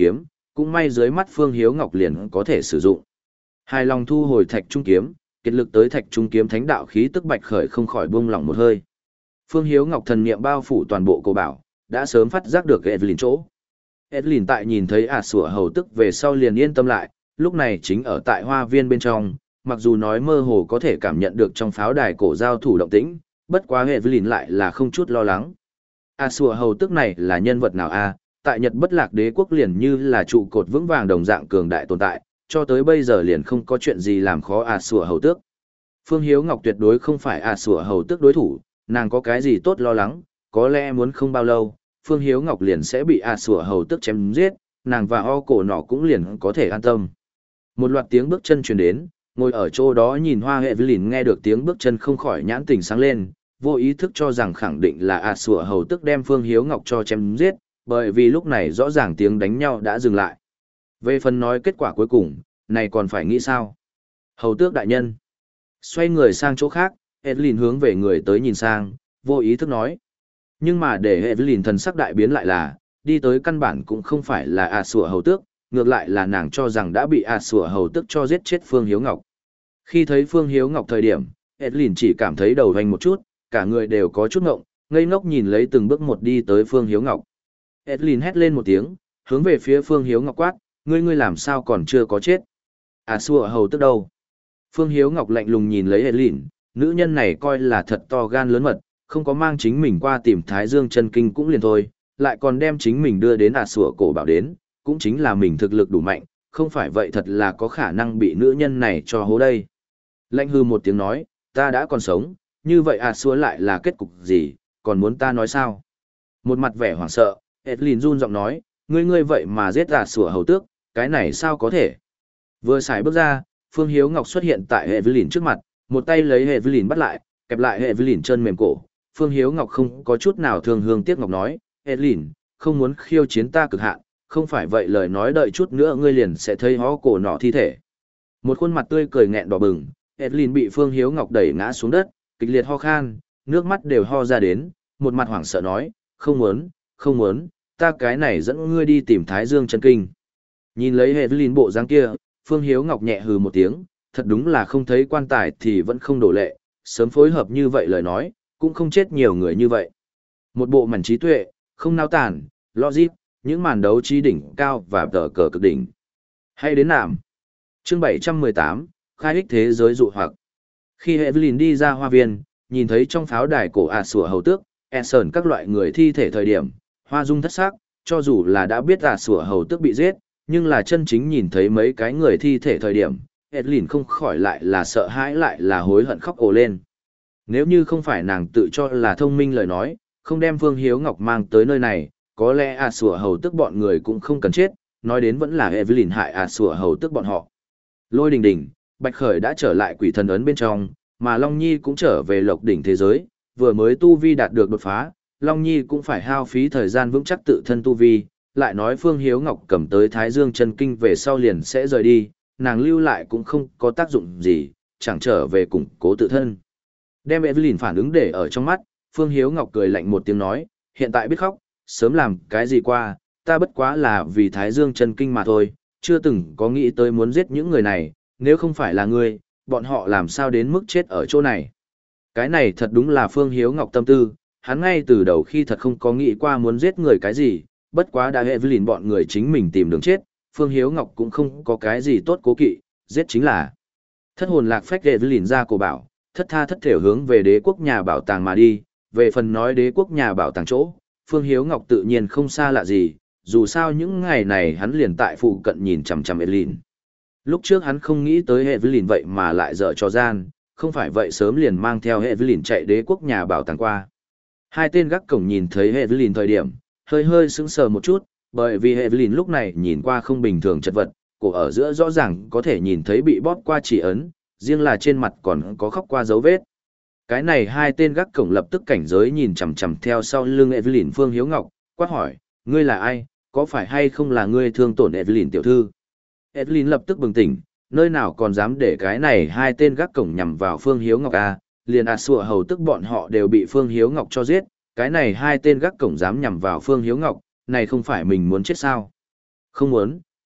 cũng may dưới mắt Phương Hiếu Ngọc liền có thể sử dụng. Hài lòng thu hồi thạch trung kiếm, kết lực tới thạch trung kiếm thánh đạo khí tức bạch khởi không khỏi buông lỏng một hơi. Phương Hiếu Ngọc thần niệm bao phủ toàn bộ cổ bảo, đã sớm phát giác được Evelyn chỗ. Evelyn tại nhìn thấy ả sủa hầu tức về sau liền yên tâm lại, lúc này chính ở tại hoa viên bên trong, mặc dù nói mơ hồ có thể cảm nhận được trong pháo đài cổ giao thủ động tĩnh, bất quá Evelyn lại là không chút lo lắng. Ả sủa hầu tức này là nhân vật nào a? Tại Nhật Bất Lạc Đế quốc liền như là trụ cột vững vàng đồng dạng cường đại tồn tại, cho tới bây giờ liền không có chuyện gì làm khó ả sủa hầu tước. Phương Hiếu Ngọc tuyệt đối không phải ả sủa hầu tước đối thủ, nàng có cái gì tốt lo lắng, có lẽ muốn không bao lâu, Phương Hiếu Ngọc liền sẽ bị ả sủa hầu tước chém giết, nàng và o cổ nọ cũng liền có thể an tâm. Một loạt tiếng bước chân truyền đến, ngồi ở chỗ đó nhìn Hoa Evelyn nghe được tiếng bước chân không khỏi nhãn tình sáng lên, vô ý thức cho rằng khẳng định là ả sủa hầu tước đem Phương Hiếu Ngọc cho chém giết, bởi vì lúc này rõ ràng tiếng đánh nhau đã dừng lại. Về phần nói kết quả cuối cùng, này còn phải nghĩ sao? Hầu tước đại nhân. Xoay người sang chỗ khác, Evelyn hướng về người tới nhìn sang, vô ý thức nói. Nhưng mà để Evelyn thần sắc đại biến lại là, đi tới căn bản cũng không phải là ả sủa hầu tước, ngược lại là nàng cho rằng đã bị ả sủa hầu tước cho giết chết Phương Hiếu Ngọc. Khi thấy Phương Hiếu Ngọc thời điểm, Evelyn chỉ cảm thấy đầu hoành một chút, cả người đều có chút ngộng, ngây ngốc nhìn lấy từng bước một đi tới Phương Hiếu Ngọc. Evelyn hét lên một tiếng, hướng về phía Phương Hiếu Ngọc quát, ngươi ngươi làm sao còn chưa có chết? À xua hầu tức đâu? Phương Hiếu Ngọc lạnh lùng nhìn lấy Evelyn, nữ nhân này coi là thật to gan lớn mật, không có mang chính mình qua tìm Thái Dương chân kinh cũng liền thôi, lại còn đem chính mình đưa đến à xua cổ bảo đến, cũng chính là mình thực lực đủ mạnh, không phải vậy thật là có khả năng bị nữ nhân này cho hố đây. Lạnh hư một tiếng nói, ta đã còn sống, như vậy à xua lại là kết cục gì, còn muốn ta nói sao? Một mặt vẻ hoảng sợ, Evelyn run giọng nói, ngươi ngươi vậy mà giết à xua hầu tước, cái này sao có thể? Vừa xài bước ra, Phương Hiếu Ngọc xuất hiện tại Evelyn trước mặt, một tay lấy Evelyn bắt lại, kẹp lại Evelyn chân mềm cổ. Phương Hiếu Ngọc không có chút nào thương hương tiếc ngọc nói, Evelyn, không muốn khiêu chiến ta cực hạn, không phải vậy lời nói đợi chút nữa ngươi liền sẽ thấy hó cổ nọ thi thể. Một khuôn mặt tươi cười nghẹn đỏ bừng, Evelyn bị Phương Hiếu Ngọc đẩy ngã xuống đất, kịch liệt ho khan, nước mắt đều ho ra đến, một mặt hoảng sợ nói, không muốn, không muốn, ta cái này dẫn ngươi đi tìm Thái Dương chân kinh. Nhìn lấy Evelyn bộ dáng kia, Phương Hiếu Ngọc nhẹ hừ một tiếng, thật đúng là không thấy quan tài thì vẫn không đổ lệ, sớm phối hợp như vậy lời nói, cũng không chết nhiều người như vậy. Một bộ mảnh trí tuệ, không nao tản, logic, những màn đấu trí đỉnh cao và tờ cờ cực đỉnh. Hay đến nạm. Chương bảy trăm mười tám, khai ích thế giới dụ hoặc. Khi Evelyn đi ra hoa viên, nhìn thấy trong pháo đài cổ ả sủa hầu tước, Eson các loại người thi thể thời điểm, hoa dung thất sắc, cho dù là đã biết ả sủa hầu tước bị giết, nhưng là chân chính nhìn thấy mấy cái người thi thể thời điểm, Evelyn không khỏi lại là sợ hãi lại là hối hận khóc ồ lên. Nếu như không phải nàng tự cho là thông minh lời nói, không đem Phương Hiếu Ngọc mang tới nơi này, có lẽ ả sủa hầu tước bọn người cũng không cần chết, nói đến vẫn là Evelyn hại ả sủa hầu tước bọn họ. Lôi đình đình, Bạch Khởi đã trở lại quỷ thần ấn bên trong, mà Long Nhi cũng trở về lộc đỉnh thế giới, vừa mới tu vi đạt được đột phá, Long Nhi cũng phải hao phí thời gian vững chắc tự thân tu vi, lại nói Phương Hiếu Ngọc cầm tới Thái Dương chân kinh về sau liền sẽ rời đi, nàng lưu lại cũng không có tác dụng gì, chẳng trở về củng cố tự thân. Đem Evelyn phản ứng để ở trong mắt, Phương Hiếu Ngọc cười lạnh một tiếng nói, hiện tại biết khóc, sớm làm cái gì qua, ta bất quá là vì Thái Dương chân kinh mà thôi, chưa từng có nghĩ tới muốn giết những người này, nếu không phải là ngươi, bọn họ làm sao đến mức chết ở chỗ này. Cái này thật đúng là Phương Hiếu Ngọc tâm tư, hắn ngay từ đầu khi thật không có nghĩ qua muốn giết người cái gì, bất quá đã Evelyn bọn người chính mình tìm đường chết, Phương Hiếu Ngọc cũng không có cái gì tốt cố kỵ, giết chính là. Thất hồn lạc phách Evelyn ra cổ bảo, thất tha thất thểu hướng về đế quốc nhà bảo tàng mà đi, về phần nói đế quốc nhà bảo tàng chỗ, Phương Hiếu Ngọc tự nhiên không xa lạ gì, dù sao những ngày này hắn liền tại phụ cận nhìn chằm chằm Evelyn. Lúc trước hắn không nghĩ tới Evelyn vậy mà lại dở cho gian, không phải vậy sớm liền mang theo Evelyn chạy đế quốc nhà bảo tàng qua. Hai tên gác cổng nhìn thấy Evelyn thời điểm, hơi hơi sững sờ một chút, bởi vì Evelyn lúc này nhìn qua không bình thường chật vật, cổ ở giữa rõ ràng có thể nhìn thấy bị bóp qua chỉ ấn, riêng là trên mặt còn có khóc qua dấu vết. Cái này hai tên gác cổng lập tức cảnh giới nhìn chằm chằm theo sau lưng Evelyn Phương Hiếu Ngọc, quát hỏi, ngươi là ai, có phải hay không là ngươi thương tổn Evelyn tiểu thư? Evelyn lập tức bừng tỉnh, nơi nào còn dám để cái này hai tên gác cổng nhằm vào Phương Hiếu Ngọc à, liền à sủa hầu tức bọn họ đều bị Phương Hiếu Ngọc cho giết, cái này hai tên gác cổng dám nhằm vào Phương Hiếu Ngọc, này không phải mình muốn chết sao? Không muốn,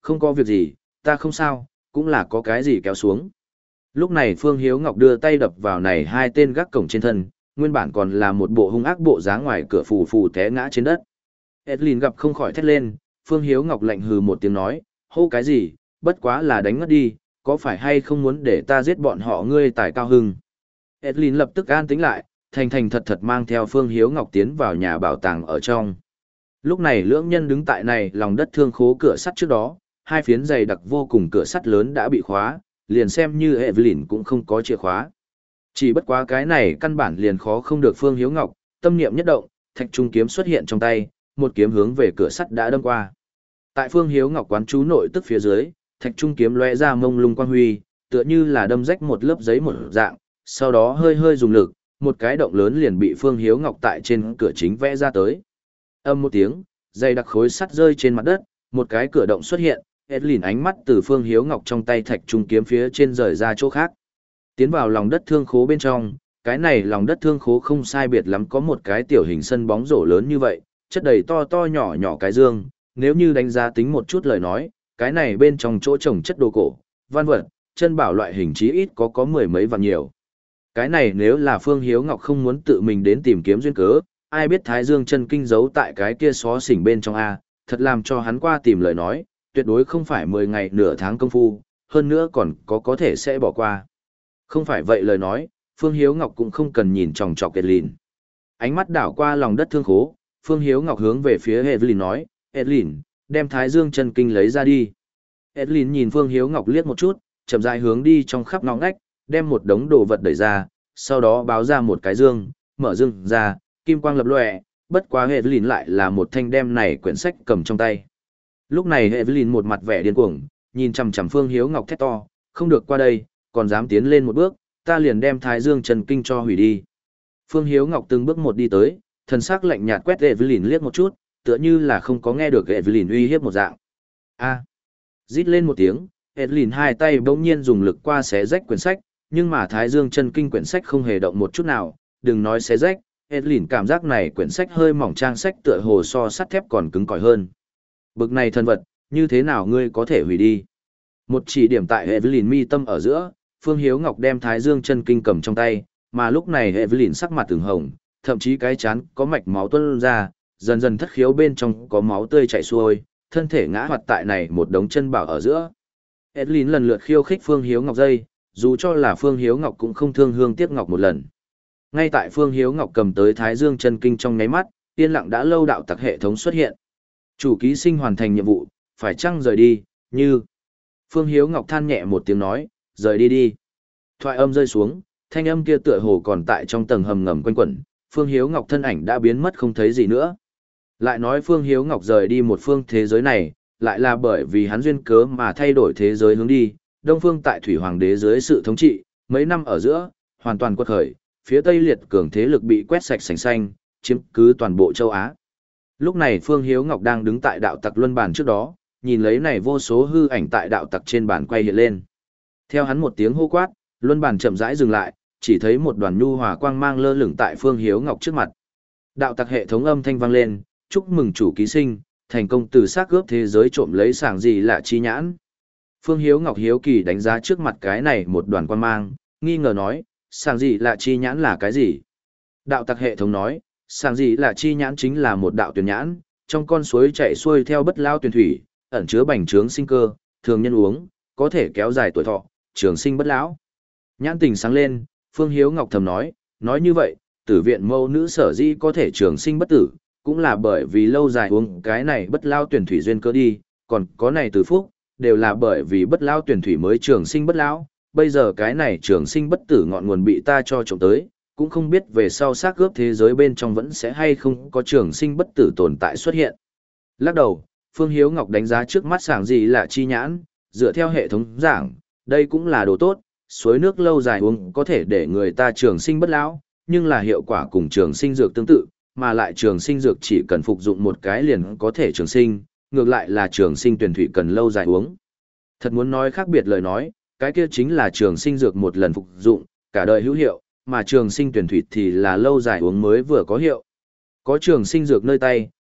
Không có việc gì, ta không sao, cũng là có cái gì kéo xuống. Lúc này Phương Hiếu Ngọc đưa tay đập vào này hai tên gác cổng trên thân, nguyên bản còn là một bộ hung ác bộ dáng ngoài cửa phù phù té ngã trên đất. Edlin gặp không khỏi thét lên, Phương Hiếu Ngọc lạnh hừ một tiếng nói, hô cái gì, bất quá là đánh ngất đi, có phải hay không muốn để ta giết bọn họ ngươi tài cao hưng. Edlin lập tức an tĩnh lại, thành thành thật thật mang theo Phương Hiếu Ngọc tiến vào nhà bảo tàng ở trong. Lúc này lưỡng nhân đứng tại này lòng đất thương khố cửa sắt trước đó, hai phiến dày đặc vô cùng cửa sắt lớn đã bị khóa, liền xem như Evelyn cũng không có chìa khóa. Chỉ bất quá cái này căn bản liền khó không được Phương Hiếu Ngọc, tâm niệm nhất động, thạch trung kiếm xuất hiện trong tay, một kiếm hướng về cửa sắt đã đâm qua. Tại Phương Hiếu Ngọc quán chú nội tức phía dưới, thạch trung kiếm lóe ra mông lung quang huy, tựa như là đâm rách một lớp giấy một dạng, sau đó hơi hơi dùng lực, một cái động lớn liền bị Phương Hiếu Ngọc tại trên cửa chính vẽ ra tới. Âm một tiếng, dây đặc khối sắt rơi trên mặt đất, một cái cửa động xuất hiện, Edlin ánh mắt từ Phương Hiếu Ngọc trong tay thạch trung kiếm phía trên rời ra chỗ khác. Tiến vào lòng đất thương khố bên trong, cái này lòng đất thương khố không sai biệt lắm có một cái tiểu hình sân bóng rổ lớn như vậy, chất đầy to to nhỏ nhỏ cái dương, nếu như đánh giá tính một chút lời nói, cái này bên trong chỗ trồng chất đồ cổ, văn vật, chân bảo loại hình chí ít có có mười mấy vạn nhiều. Cái này nếu là Phương Hiếu Ngọc không muốn tự mình đến tìm kiếm duyên cớ, ai biết Thái Dương chân kinh giấu tại cái kia xó xỉnh bên trong A, thật làm cho hắn qua tìm lời nói, tuyệt đối không phải mười ngày nửa tháng công phu, hơn nữa còn có có thể sẽ bỏ qua. Không phải vậy lời nói, Phương Hiếu Ngọc cũng không cần nhìn chòng chọc Edlin. Ánh mắt đảo qua lòng đất thương khố, Phương Hiếu Ngọc hướng về phía Edlin nói, Edlin, đem Thái Dương chân kinh lấy ra đi. Edlin nhìn Phương Hiếu Ngọc liếc một chút, chậm rãi hướng đi trong khắp ngõ ngách, đem một đống đồ vật đẩy ra, sau đó báo ra một cái dương, mở dương ra, kim quang lập lòe, bất quá Edlin lại là một thanh đem này quyển sách cầm trong tay. Lúc này Evelyn một mặt vẻ điên cuồng, nhìn chằm chằm Phương Hiếu Ngọc thét to, không được qua đây, còn dám tiến lên một bước, ta liền đem Thái Dương chân kinh cho hủy đi. Phương Hiếu Ngọc từng bước một đi tới, thần sắc lạnh nhạt quét Evelyn liếc một chút, tựa như là không có nghe được Evelyn uy hiếp một dạng. A! Rít lên một tiếng, Evelyn hai tay bỗng nhiên dùng lực qua xé rách quyển sách, nhưng mà Thái Dương chân kinh quyển sách không hề động một chút nào, đừng nói xé rách, Evelyn cảm giác này quyển sách hơi mỏng trang sách tựa hồ so sắt thép còn cứng cỏi hơn. Bực này thân vật, như thế nào ngươi có thể hủy đi? Một chỉ điểm tại Evelyn mi tâm ở giữa, Phương Hiếu Ngọc đem Thái Dương chân kinh cầm trong tay, mà lúc này Evelyn sắc mặt từng hồng, thậm chí cái chán có mạch máu tuôn ra, dần dần thất khiếu bên trong có máu tươi chảy xuôi, thân thể ngã hoạt tại này một đống chân bảo ở giữa. Evelyn lần lượt khiêu khích Phương Hiếu Ngọc dây, dù cho là Phương Hiếu Ngọc cũng không thương hương tiếc ngọc một lần. Ngay tại Phương Hiếu Ngọc cầm tới Thái Dương chân kinh trong nháy mắt, yên lặng đã lâu đạo tặc hệ thống xuất hiện. Chủ ký sinh hoàn thành nhiệm vụ, phải chăng rời đi, như... Phương Hiếu Ngọc than nhẹ một tiếng nói, rời đi đi. Thoại âm rơi xuống, thanh âm kia tựa hồ còn tại trong tầng hầm ngầm quanh quẩn, Phương Hiếu Ngọc thân ảnh đã biến mất không thấy gì nữa. Lại nói Phương Hiếu Ngọc rời đi một phương thế giới này, lại là bởi vì hắn duyên cớ mà thay đổi thế giới hướng đi, Đông Phương tại Thủy Hoàng đế dưới sự thống trị, mấy năm ở giữa, hoàn toàn quật khởi, phía Tây liệt cường thế lực bị quét sạch sành xanh, chiếm cứ toàn bộ châu Á. Lúc này Phương Hiếu Ngọc đang đứng tại đạo tặc luân bàn trước đó, nhìn lấy này vô số hư ảnh tại đạo tặc trên bàn quay hiện lên. Theo hắn một tiếng hô quát, luân bàn chậm rãi dừng lại, chỉ thấy một đoàn nhu hòa quang mang lơ lửng tại Phương Hiếu Ngọc trước mặt. Đạo tặc hệ thống âm thanh vang lên, chúc mừng chủ ký sinh, thành công từ xác cướp thế giới trộm lấy sảng gì lạ chi nhãn. Phương Hiếu Ngọc hiếu kỳ đánh giá trước mặt cái này một đoàn quang mang, nghi ngờ nói, sảng gì lạ chi nhãn là cái gì? Đạo tặc hệ thống nói, sảng gì lạ chi nhãn chính là một đạo tuyển nhãn, trong con suối chảy xuôi theo bất lao tuyển thủy, ẩn chứa bành trướng sinh cơ, thường nhân uống, có thể kéo dài tuổi thọ, trường sinh bất lão. Nhãn tình sáng lên, Phương Hiếu Ngọc thầm nói, nói như vậy, tử viện mâu nữ sở di có thể trường sinh bất tử, cũng là bởi vì lâu dài uống cái này bất lao tuyển thủy duyên cơ đi, còn có này từ phúc, đều là bởi vì bất lao tuyển thủy mới trường sinh bất lão, bây giờ cái này trường sinh bất tử ngọn nguồn bị ta cho trộm tới, cũng không biết về sau xác cướp thế giới bên trong vẫn sẽ hay không có trường sinh bất tử tồn tại xuất hiện. Lắc đầu, Phương Hiếu Ngọc đánh giá trước mắt sảng gì là chi nhãn, dựa theo hệ thống giảng, đây cũng là đồ tốt, suối nước lâu dài uống có thể để người ta trường sinh bất lão, nhưng là hiệu quả cùng trường sinh dược tương tự, mà lại trường sinh dược chỉ cần phục dụng một cái liền có thể trường sinh, ngược lại là trường sinh tuyển thủy cần lâu dài uống. Thật muốn nói khác biệt lời nói, cái kia chính là trường sinh dược một lần phục dụng, cả đời hữu hiệu, mà trường sinh tuyển thủy thì là lâu dài uống mới vừa có hiệu. Có trường sinh dược nơi tay,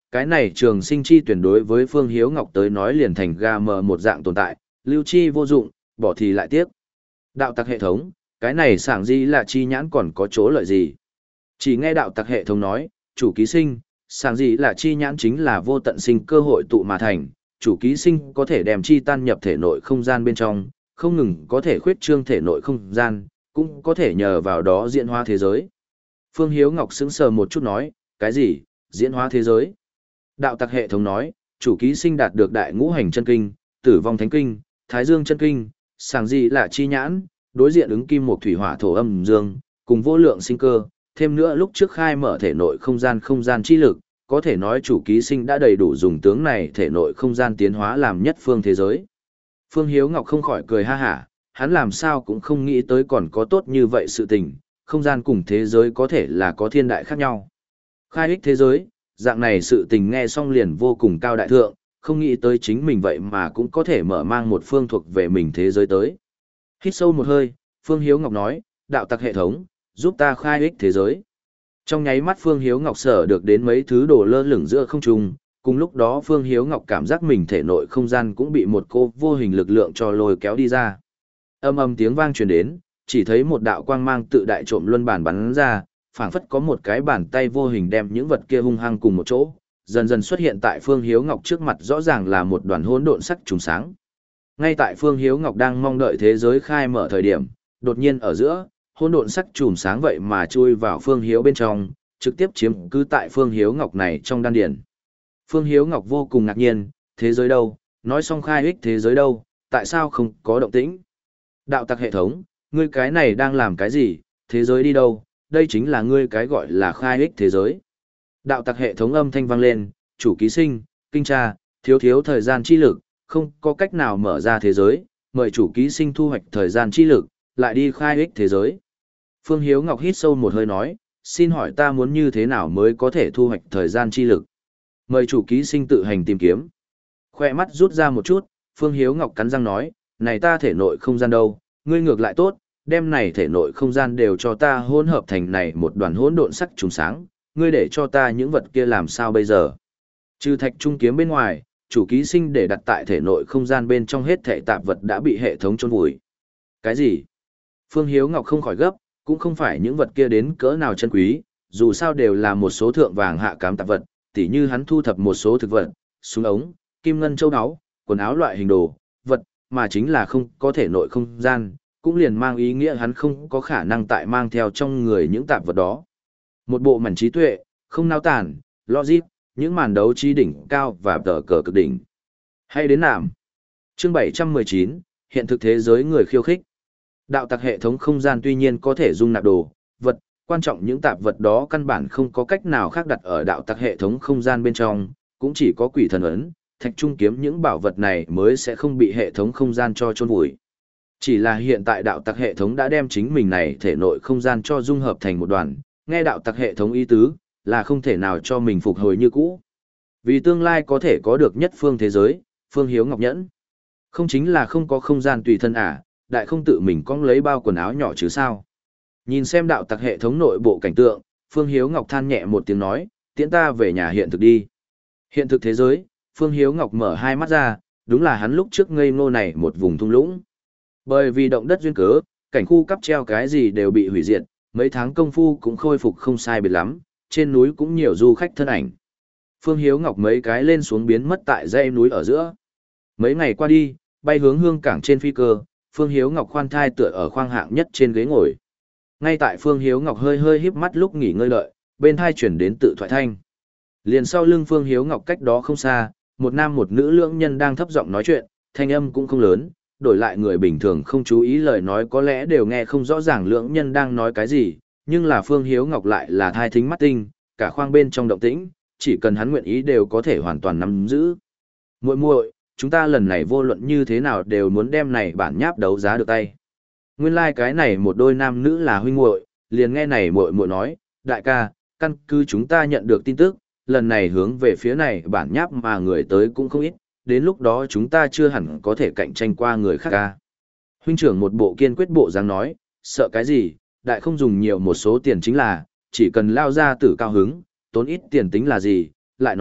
Cái này trường sinh chi tuyển đối với Phương Hiếu Ngọc tới nói liền thành gà mờ một dạng tồn tại, lưu chi vô dụng, bỏ thì lại tiếc. Đạo tặc hệ thống, cái này sảng gì là chi nhãn còn có chỗ lợi gì? Chỉ nghe đạo tặc hệ thống nói, chủ ký sinh, sảng gì là chi nhãn chính là vô tận sinh cơ hội tụ mà thành, chủ ký sinh có thể đem chi tan nhập thể nội không gian bên trong, không ngừng có thể khuyết trương thể nội không gian, cũng có thể nhờ vào đó diễn hóa thế giới. Phương Hiếu Ngọc sững sờ một chút nói, cái gì, diễn hóa thế giới? Đạo tặc hệ thống nói, chủ ký sinh đạt được đại ngũ hành chân kinh, tử vong thánh kinh, thái dương chân kinh, sảng gì là chi nhãn, đối diện ứng kim một thủy hỏa thổ âm dương, cùng vô lượng sinh cơ, thêm nữa lúc trước khai mở thể nội không gian không gian chi lực, có thể nói chủ ký sinh đã đầy đủ dùng tướng này thể nội không gian tiến hóa làm nhất phương thế giới. Phương Hiếu Ngọc không khỏi cười ha hả, hắn làm sao cũng không nghĩ tới còn có tốt như vậy sự tình, không gian cùng thế giới có thể là có thiên đại khác nhau. Khai ích thế giới, dạng này sự tình nghe xong liền vô cùng cao đại thượng, không nghĩ tới chính mình vậy mà cũng có thể mở mang một phương thuộc về mình thế giới tới. Hít sâu một hơi, Phương Hiếu Ngọc nói, đạo tặc hệ thống, giúp ta khai ích thế giới. Trong nháy mắt Phương Hiếu Ngọc sở được đến mấy thứ đồ lơ lửng giữa không trung, cùng lúc đó Phương Hiếu Ngọc cảm giác mình thể nội không gian cũng bị một cô vô hình lực lượng cho lôi kéo đi ra. Âm âm tiếng vang truyền đến, chỉ thấy một đạo quang mang tự đại trộm luân bản bắn ra, phảng phất có một cái bàn tay vô hình đem những vật kia hung hăng cùng một chỗ, dần dần xuất hiện tại Phương Hiếu Ngọc trước mặt, rõ ràng là một đoàn hỗn độn sắc trùng sáng. Ngay tại Phương Hiếu Ngọc đang mong đợi thế giới khai mở thời điểm, đột nhiên ở giữa, hỗn độn sắc trùm sáng vậy mà chui vào Phương Hiếu bên trong, trực tiếp chiếm cứ tại Phương Hiếu Ngọc này trong đan điền. Phương Hiếu Ngọc vô cùng ngạc nhiên, thế giới đâu, nói xong khai ích thế giới đâu, tại sao không có động tĩnh? Đạo tặc hệ thống, ngươi cái này đang làm cái gì, thế giới đi đâu, đây chính là ngươi cái gọi là khai ích thế giới. Đạo tặc hệ thống âm thanh vang lên, chủ ký sinh, kinh tra, thiếu thiếu thời gian chi lực, không có cách nào mở ra thế giới, mời chủ ký sinh thu hoạch thời gian chi lực, lại đi khai ích thế giới. Phương Hiếu Ngọc hít sâu một hơi nói, xin hỏi ta muốn như thế nào mới có thể thu hoạch thời gian chi lực? Mời chủ ký sinh tự hành tìm kiếm. Khoe mắt rút ra một chút, Phương Hiếu Ngọc cắn răng nói, này ta thể nội không gian đâu, ngươi ngược lại tốt, đem này thể nội không gian đều cho ta hỗn hợp thành này một đoàn hỗn độn sắc trùng sáng, ngươi để cho ta những vật kia làm sao bây giờ? Trừ thạch trung kiếm bên ngoài, chủ ký sinh để đặt tại thể nội không gian bên trong hết thể tạp vật đã bị hệ thống chôn vùi. Cái gì? Phương Hiếu Ngọc không khỏi gấp, cũng không phải những vật kia đến cỡ nào chân quý, dù sao đều là một số thượng vàng hạ cám tạp vật, tỉ như hắn thu thập một số thực vật, súng ống, kim ngân châu áo, quần áo loại hình đồ, vật, mà chính là không có thể nội không gian, cũng liền mang ý nghĩa hắn không có khả năng tại mang theo trong người những tạp vật đó. Một bộ mảnh trí tuệ, không nao tản, logic, những màn đấu trí đỉnh cao và tờ cờ cực đỉnh. Hay đến nạm. Chương bảy trăm mười chín, hiện thực thế giới người khiêu khích. Đạo tặc hệ thống không gian tuy nhiên có thể dung nạp đồ, vật, quan trọng những tạp vật đó căn bản không có cách nào khác đặt ở đạo tặc hệ thống không gian bên trong, cũng chỉ có quỷ thần ấn, thạch trung kiếm những bảo vật này mới sẽ không bị hệ thống không gian cho chôn vùi. Chỉ là hiện tại đạo tặc hệ thống đã đem chính mình này thể nội không gian cho dung hợp thành một đoàn, nghe đạo tặc hệ thống ý tứ, là không thể nào cho mình phục hồi như cũ. Vì tương lai có thể có được nhất phương thế giới, Phương Hiếu Ngọc nhẫn. Không chính là không có không gian tùy thân à, đại không tự mình cong lấy bao quần áo nhỏ chứ sao. Nhìn xem đạo tặc hệ thống nội bộ cảnh tượng, Phương Hiếu Ngọc than nhẹ một tiếng nói, tiễn ta về nhà hiện thực đi. Hiện thực thế giới, Phương Hiếu Ngọc mở hai mắt ra, đúng là hắn lúc trước ngây ngô này một vùng thung lũng. Bởi vì động đất duyên cớ, cảnh khu cắp treo cái gì đều bị hủy diệt, mấy tháng công phu cũng khôi phục không sai biệt lắm, trên núi cũng nhiều du khách thân ảnh. Phương Hiếu Ngọc mấy cái lên xuống biến mất tại dãy núi ở giữa. Mấy ngày qua đi, bay hướng hương cảng trên phi cơ, Phương Hiếu Ngọc khoan thai tựa ở khoang hạng nhất trên ghế ngồi. Ngay tại Phương Hiếu Ngọc hơi hơi híp mắt lúc nghỉ ngơi đợi, bên thai chuyển đến tự thoại thanh. Liền sau lưng Phương Hiếu Ngọc cách đó không xa, một nam một nữ lưỡng nhân đang thấp giọng nói chuyện, thanh âm cũng không lớn, đổi lại người bình thường không chú ý lời nói có lẽ đều nghe không rõ ràng lưỡng nhân đang nói cái gì, nhưng là Phương Hiếu Ngọc lại là thai thính mắt tinh, cả khoang bên trong động tĩnh, chỉ cần hắn nguyện ý đều có thể hoàn toàn nắm giữ. Muội muội, chúng ta lần này vô luận như thế nào đều muốn đem này bản nháp đấu giá được tay. Nguyên lai like cái này một đôi nam nữ là huynh muội, liền nghe này muội muội nói, đại ca, căn cứ chúng ta nhận được tin tức, lần này hướng về phía này bản nháp mà người tới cũng không ít, đến lúc đó chúng ta chưa hẳn có thể cạnh tranh qua người khác ca. Huynh trưởng một bộ kiên quyết bộ dáng nói, sợ cái gì, đại không dùng nhiều một số tiền chính là, chỉ cần lao ra tử cao hứng, tốn ít tiền tính là gì, lại nói,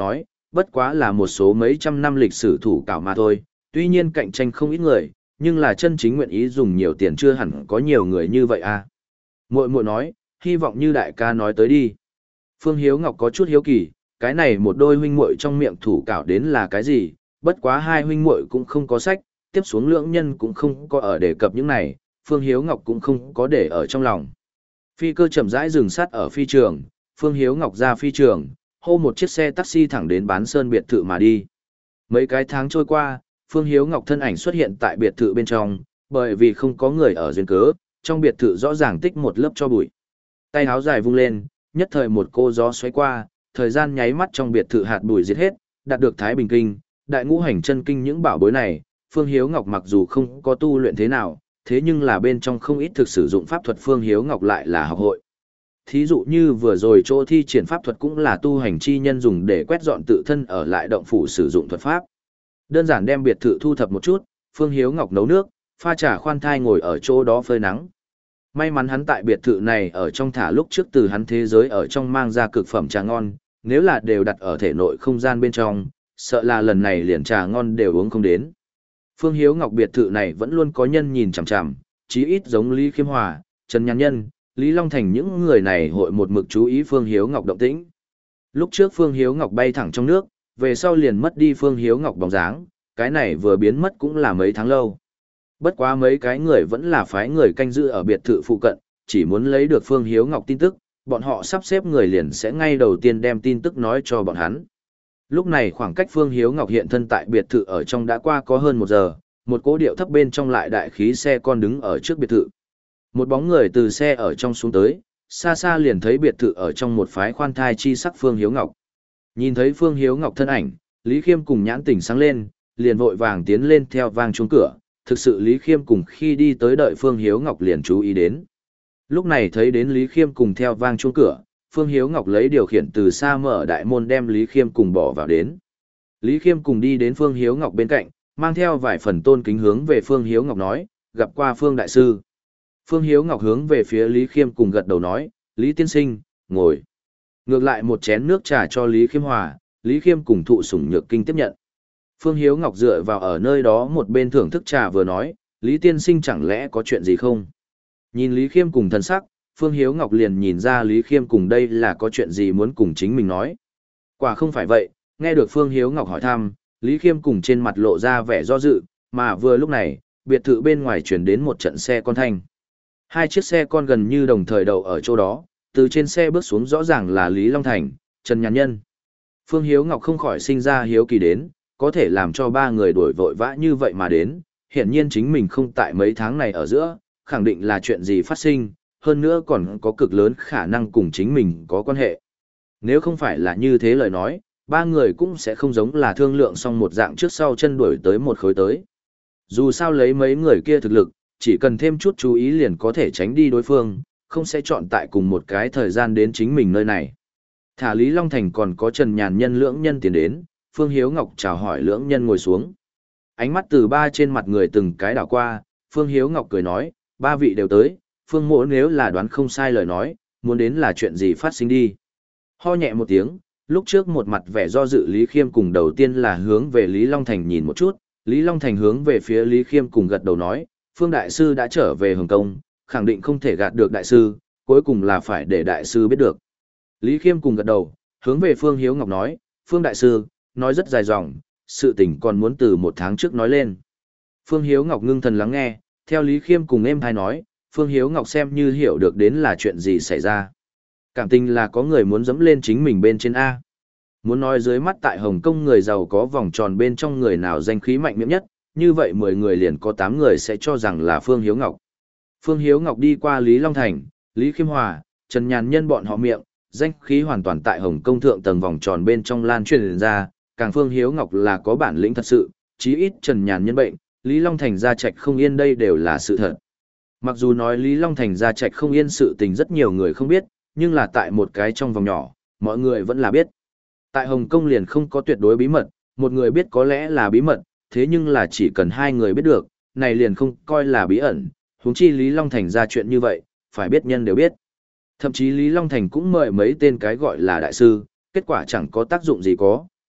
bất quá là một số mấy trăm năm lịch sử thủ cảo mà thôi, tuy nhiên cạnh tranh không ít người, nhưng là chân chính nguyện ý dùng nhiều tiền chưa hẳn có nhiều người như vậy à. Muội muội nói, hy vọng như đại ca nói tới đi. Phương Hiếu Ngọc có chút hiếu kỳ, cái này một đôi huynh muội trong miệng thủ cảo đến là cái gì, bất quá hai huynh muội cũng không có sách, tiếp xuống lưỡng nhân cũng không có ở đề cập những này, Phương Hiếu Ngọc cũng không có để ở trong lòng. Phi cơ chậm rãi dừng sát ở phi trường, Phương Hiếu Ngọc ra phi trường, hô một chiếc xe taxi thẳng đến Bán Sơn biệt thự mà đi. Mấy cái tháng trôi qua, Phương Hiếu Ngọc thân ảnh xuất hiện tại biệt thự bên trong, bởi vì không có người ở duyên cớ, trong biệt thự rõ ràng tích một lớp cho bụi. Tay áo dài vung lên, nhất thời một cô gió xoáy qua, thời gian nháy mắt trong biệt thự hạt bụi diệt hết, đạt được Thái Bình Kinh, Đại Ngũ Hành Chân Kinh những bảo bối này, Phương Hiếu Ngọc mặc dù không có tu luyện thế nào, thế nhưng là bên trong không ít thực sử dụng pháp thuật Phương Hiếu Ngọc lại là học hội. Thí dụ như vừa rồi chỗ thi triển pháp thuật cũng là tu hành chi nhân dùng để quét dọn tự thân ở lại động phủ sử dụng thuật pháp. Đơn giản đem biệt thự thu thập một chút, Phương Hiếu Ngọc nấu nước, pha trà khoan thai ngồi ở chỗ đó phơi nắng. May mắn hắn tại biệt thự này ở trong thả lúc trước từ hắn thế giới ở trong mang ra cực phẩm trà ngon, nếu là đều đặt ở thể nội không gian bên trong, sợ là lần này liền trà ngon đều uống không đến. Phương Hiếu Ngọc biệt thự này vẫn luôn có nhân nhìn chằm chằm, chí ít giống Lý Khiêm Hòa, Trần Nhàn Nhân, Lý Long Thành những người này hội một mực chú ý Phương Hiếu Ngọc động tĩnh. Lúc trước Phương Hiếu Ngọc bay thẳng trong nước, về sau liền mất đi Phương Hiếu Ngọc bóng dáng, cái này vừa biến mất cũng là mấy tháng lâu. Bất quá mấy cái người vẫn là phái người canh giữ ở biệt thự phụ cận, chỉ muốn lấy được Phương Hiếu Ngọc tin tức, bọn họ sắp xếp người liền sẽ ngay đầu tiên đem tin tức nói cho bọn hắn. Lúc này khoảng cách Phương Hiếu Ngọc hiện thân tại biệt thự ở trong đã qua có hơn một giờ, một cỗ điệu thấp bên trong lại đại khí xe con đứng ở trước biệt thự. Một bóng người từ xe ở trong xuống tới, xa xa liền thấy biệt thự ở trong một phái khoan thai chi sắc Phương Hiếu Ngọc. Nhìn thấy Phương Hiếu Ngọc thân ảnh, Lý Khiêm cùng nhãn tỉnh sáng lên, liền vội vàng tiến lên theo vang chuông cửa, thực sự Lý Khiêm cùng khi đi tới đợi Phương Hiếu Ngọc liền chú ý đến. Lúc này thấy đến Lý Khiêm cùng theo vang chuông cửa, Phương Hiếu Ngọc lấy điều khiển từ xa mở đại môn đem Lý Khiêm cùng bỏ vào đến. Lý Khiêm cùng đi đến Phương Hiếu Ngọc bên cạnh, mang theo vài phần tôn kính hướng về Phương Hiếu Ngọc nói, gặp qua Phương Đại Sư. Phương Hiếu Ngọc hướng về phía Lý Khiêm cùng gật đầu nói, Lý Tiên Sinh, ngồi. Ngược lại một chén nước trà cho Lý Khiêm hòa, Lý Khiêm cùng thụ sủng nhược kinh tiếp nhận. Phương Hiếu Ngọc dựa vào ở nơi đó một bên thưởng thức trà vừa nói, Lý Tiên Sinh chẳng lẽ có chuyện gì không? Nhìn Lý Khiêm cùng thân sắc, Phương Hiếu Ngọc liền nhìn ra Lý Khiêm cùng đây là có chuyện gì muốn cùng chính mình nói. Quả không phải vậy, nghe được Phương Hiếu Ngọc hỏi thăm, Lý Khiêm cùng trên mặt lộ ra vẻ do dự, mà vừa lúc này, biệt thự bên ngoài chuyển đến một trận xe con thanh. Hai chiếc xe con gần như đồng thời đậu ở chỗ đó, từ trên xe bước xuống rõ ràng là Lý Long Thành, Trần Nhàn Nhân. Phương Hiếu Ngọc không khỏi sinh ra hiếu kỳ đến, có thể làm cho ba người đuổi vội vã như vậy mà đến, hiện nhiên chính mình không tại mấy tháng này ở giữa, khẳng định là chuyện gì phát sinh, hơn nữa còn có cực lớn khả năng cùng chính mình có quan hệ. Nếu không phải là như thế lời nói, ba người cũng sẽ không giống là thương lượng xong một dạng trước sau chân đuổi tới một khối tới. Dù sao lấy mấy người kia thực lực, chỉ cần thêm chút chú ý liền có thể tránh đi đối phương, không sẽ chọn tại cùng một cái thời gian đến chính mình nơi này. Thả Lý Long Thành còn có Trần Nhàn Nhân lưỡng nhân tiến đến, Phương Hiếu Ngọc chào hỏi lưỡng nhân ngồi xuống. Ánh mắt từ ba trên mặt người từng cái đảo qua, Phương Hiếu Ngọc cười nói, ba vị đều tới, Phương mỗ nếu là đoán không sai lời nói, muốn đến là chuyện gì phát sinh đi. Ho nhẹ một tiếng, lúc trước một mặt vẻ do dự Lý Khiêm cùng đầu tiên là hướng về Lý Long Thành nhìn một chút, Lý Long Thành hướng về phía Lý Khiêm cùng gật đầu nói, Phương Đại Sư đã trở về Hồng Kông, khẳng định không thể gạt được Đại Sư, cuối cùng là phải để Đại Sư biết được. Lý Khiêm cùng gật đầu, hướng về Phương Hiếu Ngọc nói, Phương Đại Sư, nói rất dài dòng, sự tình còn muốn từ một tháng trước nói lên. Phương Hiếu Ngọc ngưng thần lắng nghe, theo Lý Khiêm cùng em thai nói, Phương Hiếu Ngọc xem như hiểu được đến là chuyện gì xảy ra. Cảm tình là có người muốn dẫm lên chính mình bên trên A. Muốn nói dưới mắt tại Hồng Kông người giàu có vòng tròn bên trong người nào danh khí mạnh miệng nhất, như vậy mười người liền có tám người sẽ cho rằng là Phương Hiếu Ngọc. Phương Hiếu Ngọc đi qua Lý Long Thành, Lý Khiêm Hòa, Trần Nhàn Nhân bọn họ miệng, danh khí hoàn toàn tại Hồng Kông thượng tầng vòng tròn bên trong lan truyền ra, càng Phương Hiếu Ngọc là có bản lĩnh thật sự, chí ít Trần Nhàn Nhân bệnh, Lý Long Thành gia trạch không yên đây đều là sự thật. Mặc dù nói Lý Long Thành gia trạch không yên sự tình rất nhiều người không biết, nhưng là tại một cái trong vòng nhỏ, mọi người vẫn là biết. Tại Hồng Kông liền không có tuyệt đối bí mật, một người biết có lẽ là bí mật, thế nhưng là chỉ cần hai người biết được, này liền không coi là bí ẩn, huống chi Lý Long Thành ra chuyện như vậy, phải biết nhân đều biết. Thậm chí Lý Long Thành cũng mời mấy tên cái gọi là đại sư, kết quả chẳng có tác dụng gì có,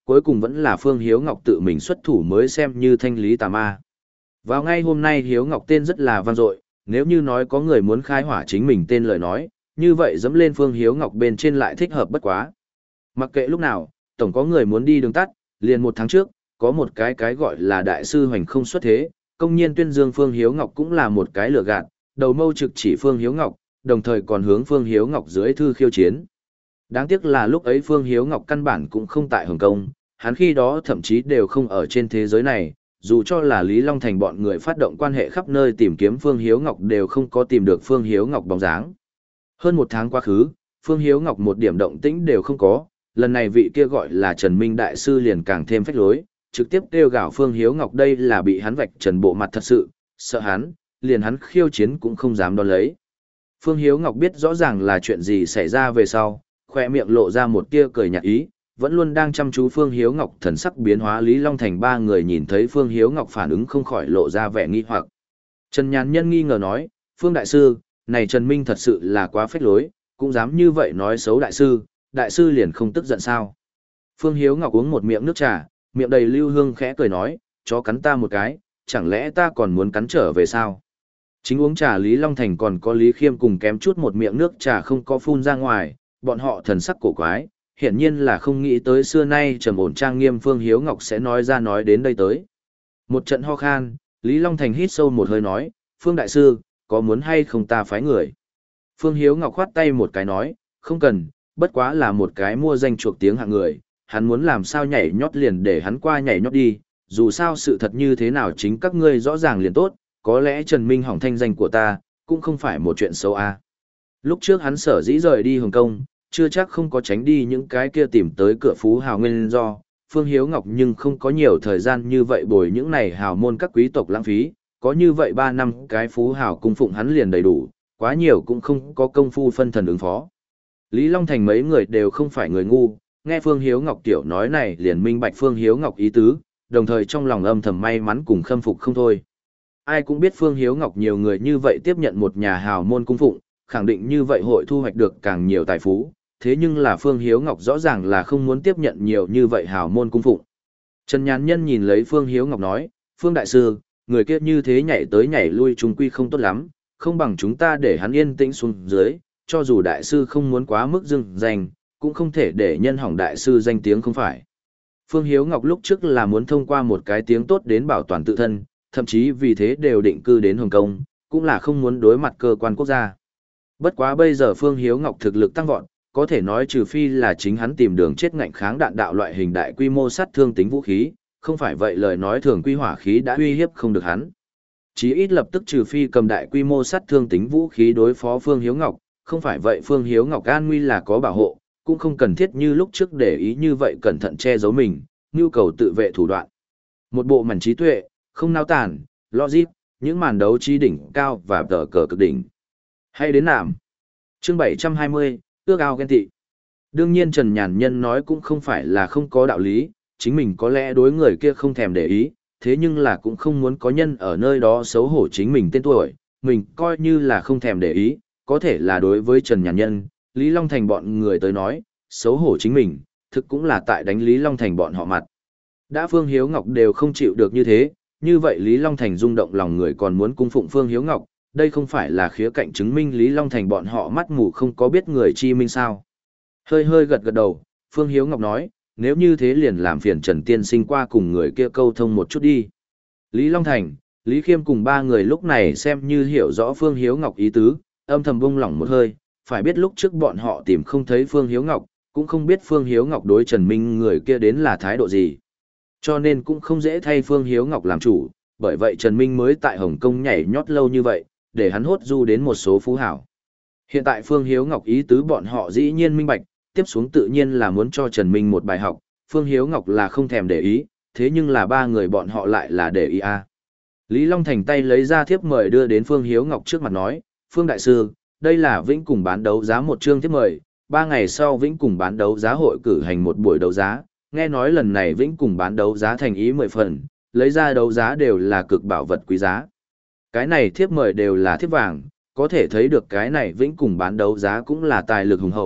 cuối cùng vẫn là Phương Hiếu Ngọc tự mình xuất thủ mới xem như thanh lý tà ma. Vào ngay hôm nay Hiếu Ngọc tên rất là vang dội, nếu như nói có người muốn khai hỏa chính mình tên lời nói, như vậy dẫm lên Phương Hiếu Ngọc bên trên lại thích hợp bất quá. Mặc kệ lúc nào, tổng có người muốn đi đường tắt, liền một tháng trước, có một cái cái gọi là đại sư hoành không xuất thế, công nhiên tuyên dương Phương Hiếu Ngọc cũng là một cái lừa gạt, đầu mâu trực chỉ Phương Hiếu Ngọc, đồng thời còn hướng Phương Hiếu Ngọc dưới thư khiêu chiến. Đáng tiếc là lúc ấy Phương Hiếu Ngọc căn bản cũng không tại Hồng Kông, hắn khi đó thậm chí đều không ở trên thế giới này, dù cho là Lý Long Thành bọn người phát động quan hệ khắp nơi tìm kiếm Phương Hiếu Ngọc đều không có tìm được Phương Hiếu Ngọc bóng dáng. Hơn một tháng quá khứ, Phương Hiếu Ngọc một điểm động tĩnh đều không có, lần này vị kia gọi là Trần Minh Đại Sư liền càng thêm phách lối, trực tiếp kêu gào Phương Hiếu Ngọc đây là bị hắn vạch trần bộ mặt thật sự, sợ hắn, liền hắn khiêu chiến cũng không dám đón lấy. Phương Hiếu Ngọc biết rõ ràng là chuyện gì xảy ra về sau, khoe miệng lộ ra một tia cười nhạt ý, vẫn luôn đang chăm chú Phương Hiếu Ngọc thần sắc biến hóa Lý Long Thành ba người nhìn thấy Phương Hiếu Ngọc phản ứng không khỏi lộ ra vẻ nghi hoặc. Trần Nhàn Nhân nghi ngờ nói, Phương Đại Sư, này Trần Minh thật sự là quá phách lối, cũng dám như vậy nói xấu Đại Sư, Đại Sư liền không tức giận sao. Phương Hiếu Ngọc uống một miệng nước trà, miệng đầy lưu hương khẽ cười nói, chó cắn ta một cái, chẳng lẽ ta còn muốn cắn trở về sao? Chính uống trà Lý Long Thành còn có Lý Khiêm cùng kém chút một miệng nước trà không có phun ra ngoài, bọn họ thần sắc cổ quái, hiển nhiên là không nghĩ tới xưa nay trầm ổn trang nghiêm Phương Hiếu Ngọc sẽ nói ra nói đến đây tới. Một trận ho khan, Lý Long Thành hít sâu một hơi nói, Phương Đại Sư, có muốn hay không ta phái người? Phương Hiếu Ngọc khoát tay một cái nói, không cần, bất quá là một cái mua danh chuộc tiếng hạng người, hắn muốn làm sao nhảy nhót liền để hắn qua nhảy nhót đi, dù sao sự thật như thế nào chính các ngươi rõ ràng liền tốt, có lẽ Trần Minh hỏng thanh danh của ta, cũng không phải một chuyện xấu a. Lúc trước hắn sở dĩ rời đi Hồng Kông, chưa chắc không có tránh đi những cái kia tìm tới cửa phú hào nguyên do, Phương Hiếu Ngọc nhưng không có nhiều thời gian như vậy bồi những này hào môn các quý tộc lãng phí, có như vậy ba năm cái phú hào cung phụng hắn liền đầy đủ, quá nhiều cũng không có công phu phân thần ứng phó. Lý Long Thành mấy người đều không phải người ngu, nghe Phương Hiếu Ngọc tiểu nói này liền minh bạch Phương Hiếu Ngọc ý tứ, đồng thời trong lòng âm thầm may mắn cùng khâm phục không thôi. Ai cũng biết Phương Hiếu Ngọc nhiều người như vậy tiếp nhận một nhà hào môn cung phụng, khẳng định như vậy hội thu hoạch được càng nhiều tài phú, thế nhưng là Phương Hiếu Ngọc rõ ràng là không muốn tiếp nhận nhiều như vậy hào môn cung phụng. Trần Nhàn Nhân nhìn lấy Phương Hiếu Ngọc nói, Phương Đại Sư, người kia như thế nhảy tới nhảy lui chúng quy không tốt lắm, không bằng chúng ta để hắn yên tĩnh xuống dưới, cho dù Đại Sư không muốn quá mức dưng danh, cũng không thể để nhân hỏng Đại Sư danh tiếng không phải. Phương Hiếu Ngọc lúc trước là muốn thông qua một cái tiếng tốt đến bảo toàn tự thân, thậm chí vì thế đều định cư đến Hồng Kông, cũng là không muốn đối mặt cơ quan quốc gia. Bất quá bây giờ Phương Hiếu Ngọc thực lực tăng vọt, có thể nói trừ phi là chính hắn tìm đường chết ngạnh kháng đạn đạo loại hình đại quy mô sát thương tính vũ khí, không phải vậy lời nói thường quy hỏa khí đã uy hiếp không được hắn. Chí ít lập tức trừ phi cầm đại quy mô sát thương tính vũ khí đối phó Phương Hiếu Ngọc, không phải vậy Phương Hiếu Ngọc an nguy là có bảo hộ, cũng không cần thiết như lúc trước để ý như vậy cẩn thận che giấu mình, nhu cầu tự vệ thủ đoạn. Một bộ mảnh trí tuệ, không nao tản, logic, những màn đấu trí đỉnh cao và tờ cờ cực đỉnh. Hay đến nạm. Chương bảy trăm hai mươi, ước ao ghen tị. Đương nhiên Trần Nhàn Nhân nói cũng không phải là không có đạo lý, chính mình có lẽ đối người kia không thèm để ý, thế nhưng là cũng không muốn có nhân ở nơi đó xấu hổ chính mình tên tuổi, mình coi như là không thèm để ý, có thể là đối với Trần Nhàn Nhân, Lý Long Thành bọn người tới nói, xấu hổ chính mình, thực cũng là tại đánh Lý Long Thành bọn họ mặt. Đã Phương Hiếu Ngọc đều không chịu được như thế, như vậy Lý Long Thành rung động lòng người còn muốn cung phụng Phương Hiếu Ngọc, đây không phải là khía cạnh chứng minh Lý Long Thành bọn họ mắt mù không có biết người chi minh sao. Hơi hơi gật gật đầu, Phương Hiếu Ngọc nói, nếu như thế liền làm phiền Trần Tiên Sinh qua cùng người kia câu thông một chút đi. Lý Long Thành, Lý Khiêm cùng ba người lúc này xem như hiểu rõ Phương Hiếu Ngọc ý tứ, âm thầm bung lỏng một hơi, phải biết lúc trước bọn họ tìm không thấy Phương Hiếu Ngọc, cũng không biết Phương Hiếu Ngọc đối Trần Minh người kia đến là thái độ gì. Cho nên cũng không dễ thay Phương Hiếu Ngọc làm chủ, bởi vậy Trần Minh mới tại Hồng Kông nhảy nhót lâu như vậy, để hắn hốt du đến một số phú hảo. Hiện tại Phương Hiếu Ngọc ý tứ bọn họ dĩ nhiên minh bạch, tiếp xuống tự nhiên là muốn cho Trần Minh một bài học, Phương Hiếu Ngọc là không thèm để ý, thế nhưng là ba người bọn họ lại là để ý a. Lý Long Thành tay lấy ra thiếp mời đưa đến Phương Hiếu Ngọc trước mặt nói, Phương Đại Sư, đây là Vĩnh cùng bán đấu giá một chương thiếp mời, ba ngày sau Vĩnh cùng bán đấu giá hội cử hành một buổi đấu giá, nghe nói lần này Vĩnh cùng bán đấu giá thành ý mười phần, lấy ra đấu giá đều là cực bảo vật quý giá. Cái này thiếp mời đều là thiếp vàng, có thể thấy được cái này Vĩnh cùng bán đấu giá cũng là tài lực hùng hậu,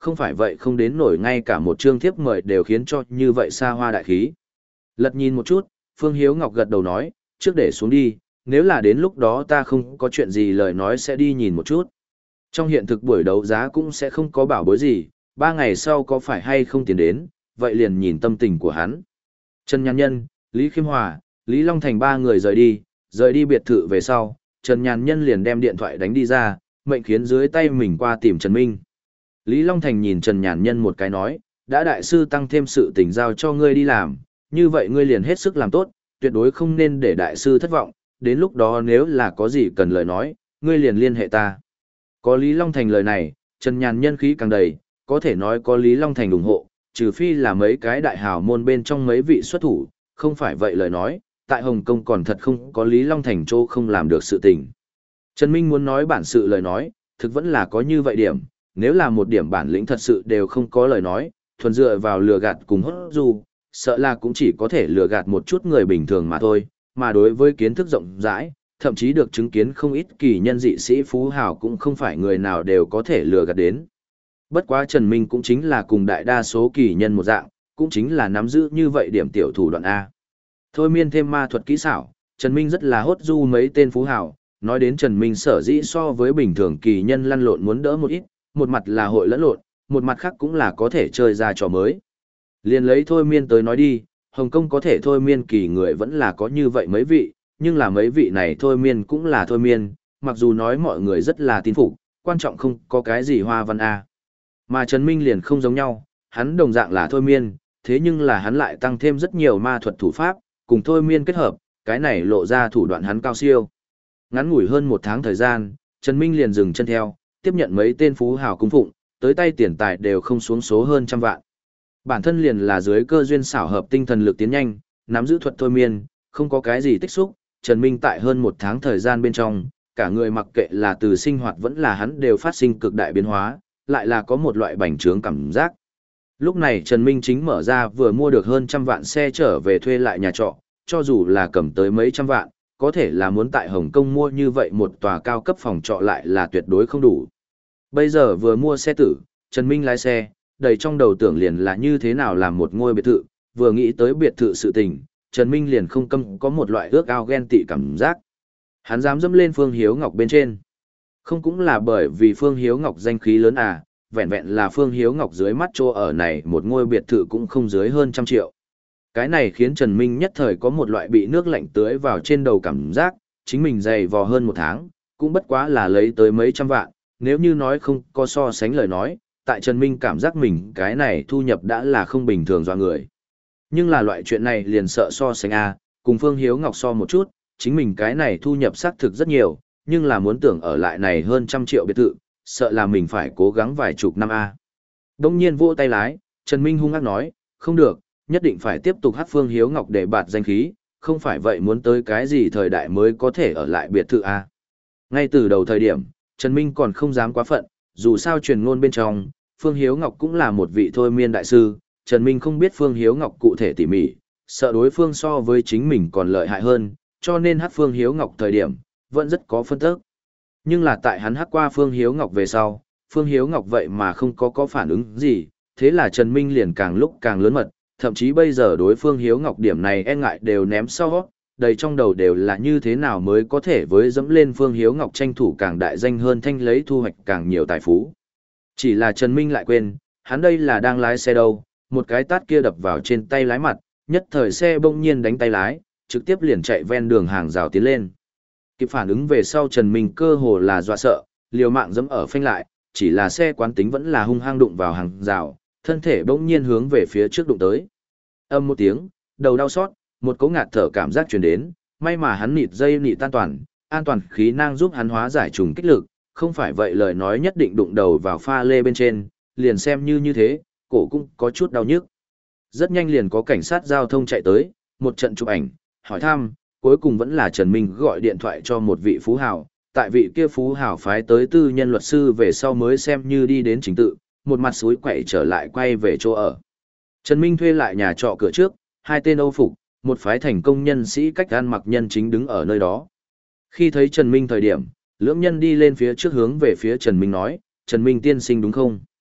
không phải vậy không đến nổi ngay cả một chương thiếp mời đều khiến cho như vậy xa hoa đại khí. Lật nhìn một chút, Phương Hiếu Ngọc gật đầu nói, trước để xuống đi, nếu là đến lúc đó ta không có chuyện gì lời nói sẽ đi nhìn một chút. Trong hiện thực buổi đấu giá cũng sẽ không có bảo bối gì, ba ngày sau có phải hay không tiền đến, vậy liền nhìn tâm tình của hắn. Trần Nhàn Nhân, Lý Khiêm Hòa, Lý Long Thành ba người rời đi, rời đi biệt thự về sau, Trần Nhàn Nhân liền đem điện thoại đánh đi ra, mệnh khiến dưới tay mình qua tìm Trần Minh. Lý Long Thành nhìn Trần Nhàn Nhân một cái nói, đã đại sư tăng thêm sự tình giao cho ngươi đi làm, như vậy ngươi liền hết sức làm tốt, tuyệt đối không nên để đại sư thất vọng, đến lúc đó nếu là có gì cần lời nói, ngươi liền liên hệ ta. Có Lý Long Thành lời này, Trần Nhàn Nhân khí càng đầy, có thể nói có Lý Long Thành ủng hộ, trừ phi là mấy cái đại hào môn bên trong mấy vị xuất thủ, không phải vậy lời nói, tại Hồng Kông còn thật không có Lý Long Thành chỗ không làm được sự tình. Trần Minh muốn nói bản sự lời nói, thực vẫn là có như vậy điểm, nếu là một điểm bản lĩnh thật sự đều không có lời nói, thuần dựa vào lừa gạt cùng hốt du, sợ là cũng chỉ có thể lừa gạt một chút người bình thường mà thôi, mà đối với kiến thức rộng rãi, thậm chí được chứng kiến không ít kỳ nhân dị sĩ phú hào cũng không phải người nào đều có thể lừa gạt đến. Bất quá Trần Minh cũng chính là cùng đại đa số kỳ nhân một dạng, cũng chính là nắm giữ như vậy điểm tiểu thủ đoạn A. Thôi miên thêm ma thuật kỹ xảo, Trần Minh rất là hốt du mấy tên phú hào, nói đến Trần Minh sở dĩ so với bình thường kỳ nhân lăn lộn muốn đỡ một ít, một mặt là hội lẫn lộn, một mặt khác cũng là có thể chơi ra trò mới. Liền lấy thôi miên tới nói đi, Hồng Kông có thể thôi miên kỳ người vẫn là có như vậy mấy vị, nhưng là mấy vị này thôi miên cũng là thôi miên, mặc dù nói mọi người rất là tin phục, quan trọng không có cái gì hoa văn A. Mà Trần Minh liền không giống nhau, hắn đồng dạng là thôi miên, thế nhưng là hắn lại tăng thêm rất nhiều ma thuật thủ pháp, cùng thôi miên kết hợp, cái này lộ ra thủ đoạn hắn cao siêu. Ngắn ngủi hơn một tháng thời gian, Trần Minh liền dừng chân theo, tiếp nhận mấy tên phú hào cung phụng, tới tay tiền tài đều không xuống số hơn trăm vạn. Bản thân liền là dưới cơ duyên xảo hợp tinh thần lực tiến nhanh, nắm giữ thuật thôi miên, không có cái gì tích xúc, Trần Minh tại hơn một tháng thời gian bên trong, cả người mặc kệ là từ sinh hoạt vẫn là hắn đều phát sinh cực đại biến hóa, lại là có một loại bành trướng cảm giác. Lúc này Trần Minh chính mở ra vừa mua được hơn trăm vạn xe trở về thuê lại nhà trọ, cho dù là cầm tới mấy trăm vạn, có thể là muốn tại Hồng Kông mua như vậy một tòa cao cấp phòng trọ lại là tuyệt đối không đủ. Bây giờ vừa mua xe tử, Trần Minh lái xe, đầy trong đầu tưởng liền là như thế nào làm một ngôi biệt thự, vừa nghĩ tới biệt thự sự tình, Trần Minh liền không câm có một loại ước ao ghen tị cảm giác. Hắn dám dẫm lên Phương Hiếu Ngọc bên trên. Không cũng là bởi vì Phương Hiếu Ngọc danh khí lớn à, vẹn vẹn là Phương Hiếu Ngọc dưới mắt chỗ ở này một ngôi biệt thự cũng không dưới hơn trăm triệu. Cái này khiến Trần Minh nhất thời có một loại bị nước lạnh tưới vào trên đầu cảm giác, chính mình dày vò hơn một tháng, cũng bất quá là lấy tới mấy trăm vạn, nếu như nói không có so sánh lời nói, tại Trần Minh cảm giác mình cái này thu nhập đã là không bình thường do người. Nhưng là loại chuyện này liền sợ so sánh a, cùng Phương Hiếu Ngọc so một chút, chính mình cái này thu nhập xác thực rất nhiều, nhưng là muốn tưởng ở lại này hơn trăm triệu biệt thự, sợ là mình phải cố gắng vài chục năm a. Đông nhiên vỗ tay lái, Trần Minh hung ác nói, không được, nhất định phải tiếp tục hát Phương Hiếu Ngọc để bạt danh khí, không phải vậy muốn tới cái gì thời đại mới có thể ở lại biệt thự a. Ngay từ đầu thời điểm, Trần Minh còn không dám quá phận, dù sao truyền ngôn bên trong, Phương Hiếu Ngọc cũng là một vị thôi miên đại sư, Trần Minh không biết Phương Hiếu Ngọc cụ thể tỉ mỉ, sợ đối phương so với chính mình còn lợi hại hơn, cho nên hát Phương Hiếu Ngọc thời điểm, vẫn rất có phân tức. Nhưng là tại hắn hát qua Phương Hiếu Ngọc về sau, Phương Hiếu Ngọc vậy mà không có có phản ứng gì, thế là Trần Minh liền càng lúc càng lớn mật, thậm chí bây giờ đối Phương Hiếu Ngọc điểm này e ngại đều ném sau, đầy trong đầu đều là như thế nào mới có thể với dẫm lên Phương Hiếu Ngọc tranh thủ càng đại danh hơn thanh lấy thu hoạch càng nhiều tài phú. Chỉ là Trần Minh lại quên, hắn đây là đang lái xe đâu, một cái tát kia đập vào trên tay lái mặt, nhất thời xe bỗng nhiên đánh tay lái, trực tiếp liền chạy ven đường hàng rào tiến lên. Kịp phản ứng về sau Trần Minh cơ hồ là dọa sợ, liều mạng dẫm ở phanh lại, chỉ là xe quán tính vẫn là hung hăng đụng vào hàng rào, thân thể bỗng nhiên hướng về phía trước đụng tới. Âm một tiếng, đầu đau xót, một cỗ ngạt thở cảm giác truyền đến, may mà hắn nịt dây nịt an toàn, an toàn khí năng giúp hắn hóa giải trùng kích lực, không phải vậy lời nói nhất định đụng đầu vào pha lê bên trên, liền xem như như thế, cổ cũng có chút đau nhức. Rất nhanh liền có cảnh sát giao thông chạy tới, một trận chụp ảnh, hỏi thăm, cuối cùng vẫn là Trần Minh gọi điện thoại cho một vị phú hào, tại vị kia phú hào phái tới tư nhân luật sư về sau mới xem như đi đến chính tự, một mặt suối quậy trở lại quay về chỗ ở. Trần Minh thuê lại nhà trọ cửa trước, hai tên Âu phục, một phái thành công nhân sĩ cách ăn mặc nhân chính đứng ở nơi đó. Khi thấy Trần Minh thời điểm, lưỡng nhân đi lên phía trước hướng về phía Trần Minh nói, Trần Minh tiên sinh đúng không?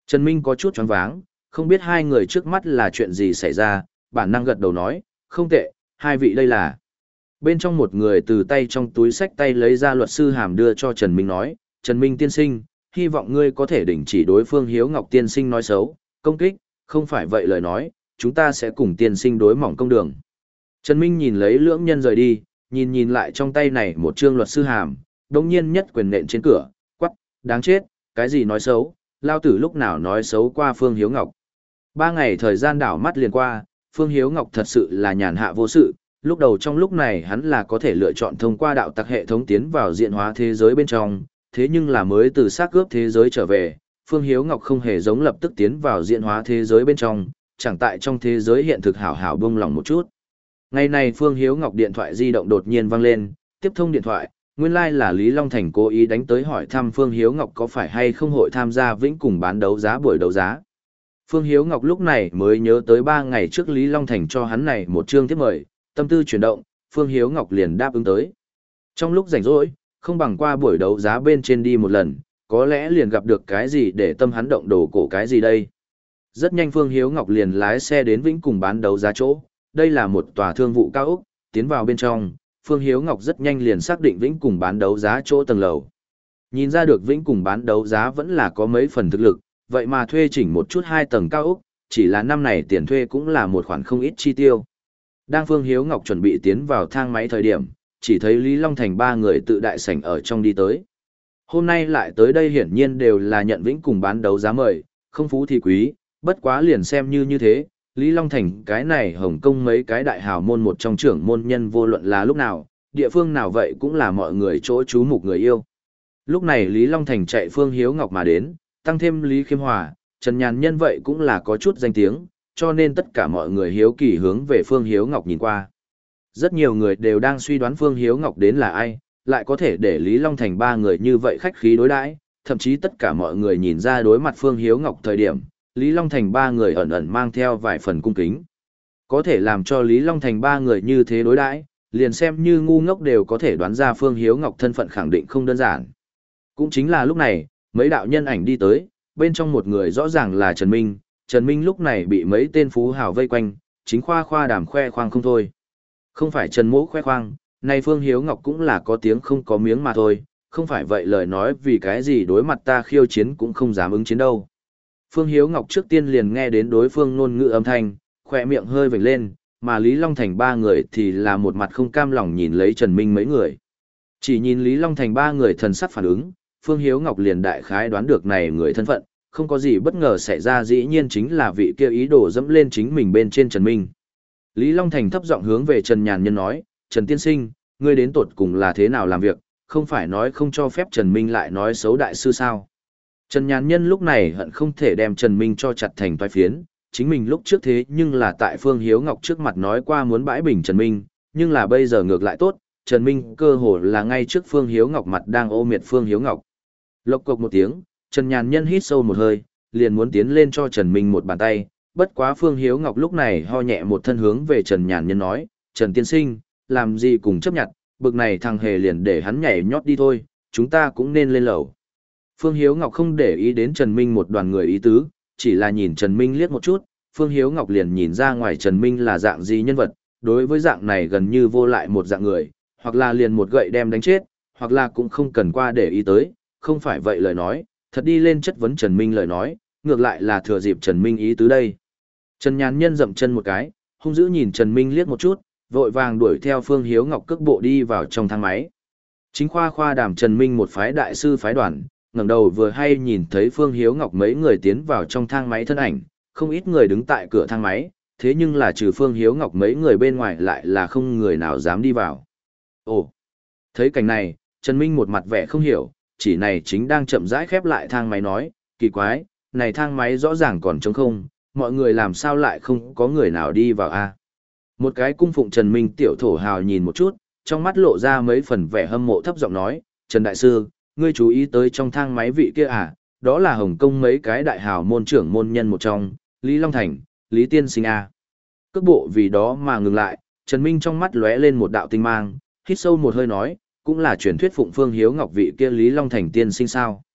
Trần Minh có chút choáng váng, không biết hai người trước mắt là chuyện gì xảy ra, bản năng gật đầu nói, không tệ, hai vị đây là. Bên trong một người từ tay trong túi sách tay lấy ra luật sư hàm đưa cho Trần Minh nói, Trần Minh tiên sinh, hy vọng ngươi có thể đình chỉ đối phương Hiếu Ngọc tiên sinh nói xấu, công kích, không phải vậy lời nói, chúng ta sẽ cùng tiên sinh đối mỏng công đường. Trần Minh nhìn lấy lưỡng nhân rời đi, nhìn nhìn lại trong tay này một chương luật sư hàm, đồng nhiên nhất quyền nện trên cửa, quắc, đáng chết, cái gì nói xấu, lao tử lúc nào nói xấu qua Phương Hiếu Ngọc. Ba ngày thời gian đảo mắt liền qua, Phương Hiếu Ngọc thật sự là nhàn hạ vô sự, lúc đầu trong lúc này hắn là có thể lựa chọn thông qua đạo tặc hệ thống tiến vào diện hóa thế giới bên trong, thế nhưng là mới từ xác cướp thế giới trở về, Phương Hiếu Ngọc không hề giống lập tức tiến vào diện hóa thế giới bên trong, chẳng tại trong thế giới hiện thực hảo hảo buông lòng một chút. Ngày này Phương Hiếu Ngọc điện thoại di động đột nhiên vang lên, tiếp thông điện thoại, nguyên lai like là Lý Long Thành cố ý đánh tới hỏi thăm Phương Hiếu Ngọc có phải hay không hội tham gia vĩnh cùng bán đấu giá buổi đấu giá. Phương Hiếu Ngọc lúc này mới nhớ tới ba ngày trước Lý Long Thành cho hắn này một chương tiếp mời, tâm tư chuyển động, Phương Hiếu Ngọc liền đáp ứng tới. Trong lúc rảnh rỗi, không bằng qua buổi đấu giá bên trên đi một lần, có lẽ liền gặp được cái gì để tâm hắn động đồ cổ cái gì đây. Rất nhanh Phương Hiếu Ngọc liền lái xe đến vĩnh cùng bán đấu giá chỗ, đây là một tòa thương vụ cao ốc, tiến vào bên trong, Phương Hiếu Ngọc rất nhanh liền xác định vĩnh cùng bán đấu giá chỗ tầng lầu. Nhìn ra được vĩnh cùng bán đấu giá vẫn là có mấy phần thực lực, vậy mà thuê chỉnh một chút hai tầng cao ốc, chỉ là năm này tiền thuê cũng là một khoản không ít chi tiêu. Đang Phương Hiếu Ngọc chuẩn bị tiến vào thang máy thời điểm, chỉ thấy Lý Long Thành ba người tự đại sảnh ở trong đi tới. Hôm nay lại tới đây hiển nhiên đều là nhận vĩnh cùng bán đấu giá mời, không phú thì quý, bất quá liền xem như như thế, Lý Long Thành cái này Hồng Kông mấy cái đại hào môn một trong trưởng môn nhân vô luận là lúc nào, địa phương nào vậy cũng là mọi người chỗ chú mục người yêu. Lúc này Lý Long Thành chạy Phương Hiếu Ngọc mà đến, tăng thêm Lý Khiêm Hòa, Trần Nhàn Nhân vậy cũng là có chút danh tiếng, cho nên tất cả mọi người hiếu kỳ hướng về Phương Hiếu Ngọc nhìn qua. Rất nhiều người đều đang suy đoán Phương Hiếu Ngọc đến là ai, lại có thể để Lý Long Thành ba người như vậy khách khí đối đãi, thậm chí tất cả mọi người nhìn ra đối mặt Phương Hiếu Ngọc thời điểm, Lý Long Thành ba người ẩn ẩn mang theo vài phần cung kính. Có thể làm cho Lý Long Thành ba người như thế đối đãi, liền xem như ngu ngốc đều có thể đoán ra Phương Hiếu Ngọc thân phận khẳng định không đơn giản. Cũng chính là lúc này, mấy đạo nhân ảnh đi tới, bên trong một người rõ ràng là Trần Minh, Trần Minh lúc này bị mấy tên phú hào vây quanh, chính khoa khoa đàm khoe khoang không thôi. Không phải Trần Mỗ khoe khoang, nay Phương Hiếu Ngọc cũng là có tiếng không có miếng mà thôi, không phải vậy lời nói vì cái gì đối mặt ta khiêu chiến cũng không dám ứng chiến đâu. Phương Hiếu Ngọc trước tiên liền nghe đến đối phương ngôn ngữ âm thanh, khỏe miệng hơi vểnh lên, mà Lý Long Thành ba người thì là một mặt không cam lòng nhìn lấy Trần Minh mấy người. Chỉ nhìn Lý Long Thành ba người thần sắc phản ứng, Phương Hiếu Ngọc liền đại khái đoán được này người thân phận, không có gì bất ngờ xảy ra dĩ nhiên chính là vị kia ý đồ dẫm lên chính mình bên trên Trần Minh. Lý Long Thành thấp giọng hướng về Trần Nhàn Nhân nói, Trần Tiên Sinh, ngươi đến tột cùng là thế nào làm việc, không phải nói không cho phép Trần Minh lại nói xấu đại sư sao. Trần Nhàn Nhân lúc này hận không thể đem Trần Minh cho chặt thành toái phiến, chính mình lúc trước thế nhưng là tại Phương Hiếu Ngọc trước mặt nói qua muốn bãi bình Trần Minh, nhưng là bây giờ ngược lại tốt, Trần Minh cơ hồ là ngay trước Phương Hiếu Ngọc mặt đang ô miệt Phương Hiếu Ngọc. Lộc cộc một tiếng, Trần Nhàn Nhân hít sâu một hơi, liền muốn tiến lên cho Trần Minh một bàn tay, bất quá Phương Hiếu Ngọc lúc này ho nhẹ một thân hướng về Trần Nhàn Nhân nói, Trần Tiên Sinh, làm gì cùng chấp nhận, bực này thằng hề liền để hắn nhảy nhót đi thôi, chúng ta cũng nên lên lầu. Phương Hiếu Ngọc không để ý đến Trần Minh một đoàn người ý tứ, chỉ là nhìn Trần Minh liếc một chút, Phương Hiếu Ngọc liền nhìn ra ngoài Trần Minh là dạng gì nhân vật, đối với dạng này gần như vô lại một dạng người, hoặc là liền một gậy đem đánh chết, hoặc là cũng không cần qua để ý tới, không phải vậy lời nói, thật đi lên chất vấn Trần Minh lời nói, ngược lại là thừa dịp Trần Minh ý tứ đây. Trần Nhàn Nhân dậm chân một cái, hung dữ nhìn Trần Minh liếc một chút, vội vàng đuổi theo Phương Hiếu Ngọc cước bộ đi vào trong thang máy. Chính khoa khoa đàm Trần Minh một phái đại sư phái đoàn, ngẩng đầu vừa hay nhìn thấy Phương Hiếu Ngọc mấy người tiến vào trong thang máy thân ảnh, không ít người đứng tại cửa thang máy, thế nhưng là trừ Phương Hiếu Ngọc mấy người bên ngoài lại là không người nào dám đi vào. Ồ, thấy cảnh này, Trần Minh một mặt vẻ không hiểu, chỉ này chính đang chậm rãi khép lại thang máy nói, kỳ quái, này thang máy rõ ràng còn trống không, mọi người làm sao lại không có người nào đi vào a? Một cái cung phụng Trần Minh tiểu thổ hào nhìn một chút, trong mắt lộ ra mấy phần vẻ hâm mộ thấp giọng nói, Trần Đại Sư, ngươi chú ý tới trong thang máy vị kia à, đó là Hồng Kông mấy cái đại hào môn trưởng môn nhân một trong, Lý Long Thành, Lý Tiên Sinh a. Cước bộ vì đó mà ngừng lại, Trần Minh trong mắt lóe lên một đạo tinh mang, hít sâu một hơi nói, cũng là truyền thuyết phụng Phương Hiếu Ngọc vị kia Lý Long Thành tiên sinh sao.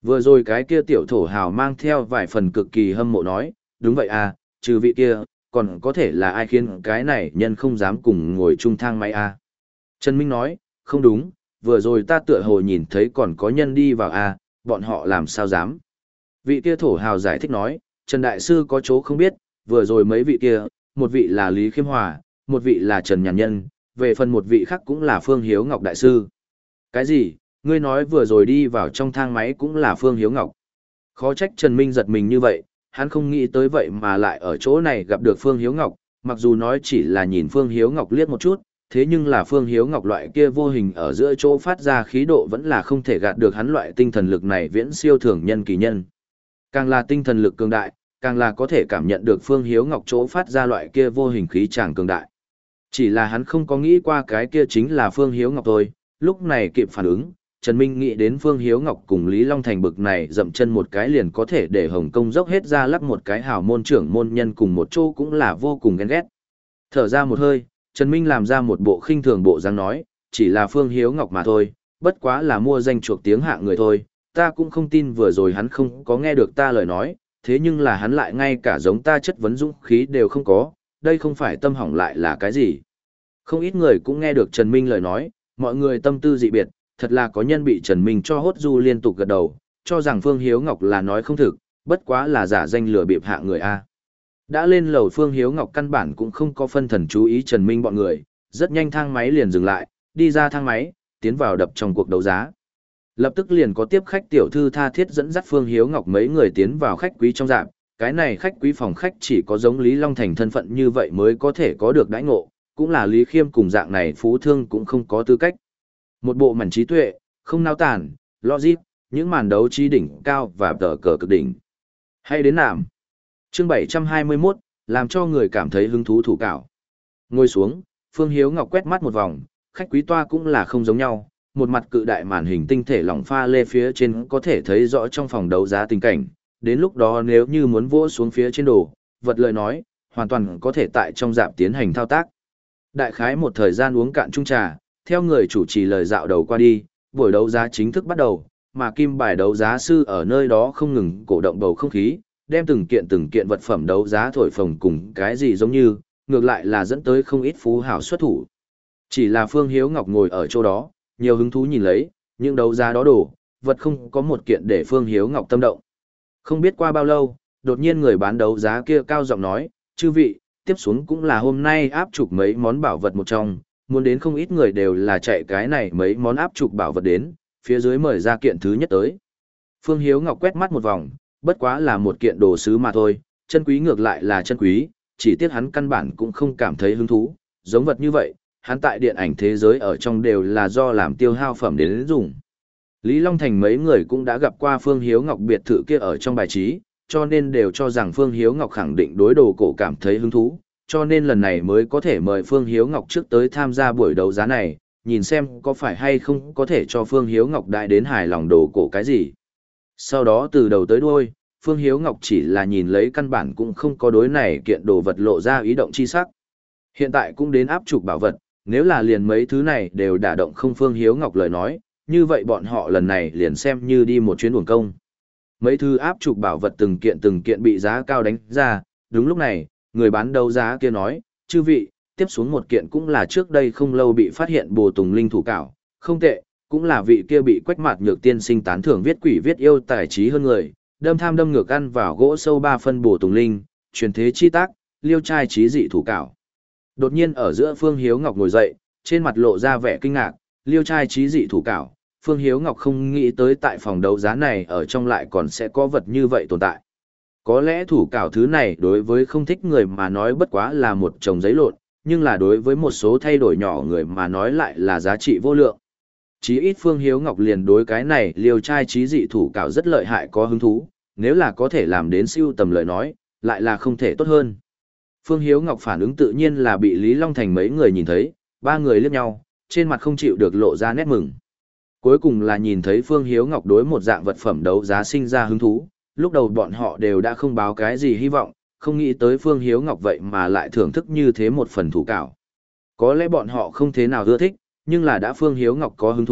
Vừa rồi cái kia tiểu thổ hào mang theo vài phần cực kỳ hâm mộ nói, đúng vậy à, trừ vị kia, còn có thể là ai khiến cái này nhân không dám cùng ngồi chung thang máy à. Trần Minh nói, không đúng, vừa rồi ta tựa hồ nhìn thấy còn có nhân đi vào à, bọn họ làm sao dám. Vị kia thổ hào giải thích nói, Trần Đại Sư có chỗ không biết, vừa rồi mấy vị kia, một vị là Lý Khiêm Hòa, một vị là Trần Nhàn Nhân, về phần một vị khác cũng là Phương Hiếu Ngọc Đại Sư. Cái gì, ngươi nói vừa rồi đi vào trong thang máy cũng là Phương Hiếu Ngọc. Khó trách Trần Minh giật mình như vậy, hắn không nghĩ tới vậy mà lại ở chỗ này gặp được Phương Hiếu Ngọc, mặc dù nói chỉ là nhìn Phương Hiếu Ngọc liếc một chút, thế nhưng là Phương Hiếu Ngọc loại kia vô hình ở giữa chỗ phát ra khí độ vẫn là không thể gạt được hắn loại tinh thần lực này viễn siêu thường nhân kỳ nhân. Càng là tinh thần lực cường đại, càng là có thể cảm nhận được Phương Hiếu Ngọc chỗ phát ra loại kia vô hình khí tràng cường đại. Chỉ là hắn không có nghĩ qua cái kia chính là Phương Hiếu Ngọc thôi, lúc này kịp phản ứng, Trần Minh nghĩ đến Phương Hiếu Ngọc cùng Lý Long Thành bực này dậm chân một cái liền có thể để Hồng Kông dốc hết ra lắc một cái hào môn trưởng môn nhân cùng một chỗ cũng là vô cùng ghen ghét. Thở ra một hơi, Trần Minh làm ra một bộ khinh thường bộ dáng nói, chỉ là Phương Hiếu Ngọc mà thôi, bất quá là mua danh chuộc tiếng hạng người thôi, ta cũng không tin vừa rồi hắn không có nghe được ta lời nói, thế nhưng là hắn lại ngay cả giống ta chất vấn dũng khí đều không có, đây không phải tâm hỏng lại là cái gì. Không ít người cũng nghe được Trần Minh lời nói, mọi người tâm tư dị biệt, thật là có nhân bị Trần Minh cho hốt du liên tục gật đầu, cho rằng Phương Hiếu Ngọc là nói không thực, bất quá là giả danh lừa bịp hạ người A. Đã lên lầu Phương Hiếu Ngọc căn bản cũng không có phân thần chú ý Trần Minh bọn người, rất nhanh thang máy liền dừng lại, đi ra thang máy, tiến vào đập trong cuộc đấu giá. Lập tức liền có tiếp khách tiểu thư tha thiết dẫn dắt Phương Hiếu Ngọc mấy người tiến vào khách quý trong dạp, cái này khách quý phòng khách chỉ có giống Lý Long Thành thân phận như vậy mới có thể có được đãi ngộ, cũng là Lý Khiêm cùng dạng này phú thương cũng không có tư cách. Một bộ mảnh trí tuệ, không nao tản, logic, những màn đấu trí đỉnh cao và tờ cờ cực đỉnh. Hay đến nạm. Chương bảy trăm hai mươi mốt, làm cho người cảm thấy hứng thú thủ cảo. Ngồi xuống, Phương Hiếu Ngọc quét mắt một vòng, khách quý toa cũng là không giống nhau, một mặt cự đại màn hình tinh thể lỏng pha lê phía trên có thể thấy rõ trong phòng đấu giá tình cảnh, đến lúc đó nếu như muốn vỗ xuống phía trên đồ, vật lời nói, hoàn toàn có thể tại trong dạp tiến hành thao tác. Đại khái một thời gian uống cạn chung trà, theo người chủ trì lời dạo đầu qua đi, buổi đấu giá chính thức bắt đầu, mà kim bài đấu giá sư ở nơi đó không ngừng cổ động bầu không khí, đem từng kiện từng kiện vật phẩm đấu giá thổi phồng cùng cái gì giống như, ngược lại là dẫn tới không ít phú hào xuất thủ. Chỉ là Phương Hiếu Ngọc ngồi ở chỗ đó, nhiều hứng thú nhìn lấy, những đấu giá đó đổ, vật không có một kiện để Phương Hiếu Ngọc tâm động. Không biết qua bao lâu, đột nhiên người bán đấu giá kia cao giọng nói, chư vị, tiếp xuống cũng là hôm nay áp trục mấy món bảo vật một trong, muốn đến không ít người đều là chạy cái này mấy món áp trục bảo vật đến, phía dưới mời ra kiện thứ nhất tới. Phương Hiếu Ngọc quét mắt một vòng, bất quá là một kiện đồ sứ mà thôi, chân quý ngược lại là chân quý, chỉ tiếc hắn căn bản cũng không cảm thấy hứng thú, giống vật như vậy, hắn tại điện ảnh thế giới ở trong đều là do làm tiêu hao phẩm đến dùng. Lý Long Thành mấy người cũng đã gặp qua Phương Hiếu Ngọc biệt thự kia ở trong bài trí, cho nên đều cho rằng Phương Hiếu Ngọc khẳng định đối đồ cổ cảm thấy hứng thú, cho nên lần này mới có thể mời Phương Hiếu Ngọc trước tới tham gia buổi đấu giá này, nhìn xem có phải hay không có thể cho Phương Hiếu Ngọc đại đến hài lòng đồ cổ cái gì. Sau đó từ đầu tới đuôi, Phương Hiếu Ngọc chỉ là nhìn lấy căn bản cũng không có đối này kiện đồ vật lộ ra ý động chi sắc. Hiện tại cũng đến áp trục bảo vật, nếu là liền mấy thứ này đều đả động không Phương Hiếu Ngọc lời nói, như vậy bọn họ lần này liền xem như đi một chuyến uổng công. Mấy thứ áp trục bảo vật từng kiện từng kiện bị giá cao đánh ra, đúng lúc này, người bán đấu giá kia nói, chư vị, tiếp xuống một kiện cũng là trước đây không lâu bị phát hiện bồ tùng linh thủ cảo, không tệ, cũng là vị kia bị quách mạt nhược tiên sinh tán thưởng viết quỷ viết yêu tài trí hơn người, đâm tham đâm ngược ăn vào gỗ sâu ba phân bồ tùng linh, truyền thế chi tác, liêu trai trí dị thủ cảo. Đột nhiên ở giữa Phương Hiếu Ngọc ngồi dậy, trên mặt lộ ra vẻ kinh ngạc, liêu trai trí dị thủ cảo. Phương Hiếu Ngọc không nghĩ tới tại phòng đấu giá này ở trong lại còn sẽ có vật như vậy tồn tại. Có lẽ thủ cảo thứ này đối với không thích người mà nói bất quá là một chồng giấy lộn, nhưng là đối với một số thay đổi nhỏ người mà nói lại là giá trị vô lượng. Chí ít Phương Hiếu Ngọc liền đối cái này liều trai trí dị thủ cảo rất lợi hại có hứng thú, nếu là có thể làm đến siêu tầm lời nói, lại là không thể tốt hơn. Phương Hiếu Ngọc phản ứng tự nhiên là bị Lý Long Thành mấy người nhìn thấy, ba người liếc nhau, trên mặt không chịu được lộ ra nét mừng. Cuối cùng là nhìn thấy Phương Hiếu Ngọc đối một dạng vật phẩm đấu giá sinh ra hứng thú, lúc đầu bọn họ đều đã không báo cái gì hy vọng, không nghĩ tới Phương Hiếu Ngọc vậy mà lại thưởng thức như thế một phần thủ cảo. Có lẽ bọn họ không thế nào ưa thích, nhưng là đã Phương Hiếu Ngọc có hứng thú,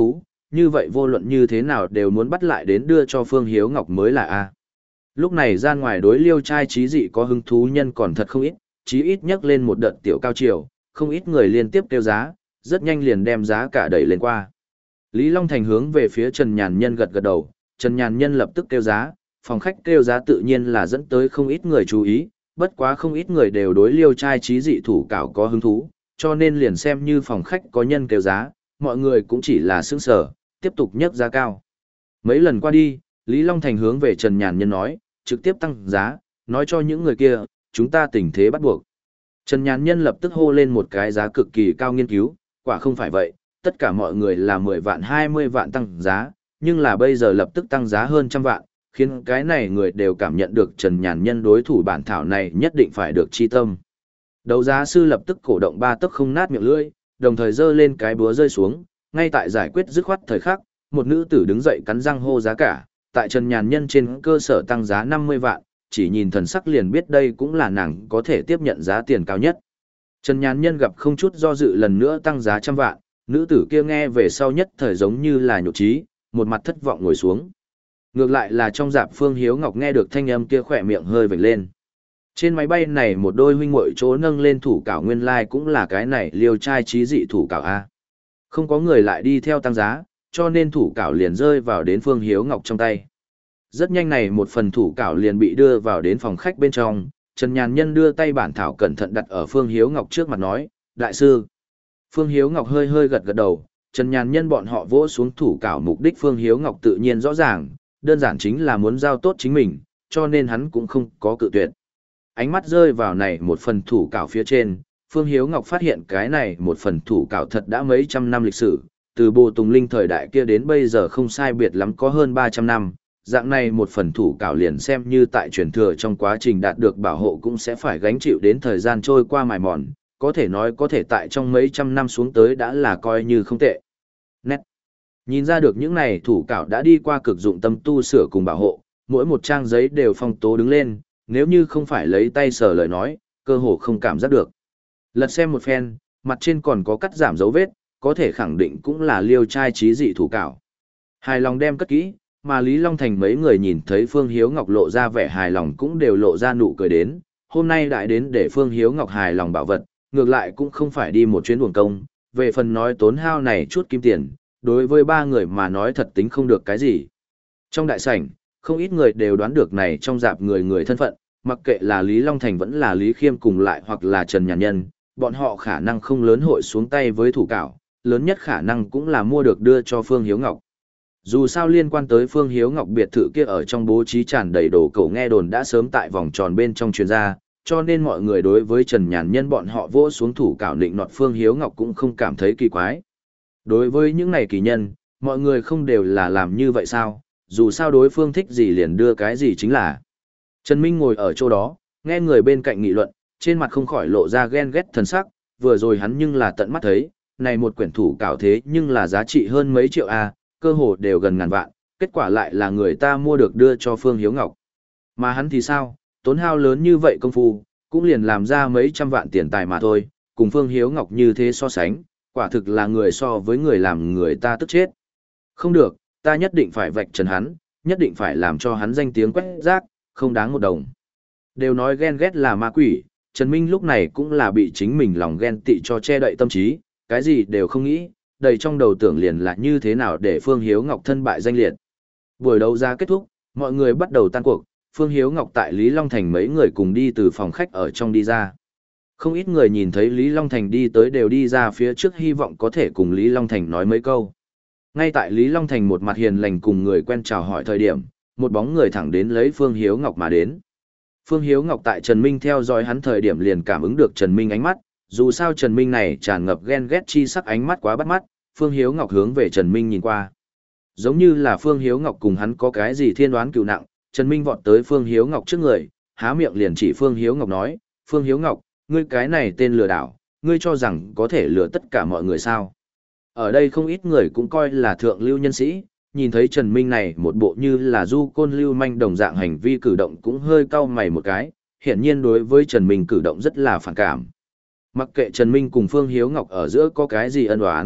như vậy vô luận như thế nào đều muốn bắt lại đến đưa cho Phương Hiếu Ngọc mới là A. Lúc này gian ngoài đối liêu trai trí dị có hứng thú nhân còn thật không ít, chí ít nhắc lên một đợt tiểu cao triều, không ít người liên tiếp kêu giá, rất nhanh liền đem giá cả đẩy lên qua. Lý Long Thành hướng về phía Trần Nhàn Nhân gật gật đầu, Trần Nhàn Nhân lập tức kêu giá, phòng khách kêu giá tự nhiên là dẫn tới không ít người chú ý, bất quá không ít người đều đối liêu trai trí dị thủ cảo có hứng thú, cho nên liền xem như phòng khách có nhân kêu giá, mọi người cũng chỉ là sững sờ, tiếp tục nhấc giá cao. Mấy lần qua đi, Lý Long Thành hướng về Trần Nhàn Nhân nói, trực tiếp tăng giá, nói cho những người kia, chúng ta tình thế bắt buộc. Trần Nhàn Nhân lập tức hô lên một cái giá cực kỳ cao nghiên cứu, quả không phải vậy, tất cả mọi người là mười vạn hai mươi vạn tăng giá, nhưng là bây giờ lập tức tăng giá hơn trăm vạn, khiến cái này người đều cảm nhận được Trần Nhàn Nhân đối thủ bản thảo này nhất định phải được chi tâm. Đấu giá sư lập tức cổ động ba tấc không nát miệng lưỡi, đồng thời giơ lên cái búa rơi xuống, ngay tại giải quyết dứt khoát thời khắc, một nữ tử đứng dậy cắn răng hô giá cả, tại Trần Nhàn Nhân trên cơ sở tăng giá năm mươi vạn, chỉ nhìn thần sắc liền biết đây cũng là nàng có thể tiếp nhận giá tiền cao nhất. Trần Nhàn Nhân gặp không chút do dự lần nữa tăng giá trăm vạn, nữ tử kia nghe về sau nhất thời giống như là nhục trí, một mặt thất vọng ngồi xuống. Ngược lại là trong dạp Phương Hiếu Ngọc nghe được thanh âm kia khỏe miệng hơi vểnh lên. Trên máy bay này một đôi huynh muội chỗ nâng lên thủ cảo nguyên lai like cũng là cái này liêu trai trí dị thủ cảo A. Không có người lại đi theo tăng giá, cho nên thủ cảo liền rơi vào đến Phương Hiếu Ngọc trong tay. Rất nhanh này một phần thủ cảo liền bị đưa vào đến phòng khách bên trong, Trần Nhàn Nhân đưa tay bản thảo cẩn thận đặt ở Phương Hiếu Ngọc trước mặt nói, đại sư. Phương Hiếu Ngọc hơi hơi gật gật đầu, Trần Nhàn Nhân bọn họ vỗ xuống thủ cảo mục đích Phương Hiếu Ngọc tự nhiên rõ ràng, đơn giản chính là muốn giao tốt chính mình, cho nên hắn cũng không có cự tuyệt. Ánh mắt rơi vào này một phần thủ cảo phía trên, Phương Hiếu Ngọc phát hiện cái này một phần thủ cảo thật đã mấy trăm năm lịch sử, từ Bồ Tùng Linh thời đại kia đến bây giờ không sai biệt lắm có hơn ba trăm năm, dạng này một phần thủ cảo liền xem như tại truyền thừa trong quá trình đạt được bảo hộ cũng sẽ phải gánh chịu đến thời gian trôi qua mài mòn, có thể nói có thể tại trong mấy trăm năm xuống tới đã là coi như không tệ. Nét. Nhìn ra được những này thủ cảo đã đi qua cực dụng tâm tu sửa cùng bảo hộ, mỗi một trang giấy đều phong tố đứng lên, nếu như không phải lấy tay sờ lời nói, cơ hồ không cảm giác được. Lật xem một phen, mặt trên còn có cắt giảm dấu vết, có thể khẳng định cũng là liêu trai trí dị thủ cảo. Hài lòng đem cất kỹ, mà Lý Long Thành mấy người nhìn thấy Phương Hiếu Ngọc lộ ra vẻ hài lòng cũng đều lộ ra nụ cười đến, hôm nay đại đến để Phương Hiếu Ngọc hài lòng bảo vật, ngược lại cũng không phải đi một chuyến uổng công, về phần nói tốn hao này chút kim tiền, đối với ba người mà nói thật tính không được cái gì. Trong đại sảnh, không ít người đều đoán được này trong dạp người người thân phận, mặc kệ là Lý Long Thành vẫn là Lý Khiêm cùng lại hoặc là Trần Nhàn Nhân, bọn họ khả năng không lớn hội xuống tay với thủ cảo, lớn nhất khả năng cũng là mua được đưa cho Phương Hiếu Ngọc. Dù sao liên quan tới Phương Hiếu Ngọc biệt thự kia ở trong bố trí tràn đầy đồ cổ nghe đồn đã sớm tại vòng tròn bên trong truyền ra, cho nên mọi người đối với Trần Nhàn Nhân bọn họ vỗ xuống thủ cảo định nọt Phương Hiếu Ngọc cũng không cảm thấy kỳ quái. Đối với những này kỳ nhân, mọi người không đều là làm như vậy sao, dù sao đối phương thích gì liền đưa cái gì chính là. Trần Minh ngồi ở chỗ đó, nghe người bên cạnh nghị luận, trên mặt không khỏi lộ ra ghen ghét thần sắc, vừa rồi hắn nhưng là tận mắt thấy, này một quyển thủ cảo thế nhưng là giá trị hơn mấy triệu a, cơ hồ đều gần ngàn vạn, kết quả lại là người ta mua được đưa cho Phương Hiếu Ngọc. Mà hắn thì sao, tốn hao lớn như vậy công phu, cũng liền làm ra mấy trăm vạn tiền tài mà thôi, cùng Phương Hiếu Ngọc như thế so sánh, quả thực là người so với người làm người ta tức chết. Không được, ta nhất định phải vạch trần hắn, nhất định phải làm cho hắn danh tiếng quét rác, không đáng một đồng. Đều nói ghen ghét là ma quỷ, Trần Minh lúc này cũng là bị chính mình lòng ghen tị cho che đậy tâm trí, cái gì đều không nghĩ, đầy trong đầu tưởng liền là như thế nào để Phương Hiếu Ngọc thân bại danh liệt. Buổi đấu giá kết thúc, mọi người bắt đầu tan cuộc, Phương Hiếu Ngọc tại Lý Long Thành mấy người cùng đi từ phòng khách ở trong đi ra. Không ít người nhìn thấy Lý Long Thành đi tới đều đi ra phía trước hy vọng có thể cùng Lý Long Thành nói mấy câu. Ngay tại Lý Long Thành một mặt hiền lành cùng người quen chào hỏi thời điểm, một bóng người thẳng đến lấy Phương Hiếu Ngọc mà đến. Phương Hiếu Ngọc tại Trần Minh theo dõi hắn thời điểm liền cảm ứng được Trần Minh ánh mắt, dù sao Trần Minh này tràn ngập ghen ghét chi sắc ánh mắt quá bắt mắt, Phương Hiếu Ngọc hướng về Trần Minh nhìn qua. Giống như là Phương Hiếu Ngọc cùng hắn có cái gì thiên đoán cừu nặng, Trần Minh vọt tới Phương Hiếu Ngọc trước người, há miệng liền chỉ Phương Hiếu Ngọc nói, Phương Hiếu Ngọc, ngươi cái này tên lừa đảo, ngươi cho rằng có thể lừa tất cả mọi người sao. Ở đây không ít người cũng coi là thượng lưu nhân sĩ, nhìn thấy Trần Minh này một bộ như là du côn lưu manh đồng dạng hành vi cử động cũng hơi cau mày một cái, hiển nhiên đối với Trần Minh cử động rất là phản cảm. Mặc kệ Trần Minh cùng Phương Hiếu Ngọc ở giữa có cái gì ân oán,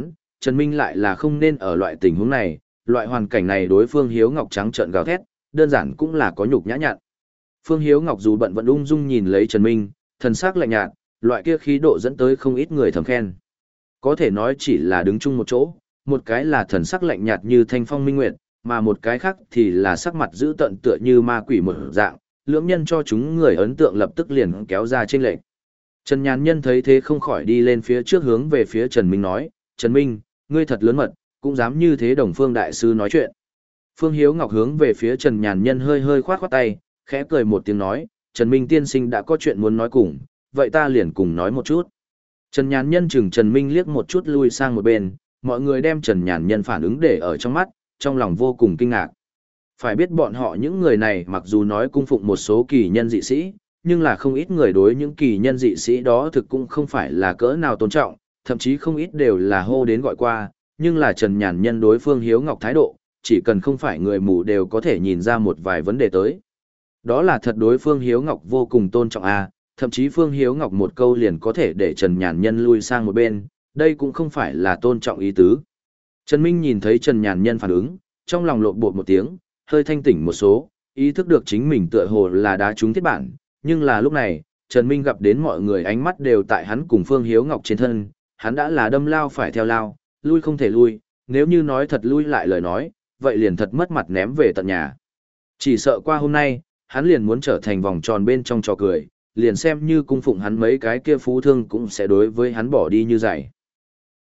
Trần Minh lại là không nên ở loại tình huống này, loại hoàn cảnh này đối Phương Hiếu Ngọc trắng trợn gào thét, đơn giản cũng là có nhục nhã nhặn. Phương Hiếu Ngọc dù bận vẫn ung dung nhìn lấy Trần Minh, thần sắc lạnh nhạt, loại kia khí độ dẫn tới không ít người thầm khen. Có thể nói chỉ là đứng chung một chỗ, một cái là thần sắc lạnh nhạt như thanh phong minh nguyệt, mà một cái khác thì là sắc mặt dữ tợn tựa như ma quỷ một dạng, lưỡng nhân cho chúng người ấn tượng lập tức liền kéo ra trên lệnh. Trần Nhàn Nhân thấy thế không khỏi đi lên phía trước hướng về phía Trần Minh nói, Trần Minh, ngươi thật lớn mật, cũng dám như thế Đồng Phương Đại Sư nói chuyện. Phương Hiếu Ngọc hướng về phía Trần Nhàn Nhân hơi hơi khoát khoát tay, khẽ cười một tiếng nói, Trần Minh tiên sinh đã có chuyện muốn nói cùng, vậy ta liền cùng nói một chút. Trần Nhàn Nhân chừng Trần Minh liếc một chút lui sang một bên, mọi người đem Trần Nhàn Nhân phản ứng để ở trong mắt, trong lòng vô cùng kinh ngạc. Phải biết bọn họ những người này mặc dù nói cung phụng một số kỳ nhân dị sĩ, nhưng là không ít người đối những kỳ nhân dị sĩ đó thực cũng không phải là cỡ nào tôn trọng, thậm chí không ít đều là hô đến gọi qua, nhưng là Trần Nhàn Nhân đối Phương Hiếu Ngọc thái độ, chỉ cần không phải người mù đều có thể nhìn ra một vài vấn đề tới. Đó là thật đối Phương Hiếu Ngọc vô cùng tôn trọng a, thậm chí Phương Hiếu Ngọc một câu liền có thể để Trần Nhàn Nhân lui sang một bên, đây cũng không phải là tôn trọng ý tứ. Trần Minh nhìn thấy Trần Nhàn Nhân phản ứng, trong lòng lộn bột một tiếng, hơi thanh tỉnh một số, ý thức được chính mình tựa hồ là đá trúng thiết bản, nhưng là lúc này, Trần Minh gặp đến mọi người ánh mắt đều tại hắn cùng Phương Hiếu Ngọc trên thân, hắn đã là đâm lao phải theo lao, lui không thể lui, nếu như nói thật lui lại lời nói, vậy liền thật mất mặt ném về tận nhà. Chỉ sợ qua hôm nay, hắn liền muốn trở thành vòng tròn bên trong trò cười, liền xem như cung phụng hắn mấy cái kia phú thương cũng sẽ đối với hắn bỏ đi như vậy.